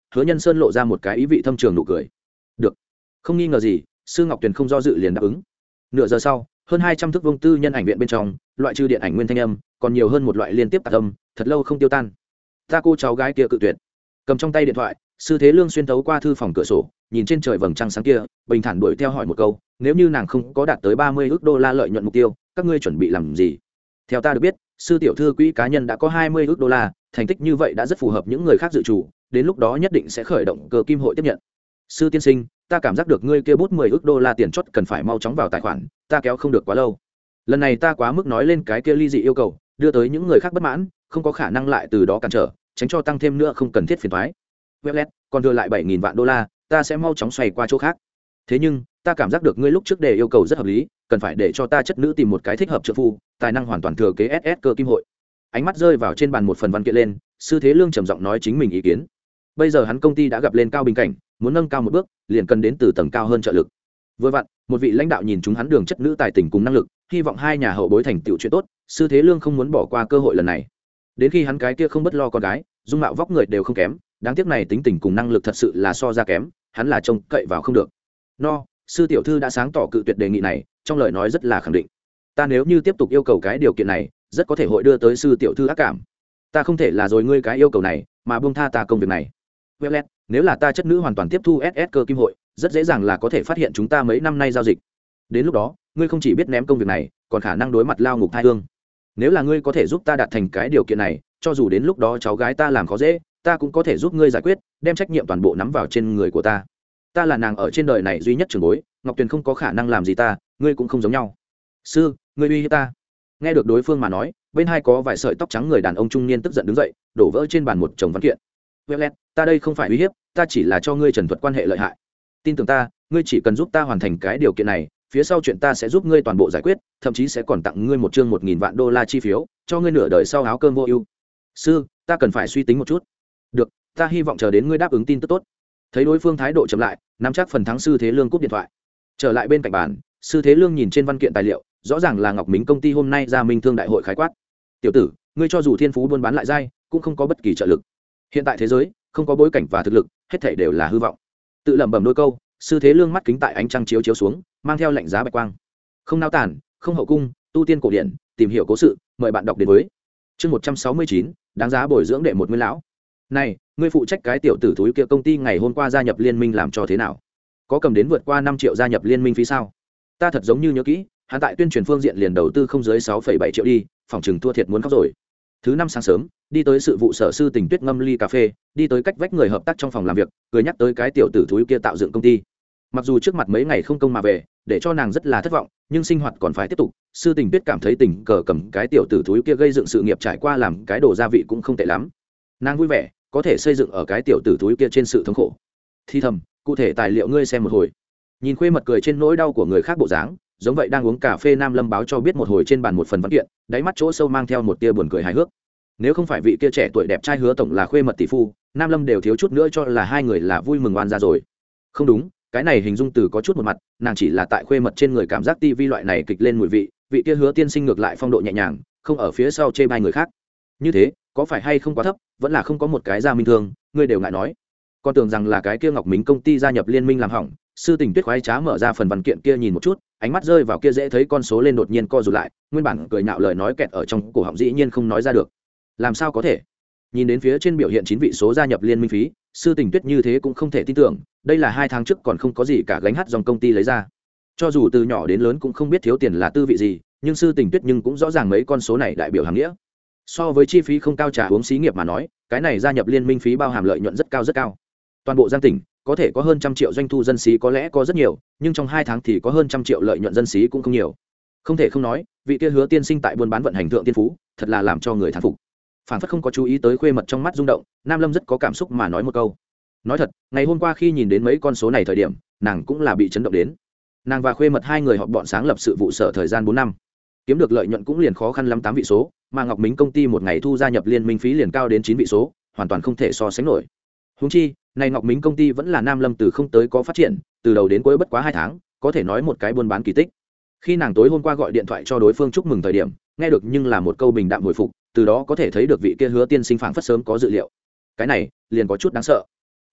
Hứa Nhân Sơn lộ ra một cái ý vị thâm trường nụ cười. Được, không nghi ngờ gì, Sư Ngọc Tuyền không do dự liền đáp ứng. Nửa giờ sau, hơn hai trăm thước vuông tư nhân ảnh viện bên trong, loại trừ điện ảnh nguyên thanh âm, còn nhiều hơn một loại liên tiếp tạc âm, thật lâu không tiêu tan. Ta cô cháu gái kia cự tuyệt. Cầm trong tay điện thoại, Sư Thế Lương xuyên thấu qua thư phòng cửa sổ, nhìn trên trời vầng trăng sáng kia, bình thản đuổi theo hỏi một câu, nếu như nàng không có đạt tới ba mươi ức đô la lợi nhuận mục tiêu, các ngươi chuẩn bị làm gì? Theo ta được biết, sư tiểu thư quỹ cá nhân đã có hai mươi ức đô la, thành tích như vậy đã rất phù hợp những người khác dự chủ, đến lúc đó nhất định sẽ khởi động cơ kim hội tiếp nhận. Sư tiên sinh, ta cảm giác được ngươi kia bút mười ức đô la tiền chót cần phải mau chóng vào tài khoản, ta kéo không được quá lâu. Lần này ta quá mức nói lên cái kia ly dị yêu cầu, đưa tới những người khác bất mãn, không có khả năng lại từ đó cản trở, tránh cho tăng thêm nữa không cần thiết phiền toái. Weblet, còn đưa lại bảy nghìn vạn đô la, ta sẽ mau chóng xoay qua chỗ khác. Thế nhưng, ta cảm giác được ngươi lúc trước đề yêu cầu rất hợp lý, cần phải để cho ta chất nữ tìm một cái thích hợp trợ phu, tài năng hoàn toàn thừa kế ét ét cơ kim hội. Ánh mắt rơi vào trên bàn một phần văn kiện lên, Sư Thế Lương trầm giọng nói chính mình ý kiến. Bây giờ hắn công ty đã gặp lên cao bình cảnh, muốn nâng cao một bước, liền cần đến từ tầng cao hơn trợ lực. Vừa vặn, một vị lãnh đạo nhìn chúng hắn đường chất nữ tài tình cùng năng lực, hy vọng hai nhà hậu bối thành tựu chuyện tốt, Sư Thế Lương không muốn bỏ qua cơ hội lần này. Đến khi hắn cái kia không bất lo con gái, dung mạo vóc người đều không kém, đáng tiếc này tính tình cùng năng lực thật sự là so ra kém, hắn là trông cậy vào không được. No, sư tiểu thư đã sáng tỏ cự tuyệt đề nghị này, trong lời nói rất là khẳng định. Ta nếu như tiếp tục yêu cầu cái điều kiện này, rất có thể hội đưa tới sư tiểu thư ác cảm. Ta không thể là rồi ngươi cái yêu cầu này, mà buông tha ta công việc này. Weblet, nếu là ta chất nữ hoàn toàn tiếp thu ét ét cơ kim hội, rất dễ dàng là có thể phát hiện chúng ta mấy năm nay giao dịch. Đến lúc đó, ngươi không chỉ biết ném công việc này, còn khả năng đối mặt lao ngục thai hương. Nếu là ngươi có thể giúp ta đạt thành cái điều kiện này, cho dù đến lúc đó cháu gái ta làm khó dễ, ta cũng có thể giúp ngươi giải quyết, đem trách nhiệm toàn bộ nắm vào trên người của ta. Ta là nàng ở trên đời này duy nhất trưởng bối, Ngọc Tuyền không có khả năng làm gì ta, ngươi cũng không giống nhau. Sư, ngươi uy hiếp ta. Nghe được đối phương mà nói, bên hai có vài sợi tóc trắng người đàn ông trung niên tức giận đứng dậy, đổ vỡ trên bàn một chồng văn kiện. Weblet, ta đây không phải uy hiếp, ta chỉ là cho ngươi trần thuật quan hệ lợi hại. Tin tưởng ta, ngươi chỉ cần giúp ta hoàn thành cái điều kiện này, phía sau chuyện ta sẽ giúp ngươi toàn bộ giải quyết, thậm chí sẽ còn tặng ngươi một chương một nghìn vạn đô la chi phiếu, cho ngươi nửa đời sau áo cơm vô ưu. Sư, ta cần phải suy tính một chút. Được, ta hy vọng chờ đến ngươi đáp ứng tin tức tốt. Thấy đối phương thái độ chậm lại, nắm chắc phần thắng. Sư Thế Lương cúp điện thoại, trở lại bên cạnh bàn. Sư Thế Lương nhìn trên văn kiện tài liệu, rõ ràng là Ngọc Mính công ty hôm nay ra minh thương đại hội khái quát. Tiểu tử, ngươi cho dù thiên phú buôn bán lại dai, cũng không có bất kỳ trợ lực. Hiện tại thế giới không có bối cảnh và thực lực, hết thảy đều là hư vọng. Tự lẩm bẩm đôi câu, Sư Thế Lương mắt kính tại ánh trăng chiếu chiếu xuống, mang theo lạnh giá bạch quang. Không nao tản, không hậu cung, tu tiên cổ điển, tìm hiểu cố sự, mời bạn đọc đến với. Chương một trăm sáu mươi chín, đáng giá bồi dưỡng đệ một nguyên lão. Này, ngươi phụ trách cái tiểu tử thúi kia công ty ngày hôm qua gia nhập liên minh làm cho thế nào? Có cầm đến vượt qua năm triệu gia nhập liên minh phí sao? Ta thật giống như nhớ kỹ, hắn tại tuyên truyền phương diện liền đầu tư không dưới sáu phẩy bảy triệu đi, phòng chừng thua thiệt muốn khóc rồi. Thứ năm sáng sớm, đi tới sự vụ sở Sư Tình Tuyết ngâm ly cà phê, đi tới cách vách người hợp tác trong phòng làm việc, cười nhắc tới cái tiểu tử thúi kia tạo dựng công ty. Mặc dù trước mặt mấy ngày không công mà về, để cho nàng rất là thất vọng, nhưng sinh hoạt còn phải tiếp tục. Sư Tình Tuyết cảm thấy tình cờ cầm cái tiểu tử thúi kia gây dựng sự nghiệp trải qua làm cái đồ gia vị cũng không tệ lắm. Nàng vui vẻ, có thể xây dựng ở cái tiểu tử thúi kia trên sự thống khổ. Thi thầm, cụ thể tài liệu ngươi xem một hồi. Nhìn khuê mật cười trên nỗi đau của người khác bộ dáng, giống vậy đang uống cà phê. Nam Lâm báo cho biết một hồi trên bàn một phần văn kiện, đáy mắt chỗ sâu mang theo một tia buồn cười hài hước. Nếu không phải vị kia trẻ tuổi đẹp trai Hứa tổng là khuê mật tỷ phu, Nam Lâm đều thiếu chút nữa cho là hai người là vui mừng oan ra rồi. Không đúng, cái này hình dung từ có chút một mặt, nàng chỉ là tại khuê mật trên người cảm giác tivi loại này kịch lên mùi vị, vị kia Hứa tiên sinh ngược lại phong độ nhẹ nhàng, không ở phía sau chê bai người khác. Như thế, có phải hay không quá thấp, vẫn là không có một cái gia minh thương, ngươi đều ngại nói. Con tưởng rằng là cái kia Ngọc Mính công ty gia nhập liên minh làm hỏng. Sư Tình Tuyết khoái trá mở ra phần văn kiện kia nhìn một chút, ánh mắt rơi vào kia dễ thấy con số lên đột nhiên co rụt lại, nguyên bản cười nhạo lời nói kẹt ở trong cổ họng dĩ nhiên không nói ra được. Làm sao có thể? Nhìn đến phía trên biểu hiện chín vị số gia nhập liên minh phí, Sư Tình Tuyết như thế cũng không thể tin tưởng, đây là hai tháng trước còn không có gì cả gánh hát dòng công ty lấy ra. Cho dù từ nhỏ đến lớn cũng không biết thiếu tiền là tư vị gì, nhưng Sư Tình Tuyết nhưng cũng rõ ràng mấy con số này đại biểu hàm nghĩa. So với chi phí không cao trả uống xí nghiệp mà nói, cái này gia nhập liên minh phí bao hàm lợi nhuận rất cao rất cao. Toàn bộ Giang tỉnh có thể có hơn trăm triệu doanh thu dân xí có lẽ có rất nhiều, nhưng trong hai tháng thì có hơn trăm triệu lợi nhuận dân xí cũng không nhiều. Không thể không nói, vị kia Hứa tiên sinh tại buôn bán vận hành thượng tiên phú, thật là làm cho người thán phục. Phản phất không có chú ý tới khuê mật trong mắt rung động, Nam Lâm rất có cảm xúc mà nói một câu. Nói thật, ngày hôm qua khi nhìn đến mấy con số này thời điểm, nàng cũng là bị chấn động đến. Nàng và khuê mật hai người họp bọn sáng lập sự vụ sở thời gian bốn năm, kiếm được lợi nhuận cũng liền khó khăn lắm tám vị số, mà Ngọc Mính công ty một ngày thu gia nhập liên minh phí liền cao đến chín vị số, hoàn toàn không thể so sánh nổi. Huống chi, này Ngọc Mính công ty vẫn là Nam Lâm từ không tới có phát triển, từ đầu đến cuối bất quá hai tháng, có thể nói một cái buôn bán kỳ tích. Khi nàng tối hôm qua gọi điện thoại cho đối phương chúc mừng thời điểm, nghe được nhưng là một câu bình đạm hồi phục, từ đó có thể thấy được vị kia Hứa tiên sinh phảng phất sớm có dự liệu. Cái này, liền có chút đáng sợ.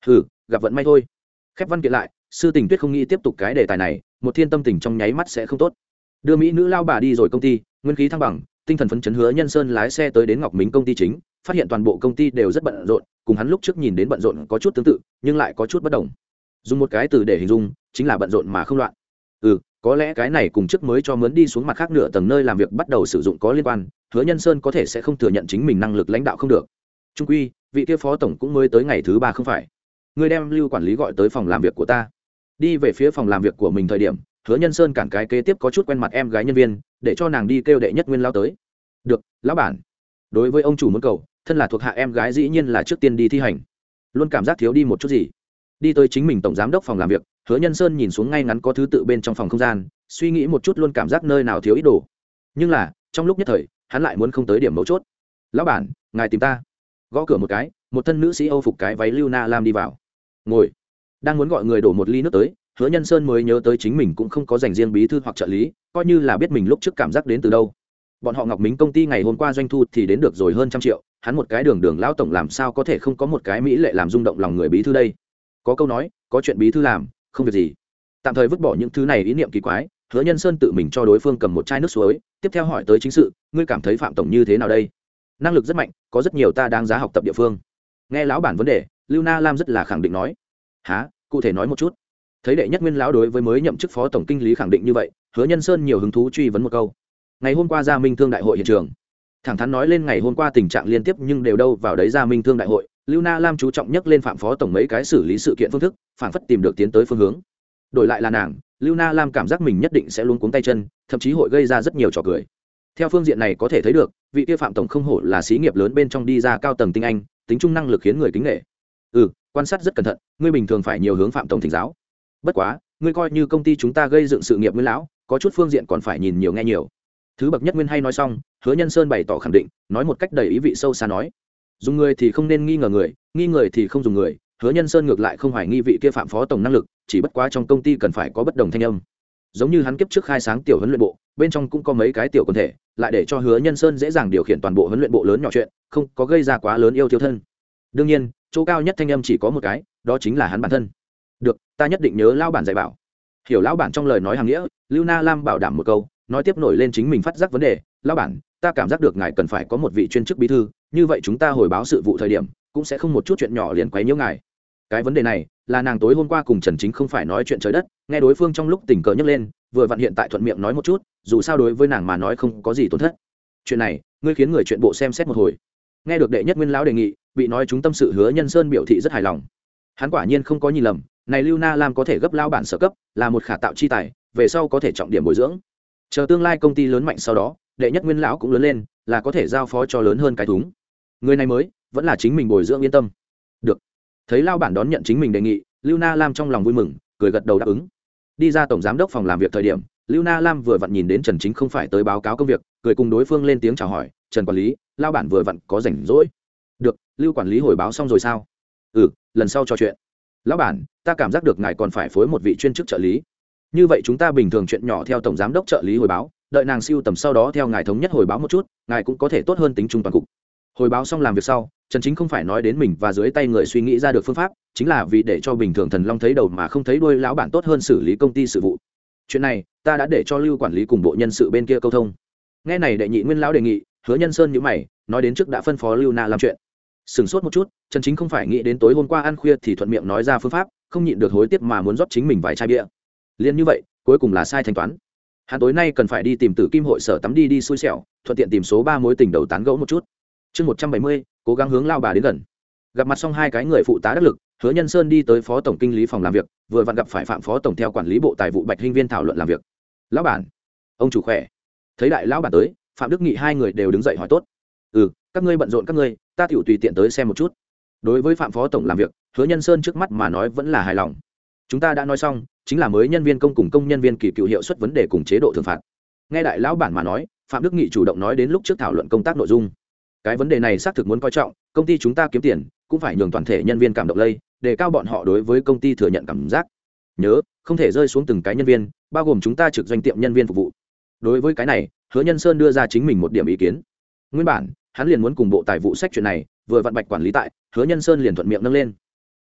hừ, gặp vận may thôi. Khép văn kiện lại, Sư Tình Tuyết không nghĩ tiếp tục cái đề tài này, một thiên tâm tình trong nháy mắt sẽ không tốt. Đưa mỹ nữ lao bà đi rồi công ty, nguyên khí thăng bằng, tinh thần phấn chấn Hứa Nhân Sơn lái xe tới đến Ngọc Mính công ty chính, phát hiện toàn bộ công ty đều rất bận rộn, cùng hắn lúc trước nhìn đến bận rộn có chút tương tự, nhưng lại có chút bất đồng. Dùng một cái từ để hình dung, chính là bận rộn mà không loạn. Ừ, có lẽ cái này cùng trước mới cho mướn đi xuống mặt khác nửa tầng nơi làm việc bắt đầu sử dụng có liên quan. Hứa Nhân Sơn có thể sẽ không thừa nhận chính mình năng lực lãnh đạo không được. Trung quy, vị kia phó tổng cũng mới tới ngày thứ ba không phải. Người đem Lưu quản lý gọi tới phòng làm việc của ta. Đi về phía phòng làm việc của mình thời điểm, Hứa Nhân Sơn cản cái kế tiếp có chút quen mặt em gái nhân viên, để cho nàng đi kêu đệ nhất nguyên lao tới. Được, lão bản. Đối với ông chủ muốn cầu, thân là thuộc hạ em gái dĩ nhiên là trước tiên đi thi hành. Luôn cảm giác thiếu đi một chút gì. Đi tới chính mình tổng giám đốc phòng làm việc, Hứa Nhân Sơn nhìn xuống ngay ngắn có thứ tự bên trong phòng không gian, suy nghĩ một chút luôn cảm giác nơi nào thiếu ít đồ. Nhưng là, trong lúc nhất thời, hắn lại muốn không tới điểm mấu chốt. Lão bản, ngài tìm ta. Gõ cửa một cái, một thân nữ sĩ Âu phục cái váy Lưu Na Lam đi vào. Ngồi. Đang muốn gọi người đổ một ly nước tới, Hứa Nhân Sơn mới nhớ tới chính mình cũng không có dành riêng bí thư hoặc trợ lý, coi như là biết mình lúc trước cảm giác đến từ đâu. Bọn họ Ngọc Mính công ty ngày hôm qua doanh thu thì đến được rồi hơn trăm triệu, hắn một cái đường đường lão tổng làm sao có thể không có một cái mỹ lệ làm rung động lòng người bí thư đây. Có câu nói, có chuyện bí thư làm, không việc gì. Tạm thời vứt bỏ những thứ này ý niệm kỳ quái, Hứa Nhân Sơn tự mình cho đối phương cầm một chai nước suối, tiếp theo hỏi tới chính sự, ngươi cảm thấy Phạm tổng như thế nào đây? Năng lực rất mạnh, có rất nhiều ta đáng giá học tập địa phương. Nghe lão bản vấn đề, Lưu Na Lam rất là khẳng định nói. Hả, cụ thể nói một chút. Thấy đệ nhất nguyên lão đối với mới nhậm chức phó tổng kinh lý khẳng định như vậy, Hứa Nhân Sơn nhiều hứng thú truy vấn một câu. Ngày hôm qua Gia Minh Thương đại hội hiện trường, thẳng thắn nói lên ngày hôm qua tình trạng liên tiếp nhưng đều đâu vào đấy Gia Minh Thương đại hội, Lưu Na Lam chú trọng nhắc lên phạm phó tổng mấy cái xử lý sự kiện phương thức, phản phất tìm được tiến tới phương hướng. Đổi lại là nàng, Lưu Na Lam cảm giác mình nhất định sẽ luống cuống tay chân, thậm chí hội gây ra rất nhiều trò cười. Theo phương diện này có thể thấy được, vị kia phạm tổng không hổ là xí nghiệp lớn bên trong đi ra cao tầng tinh anh, tính trung năng lực khiến người kính nể. Ừ, quan sát rất cẩn thận, ngươi bình thường phải nhiều hướng phạm tổng thỉnh giáo. Bất quá, ngươi coi như công ty chúng ta gây dựng sự nghiệp nguyên lão, có chút phương diện còn phải nhìn nhiều nghe nhiều. Thứ bậc nhất nguyên hay nói xong, Hứa Nhân Sơn bày tỏ khẳng định, nói một cách đầy ý vị sâu xa nói, dùng người thì không nên nghi ngờ người, nghi người thì không dùng người. Hứa Nhân Sơn ngược lại không hoài nghi vị kia phạm phó tổng năng lực, chỉ bất quá trong công ty cần phải có bất đồng thanh âm. Giống như hắn kiếp trước khai sáng tiểu huấn luyện bộ, bên trong cũng có mấy cái tiểu quần thể, lại để cho Hứa Nhân Sơn dễ dàng điều khiển toàn bộ huấn luyện bộ lớn nhỏ chuyện, không có gây ra quá lớn yêu tiêu thân. Đương nhiên, chỗ cao nhất thanh âm chỉ có một cái, đó chính là hắn bản thân. Được, ta nhất định nhớ lão bản dạy bảo. Hiểu lão bản trong lời nói hàng nghĩa, Lưu Na Lam bảo đảm một câu, nói tiếp nổi lên chính mình phát giác vấn đề. Lão bản, ta cảm giác được ngài cần phải có một vị chuyên chức bí thư, như vậy chúng ta hồi báo sự vụ thời điểm cũng sẽ không một chút chuyện nhỏ liền quấy nhiễu ngài. Cái vấn đề này là nàng tối hôm qua cùng Trần Chính không phải nói chuyện trời đất, nghe đối phương trong lúc tình cờ nhắc lên, vừa vặn hiện tại thuận miệng nói một chút, dù sao đối với nàng mà nói không có gì tổn thất. Chuyện này, ngươi khiến người chuyện bộ xem xét một hồi. Nghe được đệ nhất nguyên lão đề nghị, bị nói chúng tâm sự Hứa Nhân Sơn biểu thị rất hài lòng. Hắn quả nhiên không có nhìn lầm, này Lưu Na Lam có thể gấp lão bản sở cấp, là một khả tạo chi tài, về sau có thể trọng điểm bồi dưỡng. Chờ tương lai công ty lớn mạnh sau đó, đệ nhất nguyên lão cũng lớn lên, là có thể giao phó cho lớn hơn cái thúng. Người này mới, vẫn là chính mình bồi dưỡng yên tâm. Được. Thấy lão bản đón nhận chính mình đề nghị, Lưu Na Lam trong lòng vui mừng, cười gật đầu đáp ứng. Đi ra tổng giám đốc phòng làm việc thời điểm, Lưu Na Lam vừa vặn nhìn đến Trần Chính không phải tới báo cáo công việc, cười cùng đối phương lên tiếng chào hỏi, "Trần quản lý, lão bản vừa vặn có rảnh rỗi." "Được, Lưu quản lý hồi báo xong rồi sao?" "Ừ, lần sau trò chuyện." "Lão bản, ta cảm giác được ngài còn phải phối một vị chuyên chức trợ lý. Như vậy chúng ta bình thường chuyện nhỏ theo tổng giám đốc trợ lý hồi báo, đợi nàng siêu tầm sau đó theo ngài thống nhất hồi báo một chút, ngài cũng có thể tốt hơn tính trung toàn cục." Hồi báo xong làm việc sau, Trần Chính không phải nói đến mình và dưới tay người suy nghĩ ra được phương pháp, chính là vì để cho bình thường thần long thấy đầu mà không thấy đuôi lão bản tốt hơn xử lý công ty sự vụ. Chuyện này, ta đã để cho Lưu quản lý cùng bộ nhân sự bên kia câu thông. Nghe này đệ nhị nguyên lão đề nghị, Hứa Nhân Sơn nhíu mày, nói đến trước đã phân phó Lưu Na làm chuyện. Sừng sốt một chút, Trần Chính không phải nghĩ đến tối hôm qua ăn khuya thì thuận miệng nói ra phương pháp, không nhịn được hối tiếc mà muốn rót chính mình vài chai bia. Liên như vậy, cuối cùng là sai thanh toán. Hắn tối nay cần phải đi tìm Tử Kim hội sở tắm đi đi xui xẻo, thuận tiện tìm số ba mối tình đầu tán gẫu một chút. Chương một trăm bảy mươi, cố gắng hướng lao bà đến gần. Gặp mặt xong hai cái người phụ tá đắc lực, Hứa Nhân Sơn đi tới phó tổng kinh lý phòng làm việc, vừa vặn gặp phải phạm phó tổng theo quản lý bộ tài vụ Bạch Hinh Viên thảo luận làm việc. "Lão bản, ông chủ khỏe." Thấy đại lão bản tới, Phạm Đức Nghị hai người đều đứng dậy hỏi tốt. "Ừ, các ngươi bận rộn các ngươi, ta tiểu tùy tiện tới xem một chút." Đối với phạm phó tổng làm việc, Hứa Nhân Sơn trước mắt mà nói vẫn là hài lòng. "Chúng ta đã nói xong, chính là mới nhân viên công cùng công nhân viên kỳ cựu hiệu suất vấn đề cùng chế độ thưởng phạt." Nghe đại lão bản mà nói, Phạm Đức Nghị chủ động nói đến lúc trước thảo luận công tác nội dung. Cái vấn đề này xác thực muốn coi trọng, công ty chúng ta kiếm tiền cũng phải nhường toàn thể nhân viên cảm động lây, để cao bọn họ đối với công ty thừa nhận cảm giác. Nhớ, không thể rơi xuống từng cái nhân viên, bao gồm chúng ta trực doanh tiệm nhân viên phục vụ. Đối với cái này, Hứa Nhân Sơn đưa ra chính mình một điểm ý kiến. Nguyên bản, hắn liền muốn cùng bộ tài vụ sách chuyện này, vừa vặn Bạch quản lý tại, Hứa Nhân Sơn liền thuận miệng nâng lên.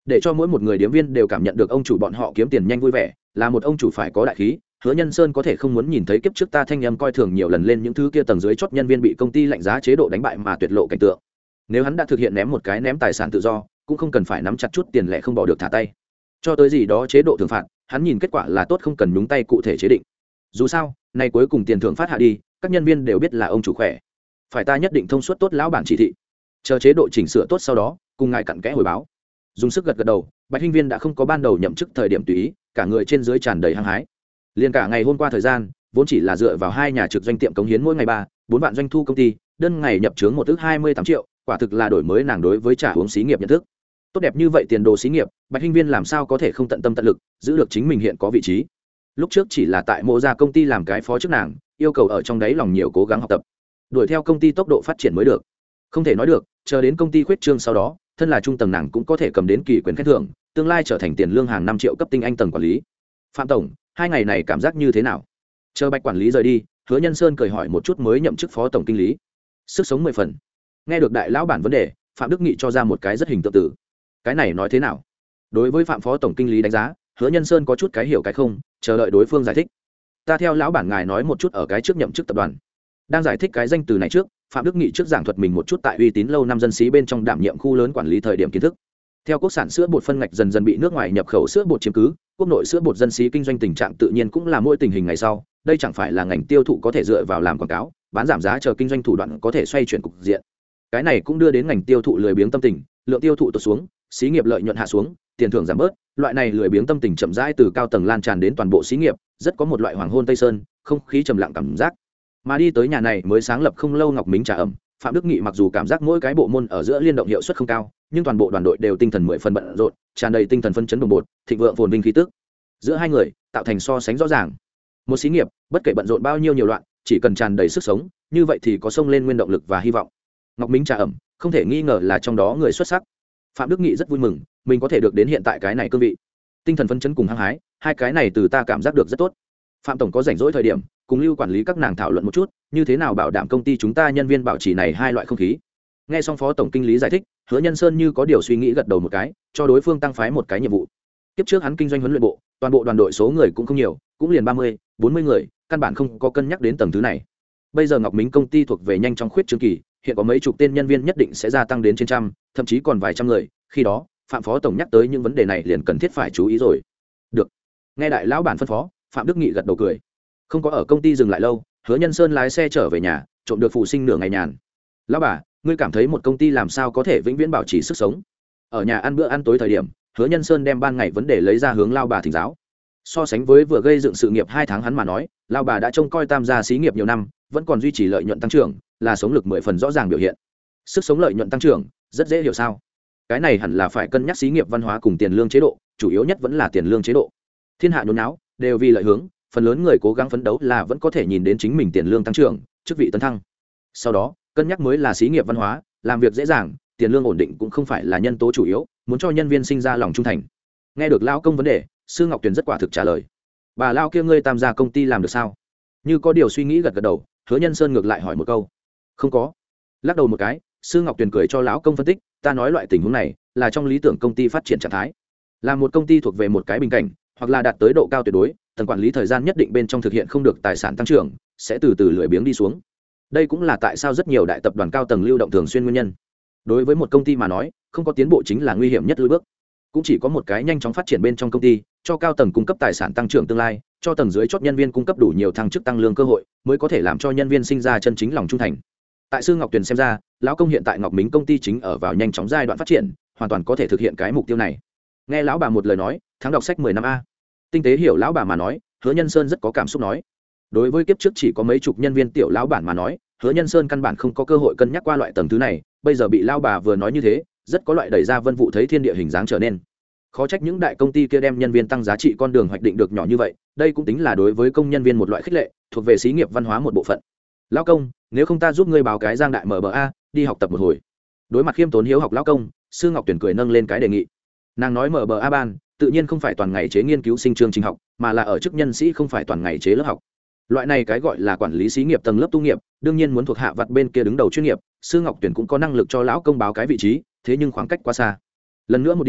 để cho mỗi một người điếm viên đều cảm nhận được ông chủ bọn họ kiếm tiền nhanh vui vẻ, là một ông chủ phải có đại khí. Hứa Nhân Sơn có thể không muốn nhìn thấy kiếp trước ta thanh âm coi thường nhiều lần lên những thứ kia tầng dưới chót nhân viên bị công ty lạnh giá chế độ đánh bại mà tuyệt lộ cảnh tượng. Nếu hắn đã thực hiện ném một cái ném tài sản tự do, cũng không cần phải nắm chặt chút tiền lẻ không bỏ được thả tay. Cho tới gì đó chế độ thưởng phạt, hắn nhìn kết quả là tốt không cần nhúng tay cụ thể chế định. Dù sao, này cuối cùng tiền thưởng phát hạ đi, các nhân viên đều biết là ông chủ khỏe. Phải ta nhất định thông suốt tốt lão bản chỉ thị. Chờ chế độ chỉnh sửa tốt sau đó, cùng ngài cặn kẽ hồi báo. Dùng sức gật gật đầu, Bạch Hinh Viên đã không có ban đầu nhậm chức thời điểm tùy ý, cả người trên dưới tràn đầy hăng hái. Liên cả ngày hôm qua thời gian, vốn chỉ là dựa vào hai nhà trực doanh tiệm cống hiến mỗi ngày ba, bốn vạn doanh thu công ty, đơn ngày nhập chướng một ước hai mươi tám triệu, quả thực là đổi mới nàng đối với trả uống xí nghiệp nhận thức. Tốt đẹp như vậy tiền đồ xí nghiệp, Bạch Hinh Viên làm sao có thể không tận tâm tận lực giữ được chính mình hiện có vị trí. Lúc trước chỉ là tại Mộ Gia công ty làm cái phó chức nàng, yêu cầu ở trong đấy lòng nhiều cố gắng học tập, đuổi theo công ty tốc độ phát triển mới được. Không thể nói được, chờ đến công ty khuyết trương sau đó, thân là trung tầng nàng cũng có thể cầm đến kỳ quyền khen thưởng, tương lai trở thành tiền lương hàng năm triệu cấp tinh anh tầng quản lý. Phạm tổng, hai ngày này cảm giác như thế nào? Chờ Bạch quản lý rời đi, Hứa Nhân Sơn cười hỏi một chút mới nhậm chức phó tổng kinh lý. Sức sống mười phần. Nghe được đại lão bản vấn đề, Phạm Đức Nghị cho ra một cái rất hình tượng tử. Cái này nói thế nào? Đối với Phạm phó tổng kinh lý đánh giá, Hứa Nhân Sơn có chút cái hiểu cái không, chờ đợi đối phương giải thích. Ta theo lão bản ngài nói một chút ở cái trước nhậm chức tập đoàn. Đang giải thích cái danh từ này trước, Phạm Đức Nghị trước giảng thuật mình một chút tại uy tín lâu năm dân sĩ bên trong đảm nhiệm khu lớn quản lý thời điểm kiến thức. Theo quốc sản sữa bột phân ngạch dần dần bị nước ngoài nhập khẩu sữa bột chiếm cứ, quốc nội sữa bột dân sĩ kinh doanh tình trạng tự nhiên cũng là mỗi tình hình ngày sau, đây chẳng phải là ngành tiêu thụ có thể dựa vào làm quảng cáo, bán giảm giá chờ kinh doanh thủ đoạn có thể xoay chuyển cục diện. Cái này cũng đưa đến ngành tiêu thụ lười biếng tâm tình, lượng tiêu thụ tụt xuống, xí nghiệp lợi nhuận hạ xuống, tiền thưởng giảm bớt, loại này lười biếng tâm tình chậm rãi từ cao tầng lan tràn đến toàn bộ xí nghiệp, rất có một loại hoàng hôn tây sơn, không khí trầm lặng cảm giác. Mà đi tới nhà này mới sáng lập không lâu Ngọc Mính trà ẩm, Phạm Đức Nghị mặc dù cảm giác mỗi cái bộ môn ở giữa liên động hiệu suất không cao, nhưng toàn bộ đoàn đội đều tinh thần mười phần bận rộn, tràn đầy tinh thần phấn chấn đồng bộ, thịnh vượng phồn vinh khí tức. Giữa hai người tạo thành so sánh rõ ràng. Một xí nghiệp, bất kể bận rộn bao nhiêu nhiều loạn, chỉ cần tràn đầy sức sống, như vậy thì có xông lên nguyên động lực và hy vọng. Ngọc Mính trà ẩm, không thể nghi ngờ là trong đó người xuất sắc. Phạm Đức Nghị rất vui mừng, mình có thể được đến hiện tại cái này cương vị. Tinh thần phấn chấn cùng hăng hái, hai cái này từ ta cảm giác được rất tốt. Phạm tổng có rảnh rỗi thời điểm, cùng Lưu quản lý các nàng thảo luận một chút, như thế nào bảo đảm công ty chúng ta nhân viên bảo trì này hai loại không khí. Nghe xong phó tổng kinh lý giải thích, Hứa Nhân Sơn như có điều suy nghĩ gật đầu một cái, cho đối phương tăng phái một cái nhiệm vụ. Tiếp trước hắn kinh doanh huấn luyện bộ, toàn bộ đoàn đội số người cũng không nhiều, cũng liền ba mươi, bốn mươi người, căn bản không có cân nhắc đến tầng thứ này. Bây giờ Ngọc Mính công ty thuộc về nhanh chóng khuyết trương kỳ, hiện có mấy chục tên nhân viên nhất định sẽ gia tăng đến trên trăm, thậm chí còn vài trăm người, khi đó, Phạm phó tổng nhắc tới những vấn đề này liền cần thiết phải chú ý rồi. Được. Nghe đại lão bản phân phó, Phạm Đức Nghị gật đầu cười. Không có ở công ty dừng lại lâu, Hứa Nhân Sơn lái xe trở về nhà, trộm được phụ sinh nửa ngày nhàn. Lão bà, ngươi cảm thấy một công ty làm sao có thể vĩnh viễn bảo trì sức sống? Ở nhà ăn bữa ăn tối thời điểm, Hứa Nhân Sơn đem ban ngày vấn đề lấy ra hướng lao bà thỉnh giáo. So sánh với vừa gây dựng sự nghiệp hai tháng hắn mà nói, lao bà đã trông coi tam gia xí nghiệp nhiều năm, vẫn còn duy trì lợi nhuận tăng trưởng, là sống lực mười phần rõ ràng biểu hiện. Sức sống lợi nhuận tăng trưởng, rất dễ hiểu sao? Cái này hẳn là phải cân nhắc xí nghiệp văn hóa cùng tiền lương chế độ, chủ yếu nhất vẫn là tiền lương chế độ. Thiên hạ nhốn nháo, đều vì lợi hướng, phần lớn người cố gắng phấn đấu là vẫn có thể nhìn đến chính mình tiền lương tăng trưởng, chức vị tấn thăng. Sau đó, cân nhắc mới là xí nghiệp văn hóa, làm việc dễ dàng, tiền lương ổn định cũng không phải là nhân tố chủ yếu, muốn cho nhân viên sinh ra lòng trung thành. Nghe được lão công vấn đề, Sư Ngọc Tuyền rất quả thực trả lời. Bà lao kia ngươi tam gia công ty làm được sao? Như có điều suy nghĩ gật gật đầu, Hứa Nhân Sơn ngược lại hỏi một câu. Không có. Lắc đầu một cái, Sư Ngọc Tuyền cười cho lão công phân tích, ta nói loại tình huống này là trong lý tưởng công ty phát triển trạng thái. Là một công ty thuộc về một cái bình cảnh, hoặc là đạt tới độ cao tuyệt đối, tầng quản lý thời gian nhất định bên trong thực hiện không được tài sản tăng trưởng, sẽ từ từ lười biếng đi xuống. Đây cũng là tại sao rất nhiều đại tập đoàn cao tầng lưu động thường xuyên nguyên nhân. Đối với một công ty mà nói, không có tiến bộ chính là nguy hiểm nhất lùi bước. Cũng chỉ có một cái nhanh chóng phát triển bên trong công ty, cho cao tầng cung cấp tài sản tăng trưởng tương lai, cho tầng dưới chót nhân viên cung cấp đủ nhiều thăng chức tăng lương cơ hội, mới có thể làm cho nhân viên sinh ra chân chính lòng trung thành. Tại Sư Ngọc Tuyền xem ra, lão công hiện tại Ngọc Mính công ty chính ở vào nhanh chóng giai đoạn phát triển, hoàn toàn có thể thực hiện cái mục tiêu này. Nghe lão bà một lời nói, tháng đọc sách mười năm a. Tinh tế hiểu lão bà mà nói, Hứa Nhân Sơn rất có cảm xúc nói. Đối với kiếp trước chỉ có mấy chục nhân viên tiểu lão bản mà nói, Hứa Nhân Sơn căn bản không có cơ hội cân nhắc qua loại tầng thứ này, bây giờ bị lão bà vừa nói như thế, rất có loại đẩy ra vân vụ thấy thiên địa hình dáng trở nên. Khó trách những đại công ty kia đem nhân viên tăng giá trị con đường hoạch định được nhỏ như vậy, đây cũng tính là đối với công nhân viên một loại khích lệ, thuộc về xí nghiệp văn hóa một bộ phận. Lão công, nếu không ta giúp ngươi báo cái Giang đại em bê a, đi học tập một hồi. Đối mặt khiêm tốn hiếu học lão công, Sư Ngọc Tuyển cười nâng lên cái đề nghị. Nàng nói em bê a ban, tự nhiên không phải toàn ngày chế nghiên cứu sinh chương trình học, mà là ở chức nhân sĩ không phải toàn ngày chế lớp học. Loại này cái gọi là quản lý xí nghiệp tầng lớp tu nghiệp, đương nhiên muốn thuộc hạ vặt bên kia đứng đầu chuyên nghiệp, Sư Ngọc Tuyển cũng có năng lực cho lão công báo cái vị trí, thế nhưng khoảng cách quá xa. Lần nữa một điểm,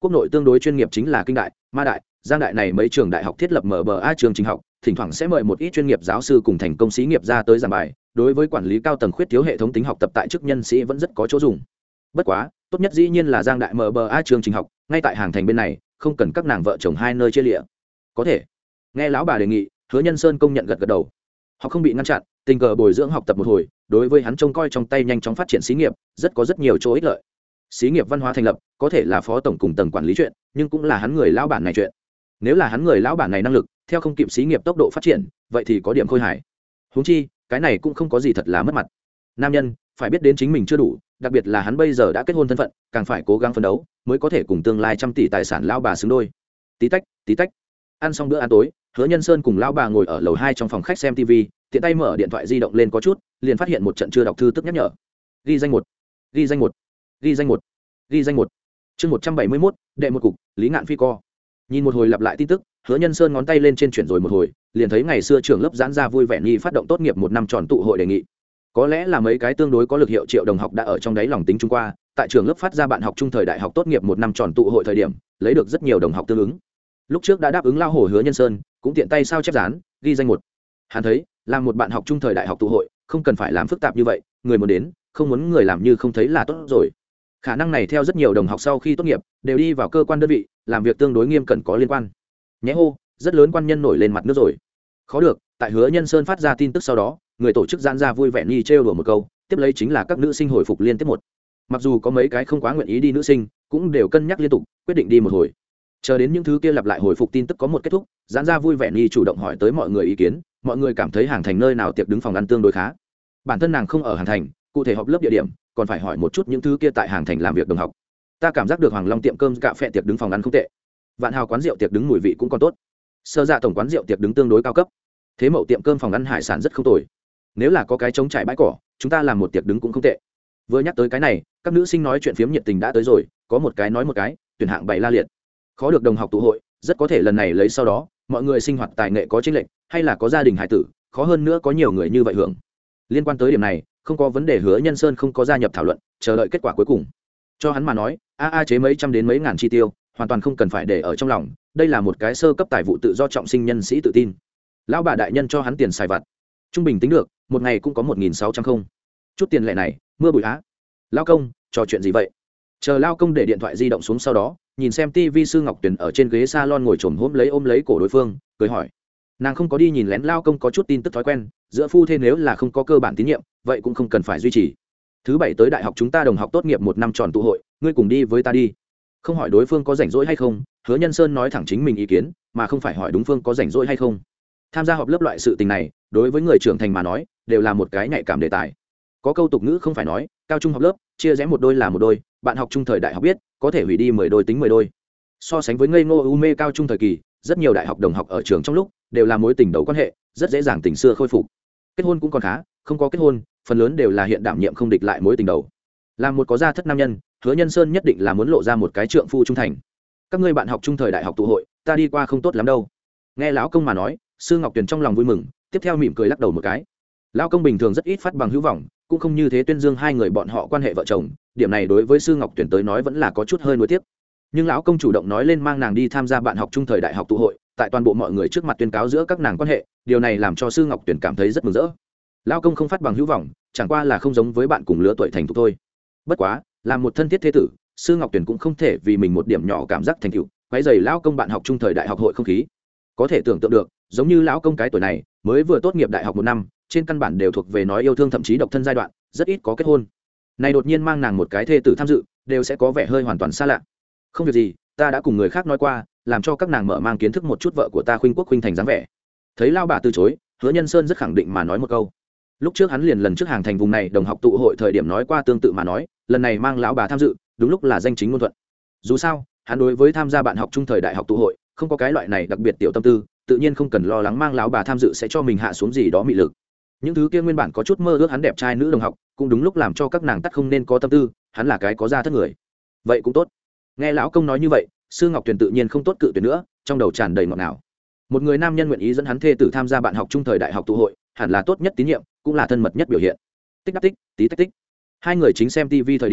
quốc nội tương đối chuyên nghiệp chính là kinh đại, ma đại, giang đại này mấy trường đại học thiết lập em bê a trường trình học, thỉnh thoảng sẽ mời một ít chuyên nghiệp giáo sư cùng thành công sĩ nghiệp ra tới giảng bài, đối với quản lý cao tầng khuyết thiếu hệ thống tính học tập tại chức nhân sĩ vẫn rất có chỗ dùng. Bất quá tốt nhất dĩ nhiên là giang đại em bê a trường trình học, ngay tại hàng thành bên này, không cần các nàng vợ chồng hai nơi chia lịa. Có thể nghe lão bà đề nghị, Hứa Nhân Sơn công nhận gật gật đầu. Họ không bị ngăn chặn, tình cờ bồi dưỡng học tập một hồi, đối với hắn trông coi trong tay nhanh chóng phát triển xí nghiệp rất có rất nhiều chỗ ích lợi. Xí nghiệp văn hóa thành lập có thể là phó tổng cùng tầng quản lý chuyện, nhưng cũng là hắn người lão bản này chuyện. Nếu là hắn người lão bản này năng lực theo không kịp xí nghiệp tốc độ phát triển, vậy thì có điểm khôi hài. Huống chi cái này cũng không có gì thật là mất mặt. Nam nhân phải biết đến chính mình chưa đủ, đặc biệt là hắn bây giờ đã kết hôn thân phận, càng phải cố gắng phấn đấu mới có thể cùng tương lai trăm tỷ tài sản lão bà xứng đôi. Tí tách tí tách, ăn xong bữa ăn tối, Hứa Nhân Sơn cùng lão bà ngồi ở lầu hai trong phòng khách xem tivi, tiện tay mở điện thoại di động lên có chút, liền phát hiện một trận chưa đọc thư tức nhắc nhở. Ghi danh một, ghi danh một, ghi danh một, ghi danh một. Chương một trăm bảy mươi mốt, đệ một cục, Lý Ngạn Phi co. Nhìn một hồi lặp lại tin tức, Hứa Nhân Sơn ngón tay lên trên chuyển rồi một hồi, liền thấy ngày xưa trưởng lớp giãn ra vui vẻ nghi phát động tốt nghiệp một năm tròn tụ hội đề nghị. Có lẽ là mấy cái tương đối có lực hiệu triệu đồng học đã ở trong đáy lòng tính trung qua, tại trường lớp phát ra bạn học trung thời đại học tốt nghiệp một năm tròn tụ hội thời điểm, lấy được rất nhiều đồng học tương ứng. Lúc trước đã đáp ứng lao hổ Hứa Nhân Sơn, cũng tiện tay sao chép dán, ghi danh một. Hắn thấy, làm một bạn học trung thời đại học tụ hội, không cần phải làm phức tạp như vậy, người muốn đến, không muốn người làm như không thấy là tốt rồi. Khả năng này theo rất nhiều đồng học sau khi tốt nghiệp, đều đi vào cơ quan đơn vị, làm việc tương đối nghiêm cẩn có liên quan. Nhẽ hô, rất lớn quan nhân nổi lên mặt nước rồi. Khó được, tại Hứa Nhân Sơn phát ra tin tức sau đó, người tổ chức giãn ra vui vẻ ni trêu đùa một câu, tiếp lấy chính là các nữ sinh hồi phục liên tiếp một. Mặc dù có mấy cái không quá nguyện ý đi nữ sinh, cũng đều cân nhắc liên tục, quyết định đi một hồi. Chờ đến những thứ kia lặp lại hồi phục tin tức có một kết thúc, giãn ra vui vẻ ni chủ động hỏi tới mọi người ý kiến, mọi người cảm thấy hàng thành nơi nào tiệc đứng phòng ăn tương đối khá. Bản thân nàng không ở hàng thành, cụ thể họp lớp địa điểm, còn phải hỏi một chút những thứ kia tại hàng thành làm việc đồng học. Ta cảm giác được Hoàng Long tiệm cơm cà phê tiệc đứng phòng ăn không tệ, Vạn Hào quán rượu tiệc đứng mùi vị cũng còn tốt, Sơ Dạ tổng quán rượu tiệc đứng tương đối cao cấp, Thế Mậu tiệm cơm phòng ăn hải sản rất không tồi. Nếu là có cái trống trải bãi cỏ, chúng ta làm một tiệc đứng cũng không tệ. Vừa nhắc tới cái này, các nữ sinh nói chuyện phiếm nhiệt tình đã tới rồi, có một cái nói một cái, tuyển hạng bảy la liệt. Khó được đồng học tụ hội, rất có thể lần này lấy sau đó, mọi người sinh hoạt tài nghệ có chênh lệch, hay là có gia đình hải tử, khó hơn nữa có nhiều người như vậy hưởng. Liên quan tới điểm này, không có vấn đề. Hứa Nhân Sơn không có gia nhập thảo luận, chờ đợi kết quả cuối cùng. Cho hắn mà nói, a a chế mấy trăm đến mấy ngàn chi tiêu, hoàn toàn không cần phải để ở trong lòng, đây là một cái sơ cấp tài vụ tự do trọng sinh nhân sĩ tự tin. Lão bà đại nhân cho hắn tiền xài vặt, trung bình tính được, một ngày cũng có một nghìn sáu trăm không. Chút tiền lẻ này, mưa bụi á. Lao công, trò chuyện gì vậy? Chờ Lao công để điện thoại di động xuống sau đó, nhìn xem tivi Sư Ngọc Tuyền ở trên ghế salon ngồi chồm hổm lấy ôm lấy cổ đối phương, cười hỏi. Nàng không có đi nhìn lén Lao công có chút tin tức thói quen, giữa phu thê nếu là không có cơ bản tín nhiệm, vậy cũng không cần phải duy trì. Thứ bảy tới đại học chúng ta đồng học tốt nghiệp một năm tròn tụ hội, ngươi cùng đi với ta đi. Không hỏi đối phương có rảnh rỗi hay không, Hứa Nhân Sơn nói thẳng chính mình ý kiến, mà không phải hỏi đúng phương có rảnh rỗi hay không. Tham gia họp lớp loại sự tình này, đối với người trưởng thành mà nói, đều là một cái nhạy cảm đề tài. Có câu tục ngữ không phải nói, cao trung học lớp, chia rẽ một đôi là một đôi, bạn học trung thời đại học biết, có thể hủy đi mười đôi tính mười đôi. So sánh với ngây ngô u mê cao trung thời kỳ, rất nhiều đại học đồng học ở trường trong lúc, đều là mối tình đầu quan hệ, rất dễ dàng tình xưa khôi phục. Kết hôn cũng còn khá, không có kết hôn, phần lớn đều là hiện đảm nhiệm không địch lại mối tình đầu. Là một có gia thất nam nhân, Hứa Nhân Sơn nhất định là muốn lộ ra một cái trượng phu trung thành. Các ngươi bạn học trung thời đại học tụ hội, ta đi qua không tốt lắm đâu. Nghe lão công mà nói, Sư Ngọc Tuyền trong lòng vui mừng, tiếp theo mỉm cười lắc đầu một cái. Lão công bình thường rất ít phát bằng hữu vọng, cũng không như thế tuyên dương hai người bọn họ quan hệ vợ chồng, điểm này đối với Sư Ngọc Tuyền tới nói vẫn là có chút hơi nuối tiếc. Nhưng lão công chủ động nói lên mang nàng đi tham gia bạn học trung thời đại học tụ hội, tại toàn bộ mọi người trước mặt tuyên cáo giữa các nàng quan hệ, điều này làm cho Sư Ngọc Tuyền cảm thấy rất mừng rỡ. Lão công không phát bằng hữu vọng, chẳng qua là không giống với bạn cùng lứa tuổi thành thục thôi. Bất quá, làm một thân thiết thế tử, Sư Ngọc Tuyền cũng không thể vì mình một điểm nhỏ cảm giác thành tựu, quấy rầy lão công bạn học trung thời đại học hội không khí. Có thể tưởng tượng được, giống như lão công cái tuổi này, mới vừa tốt nghiệp đại học một năm, trên căn bản đều thuộc về nói yêu thương thậm chí độc thân giai đoạn, rất ít có kết hôn. Này đột nhiên mang nàng một cái thê tử tham dự, đều sẽ có vẻ hơi hoàn toàn xa lạ. Không việc gì, ta đã cùng người khác nói qua, làm cho các nàng mở mang kiến thức một chút vợ của ta khuynh quốc khuynh thành dáng vẻ. Thấy lão bà từ chối, Hứa Nhân Sơn rất khẳng định mà nói một câu. Lúc trước hắn liền lần trước hàng thành vùng này đồng học tụ hội thời điểm nói qua tương tự mà nói, lần này mang lão bà tham dự, đúng lúc là danh chính ngôn thuận. Dù sao, hắn đối với tham gia bạn học trung thời đại học tụ hội, không có cái loại này đặc biệt tiểu tâm tư, tự nhiên không cần lo lắng mang lão bà tham dự sẽ cho mình hạ xuống gì đó mị lực. Những thứ kia nguyên bản có chút mơ ước hắn đẹp trai nữ đồng học, cũng đúng lúc làm cho các nàng tắt không nên có tâm tư, hắn là cái có gia thất người. Vậy cũng tốt. Nghe lão công nói như vậy, Sư Ngọc Tuyền tự nhiên không tốt cự tuyệt nữa, trong đầu tràn đầy ngọt ngào. Một người nam nhân nguyện ý dẫn hắn thê tử tham gia bạn học trung thời đại học tụ hội, hẳn là tốt nhất tín nhiệm, cũng là thân mật nhất biểu hiện. Tích đắp tích, tí tách tích. Hai người chính xem tivi thời điểm,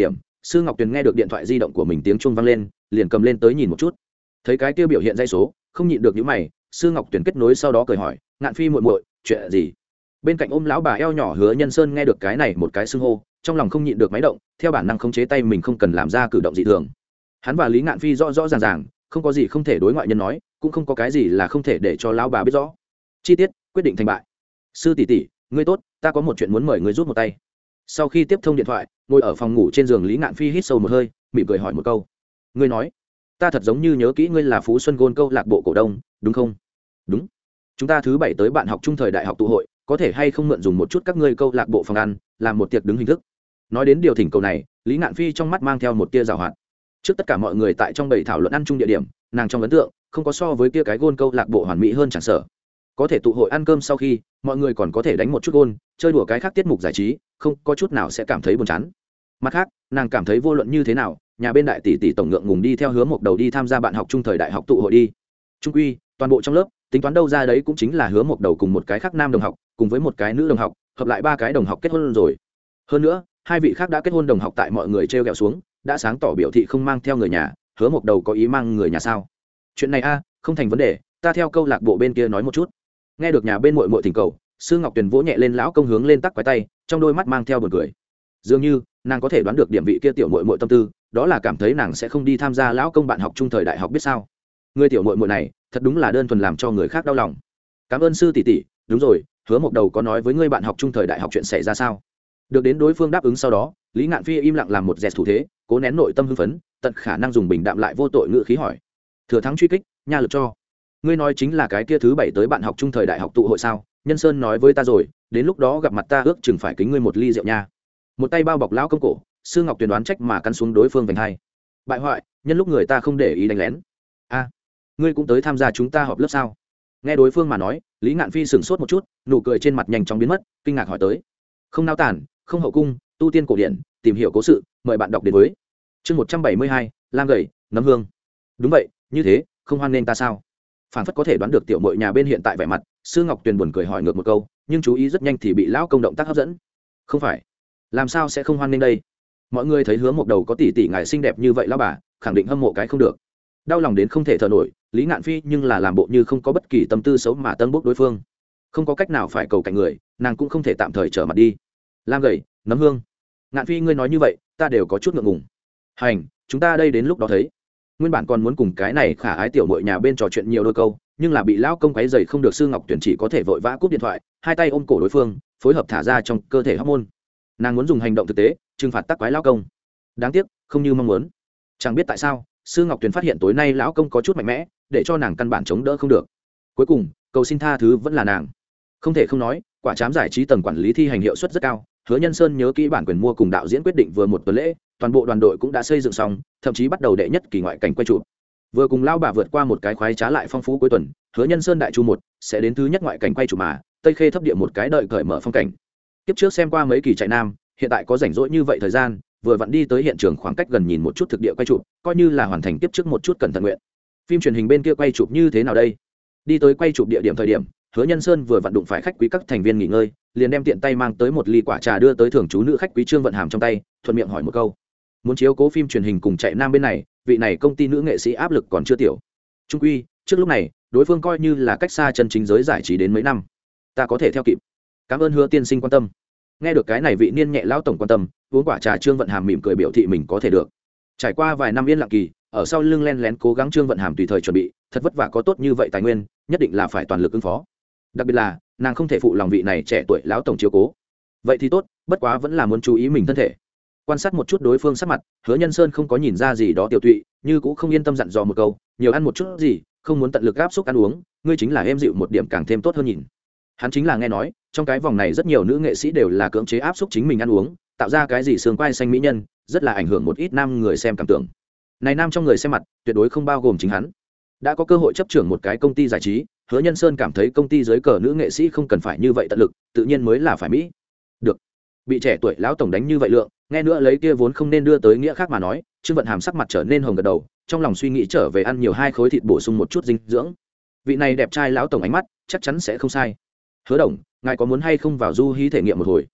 Sư Ngọc Tuyền nghe được điện thoại di động của mình tiếng chuông vang lên, liền cầm lên tới nhìn một chút. Thấy cái kia biểu hiện dây số, không nhịn được nhíu mày, Sư Ngọc Tuyền kết nối sau đó cười hỏi, "Ngạn Phi muội muội, chuyện gì?" Bên cạnh ôm lão bà eo nhỏ Hứa Nhân Sơn nghe được cái này một cái xưng hô, trong lòng không nhịn được máy động, theo bản năng khống chế tay mình không cần làm ra cử động dị thường. Hắn và Lý Ngạn Phi rõ rõ ràng ràng, không có gì không thể đối ngoại nhân nói, cũng không có cái gì là không thể để cho lão bà biết rõ. Chi tiết, quyết định thành bại. "Sư tỷ tỷ, ngươi tốt, ta có một chuyện muốn mời ngươi giúp một tay." Sau khi tiếp thông điện thoại, ngồi ở phòng ngủ trên giường Lý Ngạn Phi hít sâu một hơi, mỉm cười hỏi một câu. "Ngươi nói, ta thật giống như nhớ kỹ ngươi là Phú Xuân Gôn câu lạc bộ cổ đông, đúng không?" "Đúng. Chúng ta thứ bảy tới bạn học trung thời đại học tụ hội, có thể hay không mượn dùng một chút các ngươi câu lạc bộ phòng ăn, làm một tiệc đứng hình thức." Nói đến điều thỉnh cầu này, Lý Ngạn Phi trong mắt mang theo một tia giảo hoạt. Trước tất cả mọi người tại trong bầy thảo luận ăn chung địa điểm, nàng trong ấn tượng không có so với kia cái gôn câu lạc bộ hoàn mỹ hơn chẳng sợ. Có thể tụ hội ăn cơm sau khi, mọi người còn có thể đánh một chút gôn, chơi đùa cái khác tiết mục giải trí, không có chút nào sẽ cảm thấy buồn chán. Mặt khác, nàng cảm thấy vô luận như thế nào, nhà bên đại tỷ tỷ tổng ngượng ngùng đi theo Hứa Mộc Đầu đi tham gia bạn học trung thời đại học tụ hội đi. Trung quy, toàn bộ trong lớp, tính toán đâu ra đấy cũng chính là Hứa Mộc Đầu cùng một cái khác nam đồng học, cùng với một cái nữ đồng học, hợp lại ba cái đồng học kết hôn rồi. Hơn nữa, hai vị khác đã kết hôn đồng học tại mọi người treo gẹo xuống, đã sáng tỏ biểu thị không mang theo người nhà. Hứa Mộc Đầu có ý mang người nhà sao? Chuyện này a, không thành vấn đề, ta theo câu lạc bộ bên kia nói một chút. Nghe được nhà bên muội muội thỉnh cầu, Sư Ngọc Tuyền vỗ nhẹ lên lão công hướng lên tắc quái tay, trong đôi mắt mang theo buồn cười. Dường như nàng có thể đoán được điểm vị kia tiểu muội muội tâm tư, đó là cảm thấy nàng sẽ không đi tham gia lão công bạn học trung thời đại học biết sao? Người tiểu muội muội này, thật đúng là đơn thuần làm cho người khác đau lòng. Cảm ơn sư tỷ tỷ, đúng rồi, Hứa Mộc Đầu có nói với ngươi bạn học trung thời đại học chuyện xảy ra sao? Được đến đối phương đáp ứng sau đó, Lý Ngạn Phi im lặng làm một dẹt thủ thế, cố nén nội tâm hưng phấn, tận khả năng dùng bình đạm lại vô tội ngữ khí hỏi. Thừa thắng truy kích, nha lực cho. Ngươi nói chính là cái kia thứ bảy tới bạn học trung thời đại học tụ hội sao? Nhân Sơn nói với ta rồi, đến lúc đó gặp mặt ta ước chừng phải kính ngươi một ly rượu nha. Một tay bao bọc lão công cổ, Sư Ngọc Tuyền đoán trách mà cắn xuống đối phương vành hai. Bại hoại, nhân lúc người ta không để ý đánh lén. A, ngươi cũng tới tham gia chúng ta họp lớp sao? Nghe đối phương mà nói, Lý Ngạn Phi sững sốt một chút, nụ cười trên mặt nhanh chóng biến mất, kinh ngạc hỏi tới. Không nao tản, không hậu cung, tu tiên cổ điển, tìm hiểu cố sự, mời bạn đọc đến với. Chương một trăm bảy mươi hai, Lam gầy, nấm hương. Đúng vậy, như thế, không hoan nghênh ta sao? Phản phất có thể đoán được tiểu muội nhà bên hiện tại vẻ mặt, Sư Ngọc Tuyền buồn cười hỏi ngược một câu, nhưng chú ý rất nhanh thì bị lão công động tác hấp dẫn. Không phải, làm sao sẽ không hoan nghênh đây? Mọi người thấy Hứa Mộc Đầu có tỷ tỷ ngài xinh đẹp như vậy lão bà, khẳng định hâm mộ cái không được. Đau lòng đến không thể thở nổi, Lý Ngạn Phi nhưng là làm bộ như không có bất kỳ tâm tư xấu mà tân bốc đối phương. Không có cách nào phải cầu cạnh người, nàng cũng không thể tạm thời trở mặt đi. Lam gầy, nấm hương. Ngạn Phi ngươi nói như vậy, ta đều có chút ngượng ngùng. Hành, chúng ta đây đến lúc đó thấy. Nguyên bản còn muốn cùng cái này khả ái tiểu muội nhà bên trò chuyện nhiều đôi câu, nhưng là bị lão công quấy rầy không được, Sư Ngọc Tuyển chỉ có thể vội vã cúp điện thoại, hai tay ôm cổ đối phương, phối hợp thả ra trong cơ thể hormone. Nàng muốn dùng hành động thực tế trừng phạt tắc quái lão công. Đáng tiếc, không như mong muốn. Chẳng biết tại sao, Sư Ngọc Tuyền phát hiện tối nay lão công có chút mạnh mẽ, để cho nàng căn bản chống đỡ không được. Cuối cùng, cầu xin tha thứ vẫn là nàng. Không thể không nói, quả trám giải trí tầng quản lý thi hành hiệu suất rất cao. Hứa Nhân Sơn nhớ kỹ bản quyền mua cùng đạo diễn quyết định vừa một tuần lễ, toàn bộ đoàn đội cũng đã xây dựng xong, thậm chí bắt đầu đệ nhất kỳ ngoại cảnh quay chụp. Vừa cùng lao bà vượt qua một cái khoái trá lại phong phú cuối tuần, Hứa Nhân Sơn đại chu một sẽ đến thứ nhất ngoại cảnh quay chụp mà, Tây Khê thấp địa một cái đợi cởi mở phong cảnh. Kiếp trước xem qua mấy kỳ chạy nam, hiện tại có rảnh rỗi như vậy thời gian, vừa vặn đi tới hiện trường khoảng cách gần nhìn một chút thực địa quay chụp, coi như là hoàn thành kiếp trước một chút cẩn thận nguyện. Phim truyền hình bên kia quay chụp như thế nào đây? Đi tới quay chụp địa điểm thời điểm, Hứa Nhân Sơn vừa vặn đụng phải khách quý các thành viên nghỉ ngơi, liền đem tiện tay mang tới một ly quả trà đưa tới thường chú nữ khách quý Trương Vận Hàm trong tay, thuận miệng hỏi một câu. Muốn chiếu cố phim truyền hình cùng chạy nam bên này, vị này công ty nữ nghệ sĩ áp lực còn chưa tiểu. Trung quy, trước lúc này, đối phương coi như là cách xa chân chính giới giải trí đến mấy năm. Ta có thể theo kịp. Cảm ơn Hứa tiên sinh quan tâm. Nghe được cái này vị niên nhẹ lão tổng quan tâm, uống quả trà Trương Vận Hàm mỉm cười biểu thị mình có thể được. Trải qua vài năm yên lặng kỳ, ở sau lưng len lén cố gắng Trương Vận Hàm tùy thời chuẩn bị, thật vất vả có tốt như vậy tài nguyên, nhất định là phải toàn lực ứng phó. Đặc biệt là, nàng không thể phụ lòng vị này trẻ tuổi lão tổng chiếu cố. Vậy thì tốt, bất quá vẫn là muốn chú ý mình thân thể. Quan sát một chút đối phương sắc mặt, Hứa Nhân Sơn không có nhìn ra gì đó tiểu tụy, như cũng không yên tâm dặn dò một câu, nhiều ăn một chút gì, không muốn tận lực áp xúc ăn uống, ngươi chính là êm dịu một điểm càng thêm tốt hơn nhìn. Hắn chính là nghe nói, trong cái vòng này rất nhiều nữ nghệ sĩ đều là cưỡng chế áp xúc chính mình ăn uống, tạo ra cái gì xương quai xanh mỹ nhân, rất là ảnh hưởng một ít nam người xem cảm tưởng. Này nam trong người xem mặt, tuyệt đối không bao gồm chính hắn. Đã có cơ hội chấp trưởng một cái công ty giải trí, Hứa Nhân Sơn cảm thấy công ty dưới cờ nữ nghệ sĩ không cần phải như vậy tận lực, tự nhiên mới là phải mỹ. Được. Bị trẻ tuổi lão tổng đánh như vậy lượng, nghe nữa lấy kia vốn không nên đưa tới nghĩa khác mà nói, Trương Vận Hàm sắc mặt trở nên hồng gật đầu, trong lòng suy nghĩ trở về ăn nhiều hai khối thịt bổ sung một chút dinh dưỡng. Vị này đẹp trai lão tổng ánh mắt, chắc chắn sẽ không sai. Hứa đồng, ngài có muốn hay không vào du hí thể nghiệm một hồi?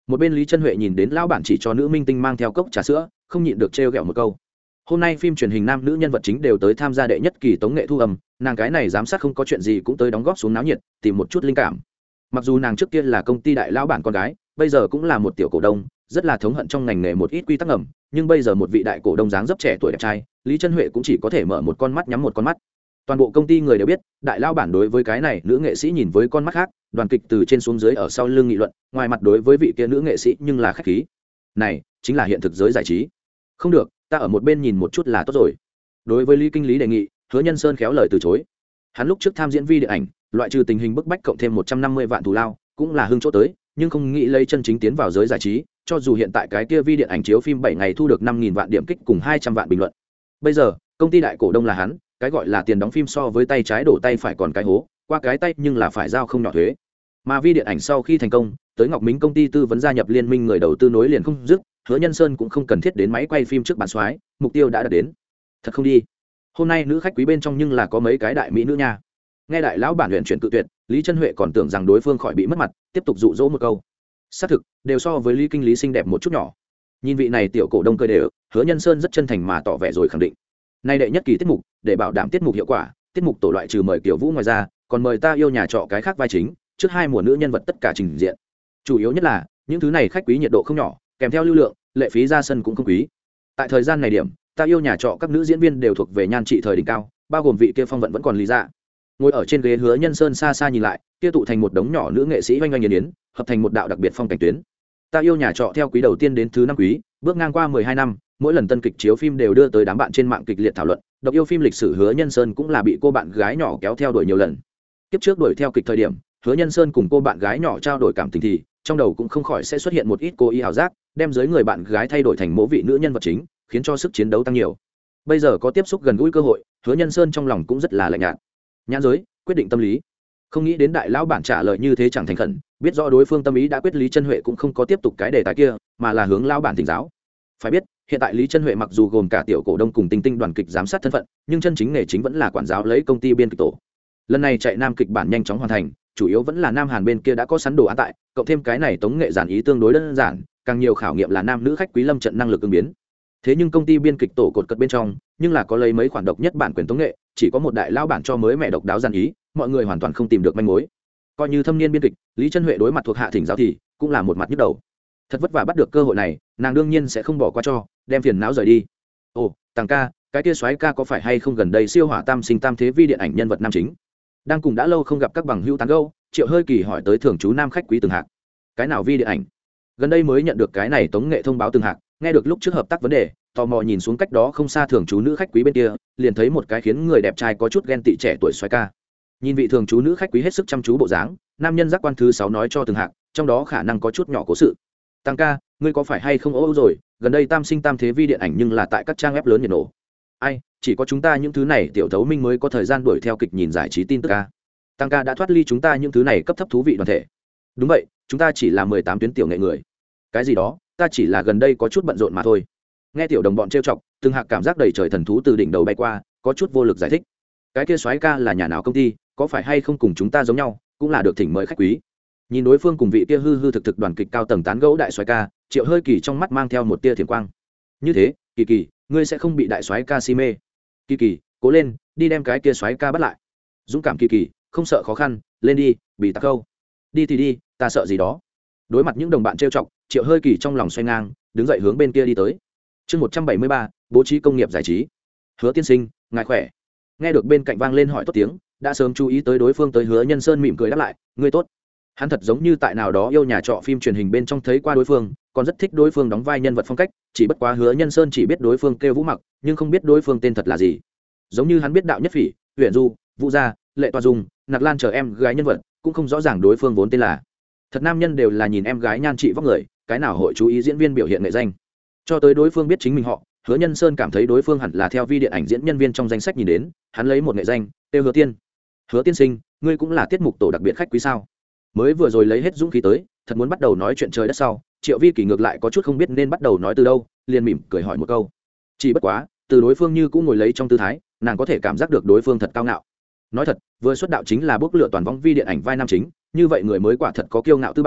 Một bên Lý Chân Huệ nhìn đến lão bản chỉ cho nữ minh tinh mang theo cốc trà sữa, không nhịn được trêu ghẹo một câu. Hôm nay phim truyền hình nam nữ nhân vật chính đều tới tham gia đệ nhất kỳ tống nghệ thu âm, nàng cái này giám sát không có chuyện gì cũng tới đóng góp xuống náo nhiệt, tìm một chút linh cảm. Mặc dù nàng trước kia là công ty đại lão bản con gái, bây giờ cũng là một tiểu cổ đông, rất là thống hận trong ngành nghề một ít quy tắc ngầm, nhưng bây giờ một vị đại cổ đông dáng dấp trẻ tuổi đẹp trai, Lý Chân Huệ cũng chỉ có thể mở một con mắt nhắm một con mắt. Toàn bộ công ty người đều biết, đại lão bản đối với cái này nữ nghệ sĩ nhìn với con mắt khác, đoàn kịch từ trên xuống dưới ở sau lưng nghị luận, ngoài mặt đối với vị kia nữ nghệ sĩ nhưng là khách khí. Này, chính là hiện thực giới giải trí. Không được, ta ở một bên nhìn một chút là tốt rồi. Đối với Lý kinh lý đề nghị, Hứa Nhân Sơn khéo lời từ chối. Hắn lúc trước tham diễn vi điện ảnh, loại trừ tình hình bức bách cộng thêm một trăm năm mươi vạn thù lao, cũng là hưng chỗ tới, nhưng không nghĩ lấy chân chính tiến vào giới giải trí, cho dù hiện tại cái kia vi điện ảnh chiếu phim bảy ngày thu được năm nghìn vạn điểm kích cùng hai trăm vạn bình luận. Bây giờ, công ty đại cổ đông là hắn, cái gọi là tiền đóng phim so với tay trái đổ tay phải còn cái hố, qua cái tay nhưng là phải giao không nhỏ thuế. Mà vi điện ảnh sau khi thành công, tới Ngọc Mính công ty tư vấn gia nhập liên minh người đầu tư nối liền không dứt, Hứa Nhân Sơn cũng không cần thiết đến máy quay phim trước bàn soái, mục tiêu đã đạt đến. Thật không đi. Hôm nay nữ khách quý bên trong nhưng là có mấy cái đại mỹ nữ nha. Nghe đại lão bản luyện chuyển cự tuyệt, Lý Chân Huệ còn tưởng rằng đối phương khỏi bị mất mặt, tiếp tục dụ dỗ một câu. Xác thực, đều so với Lý kinh lý xinh đẹp một chút nhỏ. Nhìn vị này tiểu cổ đông cười đều, Hứa Nhân Sơn rất chân thành mà tỏ vẻ rồi khẳng định. Nay đệ nhất kỳ tiết mục, để bảo đảm tiết mục hiệu quả, tiết mục tổ loại trừ mời Kiều Vũ ngoài ra, còn mời ta yêu nhà trọ cái khác vai chính, trước hai mùa nữ nhân vật tất cả trình diện. Chủ yếu nhất là, những thứ này khách quý nhiệt độ không nhỏ, kèm theo lưu lượng, lệ phí ra sân cũng không quý. Tại thời gian này điểm, ta yêu nhà trọ các nữ diễn viên đều thuộc về nhan trị thời đỉnh cao, bao gồm vị kia phong vận vẫn còn lý dạ. Ngồi ở trên ghế Hứa Nhân Sơn xa xa nhìn lại, kia tụ thành một đống nhỏ nữ nghệ sĩ oanh oanh yến yến, hợp thành một đạo đặc biệt phong cảnh tuyến. Ta yêu nhà trọ theo quý đầu tiên đến thứ năm quý, bước ngang qua mười hai năm, mỗi lần tân kịch chiếu phim đều đưa tới đám bạn trên mạng kịch liệt thảo luận, độc yêu phim lịch sử Hứa Nhân Sơn cũng là bị cô bạn gái nhỏ kéo theo đuổi nhiều lần. Kiếp trước đuổi theo kịch thời điểm, Hứa Nhân Sơn cùng cô bạn gái nhỏ trao đổi cảm tình thì, trong đầu cũng không khỏi sẽ xuất hiện một ít cô ý ảo giác, đem giới người bạn gái thay đổi thành mẫu vị nữ nhân vật chính, khiến cho sức chiến đấu tăng nhiều. Bây giờ có tiếp xúc gần gũi cơ hội, Hứa Nhân Sơn trong lòng cũng rất là lạnh nhạt. Nhãn giới, quyết định tâm lý. Không nghĩ đến đại lão bản trả lời như thế chẳng thành khẩn, biết rõ đối phương tâm ý đã quyết, Lý Chân Huệ cũng không có tiếp tục cái đề tài kia, mà là hướng lão bản thỉnh giáo. Phải biết, hiện tại Lý Chân Huệ mặc dù gồm cả tiểu cổ đông cùng tinh tinh đoàn kịch giám sát thân phận, nhưng chân chính nghề chính vẫn là quản giáo lấy công ty biên kịch tổ. Lần này chạy nam kịch bản nhanh chóng hoàn thành, chủ yếu vẫn là Nam Hàn bên kia đã có sẵn đồ án tại, cộng thêm cái này tống nghệ giản ý tương đối đơn giản, càng nhiều khảo nghiệm là nam nữ khách quý lâm trận năng lực ứng biến. Thế nhưng công ty biên kịch tổ cột cật bên trong, nhưng là có lấy mấy khoản độc nhất bản quyền tống nghệ, chỉ có một đại lao bản cho mới mẹ độc đáo giản ý, mọi người hoàn toàn không tìm được manh mối. Coi như thâm niên biên kịch, Lý Chân Huệ đối mặt thuộc hạ thỉnh giáo thì cũng là một mặt nhức đầu. Thật vất vả bắt được cơ hội này, nàng đương nhiên sẽ không bỏ qua cho, đem phiền não rời đi. Ồ, Tàng ca, cái kia soái ca có phải hay không gần đây siêu hỏa tam sinh tam thế vi điện ảnh nhân vật nam chính? Đang cùng đã lâu không gặp các bằng hữu tán gẫu, Triệu Hơi Kỳ hỏi tới thường chú nam khách quý Từng Hạc. Cái nào vi điện ảnh? Gần đây mới nhận được cái này tống nghệ thông báo Từng Hạc, nghe được lúc trước hợp tác vấn đề, tò mò nhìn xuống cách đó không xa thường chú nữ khách quý bên kia, liền thấy một cái khiến người đẹp trai có chút ghen tị trẻ tuổi soái ca. Nhìn vị thường chú nữ khách quý hết sức chăm chú bộ dáng, nam nhân giác quan thứ sáu nói cho Từng Hạc, trong đó khả năng có chút nhỏ cố sự. Tăng ca, ngươi có phải hay không ố rồi, gần đây tam sinh tam thế vi điện ảnh nhưng là tại các trang web lớn nhiệt nổ. Ai, chỉ có chúng ta những thứ này tiểu thấu minh mới có thời gian đuổi theo kịch nhìn giải trí tin tức ca. Tăng ca đã thoát ly chúng ta những thứ này cấp thấp thú vị đoàn thể. Đúng vậy, chúng ta chỉ là mười tám tuyến tiểu nghệ người. Cái gì đó, ta chỉ là gần đây có chút bận rộn mà thôi. Nghe tiểu đồng bọn trêu chọc, Từng Hạc cảm giác đầy trời thần thú từ đỉnh đầu bay qua, có chút vô lực giải thích. Cái kia soái ca là nhà nào công ty, có phải hay không cùng chúng ta giống nhau, cũng là được thỉnh mời khách quý. Nhìn đối phương cùng vị kia hư hư thực thực đoàn kịch cao tầng tán gẫu đại soái ca, Triệu Hơi Kỳ trong mắt mang theo một tia thiểm quang. Như thế, Kỳ Kỳ, ngươi sẽ không bị đại soái ca si mê. Kỳ Kỳ, cố lên, đi đem cái kia soái ca bắt lại. Dũng cảm Kỳ Kỳ, không sợ khó khăn, lên đi, bị tắc câu. Đi thì đi, ta sợ gì đó. Đối mặt những đồng bạn trêu chọc, Triệu Hơi Kỳ trong lòng xoay ngang, đứng dậy hướng bên kia đi tới. Chương một trăm bảy mươi ba, bố trí công nghiệp giải trí. Hứa tiên sinh, ngài khỏe. Nghe được bên cạnh vang lên hỏi tốt tiếng, đã sớm chú ý tới đối phương tới Hứa Nhân Sơn mỉm cười đáp lại, ngươi tốt. Hắn thật giống như tại nào đó yêu nhà trọ phim truyền hình bên trong thấy qua đối phương, còn rất thích đối phương đóng vai nhân vật phong cách, chỉ bất quá Hứa Nhân Sơn chỉ biết đối phương kêu Vũ Mặc, nhưng không biết đối phương tên thật là gì. Giống như hắn biết Đạo Nhất Phỉ, Huyền Du, Vũ Gia, Lệ Toa Dung, Nặc Lan chờ em gái nhân vật, cũng không rõ ràng đối phương vốn tên là. Thật nam nhân đều là nhìn em gái nhan trị vóc người, cái nào hội chú ý diễn viên biểu hiện nghệ danh. Cho tới đối phương biết chính mình họ, Hứa Nhân Sơn cảm thấy đối phương hẳn là theo vi điện ảnh diễn nhân viên trong danh sách nhìn đến, hắn lấy một nghệ danh, tên Hứa Tiên. Hứa tiên sinh, ngươi cũng là tiết mục tổ đặc biệt khách quý sao? Mới vừa rồi lấy hết dũng khí tới, thật muốn bắt đầu nói chuyện trời đất sau, Triệu Vi Kỳ ngược lại có chút không biết nên bắt đầu nói từ đâu, liền mỉm cười hỏi một câu. Chỉ bất quá, từ đối phương như cũng ngồi lấy trong tư thái, nàng có thể cảm giác được đối phương thật cao ngạo. Nói thật, vừa xuất đạo chính là bước lựa toàn vong vi điện ảnh vai nam chính, như vậy người mới quả thật có kiêu ngạo tư bản,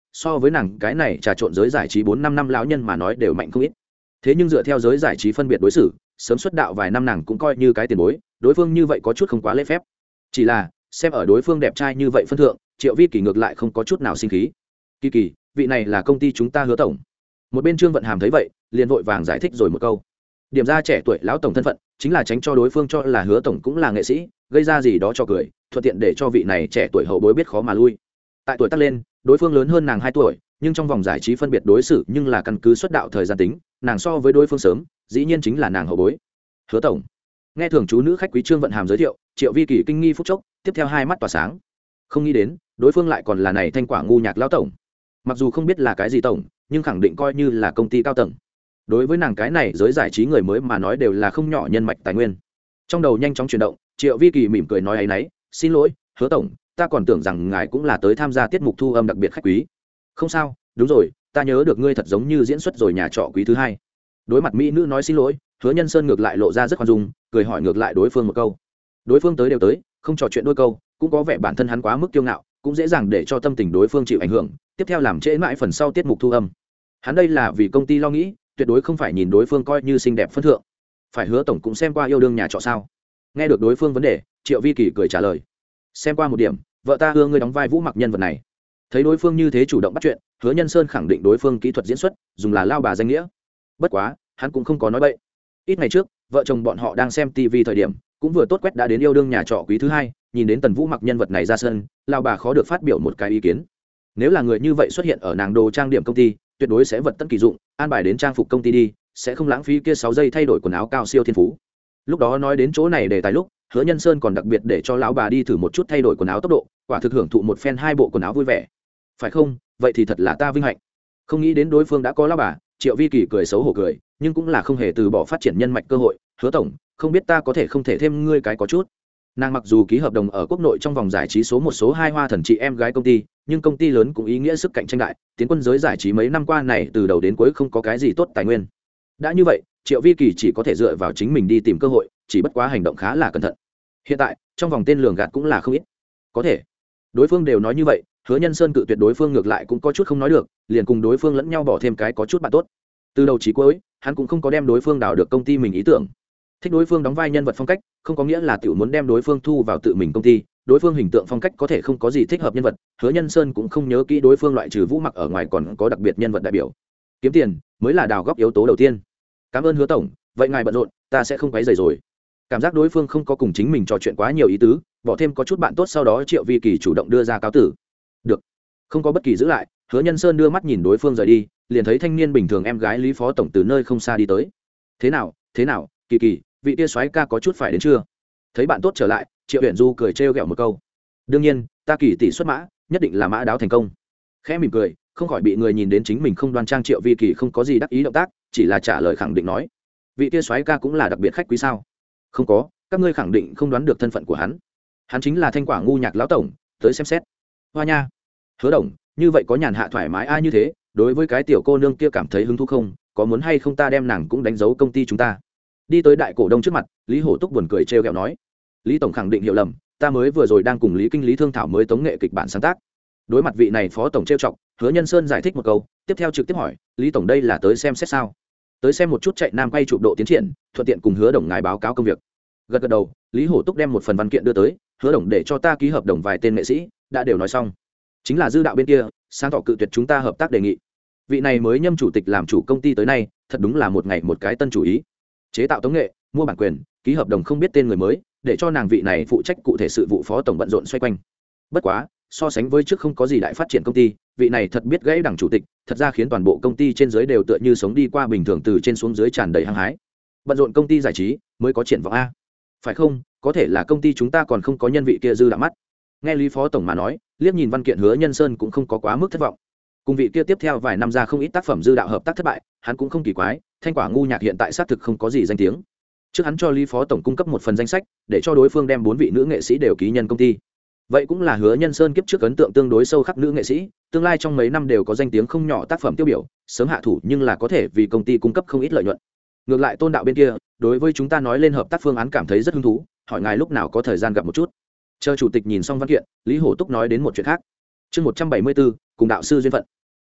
so với nàng cái này trà trộn giới giải trí bốn năm năm lão nhân mà nói đều mạnh không ít. Thế nhưng dựa theo giới giải trí phân biệt đối xử, sớm xuất đạo vài năm nàng cũng coi như cái tiền bối, đối phương như vậy có chút không quá lễ phép. Chỉ là xem ở đối phương đẹp trai như vậy phân thượng, Triệu Vi Kỳ ngược lại không có chút nào sinh khí. Kỳ Kỳ, vị này là công ty chúng ta Hứa tổng. Một bên Trương Vận Hàm thấy vậy, liền vội vàng giải thích rồi một câu. Điểm ra trẻ tuổi lão tổng thân phận, chính là tránh cho đối phương cho là Hứa tổng cũng là nghệ sĩ, gây ra gì đó cho cười, thuận tiện để cho vị này trẻ tuổi hậu bối biết khó mà lui. Tại tuổi tác lên, đối phương lớn hơn nàng hai tuổi, nhưng trong vòng giải trí phân biệt đối xử nhưng là căn cứ xuất đạo thời gian tính, nàng so với đối phương sớm, dĩ nhiên chính là nàng hậu bối. Hứa tổng. Nghe thường chú nữ khách quý Trương Vận Hàm giới thiệu, Triệu Vi Kỳ kinh nghi phút chốc, tiếp theo hai mắt tỏa sáng. Không nghĩ đến, đối phương lại còn là này thanh quả ngu nhạc lão tổng. Mặc dù không biết là cái gì tổng, nhưng khẳng định coi như là công ty cao tầng. Đối với nàng cái này giới giải trí người mới mà nói đều là không nhỏ nhân mạch tài nguyên. Trong đầu nhanh chóng chuyển động, Triệu Vi Kỳ mỉm cười nói ấy nấy, "Xin lỗi, Hứa tổng, ta còn tưởng rằng ngài cũng là tới tham gia tiết mục thu âm đặc biệt khách quý." "Không sao, đúng rồi, ta nhớ được ngươi thật giống như diễn xuất rồi nhà trọ quý thứ hai." Đối mặt mỹ nữ nói xin lỗi, Hứa Nhân Sơn ngược lại lộ ra rất khoan dung, cười hỏi ngược lại đối phương một câu. Đối phương tới đều tới, không trò chuyện đôi câu, cũng có vẻ bản thân hắn quá mức kiêu ngạo, cũng dễ dàng để cho tâm tình đối phương chịu ảnh hưởng, tiếp theo làm trễ mãi phần sau tiết mục thu âm. Hắn đây là vì công ty lo nghĩ, tuyệt đối không phải nhìn đối phương coi như xinh đẹp phân thượng. Phải Hứa tổng cũng xem qua yêu đương nhà trọ sao? Nghe được đối phương vấn đề, Triệu Vi Kỳ cười trả lời. Xem qua một điểm, vợ ta ưa ngươi đóng vai Vũ Mặc nhân vật này. Thấy đối phương như thế chủ động bắt chuyện, Hứa Nhân Sơn khẳng định đối phương kỹ thuật diễn xuất, dùng là lao bà danh nghĩa. Bất quá, hắn cũng không có nói bậy. Ít ngày trước, vợ chồng bọn họ đang xem ti vi thời điểm, cũng vừa tốt quét đã đến yêu đương nhà trọ quý thứ hai, nhìn đến Tần Vũ Mặc nhân vật này ra sân, lao bà khó được phát biểu một cái ý kiến. Nếu là người như vậy xuất hiện ở nàng đồ trang điểm công ty, tuyệt đối sẽ vật tất kỳ dụng, an bài đến trang phục công ty đi, sẽ không lãng phí kia sáu giây thay đổi quần áo cao siêu thiên phú. Lúc đó nói đến chỗ này đề tài lúc, Hứa Nhân Sơn còn đặc biệt để cho lão bà đi thử một chút thay đổi quần áo tốc độ, quả thực hưởng thụ một phen hai bộ quần áo vui vẻ. Phải không? Vậy thì thật là ta vinh hạnh. Không nghĩ đến đối phương đã có lão bà, Triệu Vi Kỳ cười xấu hổ cười, nhưng cũng là không hề từ bỏ phát triển nhân mạch cơ hội. Hứa tổng, không biết ta có thể không thể thêm ngươi cái có chút. Nàng mặc dù ký hợp đồng ở quốc nội trong vòng giải trí số một số hai hoa thần chị em gái công ty, nhưng công ty lớn cũng ý nghĩa sức cạnh tranh đại, tiến quân giới giải trí mấy năm qua này từ đầu đến cuối không có cái gì tốt tài nguyên. Đã như vậy, Triệu Vi Kỳ chỉ có thể dựa vào chính mình đi tìm cơ hội, chỉ bất quá hành động khá là cẩn thận. Hiện tại, trong vòng tên lường gạt cũng là không ít. Có thể, đối phương đều nói như vậy, Hứa Nhân Sơn cự tuyệt đối phương ngược lại cũng có chút không nói được, liền cùng đối phương lẫn nhau bỏ thêm cái có chút bạn tốt. Từ đầu chí cuối, hắn cũng không có đem đối phương đào được công ty mình ý tưởng. Thích đối phương đóng vai nhân vật phong cách, không có nghĩa là tiểu muốn đem đối phương thu vào tự mình công ty, đối phương hình tượng phong cách có thể không có gì thích hợp nhân vật. Hứa Nhân Sơn cũng không nhớ kỹ đối phương loại trừ Vũ Mặc ở ngoài còn có đặc biệt nhân vật đại biểu. Kiếm tiền mới là đào góc yếu tố đầu tiên. Cảm ơn Hứa tổng, vậy ngài bận rộn, ta sẽ không quấy rầy rồi. Cảm giác đối phương không có cùng chính mình trò chuyện quá nhiều ý tứ, bỏ thêm có chút bạn tốt, sau đó Triệu Vi Kỳ chủ động đưa ra cáo tử. Được, không có bất kỳ giữ lại, Hứa Nhân Sơn đưa mắt nhìn đối phương rời đi, liền thấy thanh niên bình thường em gái Lý phó tổng từ nơi không xa đi tới. Thế nào, thế nào, Kỳ Kỳ, vị tia soái ca có chút phải đến chưa? Thấy bạn tốt trở lại, Triệu Uyển Du cười trêu ghẹo một câu. Đương nhiên, ta Kỳ tỷ xuất mã, nhất định là mã đáo thành công. Khẽ mỉm cười, không khỏi bị người nhìn đến chính mình không đoan trang, Triệu Vi Kỳ không có gì đắc ý động tác, chỉ là trả lời khẳng định nói, vị tia soái ca cũng là đặc biệt khách quý sao? Không có, các ngươi khẳng định không đoán được thân phận của hắn. Hắn chính là thanh quả ngu nhạc lão tổng, tới xem xét. Hoa nha. Hứa đồng, như vậy có nhàn hạ thoải mái ai như thế, đối với cái tiểu cô nương kia cảm thấy hứng thú không? Có muốn hay không ta đem nàng cũng đánh dấu công ty chúng ta? Đi tới đại cổ đông trước mặt, Lý Hổ Túc buồn cười trêu ghẹo nói. Lý tổng khẳng định hiểu lầm, ta mới vừa rồi đang cùng Lý kinh lý thương thảo mới tống nghệ kịch bản sáng tác. Đối mặt vị này phó tổng trêu chọc, Hứa Nhân Sơn giải thích một câu, tiếp theo trực tiếp hỏi, Lý tổng đây là tới xem xét sao? Tới xem một chút chạy nam quay chụp độ tiến triển, thuận tiện cùng Hứa đồng ngài báo cáo công việc. Gật gật đầu, Lý Hổ Túc đem một phần văn kiện đưa tới, Hứa đồng để cho ta ký hợp đồng vài tên nghệ sĩ, đã đều nói xong. Chính là dư đạo bên kia, sáng tỏ cự tuyệt chúng ta hợp tác đề nghị. Vị này mới nhâm chủ tịch làm chủ công ty tới nay, thật đúng là một ngày một cái tân chủ ý. Chế tạo tống nghệ, mua bản quyền, ký hợp đồng không biết tên người mới, để cho nàng vị này phụ trách cụ thể sự vụ phó tổng bận rộn xoay quanh. Bất quá, so sánh với trước không có gì đại phát triển công ty, vị này thật biết gãy đảng chủ tịch, thật ra khiến toàn bộ công ty trên dưới đều tựa như sống đi qua bình thường, từ trên xuống dưới tràn đầy hăng hái. Bận rộn công ty giải trí mới có triển vọng a. Phải không? Có thể là công ty chúng ta còn không có nhân vị kia dư đạo mắt. Nghe Lý phó tổng mà nói, liếc nhìn văn kiện Hứa Nhân Sơn cũng không có quá mức thất vọng. Cùng vị kia tiếp theo vài năm ra không ít tác phẩm dư đạo hợp tác thất bại, hắn cũng không kỳ quái, thanh quả ngu nhạc hiện tại xác thực không có gì danh tiếng. Trước hắn cho Lý phó tổng cung cấp một phần danh sách, để cho đối phương đem bốn vị nữ nghệ sĩ đều ký nhân công ty. Vậy cũng là Hứa Nhân Sơn kiếp trước ấn tượng tương đối sâu khắc nữ nghệ sĩ, tương lai trong mấy năm đều có danh tiếng không nhỏ tác phẩm tiêu biểu, sớm hạ thủ nhưng là có thể vì công ty cung cấp không ít lợi nhuận. Ngược lại Tôn đạo bên kia, đối với chúng ta nói lên hợp tác phương án cảm thấy rất hứng thú, hỏi ngài lúc nào có thời gian gặp một chút. Chờ chủ tịch nhìn xong văn kiện, Lý Hổ Túc nói đến một chuyện khác. Chương một trăm bảy mươi bốn, cùng đạo sư duyên phận.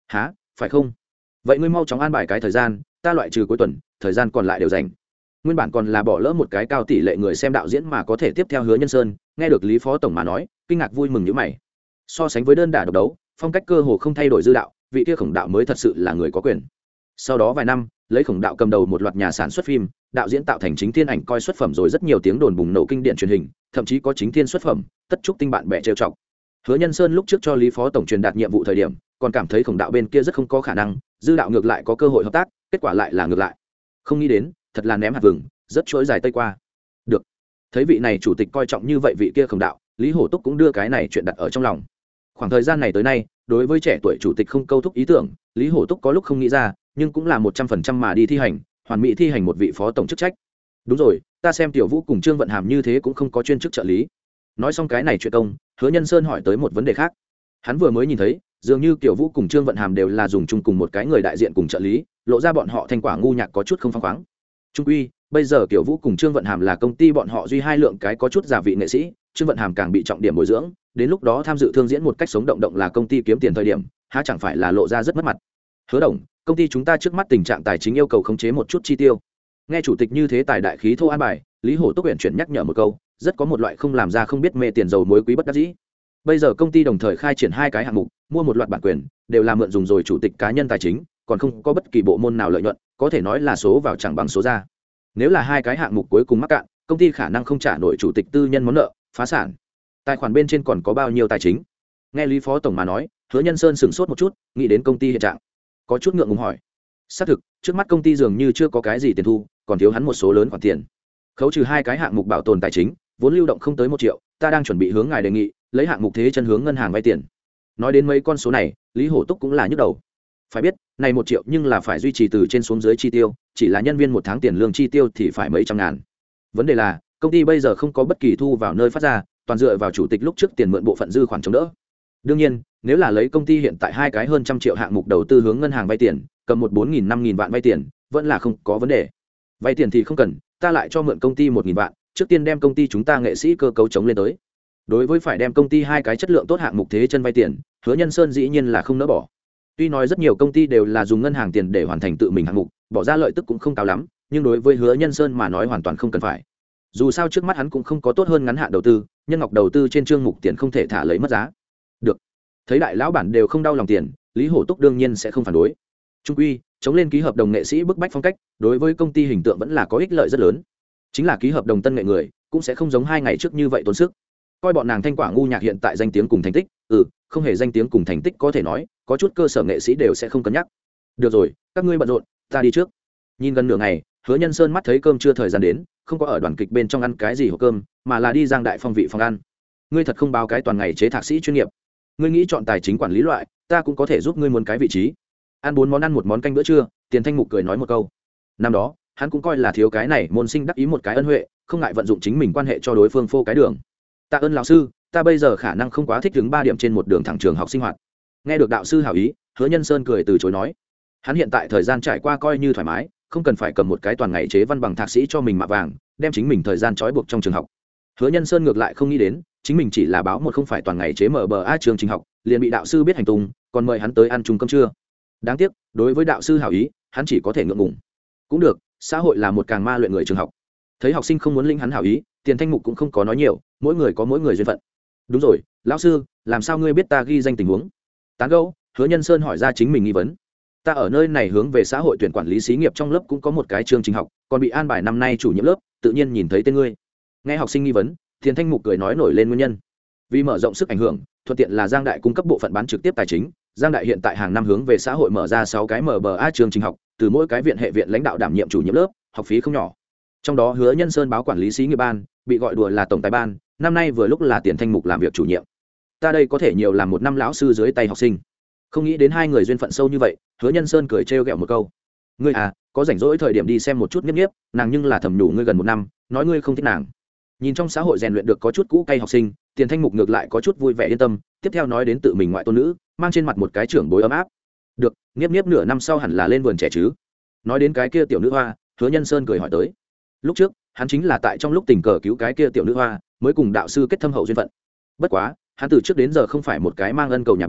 há phải không? Vậy ngươi mau chóng an bài cái thời gian, ta loại trừ cuối tuần, thời gian còn lại đều dành. Nguyên bản còn là bỏ lỡ một cái cao tỷ lệ người xem đạo diễn mà có thể tiếp theo Hứa Nhân Sơn, nghe được Lý Phó tổng mà nói, kinh ngạc vui mừng như mày. So sánh với đơn đả độc đấu, phong cách cơ hồ không thay đổi dư đạo, vị kia Khổng đạo mới thật sự là người có quyền. Sau đó vài năm, lấy Khổng đạo cầm đầu một loạt nhà sản xuất phim, đạo diễn tạo thành chính thiên ảnh coi xuất phẩm rồi rất nhiều tiếng đồn bùng nổ kinh điển truyền hình, thậm chí có chính thiên xuất phẩm, tất trúc tinh bạn bè trêu chọc. Hứa Nhân Sơn lúc trước cho Lý Phó tổng truyền đạt nhiệm vụ thời điểm, còn cảm thấy Khổng đạo bên kia rất không có khả năng, dư đạo ngược lại có cơ hội hợp tác, kết quả lại là ngược lại. Không nghĩ đến, thật là ném hạt vừng, rất chuỗi dài tây qua. Được. Thấy vị này chủ tịch coi trọng như vậy vị kia Khổng đạo, Lý Hổ Túc cũng đưa cái này chuyện đặt ở trong lòng. Khoảng thời gian này tới nay, đối với trẻ tuổi chủ tịch không câu thúc ý tưởng, Lý Hổ Túc có lúc không nghĩ ra, nhưng cũng là một trăm phần trăm mà đi thi hành, hoàn mỹ thi hành một vị phó tổng chức trách. Đúng rồi, ta xem Tiểu Vũ cùng Trương Vận Hàm như thế cũng không có chuyên chức trợ lý. Nói xong cái này chuyện công, Hứa Nhân Sơn hỏi tới một vấn đề khác. Hắn vừa mới nhìn thấy, dường như Tiểu Vũ cùng Trương Vận Hàm đều là dùng chung cùng một cái người đại diện cùng trợ lý, lộ ra bọn họ thành quả ngu nhạc có chút không phăng khoáng. Trung quy, bây giờ Tiểu Vũ cùng Trương Vận Hàm là công ty bọn họ duy hai lượng cái có chút giả vị nghệ sĩ, Trương Vận Hàm càng bị trọng điểm bồi dưỡng, đến lúc đó tham dự thương diễn một cách sống động động là công ty kiếm tiền thời điểm, há chẳng phải là lộ ra rất mất mặt. Hứa đồng, công ty chúng ta trước mắt tình trạng tài chính yêu cầu khống chế một chút chi tiêu. Nghe chủ tịch như thế tài đại khí thô an bài, Lý Hổ Túc huyện chuyển nhắc nhở một câu, rất có một loại không làm ra không biết mê tiền dầu muối quý bất đắc dĩ. Bây giờ công ty đồng thời khai triển hai cái hạng mục, mua một loạt bản quyền, đều là mượn dùng rồi chủ tịch cá nhân tài chính, còn không có bất kỳ bộ môn nào lợi nhuận, có thể nói là số vào chẳng bằng số ra. Nếu là hai cái hạng mục cuối cùng mắc cạn, công ty khả năng không trả nổi chủ tịch tư nhân món nợ, phá sản. Tài khoản bên trên còn có bao nhiêu tài chính? Nghe Lý Phó tổng mà nói, Hứa Nhân Sơn sửng sốt một chút, nghĩ đến công ty hiện trạng, có chút ngượng ngùng hỏi. Xác thực, trước mắt công ty dường như chưa có cái gì tiền thu, còn thiếu hắn một số lớn khoản tiền. Khấu trừ hai cái hạng mục bảo tồn tài chính, vốn lưu động không tới một triệu, ta đang chuẩn bị hướng ngài đề nghị, lấy hạng mục thế chân hướng ngân hàng vay tiền. Nói đến mấy con số này, Lý Hổ Túc cũng là nhức đầu. Phải biết, này một triệu nhưng là phải duy trì từ trên xuống dưới chi tiêu, chỉ là nhân viên một tháng tiền lương chi tiêu thì phải mấy trăm ngàn. Vấn đề là, công ty bây giờ không có bất kỳ thu vào nơi phát ra, toàn dựa vào chủ tịch lúc trước tiền mượn bộ phận dư khoản chống đỡ. Đương nhiên, nếu là lấy công ty hiện tại hai cái hơn trăm triệu hạng mục đầu tư hướng ngân hàng vay tiền, cầm một bốn nghìn năm nghìn vạn vay tiền, vẫn là không có vấn đề. Vay tiền thì không cần, ta lại cho mượn công ty một nghìn vạn, trước tiên đem công ty chúng ta nghệ sĩ cơ cấu chống lên tới. Đối với phải đem công ty hai cái chất lượng tốt hạng mục thế chân vay tiền, Hứa Nhân Sơn dĩ nhiên là không nỡ bỏ. Tuy nói rất nhiều công ty đều là dùng ngân hàng tiền để hoàn thành tự mình hạng mục, bỏ ra lợi tức cũng không cao lắm, nhưng đối với Hứa Nhân Sơn mà nói hoàn toàn không cần phải. Dù sao trước mắt hắn cũng không có tốt hơn ngắn hạn đầu tư, nhân ngọc đầu tư trên chương mục tiền không thể thả lấy mất giá. Được. Thấy đại lão bản đều không đau lòng tiền, Lý Hổ Túc đương nhiên sẽ không phản đối. Trung quy, chống lên ký hợp đồng nghệ sĩ bức bách phong cách, đối với công ty hình tượng vẫn là có ích lợi rất lớn. Chính là ký hợp đồng tân nghệ người, cũng sẽ không giống hai ngày trước như vậy tốn sức. Coi bọn nàng Thanh Quả ngu nhạc hiện tại danh tiếng cùng thành tích, ừ, không hề danh tiếng cùng thành tích có thể nói, có chút cơ sở nghệ sĩ đều sẽ không cân nhắc. Được rồi, các ngươi bận rộn, ta đi trước. Nhìn gần nửa ngày, Hứa Nhân Sơn mắt thấy cơm chưa thời gian đến, không có ở đoàn kịch bên trong ăn cái gì hộp cơm, mà là đi Giang Đại Phong vị phòng ăn. Ngươi thật không báo cái toàn ngày chế thạc sĩ chuyên nghiệp. Ngươi nghĩ chọn tài chính quản lý loại, ta cũng có thể giúp ngươi muốn cái vị trí. Ăn bốn món ăn một món canh bữa trưa, Tiền Thanh Mục cười nói một câu. Năm đó, hắn cũng coi là thiếu cái này môn sinh đắc ý một cái ân huệ, không ngại vận dụng chính mình quan hệ cho đối phương phô cái đường. Tạ ơn lão sư, ta bây giờ khả năng không quá thích đứng ba điểm trên một đường thẳng trường học sinh hoạt. Nghe được đạo sư hảo ý, Hứa Nhân Sơn cười từ chối nói. Hắn hiện tại thời gian trải qua coi như thoải mái, không cần phải cầm một cái toàn ngày chế văn bằng thạc sĩ cho mình mạ vàng, đem chính mình thời gian trói buộc trong trường học. Hứa Nhân Sơn ngược lại không nghĩ đến, chính mình chỉ là báo một không phải toàn ngày chế mở bờ a trường trình học, liền bị đạo sư biết hành tung, còn mời hắn tới ăn chung cơm trưa. Đáng tiếc, đối với đạo sư hảo ý, hắn chỉ có thể ngượng ngùng. Cũng được, xã hội là một càng ma luyện người trường học. Thấy học sinh không muốn linh hắn hảo ý, Tiền Thanh Mục cũng không có nói nhiều, mỗi người có mỗi người duyên phận. Đúng rồi, lão sư, làm sao ngươi biết ta ghi danh tình huống? Tán gẫu, Hứa Nhân Sơn hỏi ra chính mình nghi vấn. Ta ở nơi này hướng về xã hội tuyển quản lý xí nghiệp trong lớp cũng có một cái chương trình học, còn bị an bài năm nay chủ nhiệm lớp, tự nhiên nhìn thấy tên ngươi. Nghe học sinh nghi vấn, Tiền Thanh Mục cười nói nổi lên nguyên nhân. Vì mở rộng sức ảnh hưởng, thuận tiện là Giang Đại cung cấp bộ phận bán trực tiếp tài chính, Giang Đại hiện tại hàng năm hướng về xã hội mở ra sáu cái em bê a chương trình học, từ mỗi cái viện hệ viện lãnh đạo đảm nhiệm chủ nhiệm lớp, học phí không nhỏ. Trong đó Hứa Nhân Sơn báo quản lý xí nghiệp ban, bị gọi đùa là tổng tài ban, năm nay vừa lúc là Tiền Thanh Mục làm việc chủ nhiệm. Ta đây có thể nhiều làm một năm lão sư dưới tay học sinh. Không nghĩ đến hai người duyên phận sâu như vậy, Hứa Nhân Sơn cười trêu ghẹo một câu. Ngươi à, có rảnh rỗi thời điểm đi xem một chút Niếp Niếp, nàng nhưng là thầm nhủ ngươi gần một năm, nói ngươi không thích nàng. Nhìn trong xã hội rèn luyện được có chút cũ cay học sinh, Tiền Thanh Mục ngược lại có chút vui vẻ yên tâm, tiếp theo nói đến tự mình ngoại tôn nữ, mang trên mặt một cái trưởng bối ấm áp. Được, Niếp Niếp nửa năm sau hẳn là lên vườn trẻ chứ? Nói đến cái kia tiểu nữ hoa, Hứa Nhân Sơn cười hỏi tới. Lúc trước, hắn chính là tại trong lúc tình cờ cứu cái kia tiểu nữ hoa, mới cùng đạo sư kết thâm hậu duyên phận. Bất quá, hắn từ trước đến giờ không phải một cái mang ân cầu nhà báo,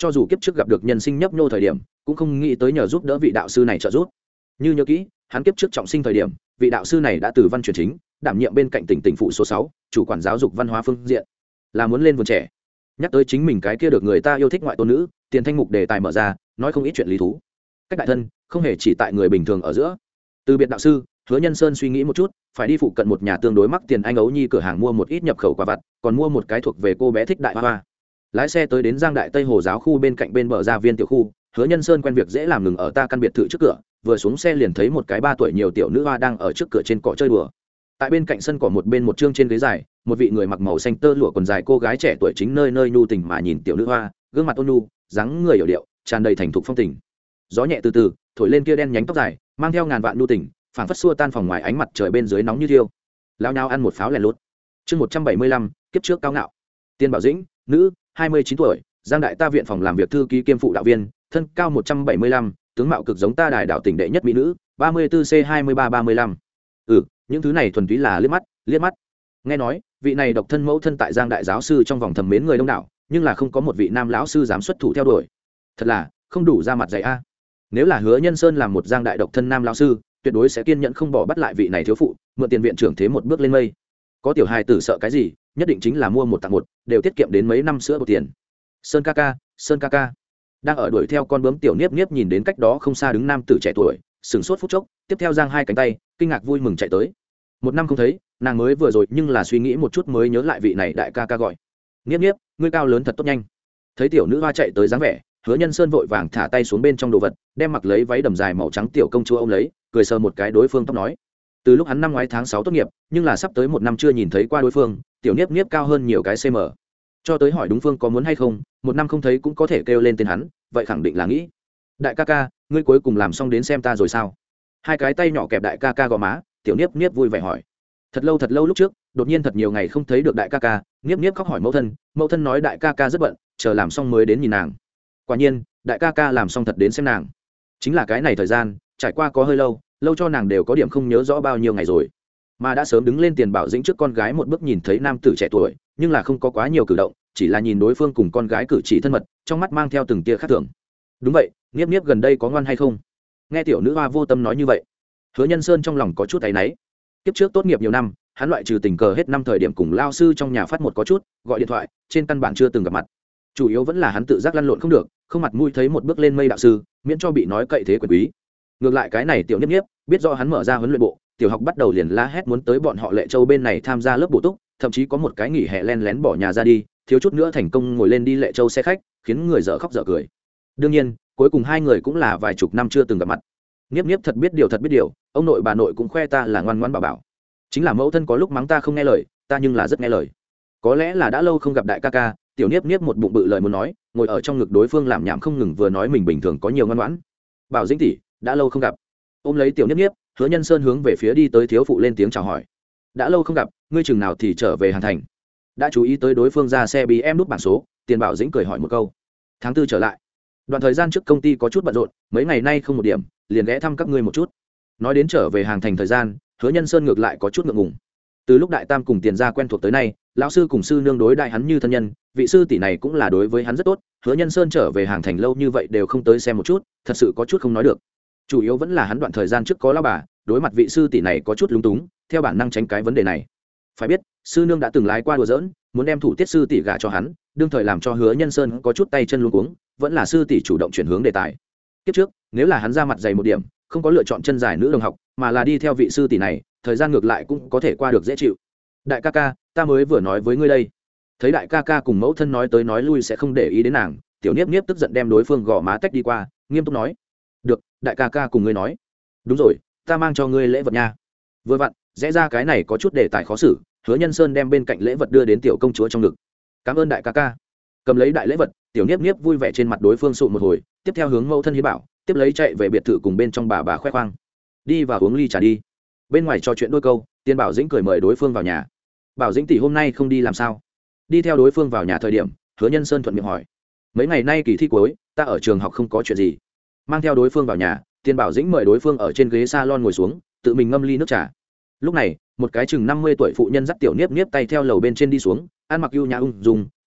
cho dù kiếp trước gặp được nhân sinh nhấp nhô thời điểm cũng không nghĩ tới nhờ giúp đỡ vị đạo sư này trợ giúp. Như nhớ kỹ hắn kiếp trước trọng sinh thời điểm vị đạo sư này đã từ văn truyền chính đảm nhiệm bên cạnh tỉnh tỉnh phụ số sáu chủ quản giáo dục văn hóa phương diện, là muốn lên vườn trẻ. Nhắc tới chính mình cái kia được người ta yêu thích ngoại tôn nữ, tiền thanh mục đề tài mở ra nói không ít chuyện lý thú. Cách đại thân không hề chỉ tại người bình thường ở giữa. Từ biệt đạo sư, Hứa Nhân Sơn suy nghĩ một chút, phải đi phụ cận một nhà tương đối mắc tiền anh ấu nhi cửa hàng mua một ít nhập khẩu quà vặt, còn mua một cái thuộc về cô bé thích đại hoa hoa. Lái xe tới đến Giang Đại Tây Hồ giáo khu bên cạnh bên bờ gia viên tiểu khu, Hứa Nhân Sơn quen việc dễ làm ngừng ở ta căn biệt thự trước cửa, vừa xuống xe liền thấy một cái ba tuổi nhiều tiểu nữ hoa đang ở trước cửa trên cỏ chơi đùa. Tại bên cạnh sân cỏ một bên một chương trên ghế dài, một vị người mặc màu xanh tơ lụa quần dài cô gái trẻ tuổi chính nơi nơi nhu tình mà nhìn tiểu nữ hoa, gương mặt ôn nhu, dáng người hiểu điệu, tràn đầy thành thục phong tình. Gió nhẹ từ từ thổi lên kia đen nhánh tóc dài, mang theo ngàn vạn nhu tình, phảng phất xua tan phòng ngoài ánh mặt trời bên dưới nóng như thiêu. Lao nhau ăn một pháo lẻ lút. Chương một trăm bảy mươi lăm, kiếp trước cao ngạo. Tiên Bảo Dĩnh, nữ, hai mươi chín tuổi, Giang Đại ta viện phòng làm việc thư ký kiêm phụ đạo viên, thân cao một trăm bảy mươi lăm, tướng mạo cực giống ta đài đạo tỉnh đệ nhất mỹ nữ, ba mươi tư C hai mươi ba ba mươi lăm. Ừ, những thứ này thuần túy là liếc mắt, liếc mắt. Nghe nói, vị này độc thân mẫu thân tại Giang Đại giáo sư trong vòng thầm mến người đông đảo, nhưng là không có một vị nam lão sư dám xuất thủ theo đuổi. Thật là không đủ ra mặt dày a. Nếu là Hứa Nhân Sơn làm một Giang Đại độc thân nam lão sư, tuyệt đối sẽ kiên nhẫn không bỏ bắt lại vị này thiếu phụ, mượn tiền viện trưởng thế một bước lên mây. Có tiểu hài tử sợ cái gì, nhất định chính là mua một tặng một, đều tiết kiệm đến mấy năm sữa bột tiền. Sơn ca ca, Sơn ca ca. Đang ở đuổi theo con bướm tiểu Niếp Niếp nhìn đến cách đó không xa đứng nam tử trẻ tuổi, sửng sốt phút chốc, tiếp theo giang hai cánh tay, kinh ngạc vui mừng chạy tới. Một năm không thấy, nàng mới vừa rồi nhưng là suy nghĩ một chút mới nhớ lại vị này đại ca ca gọi. Niếp Niếp, ngươi cao lớn thật tốt nhanh. Thấy tiểu nữ hoa chạy tới dáng vẻ, Hứa Nhân Sơn vội vàng thả tay xuống bên trong đồ vật, đem mặc lấy váy đầm dài màu trắng tiểu công chúa ôm lấy, cười sờ một cái đối phương tóc nói. Từ lúc hắn năm ngoái tháng sáu tốt nghiệp, nhưng là sắp tới một năm chưa nhìn thấy qua đối phương, tiểu Niếp Niếp cao hơn nhiều cái cm. Cho tới hỏi đúng phương có muốn hay không, một năm không thấy cũng có thể kêu lên tên hắn, vậy khẳng định là nghĩ. Đại ca ca, ngươi cuối cùng làm xong đến xem ta rồi sao? Hai cái tay nhỏ kẹp đại ca ca gò má, tiểu Niếp Niếp vui vẻ hỏi. Thật lâu thật lâu lúc trước, đột nhiên thật nhiều ngày không thấy được đại ca ca, Niếp Niếp khóc hỏi mẫu thân, mẫu thân nói đại ca ca rất bận, chờ làm xong mới đến nhìn nàng. Quả nhiên, đại ca ca làm xong thật đến xem nàng. Chính là cái này thời gian, trải qua có hơi lâu, lâu cho nàng đều có điểm không nhớ rõ bao nhiêu ngày rồi. Mà đã sớm đứng lên Tiền Bảo Dĩnh trước con gái một bước nhìn thấy nam tử trẻ tuổi, nhưng là không có quá nhiều cử động, chỉ là nhìn đối phương cùng con gái cử chỉ thân mật, trong mắt mang theo từng tia khác thường. Đúng vậy, Niếp Niếp gần đây có ngoan hay không? Nghe tiểu nữ hoa vô tâm nói như vậy, Hứa Nhân Sơn trong lòng có chút áy náy. Kiếp trước tốt nghiệp nhiều năm, hắn loại trừ tình cờ hết năm thời điểm cùng lao sư trong nhà phát một có chút, gọi điện thoại, trên căn bản chưa từng gặp mặt. Chủ yếu vẫn là hắn tự giác lăn lộn không được, không mặt mũi thấy một bước lên mây đạo sư, miễn cho bị nói cậy thế quyền quý. Ngược lại cái này tiểu Niếp Niếp, biết rõ hắn mở ra huấn luyện bộ, tiểu học bắt đầu liền la hét muốn tới bọn họ Lệ Châu bên này tham gia lớp bổ túc, thậm chí có một cái nghỉ hè len lén bỏ nhà ra đi, thiếu chút nữa thành công ngồi lên đi Lệ Châu xe khách, khiến người dở khóc dở cười. Đương nhiên, cuối cùng hai người cũng là vài chục năm chưa từng gặp mặt. Niếp Niếp thật biết điều thật biết điều, ông nội bà nội cũng khoe ta là ngoan ngoãn bảo bảo. Chính là mẫu thân có lúc mắng ta không nghe lời, ta nhưng là rất nghe lời. Có lẽ là đã lâu không gặp đại ca ca, tiểu Niếp Niếp một bụng bự lời muốn nói, ngồi ở trong ngực đối phương làm nhảm không ngừng vừa nói mình bình thường có nhiều ngoan ngoãn. Bảo Dĩnh tỷ, đã lâu không gặp. Ôm lấy tiểu Niếp Niếp, Hứa Nhân Sơn hướng về phía đi tới thiếu phụ lên tiếng chào hỏi. Đã lâu không gặp, ngươi chừng nào thì trở về Hàn Thành? Đã chú ý tới đối phương ra xe bí em nút bảng số, Tiền Bảo Dĩnh cười hỏi một câu. Tháng tư trở lại. Đoạn thời gian trước công ty có chút bận rộn, mấy ngày nay không một điểm, liền ghé thăm các ngươi một chút. Nói đến trở về Hàng Thành thời gian, Hứa Nhân Sơn ngược lại có chút ngượng ngùng. Từ lúc đại tam cùng Tiền gia quen thuộc tới nay, lão sư cùng sư nương đối đại hắn như thân nhân, vị sư tỷ này cũng là đối với hắn rất tốt. Hứa Nhân Sơn trở về Hàng Thành lâu như vậy đều không tới xem một chút, thật sự có chút không nói được. Chủ yếu vẫn là hắn đoạn thời gian trước có lão bà, đối mặt vị sư tỷ này có chút lúng túng, theo bản năng tránh cái vấn đề này. Phải biết, sư nương đã từng lái qua đùa giỡn, muốn đem thủ tiết sư tỷ gả cho hắn, đương thời làm cho Hứa Nhân Sơn có chút tay chân luống cuống, vẫn là sư tỷ chủ động chuyển hướng đề tài. Kiếp trước, nếu là hắn ra mặt dày một điểm, không có lựa chọn chân dài nữ đồng học, mà là đi theo vị sư tỷ này, thời gian ngược lại cũng có thể qua được dễ chịu. Đại ca ca, ta mới vừa nói với ngươi đây. Thấy đại ca ca cùng mẫu thân nói tới nói lui sẽ không để ý đến nàng, tiểu Niếp Niếp tức giận đem đối phương gò má tách đi qua, nghiêm túc nói: "Được, đại ca ca cùng ngươi nói. Đúng rồi, ta mang cho ngươi lễ vật nha." Vừa vặn, rẽ ra cái này có chút đề tài khó xử, Hứa Nhân Sơn đem bên cạnh lễ vật đưa đến tiểu công chúa trong ngực. "Cảm ơn đại ca ca." Cầm lấy đại lễ vật, tiểu Niếp Niếp vui vẻ trên mặt đối phương sụn một hồi, tiếp theo hướng mẫu thân hiến bảo, tiếp lấy chạy về biệt thự cùng bên trong bà bà khoe khoang. "Đi vào uống ly trà đi." Bên ngoài trò chuyện đôi câu, Tiền Bảo Dĩnh cười mời đối phương vào nhà. "Bảo Dĩnh tỷ hôm nay không đi làm sao?" Đi theo đối phương vào nhà thời điểm, Hứa Nhân Sơn thuận miệng hỏi. "Mấy ngày nay kỳ thi cuối, ta ở trường học không có chuyện gì." Mang theo đối phương vào nhà, Tiền Bảo Dĩnh mời đối phương ở trên ghế salon ngồi xuống, tự mình ngâm ly nước trà. Lúc này, một cái chừng năm mươi tuổi phụ nhân dắt tiểu Niếp Niếp tay theo lầu bên trên đi xuống, ăn mặc ưu nhã ung dung,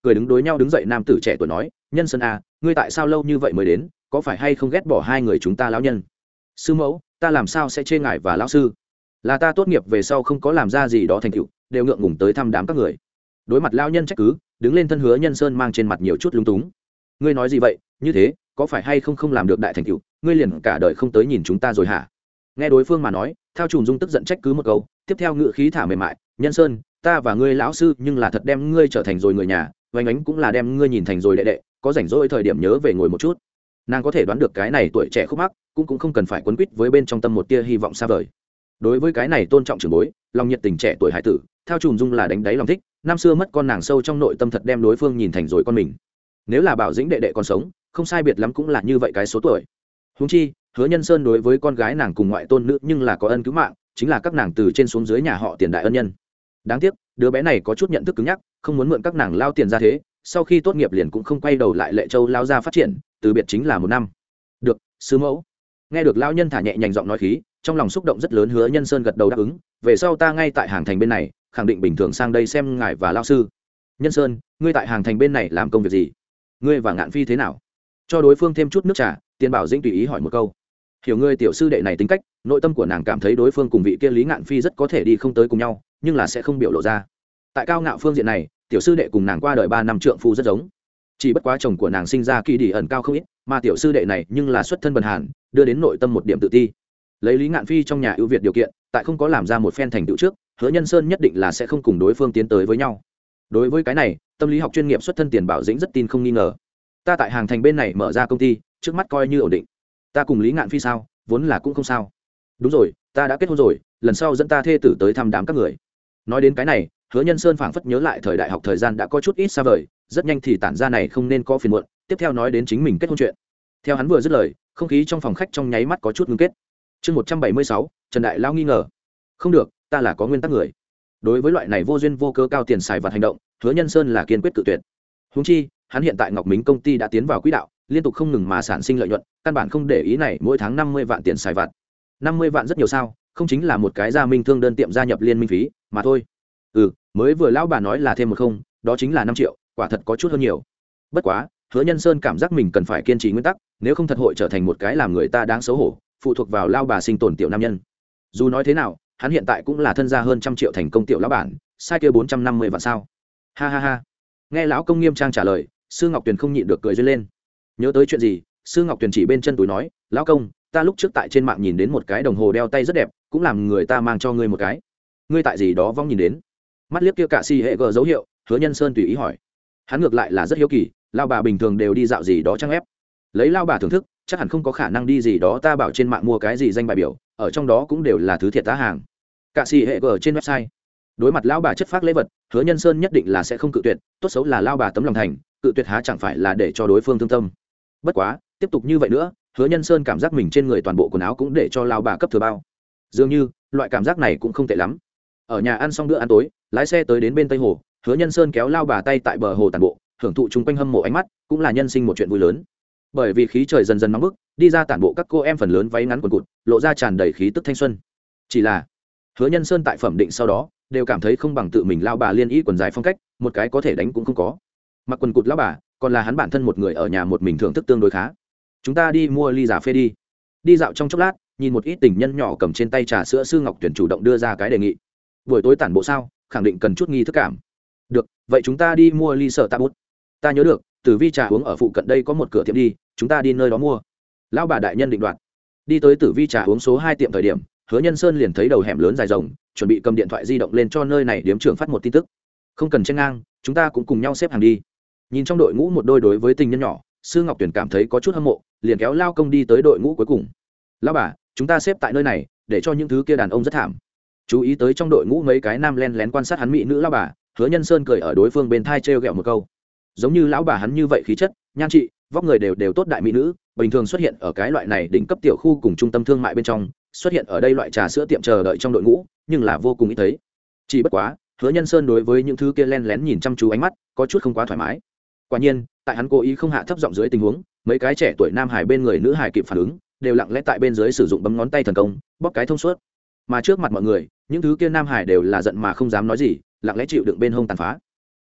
cười đứng đối nhau đứng dậy nam tử trẻ tuổi nói, nhân sơn à, ngươi tại sao lâu như vậy mới đến, có phải hay không ghét bỏ hai người chúng ta lão nhân? Sư mẫu, ta làm sao sẽ chê ngài và lão sư, là ta tốt nghiệp về sau không có làm ra gì đó thành tựu, đều ngượng ngùng tới thăm đám các người. Đối mặt lão nhân trách cứ, đứng lên thân Hứa Nhân Sơn mang trên mặt nhiều chút lúng túng. Ngươi nói gì vậy, như thế có phải hay không không làm được đại thành tựu, ngươi liền cả đời không tới nhìn chúng ta rồi hả? Nghe đối phương mà nói, Thao Trùm Dung tức giận trách cứ một câu, tiếp theo ngựa khí thả mềm mại, Nhân Sơn, ta và ngươi lão sư nhưng là thật đem ngươi trở thành rồi người nhà, oanh ánh cũng là đem ngươi nhìn thành rồi đệ đệ, có rảnh rỗi thời điểm nhớ về ngồi một chút. Nàng có thể đoán được cái này tuổi trẻ khúc mắc, cũng cũng không cần phải quấn quýt với bên trong tâm một tia hy vọng xa vời. Đối với cái này tôn trọng trưởng bối, lòng nhiệt tình trẻ tuổi hải tử, Thao Trùm Dung là đánh đáy lòng thích, năm xưa mất con nàng sâu trong nội tâm thật đem đối phương nhìn thành rồi con mình. Nếu là Bảo Dĩnh đệ đệ còn sống, không sai biệt lắm cũng là như vậy cái số tuổi. Huống chi, Hứa Nhân Sơn đối với con gái nàng cùng ngoại tôn nữ nhưng là có ân cứu mạng, chính là các nàng từ trên xuống dưới nhà họ tiền đại ân nhân. Đáng tiếc, đứa bé này có chút nhận thức cứng nhắc, không muốn mượn các nàng lao tiền ra thế, sau khi tốt nghiệp liền cũng không quay đầu lại Lệ Châu lao ra phát triển, từ biệt chính là một năm. Được, sư mẫu. Nghe được lão nhân thả nhẹ nhàng giọng nói khí, trong lòng xúc động rất lớn, Hứa Nhân Sơn gật đầu đáp ứng, về sau ta ngay tại hàng thành bên này, khẳng định bình thường sang đây xem ngài và lão sư. Nhân Sơn, ngươi tại hàng thành bên này làm công việc gì? Ngươi và Ngạn Phi thế nào? Cho đối phương thêm chút nước trà, Tiền Bảo Dĩnh tùy ý hỏi một câu. Hiểu ngươi tiểu sư đệ này tính cách, nội tâm của nàng cảm thấy đối phương cùng vị kia Lý Ngạn Phi rất có thể đi không tới cùng nhau, nhưng là sẽ không biểu lộ ra. Tại cao ngạo phương diện này, tiểu sư đệ cùng nàng qua đời ba năm trượng phu rất giống, chỉ bất quá chồng của nàng sinh ra kỳ đi ẩn cao không ít, mà tiểu sư đệ này nhưng là xuất thân bần hàn, đưa đến nội tâm một điểm tự ti. Lấy Lý Ngạn Phi trong nhà ưu việt điều kiện, tại không có làm ra một phen thành tựu trước, Hứa Nhân Sơn nhất định là sẽ không cùng đối phương tiến tới với nhau. Đối với cái này, tâm lý học chuyên nghiệp xuất thân Tiền Bảo Dĩnh rất tin không nghi ngờ. Ta tại hàng thành bên này mở ra công ty, trước mắt coi như ổn định. Ta cùng Lý Ngạn Phi sao, vốn là cũng không sao. Đúng rồi, ta đã kết hôn rồi, lần sau dẫn ta thê tử tới thăm đám các người. Nói đến cái này, Hứa Nhân Sơn phảng phất nhớ lại thời đại học thời gian đã có chút ít xa vời, rất nhanh thì tản ra này không nên có phiền muộn, tiếp theo nói đến chính mình kết hôn chuyện. Theo hắn vừa dứt lời, không khí trong phòng khách trong nháy mắt có chút ngưng kết. Chương một trăm bảy mươi sáu, Trần Đại Lao nghi ngờ. Không được, ta là có nguyên tắc người. Đối với loại này vô duyên vô cớ cao tiền xài vặt hành động, Hứa Nhân Sơn là kiên quyết cự tuyệt. Huống chi, hắn hiện tại Ngọc Mính công ty đã tiến vào quỹ đạo, liên tục không ngừng mà sản sinh lợi nhuận, căn bản không để ý này mỗi tháng năm mươi vạn tiền xài vặt. năm mươi vạn rất nhiều sao, không chính là một cái gia minh thương đơn tiệm gia nhập liên minh phí mà thôi. Ừ, mới vừa lão bà nói là thêm một không, đó chính là năm triệu, quả thật có chút hơn nhiều. Bất quá, Hứa Nhân Sơn cảm giác mình cần phải kiên trì nguyên tắc, nếu không thật hội trở thành một cái làm người ta đáng xấu hổ, phụ thuộc vào lao bà sinh tồn tiểu nam nhân. Dù nói thế nào, hắn hiện tại cũng là thân gia hơn trăm triệu thành công tiểu lão bản, sai kia bốn trăm năm mươi vạn sao? Ha ha ha. Nghe lão công nghiêm trang trả lời, Sư Ngọc Tuyền không nhịn được cười duyên lên. Nhớ tới chuyện gì, Sư Ngọc Tuyền chỉ bên chân túi nói, lão công, ta lúc trước tại trên mạng nhìn đến một cái đồng hồ đeo tay rất đẹp, cũng làm người ta mang cho ngươi một cái. Ngươi tại gì đó vong nhìn đến? Mắt liếc kia cả si hệ gờ dấu hiệu, Hứa Nhân Sơn tùy ý hỏi. Hắn ngược lại là rất hiếu kỳ, lao bà bình thường đều đi dạo gì đó trang ép, lấy lao bà thưởng thức chắc hẳn không có khả năng đi gì đó ta bảo trên mạng mua cái gì danh bài biểu, ở trong đó cũng đều là thứ thiệt tá hàng. Cả si hệ gờ trên website. Đối mặt lao bà chất phác lễ vật, Hứa Nhân Sơn nhất định là sẽ không cự tuyệt, tốt xấu là lao bà tấm lòng thành, cự tuyệt há chẳng phải là để cho đối phương thương tâm. Bất quá, tiếp tục như vậy nữa, Hứa Nhân Sơn cảm giác mình trên người toàn bộ quần áo cũng để cho lao bà cấp thừa bao. Dường như, loại cảm giác này cũng không tệ lắm. Ở nhà ăn xong bữa ăn tối, lái xe tới đến bên Tây Hồ, Hứa Nhân Sơn kéo lao bà tay tại bờ hồ tản bộ, hưởng thụ chung quanh hâm mộ ánh mắt, cũng là nhân sinh một chuyện vui lớn. Bởi vì khí trời dần dần nóng bức, đi ra tản bộ các cô em phần lớn váy ngắn quần cụt, lộ ra tràn đầy khí tức thanh xuân. Chỉ là, Hứa Nhân Sơn tại phẩm định sau đó, đều cảm thấy không bằng tự mình lao bà liên y quần dài phong cách, một cái có thể đánh cũng không có. Mặc quần cụt lao bà, còn là hắn bản thân một người ở nhà một mình thưởng thức tương đối khá. Chúng ta đi mua ly cà phê đi. Đi dạo trong chốc lát, nhìn một ít tình nhân nhỏ cầm trên tay trà sữa, Sư Ngọc Tuyển chủ động đưa ra cái đề nghị. Buổi tối tản bộ sao, khẳng định cần chút nghi thức cảm. Được, vậy chúng ta đi mua ly sở tạ bút. Ta nhớ được, Tử Vi trà uống ở phụ cận đây có một cửa tiệm đi, chúng ta đi nơi đó mua. Lão bà đại nhân định đoạt. Đi tới Tử Vi trà uống số hai tiệm thời điểm, Hứa Nhân Sơn liền thấy đầu hẻm lớn dài rộng, chuẩn bị cầm điện thoại di động lên cho nơi này điếm trưởng phát một tin tức. Không cần chen ngang, chúng ta cũng cùng nhau xếp hàng đi. Nhìn trong đội ngũ một đôi đối với tình nhân nhỏ, Sư Ngọc Tuyển cảm thấy có chút hâm mộ, liền kéo lao công đi tới đội ngũ cuối cùng. Lão bà, chúng ta xếp tại nơi này, để cho những thứ kia đàn ông rất thảm. Chú ý tới trong đội ngũ mấy cái nam len lén quan sát hắn mỹ nữ lão bà, Hứa Nhân Sơn cười ở đối phương bên thai trêu ghẹo một câu. Giống như lão bà hắn như vậy khí chất, nhan trị, vóc người đều đều tốt đại mỹ nữ, bình thường xuất hiện ở cái loại này đỉnh cấp tiểu khu cùng trung tâm thương mại bên trong, xuất hiện ở đây loại trà sữa tiệm chờ đợi trong đội ngũ, nhưng là vô cùng ít thấy. Chỉ bất quá, Hứa Nhân Sơn đối với những thứ kia len lén nhìn chăm chú ánh mắt, có chút không quá thoải mái. Quả nhiên, tại hắn cố ý không hạ thấp giọng dưới tình huống, mấy cái trẻ tuổi nam hải bên người nữ hải kịp phản ứng, đều lặng lẽ tại bên dưới sử dụng bấm ngón tay thần công, bóp cái thông suốt. Mà trước mặt mọi người, những thứ kia nam hải đều là giận mà không dám nói gì, lặng lẽ chịu đựng bên hông tàn phá.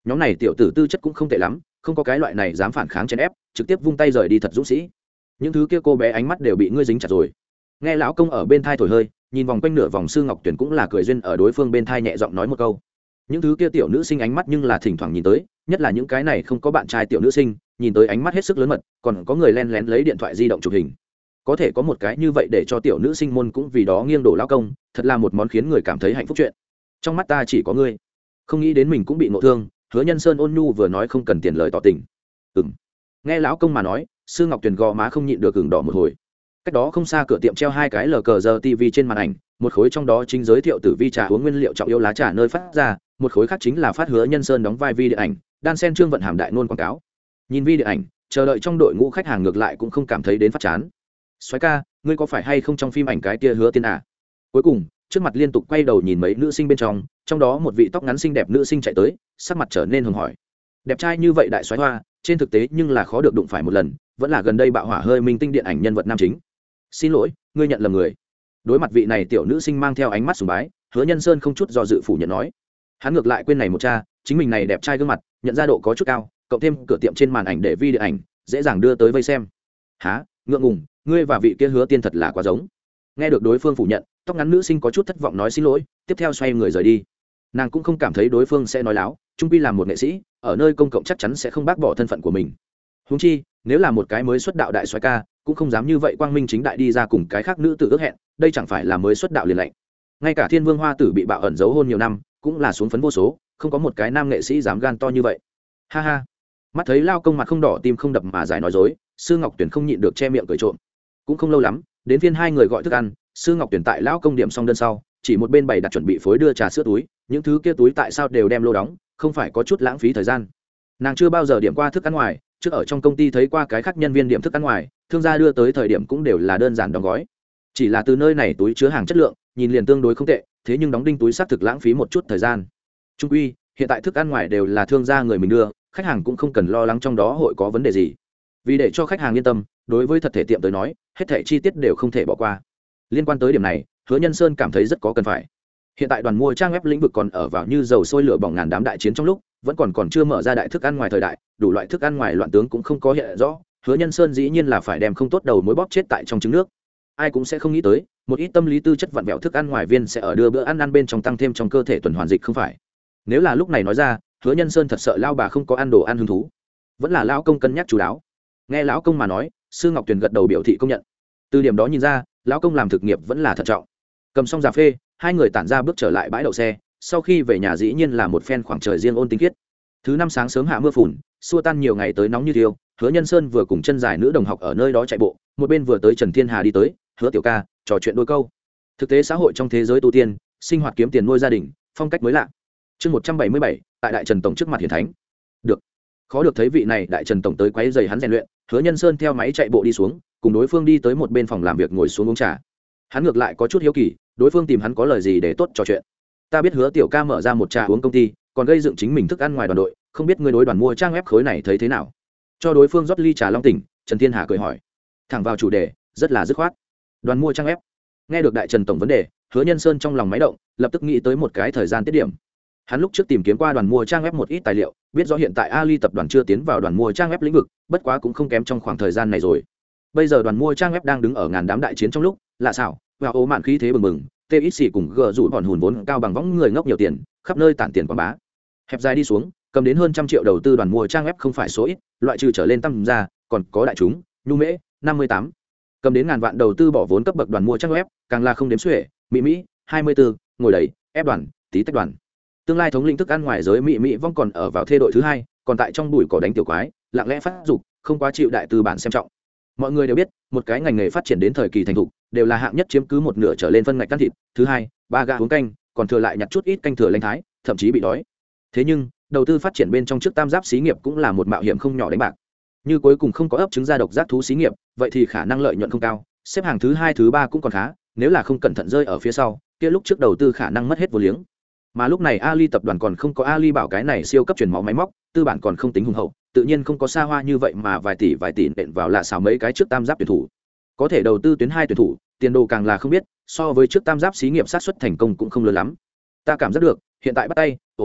nhóm này tiểu tử tư chất cũng không tệ lắm, không có cái loại này dám phản kháng chèn ép, trực tiếp vung tay rời đi thật dũng sĩ. Những thứ kia cô bé ánh mắt đều bị ngươi dính chặt rồi. Nghe lão công ở bên thai thổi hơi, nhìn vòng quanh nửa vòng Sư Ngọc Tuyển cũng là cười duyên ở đối phương bên thai nhẹ giọng nói một câu. Những thứ kia tiểu nữ sinh ánh mắt nhưng là thỉnh thoảng nhìn tới, nhất là những cái này không có bạn trai tiểu nữ sinh, nhìn tới ánh mắt hết sức lớn mật, còn có người len lén lấy điện thoại di động chụp hình. Có thể có một cái như vậy để cho tiểu nữ sinh môn cũng vì đó nghiêng đổ lão công, thật là một món khiến người cảm thấy hạnh phúc chuyện. Trong mắt ta chỉ có ngươi. Không nghĩ đến mình cũng bị ngộ thương, Hứa Nhân Sơn ôn nhu vừa nói không cần tiền lời tỏ tình. Ừm. Nghe lão công mà nói, Sư Ngọc Tuyền gò má không nhịn được ửng đỏ một hồi. Cách đó không xa cửa tiệm treo hai cái lờ cờ giờ tivi trên màn ảnh, một khối trong đó chính giới thiệu tử vi trà uống nguyên liệu trọng yếu lá trà nơi phát ra, một khối khác chính là phát Hứa Nhân Sơn đóng vai vi điện ảnh, đan sen trương vận hàm đại nôn quảng cáo. Nhìn vi điện ảnh, chờ đợi trong đội ngũ khách hàng ngược lại cũng không cảm thấy đến phát chán. Soái ca, ngươi có phải hay không trong phim ảnh cái kia Hứa Tiên à? Cuối cùng, trước mặt liên tục quay đầu nhìn mấy nữ sinh bên trong, trong đó một vị tóc ngắn xinh đẹp nữ sinh chạy tới, sắc mặt trở nên hồng hỏi. Đẹp trai như vậy đại soái hoa, trên thực tế nhưng là khó được đụng phải một lần, vẫn là gần đây bạo hỏa hơi minh tinh điện ảnh nhân vật nam chính. Xin lỗi, ngươi nhận lầm người. Đối mặt vị này tiểu nữ sinh mang theo ánh mắt sùng bái, Hứa Nhân Sơn không chút do dự phủ nhận nói. Hắn ngược lại quên này một cha, chính mình này đẹp trai gương mặt, nhận ra độ có chút cao, cộng thêm cửa tiệm trên màn ảnh để vi điện ảnh, dễ dàng đưa tới vây xem. Hả? Ngượng ngùng, ngươi và vị kia Hứa Tiên thật là quá giống. Nghe được đối phương phủ nhận, tóc ngắn nữ sinh có chút thất vọng nói xin lỗi, tiếp theo xoay người rời đi. Nàng cũng không cảm thấy đối phương sẽ nói láo, trung quy làm một nghệ sĩ, ở nơi công cộng chắc chắn sẽ không bác bỏ thân phận của mình. Huống chi, nếu là một cái mới xuất đạo đại soái ca, cũng không dám như vậy quang minh chính đại đi ra cùng cái khác nữ tử ước hẹn, đây chẳng phải là mới xuất đạo liền lệnh. Ngay cả Thiên Vương Hoa Tử bị bạo ẩn giấu hôn nhiều năm, cũng là xuống phấn vô số, không có một cái nam nghệ sĩ dám gan to như vậy. Ha ha. Mắt thấy lao công mặt không đỏ tim không đập mà giải nói dối, Sư Ngọc Tuyển không nhịn được che miệng cười trộm. Cũng không lâu lắm, đến phiên hai người gọi thức ăn, Sư Ngọc Tuyển tại lão công điểm xong đơn sau, chỉ một bên bày đặt chuẩn bị phối đưa trà sữa túi, những thứ kia túi tại sao đều đem lô đóng, không phải có chút lãng phí thời gian. Nàng chưa bao giờ điểm qua thức ăn ngoài, trước ở trong công ty thấy qua cái khác nhân viên điểm thức ăn ngoài, thương gia đưa tới thời điểm cũng đều là đơn giản đóng gói. Chỉ là từ nơi này túi chứa hàng chất lượng, nhìn liền tương đối không tệ, thế nhưng đóng đinh túi xác thực lãng phí một chút thời gian. Trung quy, hiện tại thức ăn ngoài đều là thương gia người mình đưa, khách hàng cũng không cần lo lắng trong đó hội có vấn đề gì. Vì để cho khách hàng yên tâm, đối với thật thể tiệm tới nói, hết thảy chi tiết đều không thể bỏ qua. Liên quan tới điểm này, Hứa Nhân Sơn cảm thấy rất có cần phải. Hiện tại đoàn mua trang web lĩnh vực còn ở vào như dầu sôi lửa bỏng ngàn đám đại chiến trong lúc, vẫn còn còn chưa mở ra đại thức ăn ngoài thời đại, đủ loại thức ăn ngoài loạn tướng cũng không có hiện rõ. Hứa Nhân Sơn dĩ nhiên là phải đem không tốt đầu mối bóp chết tại trong trứng nước. Ai cũng sẽ không nghĩ tới, một ít tâm lý tư chất vặn vẹo thức ăn ngoài viên sẽ ở đưa bữa ăn ăn bên trong tăng thêm trong cơ thể tuần hoàn dịch không phải. Nếu là lúc này nói ra, Hứa Nhân Sơn thật sợ lao bà không có ăn đồ ăn hứng thú. Vẫn là lão công cân nhắc chú đáo. Nghe lão công mà nói, Sư Ngọc Tuyền gật đầu biểu thị công nhận. Từ điểm đó nhìn ra, lão công làm thực nghiệp vẫn là thận trọng. Cầm xong cà phê, hai người tản ra bước trở lại bãi đậu xe, sau khi về nhà dĩ nhiên là một phen khoảng trời riêng ôn tinh khiết. Thứ năm sáng sớm hạ mưa phùn, xua tan nhiều ngày tới nóng như thiêu, Hứa Nhân Sơn vừa cùng chân dài nữ đồng học ở nơi đó chạy bộ, một bên vừa tới Trần Thiên Hà đi tới, Hứa tiểu ca, trò chuyện đôi câu. Thực tế xã hội trong thế giới tu tiên, sinh hoạt kiếm tiền nuôi gia đình, phong cách mới lạ. Chương một trăm bảy mươi bảy, tại Đại Trần tổng trước mặt hiển thánh. Được. Khó được thấy vị này Đại Trần tổng tới quấy rầy hắn rèn luyện, Hứa Nhân Sơn theo máy chạy bộ đi xuống, cùng đối phương đi tới một bên phòng làm việc ngồi xuống uống trà. Hắn ngược lại có chút hiếu kỳ, đối phương tìm hắn có lời gì để tốt trò chuyện. Ta biết Hứa tiểu ca mở ra một trà uống công ty, còn gây dựng chính mình thức ăn ngoài đoàn đội, không biết ngươi đối đoàn mua trang web khối này thấy thế nào? Cho đối phương rót ly trà long tỉnh, Trần Thiên Hà cười hỏi. Thẳng vào chủ đề, rất là dứt khoát. Đoàn mua trang web. Nghe được Đại Trần tổng vấn đề, Hứa Nhân Sơn trong lòng máy động, lập tức nghĩ tới một cái thời gian tiết điểm. Hắn lúc trước tìm kiếm qua đoàn mua trang web một ít tài liệu, biết rõ hiện tại Ali tập đoàn chưa tiến vào đoàn mua trang web lĩnh vực, bất quá cũng không kém trong khoảng thời gian này rồi. Bây giờ đoàn mua trang web đang đứng ở ngàn đám đại chiến trong lúc, lạ xảo, và ố mạn khí thế bừng bừng, tê ít xì cùng g rủ bọn hùn vốn cao bằng võng người ngốc nhiều tiền, khắp nơi tản tiền quảng bá. Hẹp dài đi xuống, cầm đến hơn trăm triệu đầu tư đoàn mua trang web không phải số ít, loại trừ trở lên tăng ra, còn có đại chúng, nhu mễ, năm mươi tám. Cầm đến ngàn vạn đầu tư bỏ vốn cấp bậc đoàn mua trang web, càng là không đếm xuể, Mỹ Mỹ, hai mươi tư, ngồi đầy, ép đoàn, tí tách đoàn. Tương lai thống lĩnh thức ăn ngoài giới Mỹ Mỹ vong còn ở vào thê đội thứ hai, còn tại trong bụi cỏ đánh tiểu quái, lặng lẽ phát dục, không quá chịu đại tư bản xem trọng. Mọi người đều biết, một cái ngành nghề phát triển đến thời kỳ thành thục, đều là hạng nhất chiếm cứ một nửa trở lên phân ngạch căn thịt, thứ hai, ba gà uống canh, còn thừa lại nhặt chút ít canh thừa lãnh thái, thậm chí bị đói. Thế nhưng, đầu tư phát triển bên trong trước tam giáp xí nghiệp cũng là một mạo hiểm không nhỏ đánh bạc. Như cuối cùng không có ấp trứng ra độc giác thú xí nghiệp, vậy thì khả năng lợi nhuận không cao, xếp hàng thứ hai thứ ba cũng còn khá, nếu là không cẩn thận rơi ở phía sau, kia lúc trước đầu tư khả năng mất hết vô liếng. Mà lúc này Ali tập đoàn còn không có Ali bảo cái này siêu cấp truyền máu máy móc, tư bản còn không tính hùng hậu, tự nhiên không có xa hoa như vậy mà vài tỷ vài tỷ nện vào lạ xào mấy cái trước tam giáp tuyển thủ. Có thể đầu tư tuyến hai tuyển thủ, tiền đồ càng là không biết, so với trước tam giáp xí nghiệp sát xuất thành công cũng không lớn lắm. Ta cảm giác được, hiện tại bắt tay, ồ,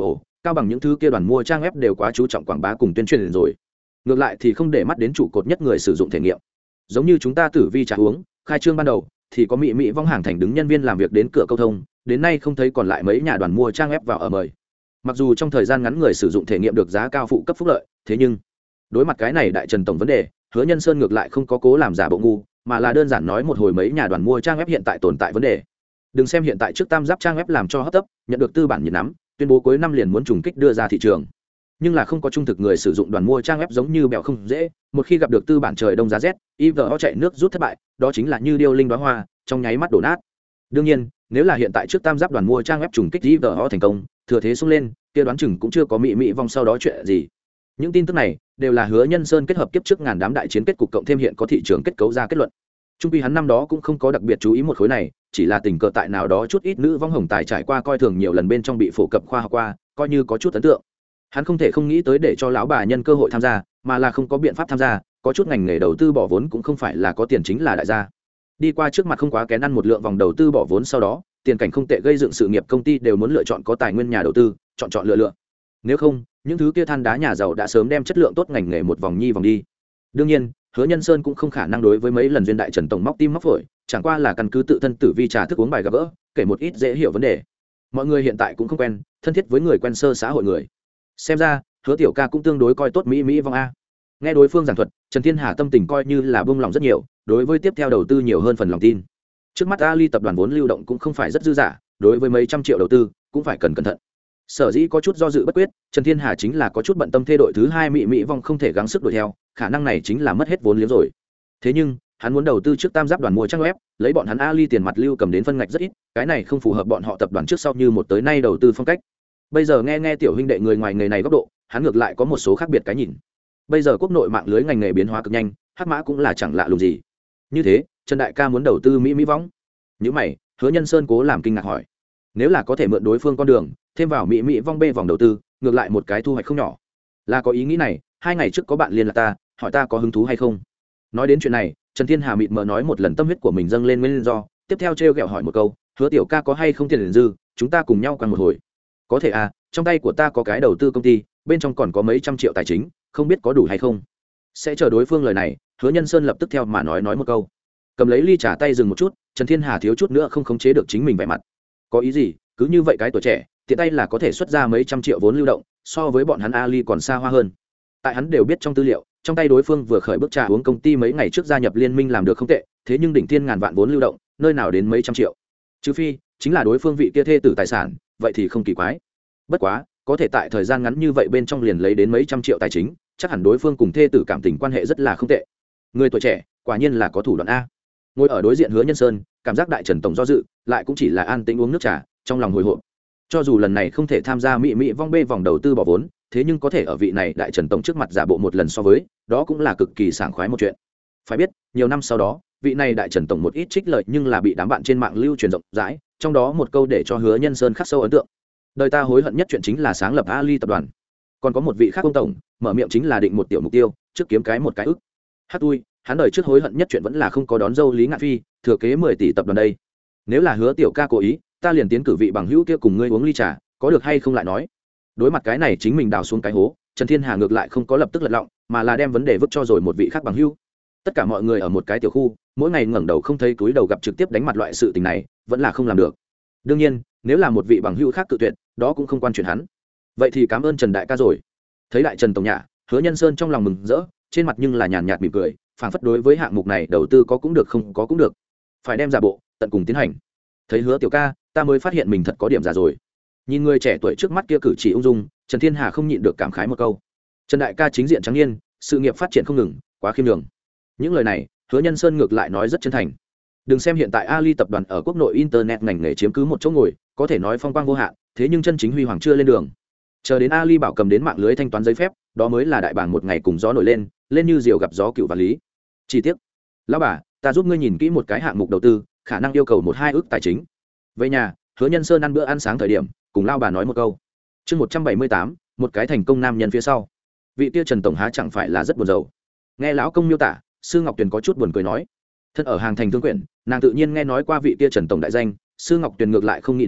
cao bằng những thứ kia đoàn mua trang web đều quá chú trọng quảng bá cùng tuyên truyền rồi, ngược lại thì không để mắt đến trụ cột nhất người sử dụng thể nghiệm. Giống như chúng ta Tử Vi trà uống khai trương ban đầu thì có mỹ mỹ vong hàng thành đứng nhân viên làm việc đến cửa câu thông, đến nay không thấy còn lại mấy nhà đoàn mua trang web vào ở mời. Mặc dù trong thời gian ngắn người sử dụng thể nghiệm được giá cao phụ cấp phúc lợi, thế nhưng đối mặt cái này đại trần tổng vấn đề, Hứa Nhân Sơn ngược lại không có cố làm giả bộ ngu, mà là đơn giản nói một hồi mấy nhà đoàn mua trang web hiện tại tồn tại vấn đề. Đừng xem hiện tại trước tam giáp trang web làm cho hấp tấp, nhận được tư bản nhiệt nắm, tuyên bố cuối năm liền muốn trùng kích đưa ra thị trường, nhưng là không có trung thực người sử dụng đoàn mua trang web giống như bèo không dễ, một khi gặp được tư bản trời đông giá rét, i vê o chạy nước rút thất bại, đó chính là như điêu linh đóa hoa, trong nháy mắt đổ nát. Đương nhiên, nếu là hiện tại trước tam giáp đoàn mua trang web trùng kích i vê o thành công, thừa thế xông lên, kia đoán chừng cũng chưa có mỹ mỹ vong sau đó chuyện gì. Những tin tức này đều là Hứa Nhân Sơn kết hợp kiếp trước ngàn đám đại chiến kết cục cộng thêm hiện có thị trường kết cấu ra kết luận. Trung quy hắn năm đó cũng không có đặc biệt chú ý một khối này, chỉ là tình cờ tại nào đó chút ít nữ vong hồng tài trải qua coi thường nhiều lần bên trong bị phổ cập khoa học qua, coi như có chút ấn tượng. Hắn không thể không nghĩ tới để cho lão bà nhân cơ hội tham gia, mà là không có biện pháp tham gia, có chút ngành nghề đầu tư bỏ vốn cũng không phải là có tiền chính là đại gia. Đi qua trước mặt không quá kén ăn một lượng vòng đầu tư bỏ vốn sau đó, tiền cảnh không tệ gây dựng sự nghiệp công ty đều muốn lựa chọn có tài nguyên nhà đầu tư, chọn chọn lựa lựa. Nếu không, những thứ kia than đá nhà giàu đã sớm đem chất lượng tốt ngành nghề một vòng nhi vòng đi. Đương nhiên, Hứa Nhân Sơn cũng không khả năng đối với mấy lần duyên đại trần tổng móc tim móc phổi, chẳng qua là căn cứ tự thân tử vi trà thức uống bài gặp gỡ, kể một ít dễ hiểu vấn đề. Mọi người hiện tại cũng không quen, thân thiết với người quen sơ xã hội người. Xem ra, Hứa tiểu ca cũng tương đối coi tốt mỹ mỹ vong a. Nghe đối phương giảng thuật, Trần Thiên Hà tâm tình coi như là buông lòng rất nhiều, đối với tiếp theo đầu tư nhiều hơn phần lòng tin. Trước mắt Ali tập đoàn vốn lưu động cũng không phải rất dư dả, đối với mấy trăm triệu đầu tư cũng phải cần cẩn thận. Sở dĩ có chút do dự bất quyết, Trần Thiên Hà chính là có chút bận tâm thê đội thứ hai mỹ mỹ vong không thể gắng sức đuổi theo, khả năng này chính là mất hết vốn liếng rồi. Thế nhưng, hắn muốn đầu tư trước tam giáp đoàn mua trang web, lấy bọn hắn Ali tiền mặt lưu cầm đến phân ngạch rất ít, cái này không phù hợp bọn họ tập đoàn trước sau như một tới nay đầu tư phong cách. Bây giờ nghe nghe tiểu huynh đệ người ngoài nghề này góc độ, hắn ngược lại có một số khác biệt cái nhìn. Bây giờ quốc nội mạng lưới ngành nghề biến hóa cực nhanh, hắc mã cũng là chẳng lạ lùng gì. Như thế, Trần đại ca muốn đầu tư mỹ mỹ vong. Những mày, Hứa Nhân Sơn cố làm kinh ngạc hỏi, nếu là có thể mượn đối phương con đường, thêm vào mỹ mỹ vong b vòng đầu tư, ngược lại một cái thu hoạch không nhỏ. Là có ý nghĩ này, hai ngày trước có bạn liên lạc ta, hỏi ta có hứng thú hay không. Nói đến chuyện này, Trần Thiên Hà mịt mờ nói một lần tâm huyết của mình dâng lên nguyên do, tiếp theo trêu ghẹo hỏi một câu, Hứa tiểu ca có hay không tiền dư, chúng ta cùng nhau quăng một hồi. Có thể à, trong tay của ta có cái đầu tư công ty, bên trong còn có mấy trăm triệu tài chính, không biết có đủ hay không. Sẽ chờ đối phương lời này, Hứa Nhân Sơn lập tức theo mà nói nói một câu. Cầm lấy ly trà tay dừng một chút, Trần Thiên Hà thiếu chút nữa không khống chế được chính mình vẻ mặt. Có ý gì? Cứ như vậy cái tuổi trẻ, tiện tay là có thể xuất ra mấy trăm triệu vốn lưu động, so với bọn hắn Ali còn xa hoa hơn. Tại hắn đều biết trong tư liệu, trong tay đối phương vừa khởi bước trà uống công ty mấy ngày trước gia nhập liên minh làm được không tệ, thế nhưng đỉnh thiên ngàn vạn vốn lưu động, nơi nào đến mấy trăm triệu. Trừ phi chính là đối phương vị kia thê tử tài sản, vậy thì không kỳ quái. Bất quá, có thể tại thời gian ngắn như vậy bên trong liền lấy đến mấy trăm triệu tài chính, chắc hẳn đối phương cùng thê tử cảm tình quan hệ rất là không tệ. Người tuổi trẻ, quả nhiên là có thủ đoạn a. Ngồi ở đối diện Hứa Nhân Sơn, cảm giác đại Trần tổng do dự, lại cũng chỉ là an tĩnh uống nước trà, trong lòng hồi hộp. Cho dù lần này không thể tham gia mỹ mỹ vong bê vòng đầu tư bỏ vốn, thế nhưng có thể ở vị này đại Trần tổng trước mặt giả bộ một lần so với, đó cũng là cực kỳ sảng khoái một chuyện. Phải biết, nhiều năm sau đó, vị này đại Trần tổng một ít trích lợi nhưng là bị đám bạn trên mạng lưu truyền rộng rãi, trong đó một câu để cho Hứa Nhân Sơn khắc sâu ấn tượng. Đời ta hối hận nhất chuyện chính là sáng lập Ali tập đoàn. Còn có một vị khác ông tổng, mở miệng chính là định một tiểu mục tiêu, trước kiếm cái một cái ức. Hát tui, hắn đời trước hối hận nhất chuyện vẫn là không có đón dâu Lý Ngạn Phi, thừa kế mười tỷ tập đoàn đây. Nếu là Hứa tiểu ca cố ý, ta liền tiến cử vị bằng hữu kia cùng ngươi uống ly trà, có được hay không lại nói. Đối mặt cái này chính mình đào xuống cái hố, Trần Thiên Hà ngược lại không có lập tức lật lọng, mà là đem vấn đề vứt cho rồi một vị khác bằng hữu. Tất cả mọi người ở một cái tiểu khu, mỗi ngày ngẩng đầu không thấy túi đầu gặp trực tiếp đánh mặt loại sự tình này, vẫn là không làm được. Đương nhiên, nếu là một vị bằng hữu khác cự tuyệt, đó cũng không quan chuyện hắn. Vậy thì cảm ơn Trần đại ca rồi. Thấy đại Trần tổng nhà, Hứa Nhân Sơn trong lòng mừng rỡ, trên mặt nhưng là nhàn nhạt mỉm cười, phảng phất đối với hạng mục này đầu tư có cũng được không có cũng được, phải đem giả bộ tận cùng tiến hành. Thấy Hứa tiểu ca, ta mới phát hiện mình thật có điểm già rồi. Nhìn người trẻ tuổi trước mắt kia cử chỉ ung dung, Trần Thiên Hà không nhịn được cảm khái một câu. Trần đại ca chính diện trắng niên, sự nghiệp phát triển không ngừng, quá khiêm nhường. Những lời này, Hứa Nhân Sơn ngược lại nói rất chân thành. Đừng xem hiện tại Ali tập đoàn ở quốc nội internet ngành nghề chiếm cứ một chỗ ngồi, có thể nói phong quang vô hạn, thế nhưng chân chính huy hoàng chưa lên đường. Chờ đến Ali bảo cầm đến mạng lưới thanh toán giấy phép, đó mới là đại bảng một ngày cùng gió nổi lên, lên như diều gặp gió cựu và lý. Chi tiết, lão bà, ta giúp ngươi nhìn kỹ một cái hạng mục đầu tư, khả năng yêu cầu một hai ước tài chính. Về nhà, Hứa Nhân Sơn ăn bữa ăn sáng thời điểm, cùng lão bà nói một câu. Chương một trăm bảy mươi tám, một cái thành công nam nhân phía sau. Vị tia Trần tổng há chẳng phải là rất buồn rầu. Nghe lão công miêu tả, Sư Ngọc Tuyền có chút buồn cười nói. Thân ở hàng thành thương quyển, nàng tự nhiên nghe nói qua vị tia Trần tổng đại danh, Sư Ngọc Tuyền ngược lại không nghĩ đến,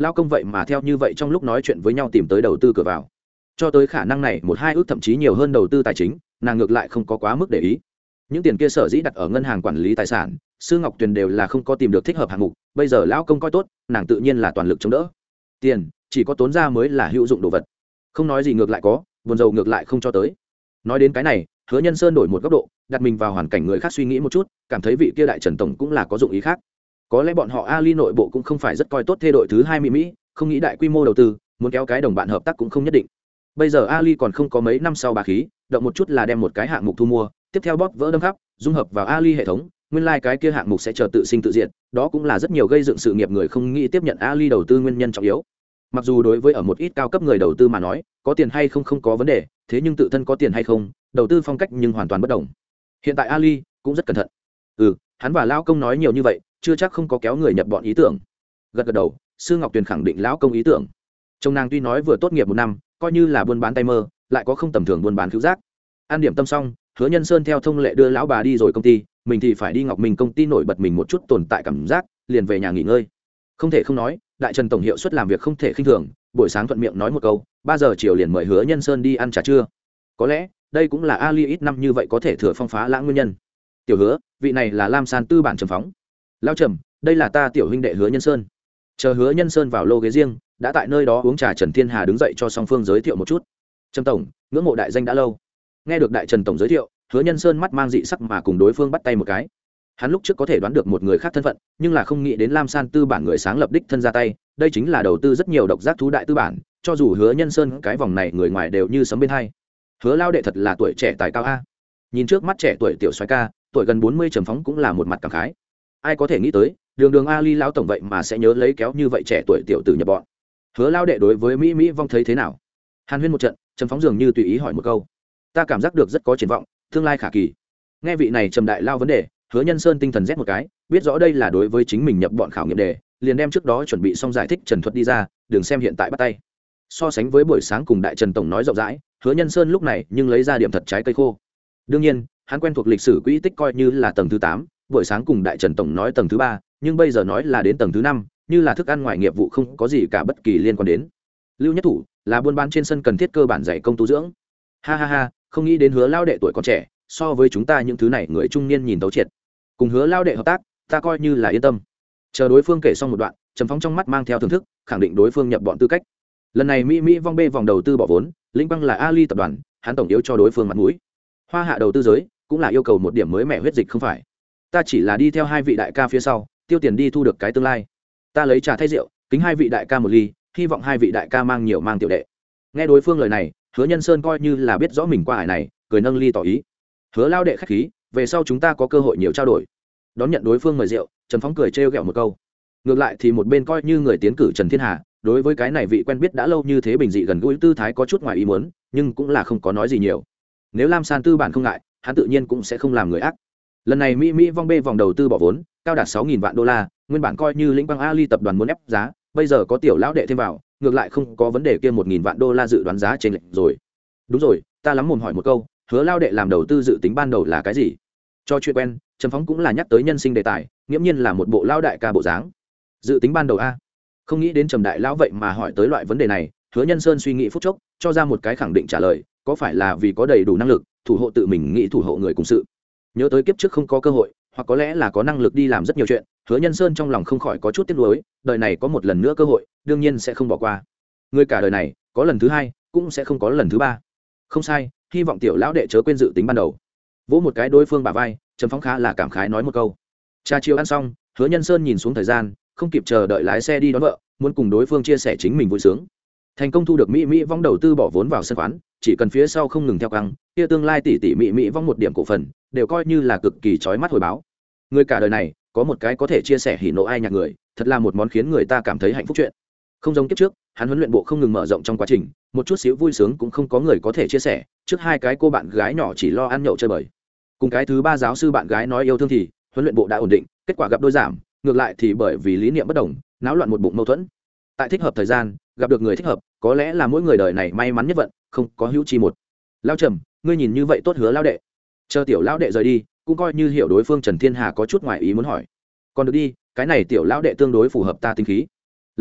lao công vậy mà theo như vậy trong lúc nói chuyện với nhau tìm tới đầu tư cửa vào. Cho tới khả năng này một hai ước thậm chí nhiều hơn đầu tư tài chính, nàng ngược lại không có quá mức để ý. Những tiền kia sở dĩ đặt ở ngân hàng quản lý tài sản, Sư Ngọc Tuyền đều là không có tìm được thích hợp hạng mục, bây giờ lão công coi tốt, nàng tự nhiên là toàn lực chống đỡ. Tiền chỉ có tốn ra mới là hữu dụng đồ vật, không nói gì ngược lại có, buồn rầu ngược lại không cho tới. Nói đến cái này, Hứa Nhân Sơn đổi một góc độ, đặt mình vào hoàn cảnh người khác suy nghĩ một chút, cảm thấy vị kia đại Trần tổng cũng là có dụng ý khác. Có lẽ bọn họ Ali nội bộ cũng không phải rất coi tốt thê đội thứ hai Mỹ Mỹ, không nghĩ đại quy mô đầu tư, muốn kéo cái đồng bạn hợp tác cũng không nhất định. Bây giờ Ali còn không có mấy năm sau bà khí, động một chút là đem một cái hạng mục thu mua, tiếp theo bóp vỡ đâm khắp, dung hợp vào Ali hệ thống, nguyên lai like cái kia hạng mục sẽ chờ tự sinh tự diệt, đó cũng là rất nhiều gây dựng sự nghiệp người không nghĩ tiếp nhận Ali đầu tư nguyên nhân trọng yếu. Mặc dù đối với ở một ít cao cấp người đầu tư mà nói, có tiền hay không không có vấn đề, thế nhưng tự thân có tiền hay không, đầu tư phong cách nhưng hoàn toàn bất đồng. Hiện tại Ali cũng rất cẩn thận. Ừ, hắn và lão công nói nhiều như vậy, chưa chắc không có kéo người nhập bọn ý tưởng. Gật gật đầu, Sư Ngọc Tuyền khẳng định lão công ý tưởng. Chồng nàng tuy nói vừa tốt nghiệp một năm, coi như là buôn bán tay mơ, lại có không tầm thường buôn bán cứu giác. An điểm tâm xong, Hứa Nhân Sơn theo thông lệ đưa lão bà đi rồi công ty, mình thì phải đi Ngọc Minh công ty nổi bật mình một chút tồn tại cảm giác, liền về nhà nghỉ ngơi. Không thể không nói, đại Trần tổng hiệu suất làm việc không thể khinh thường, buổi sáng thuận miệng nói một câu, ba giờ chiều liền mời Hứa Nhân Sơn đi ăn trà trưa. Có lẽ, đây cũng là Ali ít năm như vậy có thể thừa phong phá lãng nguyên nhân. Tiểu Hứa, vị này là Lam San tư bản Trầm Phóng. Lão Trầm, đây là ta tiểu huynh đệ Hứa Nhân Sơn. Chờ Hứa Nhân Sơn vào lô ghế riêng, đã tại nơi đó uống trà. Trần Thiên Hà đứng dậy cho song phương giới thiệu một chút. Trầm tổng, ngưỡng mộ đại danh đã lâu. Nghe được đại Trần tổng giới thiệu, Hứa Nhân Sơn mắt mang dị sắc mà cùng đối phương bắt tay một cái. Hắn lúc trước có thể đoán được một người khác thân phận, nhưng là không nghĩ đến Lam San tư bản người sáng lập đích thân ra tay, đây chính là đầu tư rất nhiều độc giác thú đại tư bản, cho dù Hứa Nhân Sơn cái vòng này người ngoài đều như sấm bên hai. Hứa lao đệ thật là tuổi trẻ tài cao a. Nhìn trước mắt trẻ tuổi tiểu soái ca, tuổi gần bốn mươi Trầm Phóng cũng là một mặt cảm khái. Ai có thể nghĩ tới, đường đường Ali lão tổng vậy mà sẽ nhớ lấy kéo như vậy trẻ tuổi tiểu tử nhập bọn. Hứa lao đệ đối với Mỹ Mỹ vong thấy thế nào? Hàn huyên một trận, Trầm Phóng dường như tùy ý hỏi một câu. Ta cảm giác được rất có triển vọng, tương lai khả kỳ. Nghe vị này trầm đại lao vấn đề, Hứa Nhân Sơn tinh thần rét một cái, biết rõ đây là đối với chính mình nhập bọn khảo nghiệm đề, liền đem trước đó chuẩn bị xong giải thích trần thuật đi ra, đừng xem hiện tại bắt tay. So sánh với buổi sáng cùng đại Trần tổng nói rộng rãi, Hứa Nhân Sơn lúc này nhưng lấy ra điểm thật trái cây khô. Đương nhiên, hắn quen thuộc lịch sử quỹ tích coi như là tầng thứ tám, buổi sáng cùng đại Trần tổng nói tầng thứ ba, nhưng bây giờ nói là đến tầng thứ năm, như là thức ăn ngoài nghiệp vụ không có gì cả bất kỳ liên quan đến. Lưu Nhất Thủ là buôn bán trên sân cần thiết cơ bản dạy công tu dưỡng. Ha ha ha, không nghĩ đến Hứa lao đệ tuổi còn trẻ, so với chúng ta những thứ này người trung niên nhìn tấu triệt. Cùng Hứa lao đệ hợp tác, ta coi như là yên tâm. Chờ đối phương kể xong một đoạn, Trầm Phóng trong mắt mang theo thưởng thức, khẳng định đối phương nhập bọn tư cách. Lần này Mỹ Mỹ vong bê vòng đầu tư bỏ vốn, lĩnh băng là Ali tập đoàn, hắn tổng yếu cho đối phương mặt mũi. Hoa hạ đầu tư giới cũng là yêu cầu một điểm mới mẻ huyết dịch không phải. Ta chỉ là đi theo hai vị đại ca phía sau, tiêu tiền đi thu được cái tương lai. Ta lấy trà thay rượu, kính hai vị đại ca một ly, hy vọng hai vị đại ca mang nhiều mang tiểu đệ. Nghe đối phương lời này, Hứa Nhân Sơn coi như là biết rõ mình qua hải này, cười nâng ly tỏ ý. Hứa lao đệ khách khí, về sau chúng ta có cơ hội nhiều trao đổi. Đón nhận đối phương mời rượu, Trần Phóng cười trêu ghẹo một câu. Ngược lại thì một bên coi như người tiến cử Trần Thiên Hà, đối với cái này vị quen biết đã lâu như thế bình dị gần gũi tư thái có chút ngoài ý muốn, nhưng cũng là không có nói gì nhiều. Nếu Lam San tư bản không ngại, hắn tự nhiên cũng sẽ không làm người ác. Lần này Mỹ Mỹ vong bê vòng đầu tư bỏ vốn, cao đạt sáu nghìn vạn đô la, nguyên bản coi như lĩnh băng Ali tập đoàn muốn ép giá, bây giờ có tiểu lão đệ thêm vào, ngược lại không có vấn đề kia một nghìn vạn đô la dự đoán giá trên lệch rồi. Đúng rồi, ta lắm mồm hỏi một câu, Hứa lao đệ làm đầu tư dự tính ban đầu là cái gì? Cho chuyện quen, Trầm Phóng cũng là nhắc tới nhân sinh đề tài, nghiễm nhiên là một bộ lao đại ca bộ dáng. Dự tính ban đầu a? Không nghĩ đến Trầm đại lão vậy mà hỏi tới loại vấn đề này, Hứa Nhân Sơn suy nghĩ phút chốc, cho ra một cái khẳng định trả lời, có phải là vì có đầy đủ năng lực, thủ hộ tự mình nghĩ thủ hộ người cùng sự. Nhớ tới kiếp trước không có cơ hội, hoặc có lẽ là có năng lực đi làm rất nhiều chuyện, Hứa Nhân Sơn trong lòng không khỏi có chút tiếc nuối, đời này có một lần nữa cơ hội, đương nhiên sẽ không bỏ qua. Người cả đời này, có lần thứ hai, cũng sẽ không có lần thứ ba. Không sai, hy vọng tiểu lão đệ chớ quên dự tính ban đầu. Vỗ một cái đối phương bả vai, Trầm Phóng khá là cảm khái nói một câu. Trà chiều ăn xong, Hứa Nhân Sơn nhìn xuống thời gian, không kịp chờ đợi lái xe đi đón vợ, muốn cùng đối phương chia sẻ chính mình vui sướng. Thành công thu được Mỹ Mỹ vong đầu tư bỏ vốn vào sân quán, chỉ cần phía sau không ngừng theo căng, kia tương lai tỷ tỷ Mỹ Mỹ vong một điểm cổ phần, đều coi như là cực kỳ chói mắt hồi báo. Người cả đời này, có một cái có thể chia sẻ hỉ nộ ai nhạc người, thật là một món khiến người ta cảm thấy hạnh phúc chuyện. Không giống kiếp trước, hắn huấn luyện bộ không ngừng mở rộng trong quá trình, một chút xíu vui sướng cũng không có người có thể chia sẻ, trước hai cái cô bạn gái nhỏ chỉ lo ăn nhậu chơi bời. Cùng cái thứ ba giáo sư bạn gái nói yêu thương thì, huấn luyện bộ đã ổn định, kết quả gặp đôi giảm, ngược lại thì bởi vì lý niệm bất đồng, náo loạn một bụng mâu thuẫn. Tại thích hợp thời gian, gặp được người thích hợp, có lẽ là mỗi người đời này may mắn nhất vận, không có hữu chi một. Lao Trầm, ngươi nhìn như vậy tốt Hứa lao đệ. Chờ tiểu lão đệ rời đi, cũng coi như hiểu đối phương Trần Thiên Hà có chút ngoài ý muốn hỏi. Còn được đi, cái này tiểu lão đệ tương đối phù hợp ta tính khí. Lao Trần,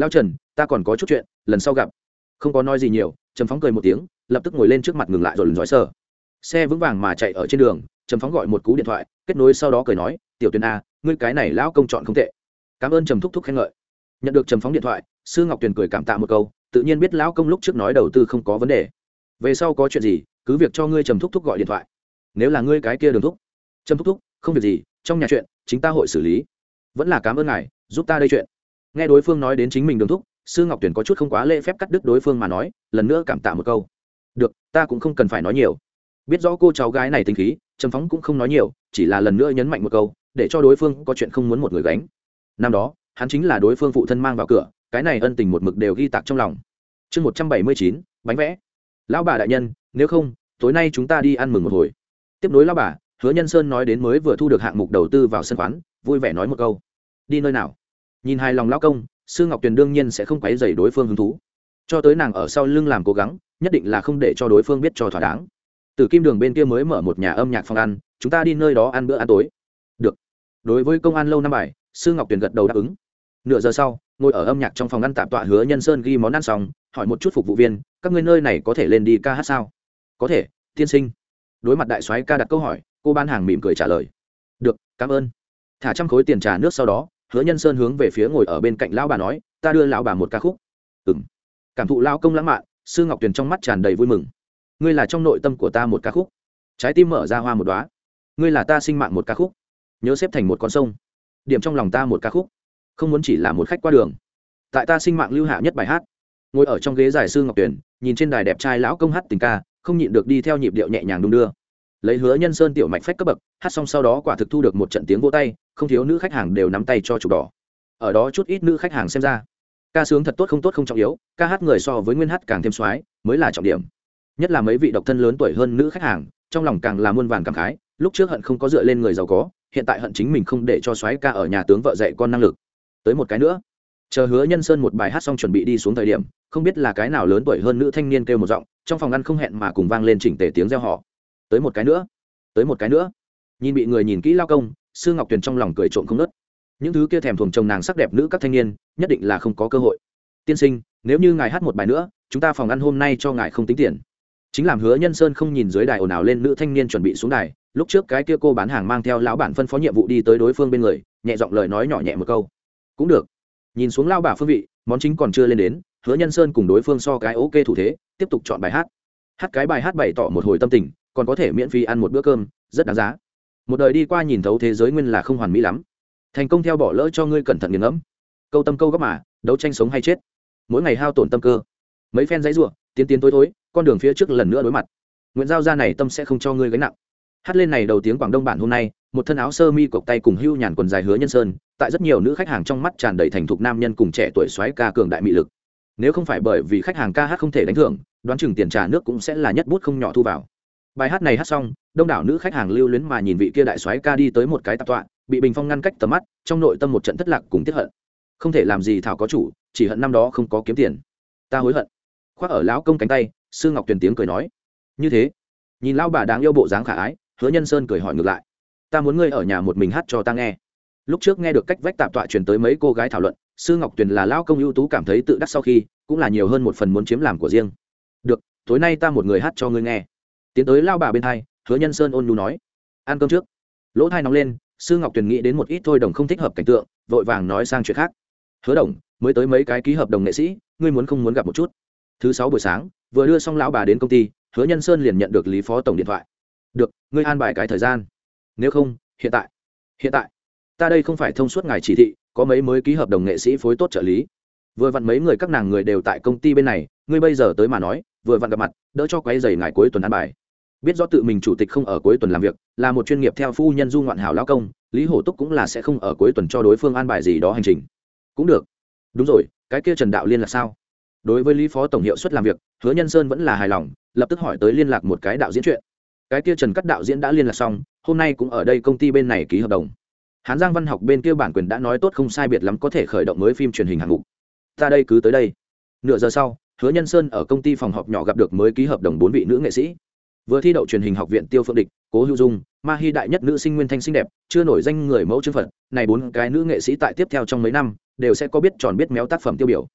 ta còn có chút chuyện lần sau gặp. Không có nói gì nhiều, Trầm Phóng cười một tiếng, lập tức ngồi lên trước mặt ngừng lại rồi lần dõi sờ. Xe vững vàng mà chạy ở trên đường, Trầm Phóng gọi một cú điện thoại kết nối, sau đó cười nói, tiểu Tuyền a, ngươi cái này lão công chọn không tệ, cảm ơn Trầm thúc thúc khen ngợi. Nhận được Trầm Phóng điện thoại, Sư Ngọc Tuyền cười cảm tạ một câu, tự nhiên biết lão công lúc trước nói đầu tư không có vấn đề, về sau có chuyện gì cứ việc cho ngươi Trầm thúc thúc gọi điện thoại. Nếu là ngươi cái kia Đường thúc. Trầm thúc thúc, không việc gì, trong nhà chuyện chính ta hội xử lý, vẫn là cảm ơn ngài giúp ta đây chuyện. Nghe đối phương nói đến chính mình Đường thúc, Sư Ngọc Tuyền có chút không quá lễ phép cắt đứt đối phương mà nói, lần nữa cảm tạ một câu. Được, ta cũng không cần phải nói nhiều. Biết rõ cô cháu gái này tính khí, Trầm Phóng cũng không nói nhiều, chỉ là lần nữa nhấn mạnh một câu, để cho đối phương có chuyện không muốn một người gánh. Năm đó hắn chính là đối phương phụ thân mang vào cửa, cái này ân tình một mực đều ghi tạc trong lòng. Chương một trăm bảy mươi chín, bánh vẽ. Lão bà đại nhân, nếu không tối nay chúng ta đi ăn mừng một hồi. Tiếp nối lão bà, Hứa Nhân Sơn nói đến mới vừa thu được hạng mục đầu tư vào sân khoán, vui vẻ nói một câu. Đi nơi nào? Nhìn hài lòng lão công, Sư Ngọc Tuyền đương nhiên sẽ không quấy rầy đối phương hứng thú, cho tới nàng ở sau lưng làm cố gắng, nhất định là không để cho đối phương biết cho thỏa đáng. Từ Kim Đường bên kia mới mở một nhà âm nhạc phòng ăn, chúng ta đi nơi đó ăn bữa ăn tối. Được. Đối với công an lâu năm bài, Sư Ngọc Tuyền gật đầu đáp ứng. Nửa giờ sau, ngồi ở âm nhạc trong phòng ăn tạm tọa, Hứa Nhân Sơn ghi món ăn xong, hỏi một chút phục vụ viên, các ngươi nơi này có thể lên đi ca hát sao? Có thể, tiên sinh. Đối mặt đại soái ca đặt câu hỏi, cô bán hàng mỉm cười trả lời. Được, cảm ơn. Thả trăm khối tiền trà nước sau đó, Hứa Nhân Sơn hướng về phía ngồi ở bên cạnh lão bà nói, ta đưa lão bà một ca khúc. Ừm. Cảm thụ lão công lãng mạn, Sư Ngọc Tuyền trong mắt tràn đầy vui mừng. Ngươi là trong nội tâm của ta một ca khúc, trái tim mở ra hoa một đóa. Ngươi là ta sinh mạng một ca khúc, nhớ xếp thành một con sông, điểm trong lòng ta một ca khúc, không muốn chỉ là một khách qua đường, tại ta sinh mạng lưu hạ nhất bài hát. Ngồi ở trong ghế dài Sư Ngọc Tuyền nhìn trên đài đẹp trai lão công hát tình ca, không nhịn được đi theo nhịp điệu nhẹ nhàng đung đưa. Lấy Hứa Nhân Sơn tiểu mạch phách cấp bậc, hát xong sau đó quả thực thu được một trận tiếng vỗ tay, không thiếu nữ khách hàng đều nắm tay cho chụp đỏ. Ở đó chút ít nữ khách hàng xem ra, ca sướng thật tốt không tốt không trọng yếu, ca hát người so với nguyên hát càng thêm soái mới là trọng điểm. Nhất là mấy vị độc thân lớn tuổi hơn nữ khách hàng, trong lòng càng là muôn vàn cảm khái, lúc trước hận không có dựa lên người giàu có, hiện tại hận chính mình không để cho soái ca ở nhà tướng vợ dạy con năng lực. Tới một cái nữa. Chờ Hứa Nhân Sơn một bài hát xong chuẩn bị đi xuống thời điểm, không biết là cái nào lớn tuổi hơn nữ thanh niên kêu một giọng, trong phòng ăn không hẹn mà cùng vang lên chỉnh tề tiếng reo hò. Tới một cái nữa, tới một cái nữa. Nhìn bị người nhìn kỹ lao công, Sư Ngọc Tuyền trong lòng cười trộm không ngớt. Những thứ kia thèm thuồng chồng nàng sắc đẹp nữ các thanh niên, nhất định là không có cơ hội. Tiên sinh, nếu như ngài hát một bài nữa, chúng ta phòng ăn hôm nay cho ngài không tính tiền. Chính làm Hứa Nhân Sơn không nhìn dưới đài ồn ào lên nữ thanh niên chuẩn bị xuống đài, lúc trước cái kia cô bán hàng mang theo lão bản phân phó nhiệm vụ đi tới đối phương bên người, nhẹ giọng lời nói nhỏ nhẹ một câu. Cũng được. Nhìn xuống lao bà phương vị, món chính còn chưa lên đến, Hứa Nhân Sơn cùng đối phương so cái ok thủ thế, tiếp tục chọn bài hát. Hát cái bài hát bày tỏ một hồi tâm tình, còn có thể miễn phí ăn một bữa cơm, rất đáng giá. Một đời đi qua nhìn thấu thế giới nguyên là không hoàn mỹ lắm. Thành công theo bỏ lỡ cho ngươi cẩn thận nghiền ngẫm. Câu tâm câu góc mà, đấu tranh sống hay chết. Mỗi ngày hao tổn tâm cơ. Mấy phen dãy rủa, tiến tiến tối tối, con đường phía trước lần nữa đối mặt. Nguyện giao ra này tâm sẽ không cho ngươi gánh nặng. Hát lên này đầu tiếng Quảng Đông bản hôm nay, một thân áo sơ mi cộc tay cùng hưu nhàn quần dài Hứa Nhân Sơn, tại rất nhiều nữ khách hàng trong mắt tràn đầy thành thục nam nhân cùng trẻ tuổi soái ca cường đại mị lực. Nếu không phải bởi vì khách hàng ca hát không thể đánh thưởng, đoán chừng tiền trà nước cũng sẽ là nhất bút không nhỏ thu vào. Bài hát này hát xong, đông đảo nữ khách hàng lưu luyến mà nhìn vị kia đại soái ca đi tới một cái tạp tọa, bị bình phong ngăn cách tầm mắt, trong nội tâm một trận thất lạc cùng tiếc hận. Không thể làm gì thảo có chủ, chỉ hận năm đó không có kiếm tiền. Ta hối hận. Khoác ở lão công cánh tay, Sư Ngọc Tuyền tiếng cười nói. Như thế, nhìn lão bà đáng yêu bộ dáng khả ái, Hứa Nhân Sơn cười hỏi ngược lại. Ta muốn ngươi ở nhà một mình hát cho ta nghe. Lúc trước nghe được cách vách tạp tọa truyền tới mấy cô gái thảo luận, Sư Ngọc Tuyền là lão công ưu tú cảm thấy tự đắc, sau khi cũng là nhiều hơn một phần muốn chiếm làm của riêng. Được, tối nay ta một người hát cho ngươi nghe. Tiến tới lao bà bên hai, Hứa Nhân Sơn ôn nhu nói. Ăn cơm trước. Lỗ thai nóng lên, Sư Ngọc Tuyền nghĩ đến một ít thôi đồng không thích hợp cảnh tượng, vội vàng nói sang chuyện khác. Hứa đồng, mới tới mấy cái ký hợp đồng nghệ sĩ, ngươi muốn không muốn gặp một chút? Thứ sáu buổi sáng, vừa đưa xong lão bà đến công ty, Hứa Nhân Sơn liền nhận được Lý Phó tổng điện thoại. Được, ngươi an bài cái thời gian. Nếu không, hiện tại. Hiện tại. Ta đây không phải thông suốt ngài chỉ thị, có mấy mới ký hợp đồng nghệ sĩ phối tốt trợ lý. Vừa vặn mấy người các nàng người đều tại công ty bên này, ngươi bây giờ tới mà nói, vừa vặn gặp mặt, đỡ cho quấy rầy ngài cuối tuần an bài. Biết rõ tự mình chủ tịch không ở cuối tuần làm việc, là một chuyên nghiệp theo phu nhân du ngoạn hảo lão công, Lý Hổ Túc cũng là sẽ không ở cuối tuần cho đối phương an bài gì đó hành trình. Cũng được. Đúng rồi, cái kia Trần đạo liên là sao? Đối với Lý Phó tổng hiệu suất làm việc, Hứa Nhân Sơn vẫn là hài lòng, lập tức hỏi tới liên lạc một cái đạo diễn chuyện. Cái kia Trần Cắt đạo diễn đã liên lạc xong, hôm nay cũng ở đây công ty bên này ký hợp đồng. Hán Giang Văn Học bên kia bản quyền đã nói tốt không sai biệt lắm có thể khởi động mới phim truyền hình hạng mục. Ta đây cứ tới đây. Nửa giờ sau, Hứa Nhân Sơn ở công ty phòng họp nhỏ gặp được mới ký hợp đồng bốn vị nữ nghệ sĩ. Vừa thi đậu truyền hình học viện Tiêu Phượng Địch, Cố Hữu Dung, Ma Hi đại nhất nữ sinh nguyên thanh xinh đẹp, chưa nổi danh người mẫu chương phận, này bốn cái nữ nghệ sĩ tại tiếp theo trong mấy năm đều sẽ có biết tròn biết méo tác phẩm tiêu biểu.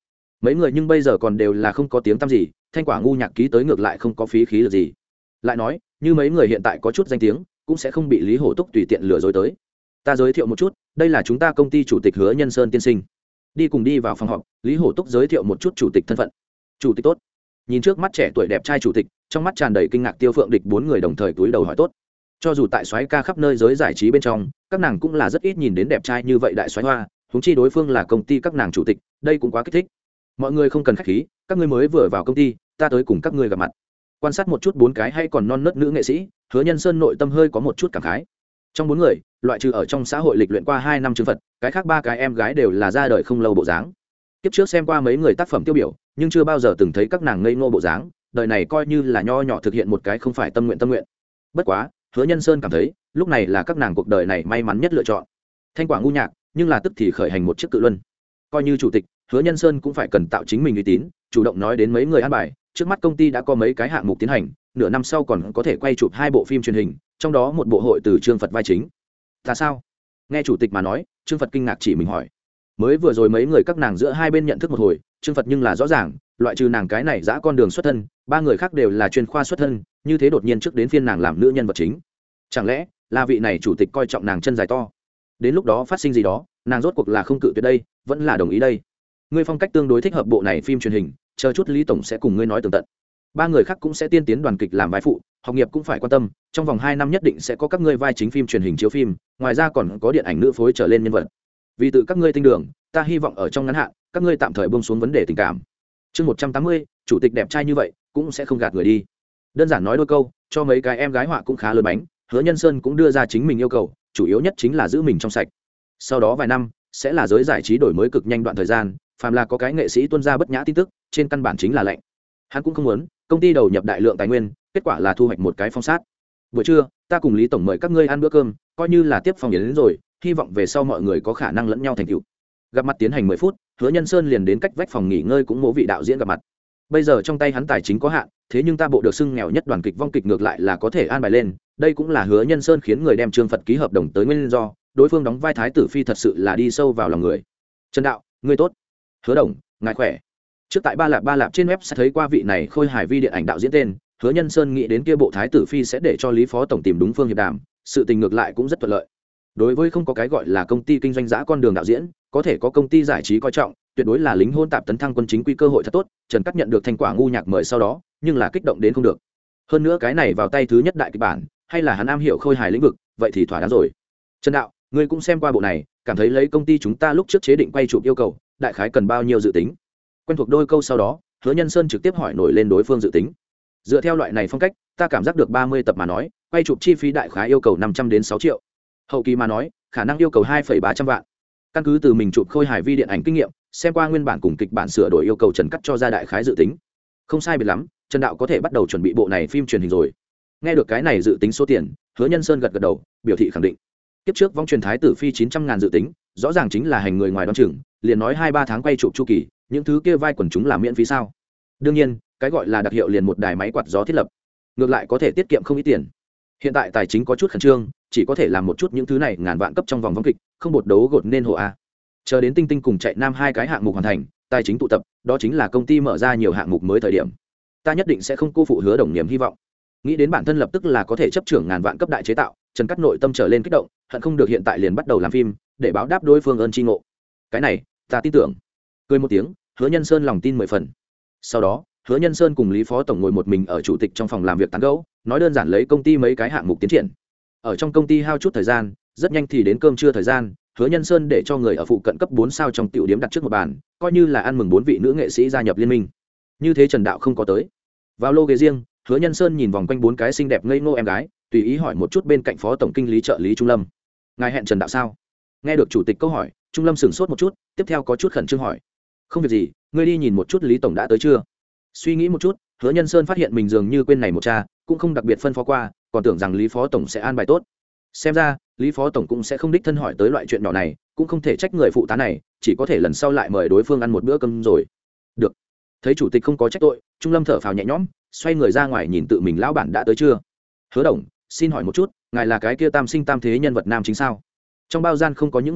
mấy người nhưng bây giờ còn đều là không có tiếng tăm gì, thanh quả ngu nhạc ký tới ngược lại không có phí khí lực gì. Lại nói như mấy người hiện tại có chút danh tiếng cũng sẽ không bị Lý Hổ Túc tùy tiện lừa dối tới. Ta giới thiệu một chút, đây là chúng ta công ty chủ tịch Hứa Nhân Sơn tiên sinh. Đi cùng đi vào phòng họp, Lý Hổ Túc giới thiệu một chút chủ tịch thân phận. Chủ tịch tốt. Nhìn trước mắt trẻ tuổi đẹp trai chủ tịch, trong mắt tràn đầy kinh ngạc Tiêu Phượng Địch bốn người đồng thời cúi đầu hỏi tốt. Cho dù tại soái ca khắp nơi giới giải trí bên trong, các nàng cũng là rất ít nhìn đến đẹp trai như vậy đại soái hoa, huống chi đối phương là công ty các nàng chủ tịch, đây cũng quá kích thích. Mọi người không cần khách khí, các ngươi mới vừa vào công ty, ta tới cùng các ngươi gặp mặt. Quan sát một chút bốn cái hay còn non nớt nữ nghệ sĩ, Hứa Nhân Sơn nội tâm hơi có một chút cảm khái. Trong bốn người, loại trừ ở trong xã hội lịch luyện qua hai năm chứng phật, cái khác ba cái em gái đều là ra đời không lâu bộ dáng. Kiếp trước xem qua mấy người tác phẩm tiêu biểu, nhưng chưa bao giờ từng thấy các nàng ngây ngô bộ dáng, đời này coi như là nho nhỏ thực hiện một cái không phải tâm nguyện tâm nguyện. Bất quá, Hứa Nhân Sơn cảm thấy, lúc này là các nàng cuộc đời này may mắn nhất lựa chọn. Thanh quả ngu nhạc, nhưng là tức thì khởi hành một chiếc cự luân. Coi như chủ tịch, Hứa Nhân Sơn cũng phải cần tạo chính mình uy tín, chủ động nói đến mấy người an bài, trước mắt công ty đã có mấy cái hạng mục tiến hành, nửa năm sau còn có thể quay chụp hai bộ phim truyền hình, trong đó một bộ hội từ Trương Phật vai chính. Ta sao? Nghe chủ tịch mà nói, Trương Phật kinh ngạc chỉ mình hỏi. Mới vừa rồi mấy người các nàng giữa hai bên nhận thức một hồi, Trương Phật nhưng là rõ ràng, loại trừ nàng cái này dã con đường xuất thân, ba người khác đều là chuyên khoa xuất thân, như thế đột nhiên trước đến phiên nàng làm nữ nhân vật chính. Chẳng lẽ là vị này chủ tịch coi trọng nàng chân dài to? Đến lúc đó phát sinh gì đó, nàng rốt cuộc là không cự tuyệt đây, vẫn là đồng ý đây. Ngươi phong cách tương đối thích hợp bộ này phim truyền hình, chờ chút Lý tổng sẽ cùng ngươi nói tường tận. Ba người khác cũng sẽ tiên tiến đoàn kịch làm vai phụ, học nghiệp cũng phải quan tâm, trong vòng hai năm nhất định sẽ có các ngươi vai chính phim truyền hình chiếu phim, ngoài ra còn có điện ảnh nữ phối trở lên nhân vật. Vì tự các ngươi tinh đường, ta hy vọng ở trong ngắn hạn, các ngươi tạm thời buông xuống vấn đề tình cảm. Chương một trăm tám mươi, chủ tịch đẹp trai như vậy, cũng sẽ không gạt người đi. Đơn giản nói đôi câu, cho mấy cái em gái họa cũng khá lớn bánh, Hứa Nhân Sơn cũng đưa ra chính mình yêu cầu, chủ yếu nhất chính là giữ mình trong sạch. Sau đó vài năm, sẽ là giới giải trí đổi mới cực nhanh đoạn thời gian, phàm là có cái nghệ sĩ tuân ra bất nhã tin tức, trên căn bản chính là lệnh. Hắn cũng không muốn công ty đầu nhập đại lượng tài nguyên, kết quả là thu hoạch một cái phong sát. Buổi trưa, ta cùng Lý tổng mời các ngươi ăn bữa cơm, coi như là tiếp phong đến, đến rồi, hy vọng về sau mọi người có khả năng lẫn nhau thành tựu. Gặp mặt tiến hành mười phút, Hứa Nhân Sơn liền đến cách vách phòng nghỉ ngơi cũng mỗ vị đạo diễn gặp mặt. Bây giờ trong tay hắn tài chính có hạn, thế nhưng ta bộ được xưng nghèo nhất đoàn kịch vong kịch ngược lại là có thể an bài lên, đây cũng là Hứa Nhân Sơn khiến người đem Trương Phật ký hợp đồng tới nguyên do, đối phương đóng vai thái tử phi thật sự là đi sâu vào lòng người. Trần đạo, ngươi tốt. Hứa đồng, ngài khỏe. Trước tại ba lạp ba lạp trên web sẽ thấy qua vị này khôi hài vi điện ảnh đạo diễn tên, Hứa Nhân Sơn nghĩ đến kia bộ thái tử phi sẽ để cho Lý phó tổng tìm đúng phương hiệp đàm, sự tình ngược lại cũng rất thuận lợi. Đối với không có cái gọi là công ty kinh doanh dã con đường đạo diễn, có thể có công ty giải trí coi trọng, tuyệt đối là lính hôn tạp tấn thăng quân chính quy cơ hội thật tốt. Trần Cắt nhận được thành quả ngu nhạc mời sau đó, nhưng là kích động đến không được. Hơn nữa cái này vào tay thứ nhất đại kịch bản, hay là hắn am hiểu khôi hài lĩnh vực, vậy thì thỏa đáng rồi. Trần đạo, ngươi cũng xem qua bộ này, cảm thấy lấy công ty chúng ta lúc trước chế định quay chụp yêu cầu, đại khái cần bao nhiêu dự tính? Quen thuộc đôi câu sau đó, Hứa Nhân Sơn trực tiếp hỏi nổi lên đối phương dự tính. Dựa theo loại này phong cách, ta cảm giác được ba mươi tập mà nói, quay chụp chi phí đại khái yêu cầu năm trăm đến sáu triệu. Hậu kỳ mà nói, khả năng yêu cầu hai phẩy ba trăm vạn. Căn cứ từ mình chụp khôi hài vi điện ảnh kinh nghiệm, xem qua nguyên bản cùng kịch bản sửa đổi yêu cầu Trần Cắt cho ra đại khái dự tính. Không sai biệt lắm, Trần đạo có thể bắt đầu chuẩn bị bộ này phim truyền hình rồi. Nghe được cái này dự tính số tiền, Hứa Nhân Sơn gật gật đầu, biểu thị khẳng định. Kiếp trước vong truyền thái tử phi chín trăm ngàn dự tính, rõ ràng chính là hành người ngoài đoán chừng, liền nói hai ba tháng quay chụp chu kỳ, những thứ kia vai quần chúng là miễn phí sao? Đương nhiên, cái gọi là đặc hiệu liền một đài máy quạt gió thiết lập, ngược lại có thể tiết kiệm không ít tiền. Hiện tại tài chính có chút khẩn trương, chỉ có thể làm một chút những thứ này ngàn vạn cấp trong vòng vong kịch, không bột đấu gột nên hộ a. Chờ đến Tinh Tinh cùng Chạy Nam hai cái hạng mục hoàn thành, tài chính tụ tập, đó chính là công ty mở ra nhiều hạng mục mới thời điểm. Ta nhất định sẽ không cô phụ Hứa đồng niềm hy vọng. Nghĩ đến bản thân lập tức là có thể chấp trưởng ngàn vạn cấp đại chế tạo, Trần Cắt nội tâm trở lên kích động, hận không được hiện tại liền bắt đầu làm phim, để báo đáp đối phương ơn tri ngộ. Cái này, ta tin tưởng. Cười một tiếng, Hứa Nhân Sơn lòng tin mười phần. Sau đó, Hứa Nhân Sơn cùng Lý phó tổng ngồi một mình ở chủ tịch trong phòng làm việc tán gẫu, nói đơn giản lấy công ty mấy cái hạng mục tiến triển. Ở trong công ty hao chút thời gian, rất nhanh thì đến cơm trưa thời gian, Hứa Nhân Sơn để cho người ở phụ cận cấp bốn sao trong tiểu điếm đặt trước một bàn, coi như là ăn mừng bốn vị nữ nghệ sĩ gia nhập liên minh. Như thế Trần đạo không có tới. Vào lô ghế riêng, Hứa Nhân Sơn nhìn vòng quanh bốn cái xinh đẹp ngây ngô em gái, tùy ý hỏi một chút bên cạnh phó tổng kinh lý trợ lý Trung Lâm. Ngài hẹn Trần đạo sao? Nghe được chủ tịch câu hỏi, Trung Lâm sửng sốt một chút, tiếp theo có chút khẩn trương hỏi. Không việc gì, ngươi đi nhìn một chút Lý tổng đã tới chưa? Suy nghĩ một chút, Hứa Nhân Sơn phát hiện mình dường như quên này một cha, cũng không đặc biệt phân phó qua, còn tưởng rằng Lý phó tổng sẽ an bài tốt. Xem ra, Lý phó tổng cũng sẽ không đích thân hỏi tới loại chuyện nhỏ này, cũng không thể trách người phụ tá này, chỉ có thể lần sau lại mời đối phương ăn một bữa cơm rồi. Được. Thấy chủ tịch không có trách tội, Trung Lâm thở phào nhẹ nhõm, xoay người ra ngoài nhìn tự mình lão bản đã tới chưa. Hứa đồng, xin hỏi một chút, ngài là cái kia tam sinh tam thế nhân vật nam chính sao? Trong bao gian không có những người khác,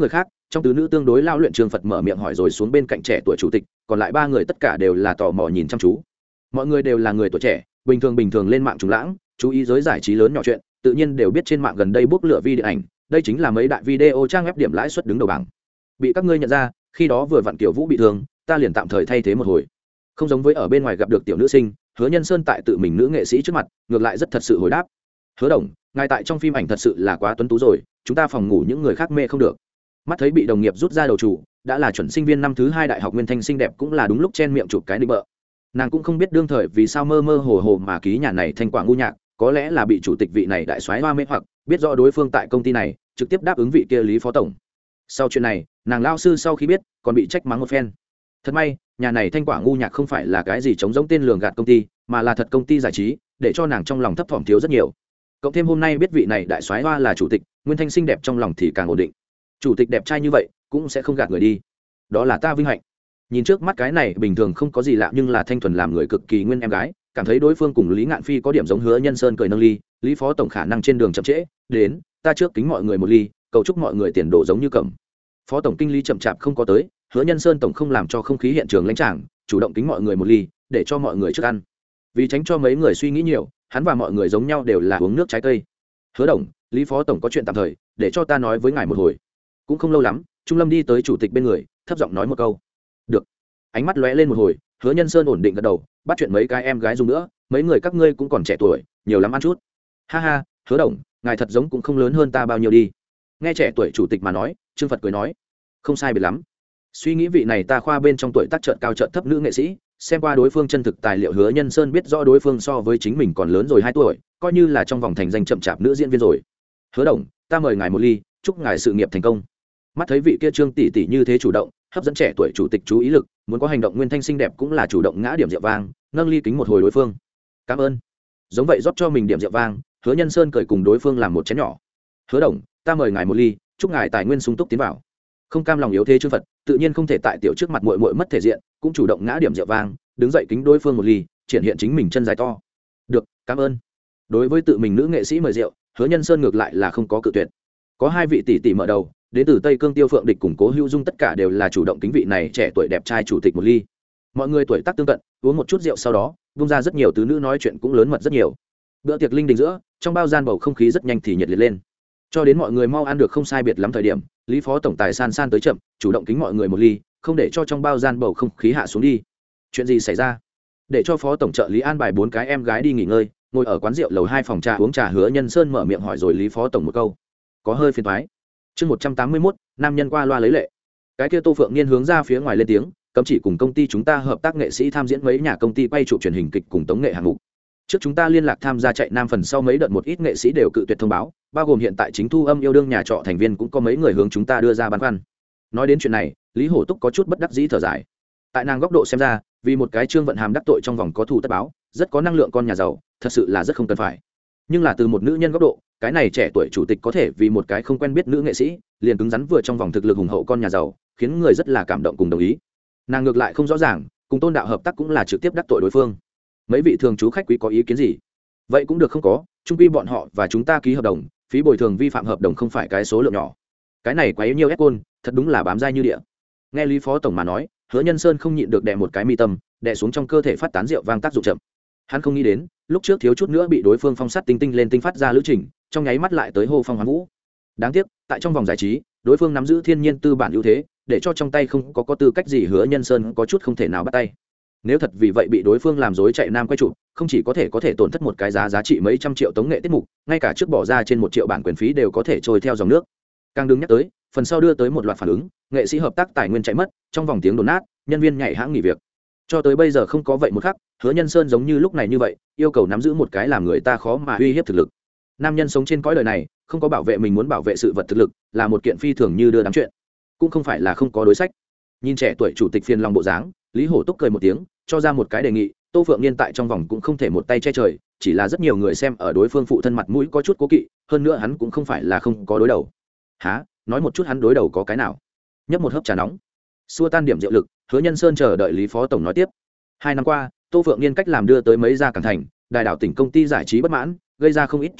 trong tứ nữ tương đối lao luyện Trương Phật mở miệng hỏi rồi xuống bên cạnh trẻ tuổi chủ tịch, còn lại ba người tất cả đều là tò mò nhìn chăm chú. Mọi người đều là người tuổi trẻ, bình thường bình thường lên mạng trùng lãng, chú ý giới giải trí lớn nhỏ chuyện, tự nhiên đều biết trên mạng gần đây bốc lửa video ảnh, đây chính là mấy đại video trang web điểm lãi suất đứng đầu bảng. Bị các ngươi nhận ra, khi đó vừa vặn Kiều Vũ bị thương, ta liền tạm thời thay thế một hồi. Không giống với ở bên ngoài gặp được tiểu nữ sinh, Hứa Nhân Sơn tại tự mình nữ nghệ sĩ trước mặt, ngược lại rất thật sự hồi đáp. Hứa Đồng, ngài tại trong phim ảnh thật sự là quá tuấn tú rồi, chúng ta phòng ngủ những người khác mê không được. Mắt thấy bị đồng nghiệp rút ra đầu chủ, đã là chuẩn sinh viên năm thứ hai đại học Nguyên Thanh xinh đẹp cũng là đúng lúc chen miệng chụp cái định bợ. Nàng cũng không biết đương thời vì sao mơ mơ hồ hồ mà ký nhà này thanh quả ngu nhạc, có lẽ là bị chủ tịch vị này đại soái hoa mê hoặc, biết rõ đối phương tại công ty này, trực tiếp đáp ứng vị kia Lý phó tổng. Sau chuyện này, nàng lao sư sau khi biết, còn bị trách mắng một phen. Thật may, nhà này thanh quả ngu nhạc không phải là cái gì chống giống tên lường gạt công ty, mà là thật công ty giải trí, để cho nàng trong lòng thấp thỏm thiếu rất nhiều. Cộng thêm hôm nay biết vị này đại soái hoa là chủ tịch, Nguyên Thanh xinh đẹp trong lòng thì càng ổn định. Chủ tịch đẹp trai như vậy, cũng sẽ không gạt người đi. Đó là ta vinh hạnh. Nhìn trước mắt cái này bình thường không có gì lạ nhưng là thanh thuần làm người cực kỳ nguyên em gái, cảm thấy đối phương cùng Lý Ngạn Phi có điểm giống. Hứa Nhân Sơn cười nâng ly, Lý phó tổng khả năng trên đường chậm trễ, đến, ta trước kính mọi người một ly, cầu chúc mọi người tiền đồ giống như cẩm. Phó tổng kinh lý chậm chạp không có tới, Hứa Nhân Sơn tổng không làm cho không khí hiện trường lãnh tràng, chủ động kính mọi người một ly, để cho mọi người trước ăn. Vì tránh cho mấy người suy nghĩ nhiều, hắn và mọi người giống nhau đều là uống nước trái cây. Hứa đồng, Lý phó tổng có chuyện tạm thời, để cho ta nói với ngài một hồi. Cũng không lâu lắm, Trung Lâm đi tới chủ tịch bên người, thấp giọng nói một câu. Được. Ánh mắt lóe lên một hồi, Hứa Nhân Sơn ổn định gật đầu, bắt chuyện mấy cái em gái dùng nữa, mấy người các ngươi cũng còn trẻ tuổi, nhiều lắm ăn chút. Ha ha, Hứa đồng, ngài thật giống cũng không lớn hơn ta bao nhiêu đi. Nghe trẻ tuổi chủ tịch mà nói, Trương Phật cười nói, không sai biệt lắm. Suy nghĩ vị này ta khoa bên trong tuổi tác trợn cao trợn thấp nữ nghệ sĩ, xem qua đối phương chân thực tài liệu, Hứa Nhân Sơn biết rõ đối phương so với chính mình còn lớn rồi hai tuổi, coi như là trong vòng thành danh chậm chạp nữ diễn viên rồi. Hứa đồng, ta mời ngài một ly, chúc ngài sự nghiệp thành công. Mắt thấy vị kia Trương tỷ tỷ như thế chủ động, hấp dẫn trẻ tuổi chủ tịch chú ý lực, muốn có hành động Nguyên Thanh xinh đẹp cũng là chủ động ngã điểm rượu vang, nâng ly kính một hồi đối phương. Cảm ơn. Giống vậy rót cho mình điểm rượu vang, Hứa Nhân Sơn cười cùng đối phương làm một chén nhỏ. Hứa đồng, ta mời ngài một ly, chúc ngài tài nguyên sung túc tiến vào. Không cam lòng yếu thế Trương Phật, tự nhiên không thể tại tiểu trước mặt muội muội mất thể diện, cũng chủ động ngã điểm rượu vang, đứng dậy kính đối phương một ly, triển hiện chính mình chân dài to. Được, cảm ơn. Đối với tự mình nữ nghệ sĩ mời rượu, Hứa Nhân Sơn ngược lại là không có cự tuyệt. Có hai vị tỷ tỷ mở đầu, đến từ Tây Cương Tiêu Phượng Địch cùng Cố Hữu Dung tất cả đều là chủ động kính vị này trẻ tuổi đẹp trai chủ tịch một ly. Mọi người tuổi tác tương cận, uống một chút rượu sau đó, vung ra rất nhiều tứ nữ nói chuyện cũng lớn mật rất nhiều. Bữa tiệc linh đình giữa, trong bao gian bầu không khí rất nhanh thì nhiệt liệt lên. Cho đến mọi người mau ăn được không sai biệt lắm thời điểm, Lý phó tổng tài san san tới chậm, chủ động kính mọi người một ly, không để cho trong bao gian bầu không khí hạ xuống đi. Chuyện gì xảy ra? Để cho phó tổng trợ lý an bài bốn cái em gái đi nghỉ ngơi, ngồi ở quán rượu lầu hai phòng trà uống trà. Hứa Nhân Sơn mở miệng hỏi rồi Lý phó tổng một câu. Có hơi phiền toái. Chương một trăm tám mươi mốt, nam nhân qua loa lấy lệ. Cái kia Tô Phượng Niên hướng ra phía ngoài lên tiếng, cấm chỉ cùng công ty chúng ta hợp tác nghệ sĩ tham diễn mấy nhà công ty quay chụp truyền hình kịch cùng tống nghệ hạng mục. Trước chúng ta liên lạc tham gia chạy nam phần sau mấy đợt một ít nghệ sĩ đều cự tuyệt thông báo, bao gồm hiện tại chính thu âm yêu đương nhà trọ thành viên cũng có mấy người hướng chúng ta đưa ra băn khoăn. Nói đến chuyện này, Lý Hổ Túc có chút bất đắc dĩ thở dài. Tại nàng góc độ xem ra, vì một cái Trương Vận Hàm đắc tội trong vòng có thù tất báo, rất có năng lượng con nhà giàu, thật sự là rất không cần phải. Nhưng là từ một nữ nhân góc độ, cái này trẻ tuổi chủ tịch có thể vì một cái không quen biết nữ nghệ sĩ, liền cứng rắn vừa trong vòng thực lực hùng hậu con nhà giàu, khiến người rất là cảm động cùng đồng ý. Nàng ngược lại không rõ ràng, cùng Tôn đạo hợp tác cũng là trực tiếp đắc tội đối phương. Mấy vị thường chú khách quý có ý kiến gì? Vậy cũng được không có, chung quy bọn họ và chúng ta ký hợp đồng, phí bồi thường vi phạm hợp đồng không phải cái số lượng nhỏ. Cái này quá yếu nhiều ép côn, thật đúng là bám dai như địa. Nghe Lý phó tổng mà nói, Hứa Nhân Sơn không nhịn được đè một cái mi tâm, đè xuống trong cơ thể phát tán rượu vang tác dụng chậm. Hắn không nghĩ đến, lúc trước thiếu chút nữa bị đối phương phong sát tinh tinh lên tinh phát ra lữ trình, trong nháy mắt lại tới hô phong hoán vũ. Đáng tiếc, tại trong vòng giải trí, đối phương nắm giữ thiên nhiên tư bản ưu thế, để cho trong tay không có có tư cách gì. Hứa Nhân Sơn có chút không thể nào bắt tay. Nếu thật vì vậy bị đối phương làm dối chạy nam quay chụp, không chỉ có thể có thể tổn thất một cái giá giá trị mấy trăm triệu tống nghệ tiết mục, ngay cả trước bỏ ra trên một triệu bản quyền phí đều có thể trôi theo dòng nước. Càng đừng nhắc tới, phần sau đưa tới một loạt phản ứng, nghệ sĩ hợp tác tài nguyên chạy mất, trong vòng tiếng đồn nát, nhân viên nhảy hãng nghỉ việc. Cho tới bây giờ không có vậy một khắc, Hứa Nhân Sơn giống như lúc này như vậy, yêu cầu nắm giữ một cái làm người ta khó mà uy hiếp thực lực. Nam nhân sống trên cõi đời này, không có bảo vệ mình muốn bảo vệ sự vật thực lực, là một kiện phi thường như đưa đám chuyện, cũng không phải là không có đối sách. Nhìn trẻ tuổi chủ tịch phiền lòng bộ dáng, Lý Hổ Túc cười một tiếng, cho ra một cái đề nghị. Tô Phượng Niên tại trong vòng cũng không thể một tay che trời, chỉ là rất nhiều người xem ở đối phương phụ thân mặt mũi có chút cố kỵ, hơn nữa hắn cũng không phải là không có đối đầu. Hả? Nói một chút hắn đối đầu có cái nào? Nhấp một hớp trà nóng, xua tan điểm rượu lực, Hứa Nhân Sơn chờ đợi Lý phó tổng nói tiếp. Hai năm qua, Tô Phượng Niên cách làm đưa tới mấy gia cảng thành, đại đảo tỉnh công ty giải trí bất mãn, gây ra không ít cho cười,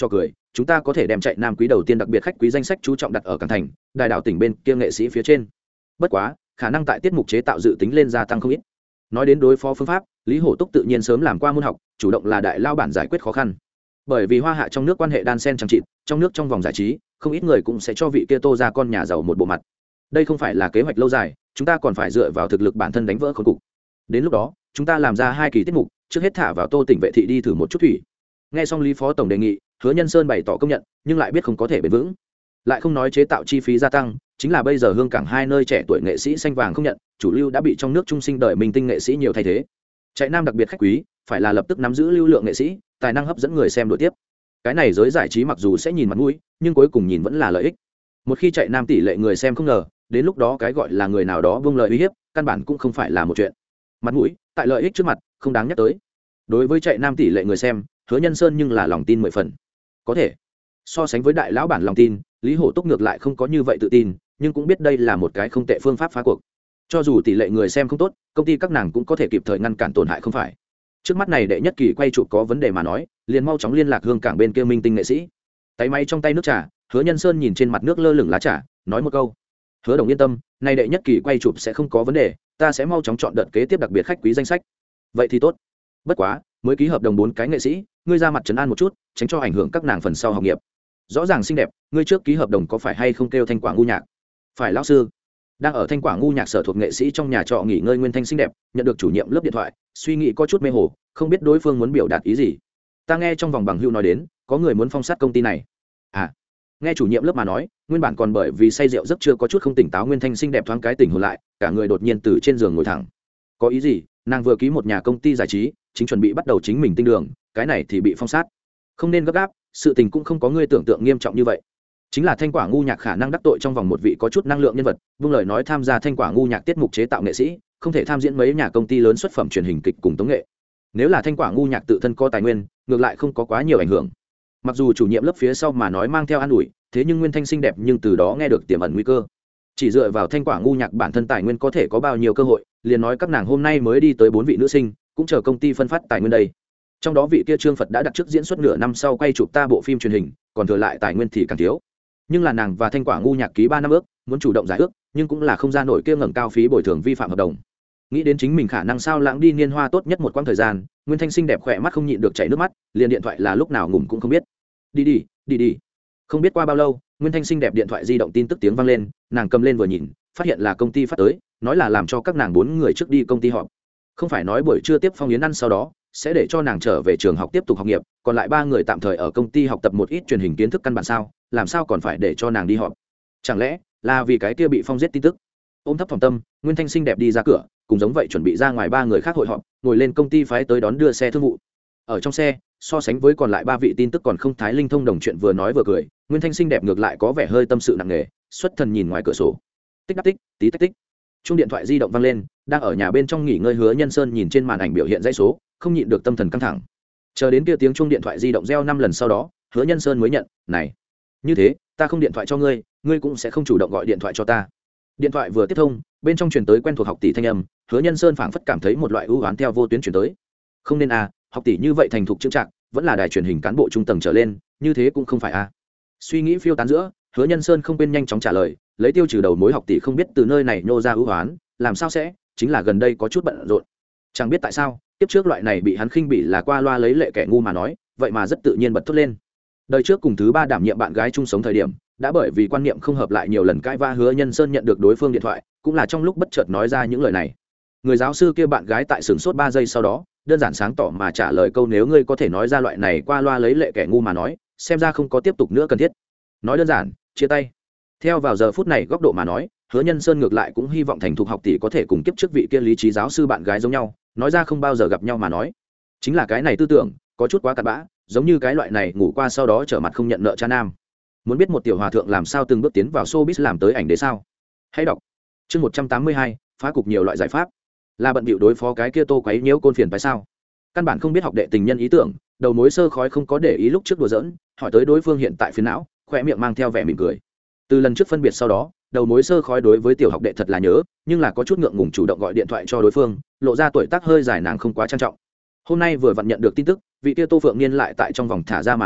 chúng ta có thể đem chạy nam quý đầu tiên đặc biệt khách quý danh sách chú trọng đặt ở cảng thành đài đảo tỉnh bên kia nghệ sĩ phía trên. Bất quá khả năng tại tiết mục chế tạo dự tính lên gia tăng không ít. Nói đến đối phó phương pháp, Lý Hổ Túc tự nhiên sớm làm qua môn học, chủ động là đại lao bản giải quyết khó khăn. Bởi vì hoa hạ trong nước quan hệ đan sen chẳng chịt, trong nước trong vòng giải trí không ít người cũng sẽ cho vị kia Tô ra con nhà giàu một bộ mặt. Đây không phải là kế hoạch lâu dài, chúng ta còn phải dựa vào thực lực bản thân đánh vỡ khốn cục. Đến lúc đó chúng ta làm ra hai kỳ tiết mục, trước hết thả vào Tô tỉnh vệ thị đi thử một chút thủy. Nghe xong Lý phó tổng đề nghị, Hứa Nhân Sơn bày tỏ công nhận, nhưng lại biết không có thể bền vững. Lại không nói chế tạo chi phí gia tăng, chính là bây giờ hương cảng hai nơi trẻ tuổi nghệ sĩ xanh vàng không nhận, chủ lưu đã bị trong nước trung sinh đời minh tinh nghệ sĩ nhiều thay thế. Chạy nam đặc biệt khách quý, phải là lập tức nắm giữ lưu lượng nghệ sĩ, tài năng hấp dẫn người xem đội tiếp. Cái này giới giải trí mặc dù sẽ nhìn mặt mũi, nhưng cuối cùng nhìn vẫn là lợi ích. Một khi chạy nam tỷ lệ người xem không ngờ, đến lúc đó cái gọi là người nào đó buông lời uy hiếp, căn bản cũng không phải là một chuyện. Mặt mũi, tại lợi ích trước mặt, không đáng nhắc tới. Đối với chạy nam tỷ lệ người xem, Hứa Nhân Sơn nhưng là lòng tin mười phần. Có thể so sánh với đại lão bản lòng tin, Lý Hổ Túc ngược lại không có như vậy tự tin, nhưng cũng biết đây là một cái không tệ phương pháp phá cuộc. Cho dù tỷ lệ người xem không tốt, công ty các nàng cũng có thể kịp thời ngăn cản tổn hại không phải. Trước mắt này đệ nhất kỳ quay chụp có vấn đề mà nói, liền mau chóng liên lạc hương cảng bên kia minh tinh nghệ sĩ. Tay máy trong tay nước trà, Hứa Nhân Sơn nhìn trên mặt nước lơ lửng lá trà, nói một câu: Hứa đồng yên tâm, này đệ nhất kỳ quay chụp sẽ không có vấn đề, ta sẽ mau chóng chọn đợt kế tiếp đặc biệt khách quý danh sách. Vậy thì tốt. Bất quá mới ký hợp đồng bốn cái nghệ sĩ, ngươi ra mặt trấn an một chút, tránh cho ảnh hưởng các nàng phần sau học nghiệp. Rõ ràng xinh đẹp, ngươi trước ký hợp đồng có phải hay không kêu Thanh Quả ngu nhạc? Phải lão sư. Đang ở Thanh Quả ngu nhạc sở thuộc nghệ sĩ trong nhà trọ nghỉ ngơi Nguyên Thanh xinh đẹp, nhận được chủ nhiệm lớp điện thoại, suy nghĩ có chút mê hồ, không biết đối phương muốn biểu đạt ý gì. Ta nghe trong vòng bằng hữu nói đến, có người muốn phong sát công ty này. À, nghe chủ nhiệm lớp mà nói, nguyên bản còn bởi vì say rượu rất chưa có chút không tỉnh táo Nguyên Thanh xinh đẹp thoáng cái tỉnh hồn lại, cả người đột nhiên từ trên giường ngồi thẳng. Có ý gì? Nàng vừa ký một nhà công ty giải trí, chính chuẩn bị bắt đầu chính mình tinh đường, cái này thì bị phong sát. Không nên gấp gáp, sự tình cũng không có ngươi tưởng tượng nghiêm trọng như vậy. Chính là Thanh Quả ngu nhạc khả năng đắc tội trong vòng một vị có chút năng lượng nhân vật, buông lời nói tham gia Thanh Quả ngu nhạc tiết mục chế tạo nghệ sĩ, không thể tham diễn mấy nhà công ty lớn xuất phẩm truyền hình kịch cùng tống nghệ. Nếu là Thanh Quả ngu nhạc tự thân có tài nguyên, ngược lại không có quá nhiều ảnh hưởng. Mặc dù chủ nhiệm lớp phía sau mà nói mang theo an ủi, thế nhưng Nguyên Thanh xinh đẹp nhưng từ đó nghe được tiềm ẩn nguy cơ. Chỉ dựa vào Thanh Quả ngu nhạc bản thân tài nguyên có thể có bao nhiêu cơ hội, liền nói các nàng hôm nay mới đi tới bốn vị nữ sinh, cũng chờ công ty phân phát tài nguyên đây. Trong đó vị kia Trương Phật đã đặt trước diễn xuất nửa năm sau quay chụp ta bộ phim truyền hình, còn thừa lại tài nguyên thì càng thiếu. Nhưng là nàng và Thanh Quả ngu nhạc ký ba năm ước, muốn chủ động giải ước, nhưng cũng là không ra nổi kia ngẩng cao phí bồi thường vi phạm hợp đồng. Nghĩ đến chính mình khả năng sao lãng đi niên hoa tốt nhất một quãng thời gian, Nguyên Thanh xinh đẹp khỏe mắt không nhịn được chảy nước mắt, liền điện thoại là lúc nào ngủm cũng không biết. Đi đi, đi đi. Không biết qua bao lâu, Nguyên Thanh xinh đẹp điện thoại di động tin tức tiếng vang lên, nàng cầm lên vừa nhìn, phát hiện là công ty phát tới, nói là làm cho các nàng bốn người trước đi công ty họp. Không phải nói buổi trưa tiếp phong yến ăn sau đó sẽ để cho nàng trở về trường học tiếp tục học nghiệp, còn lại ba người tạm thời ở công ty học tập một ít truyền hình kiến thức căn bản sao, làm sao còn phải để cho nàng đi họp? Chẳng lẽ là vì cái kia bị phong giết tin tức? Ôm thấp phòng tâm, Nguyên Thanh xinh đẹp đi ra cửa, cùng giống vậy chuẩn bị ra ngoài ba người khác hội họp, ngồi lên công ty phái tới đón đưa xe thương vụ. Ở trong xe, so sánh với còn lại ba vị tin tức còn không thái linh thông đồng chuyện vừa nói vừa cười, Nguyên Thanh xinh đẹp ngược lại có vẻ hơi tâm sự nặng nề, xuất thần nhìn ngoài cửa sổ. Tích đắc tích, tí tách tích. Chuông điện thoại di động vang lên, đang ở nhà bên trong nghỉ ngơi Hứa Nhân Sơn nhìn trên màn ảnh biểu hiện dãy số, không nhịn được tâm thần căng thẳng. Chờ đến kia tiếng chuông điện thoại di động reo năm lần sau đó, Hứa Nhân Sơn mới nhận, "Này, như thế, ta không điện thoại cho ngươi, ngươi cũng sẽ không chủ động gọi điện thoại cho ta." Điện thoại vừa tiếp thông, bên trong truyền tới quen thuộc học tỷ thanh âm, Hứa Nhân Sơn phảng phất cảm thấy một loại ưu oán theo vô tuyến truyền tới. Không nên à, học tỷ như vậy thành thục chững chạc, vẫn là đài truyền hình cán bộ trung tầng trở lên, như thế cũng không phải à. Suy nghĩ phiêu tán giữa, Hứa Nhân Sơn không quên nhanh chóng trả lời, lấy tiêu trừ đầu mối học tỷ không biết từ nơi này nhô ra ưu oán, làm sao sẽ, chính là gần đây có chút bận rộn. Chẳng biết tại sao, tiếp trước loại này bị hắn khinh bỉ là qua loa lấy lệ kẻ ngu mà nói, vậy mà rất tự nhiên bật thốt lên. Đời trước cùng thứ ba đảm nhiệm bạn gái chung sống thời điểm, đã bởi vì quan niệm không hợp lại nhiều lần cãi va, Hứa Nhân Sơn nhận được đối phương điện thoại, cũng là trong lúc bất chợt nói ra những lời này. Người giáo sư kia bạn gái tại sửng sốt ba giây sau đó, đơn giản sáng tỏ mà trả lời câu nếu ngươi có thể nói ra loại này qua loa lấy lệ kẻ ngu mà nói, xem ra không có tiếp tục nữa cần thiết. Nói đơn giản, chia tay. Theo vào giờ phút này góc độ mà nói, Hứa Nhân Sơn ngược lại cũng hy vọng thành thục học tỷ có thể cùng kiếp trước vị kia lý trí giáo sư bạn gái giống nhau, nói ra không bao giờ gặp nhau mà nói. Chính là cái này tư tưởng, có chút quá cặn bã, giống như cái loại này ngủ qua sau đó trở mặt không nhận nợ cha nam. Muốn biết một tiểu hòa thượng làm sao từng bước tiến vào showbiz làm tới ảnh đế sao? Hãy đọc chương một trăm tám mươi hai, phá cục nhiều loại giải pháp. Là bận bịu đối phó cái kia Tô quấy nhiễu côn phiền phải sao? Căn bản không biết học đệ tình nhân ý tưởng, đầu mối sơ khói không có để ý lúc trước đùa giỡn, hỏi tới đối phương hiện tại phiền não, khỏe miệng mang theo vẻ mỉm cười. Từ lần trước phân biệt sau đó, đầu mối sơ khói đối với tiểu học đệ thật là nhớ, nhưng là có chút ngượng ngùng chủ động gọi điện thoại cho đối phương, lộ ra tuổi tác hơi dài nàng không quá trang trọng. Hôm nay vừa vặn nhận được tin tức, vị kia Tô Phượng Niên lại tại trong vòng thả ra mà nói,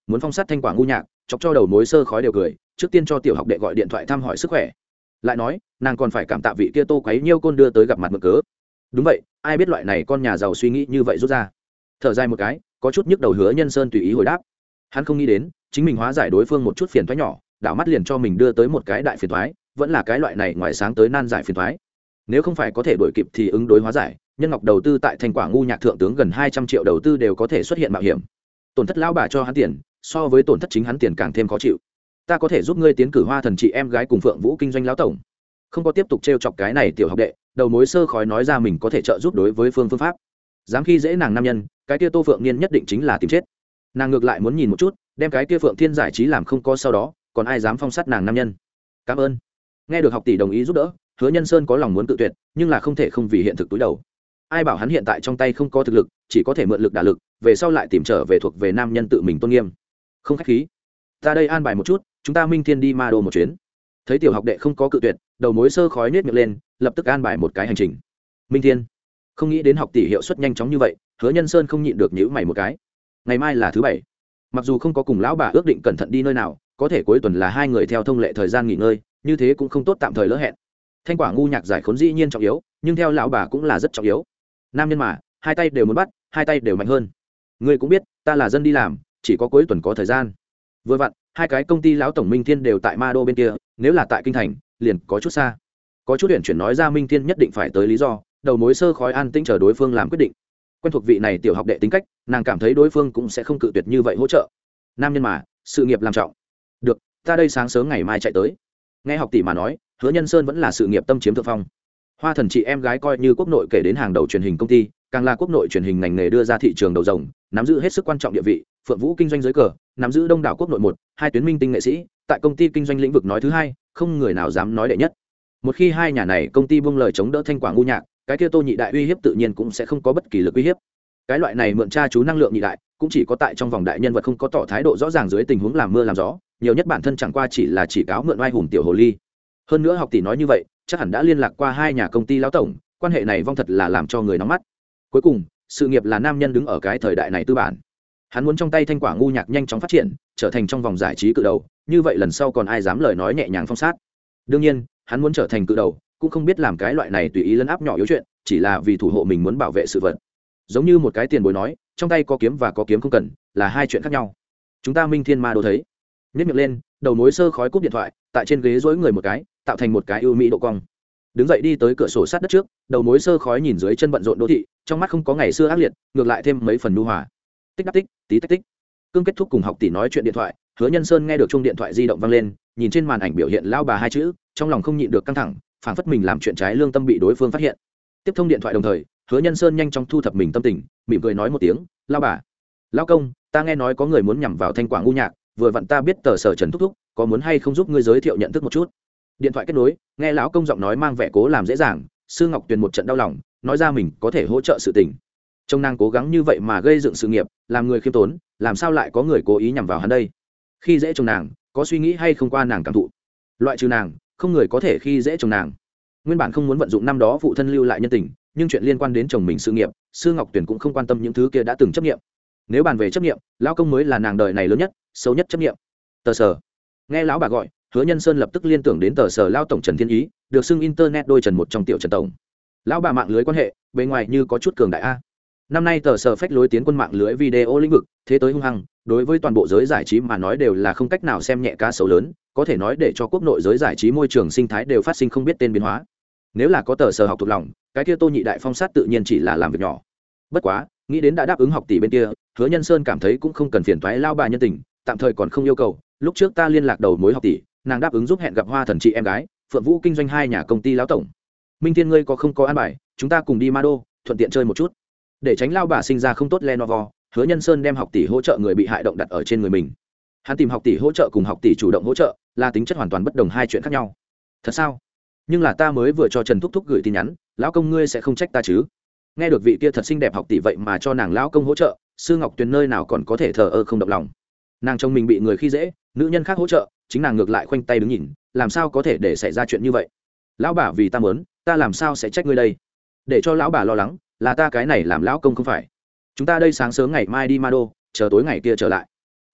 muốn phong sát thanh quả ngu nhạc, chọc cho đầu mối sơ khói đều cười, trước tiên cho tiểu học đệ gọi điện thoại thăm hỏi sức khỏe, lại nói nàng còn phải cảm tạ vị kia tô quấy nhiêu côn đưa tới gặp mặt mượn cớ. Đúng vậy, ai biết loại này con nhà giàu suy nghĩ như vậy rút ra. Thở dài một cái, có chút nhức đầu Hứa Nhân Sơn tùy ý hồi đáp. Hắn không nghĩ đến chính mình hóa giải đối phương một chút phiền toái nhỏ, đảo mắt liền cho mình đưa tới một cái đại phiền toái, vẫn là cái loại này ngoài sáng tới nan giải phiền toái. Nếu không phải có thể đuổi kịp thì ứng đối hóa giải, Nhân Ngọc đầu tư tại thành quả ngu nhạc thượng tướng gần hai trăm triệu đầu tư đều có thể xuất hiện mạo hiểm. Tổn thất lão bà cho hắn tiền, so với tổn thất chính hắn tiền càng thêm khó chịu. Ta có thể giúp ngươi tiến cử Hoa Thần chị em gái cùng Phượng Vũ kinh doanh lão tổng. Không có tiếp tục trêu chọc cái này tiểu học đệ, đầu mối sơ khói nói ra mình có thể trợ giúp đối với phương phương pháp. Dám khi dễ nàng nam nhân, cái kia Tô Phượng Niên nhất định chính là tìm chết. Nàng ngược lại muốn nhìn một chút, đem cái kia Phượng Thiên giải trí làm không có sau đó, còn ai dám phong sát nàng nam nhân. Cảm ơn. Nghe được học tỷ đồng ý giúp đỡ, Hứa Nhân Sơn có lòng muốn tự tuyệt, nhưng là không thể không vì hiện thực túi đầu. Ai bảo hắn hiện tại trong tay không có thực lực, chỉ có thể mượn lực đả lực, về sau lại tìm trở về thuộc về nam nhân tự mình tôn nghiêm. Không khách khí. Ta đây an bài một chút, chúng ta Minh Thiên đi Ma Đô một chuyến. Thấy tiểu học đệ không có cự tuyệt, đầu mối sơ khói nết miệng lên, lập tức an bài một cái hành trình. Minh Thiên, không nghĩ đến học tỷ hiệu suất nhanh chóng như vậy, Hứa Nhân Sơn không nhịn được nhíu mày một cái. Ngày mai là thứ bảy, mặc dù không có cùng lão bà ước định cẩn thận đi nơi nào, có thể cuối tuần là hai người theo thông lệ thời gian nghỉ ngơi, như thế cũng không tốt tạm thời lỡ hẹn. Thanh quả ngu nhạc giải khốn dĩ nhiên trọng yếu, nhưng theo lão bà cũng là rất trọng yếu. Nam nhân mà, hai tay đều muốn bắt, hai tay đều mạnh hơn. Ngươi cũng biết, ta là dân đi làm, chỉ có cuối tuần có thời gian. Vừa vặn, hai cái công ty lão tổng Minh Thiên đều tại Ma Đô bên kia, nếu là tại kinh thành, liền có chút xa. Có chút tuyển chuyển nói ra Minh Thiên nhất định phải tới lý do, đầu mối sơ khói an tĩnh chờ đối phương làm quyết định. Quen thuộc vị này tiểu học đệ tính cách, nàng cảm thấy đối phương cũng sẽ không cự tuyệt như vậy hỗ trợ. Nam nhân mà, sự nghiệp làm trọng. Được, ta đây sáng sớm ngày mai chạy tới. Nghe học tỷ mà nói, Hứa Nhân Sơn vẫn là sự nghiệp tâm chiếm thượng phong. Hoa Thần chị em gái coi như quốc nội kể đến hàng đầu truyền hình công ty, càng là quốc nội truyền hình ngành nghề đưa ra thị trường đầu rồng, nắm giữ hết sức quan trọng địa vị. Phượng Vũ kinh doanh dưới cờ, nắm giữ đông đảo quốc nội một, hai tuyến minh tinh nghệ sĩ, tại công ty kinh doanh lĩnh vực nói thứ hai, không người nào dám nói đệ nhất. Một khi hai nhà này công ty buông lời chống đỡ thanh quả ngu nhạc, cái kia Tô nhị đại uy hiếp tự nhiên cũng sẽ không có bất kỳ lực uy hiếp. Cái loại này mượn cha chú năng lượng nhị đại, cũng chỉ có tại trong vòng đại nhân vật không có tỏ thái độ rõ ràng dưới tình huống làm mưa làm gió, nhiều nhất bản thân chẳng qua chỉ là chỉ cáo mượn oai hùng tiểu hồ ly. Hơn nữa học tỷ nói như vậy, chắc hẳn đã liên lạc qua hai nhà công ty lão tổng, quan hệ này vong thật là làm cho người nóng mắt. Cuối cùng, sự nghiệp là nam nhân đứng ở cái thời đại này tư bản. Hắn muốn trong tay thanh quả ngu nhạc nhanh chóng phát triển, trở thành trong vòng giải trí cự đầu, như vậy lần sau còn ai dám lời nói nhẹ nhàng phong sát. Đương nhiên, hắn muốn trở thành cự đầu, cũng không biết làm cái loại này tùy ý lấn áp nhỏ yếu chuyện, chỉ là vì thủ hộ mình muốn bảo vệ sự vật. Giống như một cái tiền bối nói, trong tay có kiếm và có kiếm không cần, là hai chuyện khác nhau. Chúng ta Minh Thiên Ma Đô thấy. Nhếch miệng lên, đầu mối sơ khói cúp điện thoại, tại trên ghế duỗi người một cái, tạo thành một cái ưu mỹ độ cong. Đứng dậy đi tới cửa sổ sát đất trước, đầu mối sơ khói nhìn dưới chân bận rộn đô thị, trong mắt không có ngày xưa ác liệt, ngược lại thêm mấy phần nhu hòa. Tích đắc tích, tí tách tích. Cương kết thúc cùng học tỷ nói chuyện điện thoại, Hứa Nhân Sơn nghe được chuông điện thoại di động vang lên, nhìn trên màn ảnh biểu hiện lao bà hai chữ, trong lòng không nhịn được căng thẳng, phảng phất mình làm chuyện trái lương tâm bị đối phương phát hiện. Tiếp thông điện thoại đồng thời, Hứa Nhân Sơn nhanh chóng thu thập mình tâm tình, mỉm cười nói một tiếng, lao bà, lao công, ta nghe nói có người muốn nhằm vào thanh quả ngu nhạc, vừa vặn ta biết tờ sở Trần thúc thúc, có muốn hay không giúp ngươi giới thiệu nhận thức một chút. Điện thoại kết nối, nghe lão công giọng nói mang vẻ cố làm dễ dàng, Sư Ngọc Tuyền một trận đau lòng, nói ra mình có thể hỗ trợ sự tình. Trông nàng cố gắng như vậy mà gây dựng sự nghiệp, làm người khiêm tốn, làm sao lại có người cố ý nhằm vào hắn đây? Khi dễ chồng nàng, có suy nghĩ hay không qua nàng cảm thụ? Loại trừ nàng, không người có thể khi dễ chồng nàng. Nguyên bản không muốn vận dụng năm đó phụ thân lưu lại nhân tình, nhưng chuyện liên quan đến chồng mình sự nghiệp, Sư Ngọc Tuyền cũng không quan tâm những thứ kia đã từng chấp nghiệm. Nếu bàn về chấp nghiệm, lão công mới là nàng đời này lớn nhất, xấu nhất chấp nghiệm. Tờ sở. Nghe lão bà gọi, Hứa Nhân Sơn lập tức liên tưởng đến tờ sở lao tổng Trần Thiên Ý, được xưng internet đôi Trần một trong tiểu Trần tổng. Lão bà mạng lưới quan hệ, bề ngoài như có chút cường đại a. Năm nay tờ sở phách lối tiến quân mạng lưới video lĩnh vực, thế tới hung hăng, đối với toàn bộ giới giải trí mà nói đều là không cách nào xem nhẹ cá sấu lớn, có thể nói để cho quốc nội giới giải trí môi trường sinh thái đều phát sinh không biết tên biến hóa. Nếu là có tờ sở học thuộc lòng, cái kia Tô nhị đại phong sát tự nhiên chỉ là làm việc nhỏ. Bất quá, nghĩ đến đã đáp ứng học tỷ bên kia, Hứa Nhân Sơn cảm thấy cũng không cần phiền toái lao bà nhân tình, tạm thời còn không yêu cầu. Lúc trước ta liên lạc đầu mối học tỷ, nàng đáp ứng giúp hẹn gặp Hoa Thần chị em gái, Phượng Vũ kinh doanh hai nhà công ty lão tổng. Minh Thiên ngươi có không có an bài, chúng ta cùng đi Ma Đô, thuận tiện chơi một chút. Để tránh lao bà sinh ra không tốt Lenovo, Hứa Nhân Sơn đem học tỷ hỗ trợ người bị hại động đặt ở trên người mình. Hắn tìm học tỷ hỗ trợ cùng học tỷ chủ động hỗ trợ, là tính chất hoàn toàn bất đồng hai chuyện khác nhau. Thật sao? Nhưng là ta mới vừa cho Trần thúc thúc gửi tin nhắn, lão công ngươi sẽ không trách ta chứ? Nghe được vị kia thật xinh đẹp học tỷ vậy mà cho nàng lão công hỗ trợ, Sư Ngọc Tuyền nơi nào còn có thể thờ ơ không động lòng. Nàng chồng mình bị người khi dễ, nữ nhân khác hỗ trợ, chính nàng ngược lại khoanh tay đứng nhìn, làm sao có thể để xảy ra chuyện như vậy? Lão bà vì ta muốn, ta làm sao sẽ trách ngươi đây? Để cho lão bà lo lắng, là ta cái này làm lão công không phải. Chúng ta đây sáng sớm ngày mai đi Ma Đô, chờ tối ngày kia trở lại.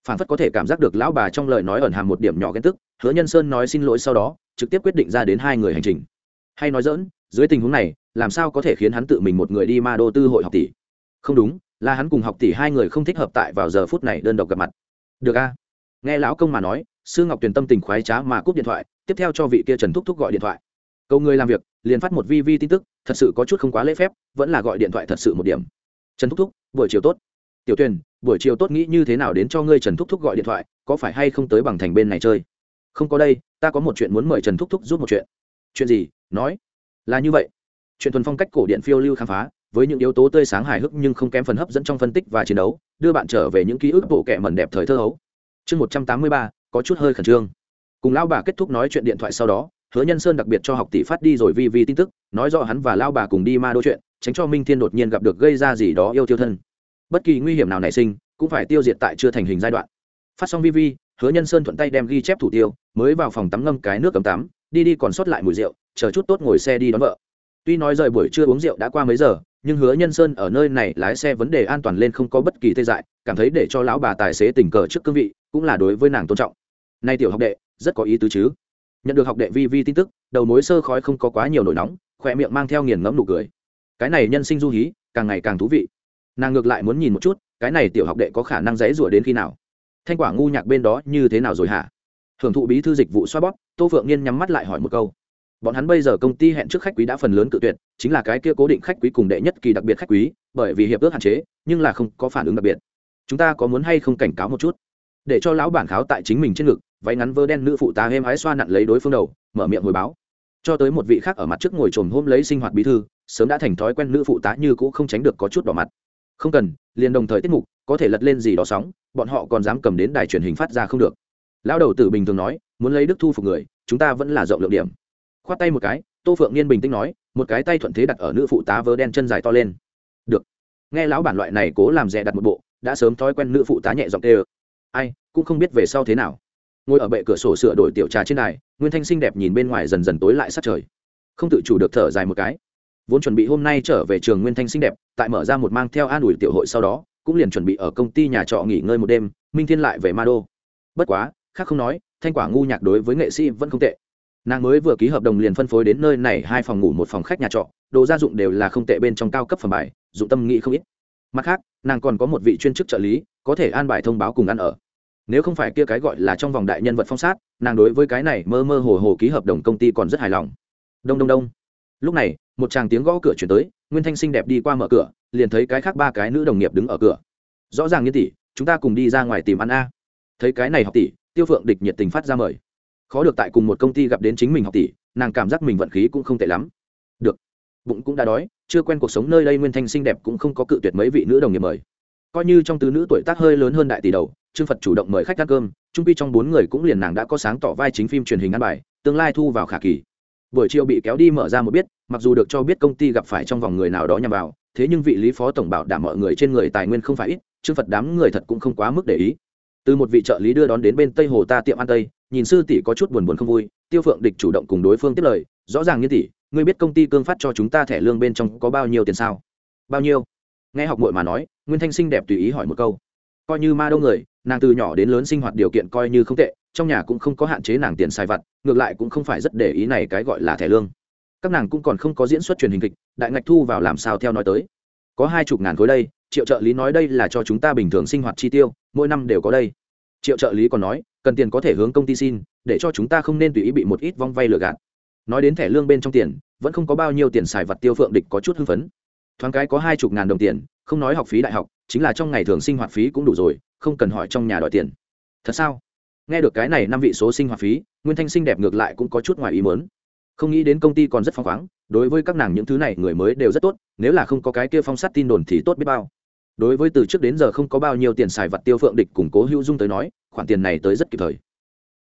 phản phất có thể cảm giác được lão bà trong lời nói ẩn hàm một điểm nhỏ ghen tức. Hứa Nhân Sơn nói xin lỗi sau đó trực tiếp quyết định ra đến hai người hành trình. Hay nói dỡn, dưới tình huống này làm sao có thể khiến hắn tự mình một người đi ma đô tư hội học tỷ? Không đúng, là hắn cùng học tỷ hai người không thích hợp tại vào giờ phút này đơn độc gặp mặt. Được a? Nghe lão công mà nói, Sư Ngọc Tuyền tâm tình khoái trá mà cúp điện thoại, tiếp theo cho vị kia Trần Thúc Thúc gọi điện thoại. Câu người làm việc liền phát một vi vi tin tức, thật sự có chút không quá lễ phép, vẫn là gọi điện thoại thật sự một điểm. Trần Thúc Thúc, buổi chiều tốt. Tiểu Tuyền, buổi chiều tốt nghĩ như thế nào đến cho ngươi Trần Thúc Thúc gọi điện thoại, có phải hay không tới bằng thành bên này chơi? Không có đây, ta có một chuyện muốn mời Trần Thúc Thúc giúp một chuyện. Chuyện gì? Nói. Là như vậy. Chuyện thuần phong cách cổ điện phiêu lưu khám phá, với những yếu tố tươi sáng hài hước nhưng không kém phần hấp dẫn trong phân tích và chiến đấu, đưa bạn trở về những ký ức bộ kệ mẩn đẹp thời thơ hấu. Chương một trăm tám mươi ba, có chút hơi khẩn trương. Cùng lão bà kết thúc nói chuyện điện thoại sau đó, Hứa Nhân Sơn đặc biệt cho học tỷ phát đi rồi vi vi tin tức, nói rõ hắn và lão bà cùng đi ma đô chuyện, tránh cho Minh Thiên đột nhiên gặp được gây ra gì đó yêu tiêu thân. Bất kỳ nguy hiểm nào nảy sinh, cũng phải tiêu diệt tại chưa thành hình giai đoạn. Phát xong vi vi, Hứa Nhân Sơn thuận tay đem ghi chép thủ tiêu, mới vào phòng tắm ngâm cái nước cấm tắm, đi đi còn sót lại mùi rượu, chờ chút tốt ngồi xe đi đón vợ. Tuy nói rời buổi trưa uống rượu đã qua mấy giờ, nhưng Hứa Nhân Sơn ở nơi này lái xe vấn đề an toàn lên không có bất kỳ tê dại, cảm thấy để cho lão bà tài xế tình cờ trước cương vị, cũng là đối với nàng tôn trọng. Nay tiểu học đệ, rất có ý tứ chứ. Nhận được học đệ vi vi tin tức, đầu mối sơ khói không có quá nhiều nổi nóng, khỏe miệng mang theo nghiền ngẫm nụ cười. Cái này nhân sinh du hí, càng ngày càng thú vị. Nàng ngược lại muốn nhìn một chút, cái này tiểu học đệ có khả năng giãy giụa đến khi nào. Thanh Quả ngu nhạc bên đó như thế nào rồi hả? Hưởng thụ bí thư dịch vụ xoa bóp, Tô Phượng Niên nhắm mắt lại hỏi một câu. Bọn hắn bây giờ công ty hẹn trước khách quý đã phần lớn cự tuyệt, chính là cái kia cố định khách quý cùng đệ nhất kỳ đặc biệt khách quý, bởi vì hiệp ước hạn chế, nhưng là không có phản ứng đặc biệt. Chúng ta có muốn hay không cảnh cáo một chút, để cho lão bản kháo tại chính mình trên ngực, váy ngắn vơ đen nữ phụ tá êm ái xoa nặn lấy đối phương đầu, mở miệng hồi báo. Cho tới một vị khác ở mặt trước ngồi trồm hôm lấy sinh hoạt bí thư, sớm đã thành thói quen nữ phụ tá như cũ không tránh được có chút đỏ mặt. Không cần, liền đồng thời tiết mục, có thể lật lên gì đó sóng, bọn họ còn dám cầm đến đài truyền hình phát ra không được. Lão đầu tử bình thường nói, muốn lấy đức thu phục người, chúng ta vẫn là rộng lượng điểm. Khoát tay một cái, Tô Phượng Niên bình tĩnh nói, một cái tay thuận thế đặt ở nữ phụ tá vớ đen chân dài to lên. Được. Nghe lão bản loại này cố làm dè đặt một bộ, đã sớm thói quen nữ phụ tá nhẹ giọng tê ơ. Ai, cũng không biết về sau thế nào. Ngồi ở bệ cửa sổ sửa đổi tiểu trà trên đài, Nguyên Thanh xinh đẹp nhìn bên ngoài dần dần tối lại sát trời, không tự chủ được thở dài một cái. Vốn chuẩn bị hôm nay trở về trường Nguyên Thanh xinh đẹp, tại mở ra một mang theo an ủi tiểu hội sau đó, cũng liền chuẩn bị ở công ty nhà trọ nghỉ ngơi một đêm, Minh Thiên lại về ma đô. Bất quá, khác không nói, Thanh Quả ngu nhạc đối với nghệ sĩ vẫn không tệ. Nàng mới vừa ký hợp đồng liền phân phối đến nơi này hai phòng ngủ một phòng khách nhà trọ, đồ gia dụng đều là không tệ bên trong cao cấp phẩm bài, dụng tâm nghĩ không ít. Mặt khác, nàng còn có một vị chuyên chức trợ lý, có thể an bài thông báo cùng ăn ở. Nếu không phải kia cái gọi là trong vòng đại nhân vật phong sát, nàng đối với cái này mơ mơ hồ hồ ký hợp đồng công ty còn rất hài lòng. Đông đông đông. Lúc này, một chàng tiếng gõ cửa chuyển tới, Nguyên Thanh xinh đẹp đi qua mở cửa, liền thấy cái khác ba cái nữ đồng nghiệp đứng ở cửa. Rõ ràng như tỷ, chúng ta cùng đi ra ngoài tìm ăn a. Thấy cái này học tỷ, Tiêu Phượng Địch nhiệt tình phát ra mời. Khó được tại cùng một công ty gặp đến chính mình học tỷ, nàng cảm giác mình vận khí cũng không tệ lắm. Được, bụng cũng đã đói, chưa quen cuộc sống nơi đây, Nguyên Thanh xinh đẹp cũng không có cự tuyệt mấy vị nữ đồng nghiệp mời. Coi như trong tứ nữ tuổi tác hơi lớn hơn đại tỷ đầu, Trương Phật chủ động mời khách ăn cơm, trung pi trong bốn người cũng liền nàng đã có sáng tỏ vai chính phim truyền hình ăn bài, tương lai thu vào khả kỳ. Buổi chiều bị kéo đi mở ra một biết, mặc dù được cho biết công ty gặp phải trong vòng người nào đó nhằm vào, thế nhưng vị lý phó tổng bảo đảm mọi người trên người tài nguyên không phải ít, Trương Phật đám người thật cũng không quá mức để ý. Từ một vị trợ lý đưa đón đến bên Tây Hồ ta tiệm ăn Tây, nhìn sư tỷ có chút buồn buồn không vui, Tiêu Phượng Địch chủ động cùng đối phương tiếp lời, rõ ràng như tỷ, ngươi biết công ty cương phát cho chúng ta thẻ lương bên trong có bao nhiêu tiền sao? Bao nhiêu? Nghe học muội mà nói, Nguyên Thanh xinh đẹp tùy ý hỏi một câu. Coi như ma đô người, nàng từ nhỏ đến lớn sinh hoạt điều kiện coi như không tệ, trong nhà cũng không có hạn chế nàng tiền xài vặt, ngược lại cũng không phải rất để ý này cái gọi là thẻ lương. Các nàng cũng còn không có diễn xuất truyền hình kịch, đại ngạch thu vào làm sao theo nói tới. Có hai chục ngàn khối đây, Triệu trợ lý nói đây là cho chúng ta bình thường sinh hoạt chi tiêu, mỗi năm đều có đây. Triệu trợ lý còn nói, cần tiền có thể hướng công ty xin, để cho chúng ta không nên tùy ý bị một ít vong vay lừa gạt. Nói đến thẻ lương bên trong tiền, vẫn không có bao nhiêu tiền xài vặt, Tiêu Phượng Địch có chút hưng phấn. Thoáng cái có hai chục ngàn đồng tiền, không nói học phí đại học, chính là trong ngày thường sinh hoạt phí cũng đủ rồi, không cần hỏi trong nhà đòi tiền. Thật sao? Nghe được cái này năm vị số sinh hoạt phí, Nguyên Thanh xinh đẹp ngược lại cũng có chút ngoài ý muốn. Không nghĩ đến công ty còn rất phóng khoáng, đối với các nàng những thứ này người mới đều rất tốt, nếu là không có cái kia phong sát tin đồn thì tốt biết bao. Đối với từ trước đến giờ không có bao nhiêu tiền xài vặt Tiêu Phượng Địch cùng Cố Hữu Dung tới nói, khoản tiền này tới rất kịp thời.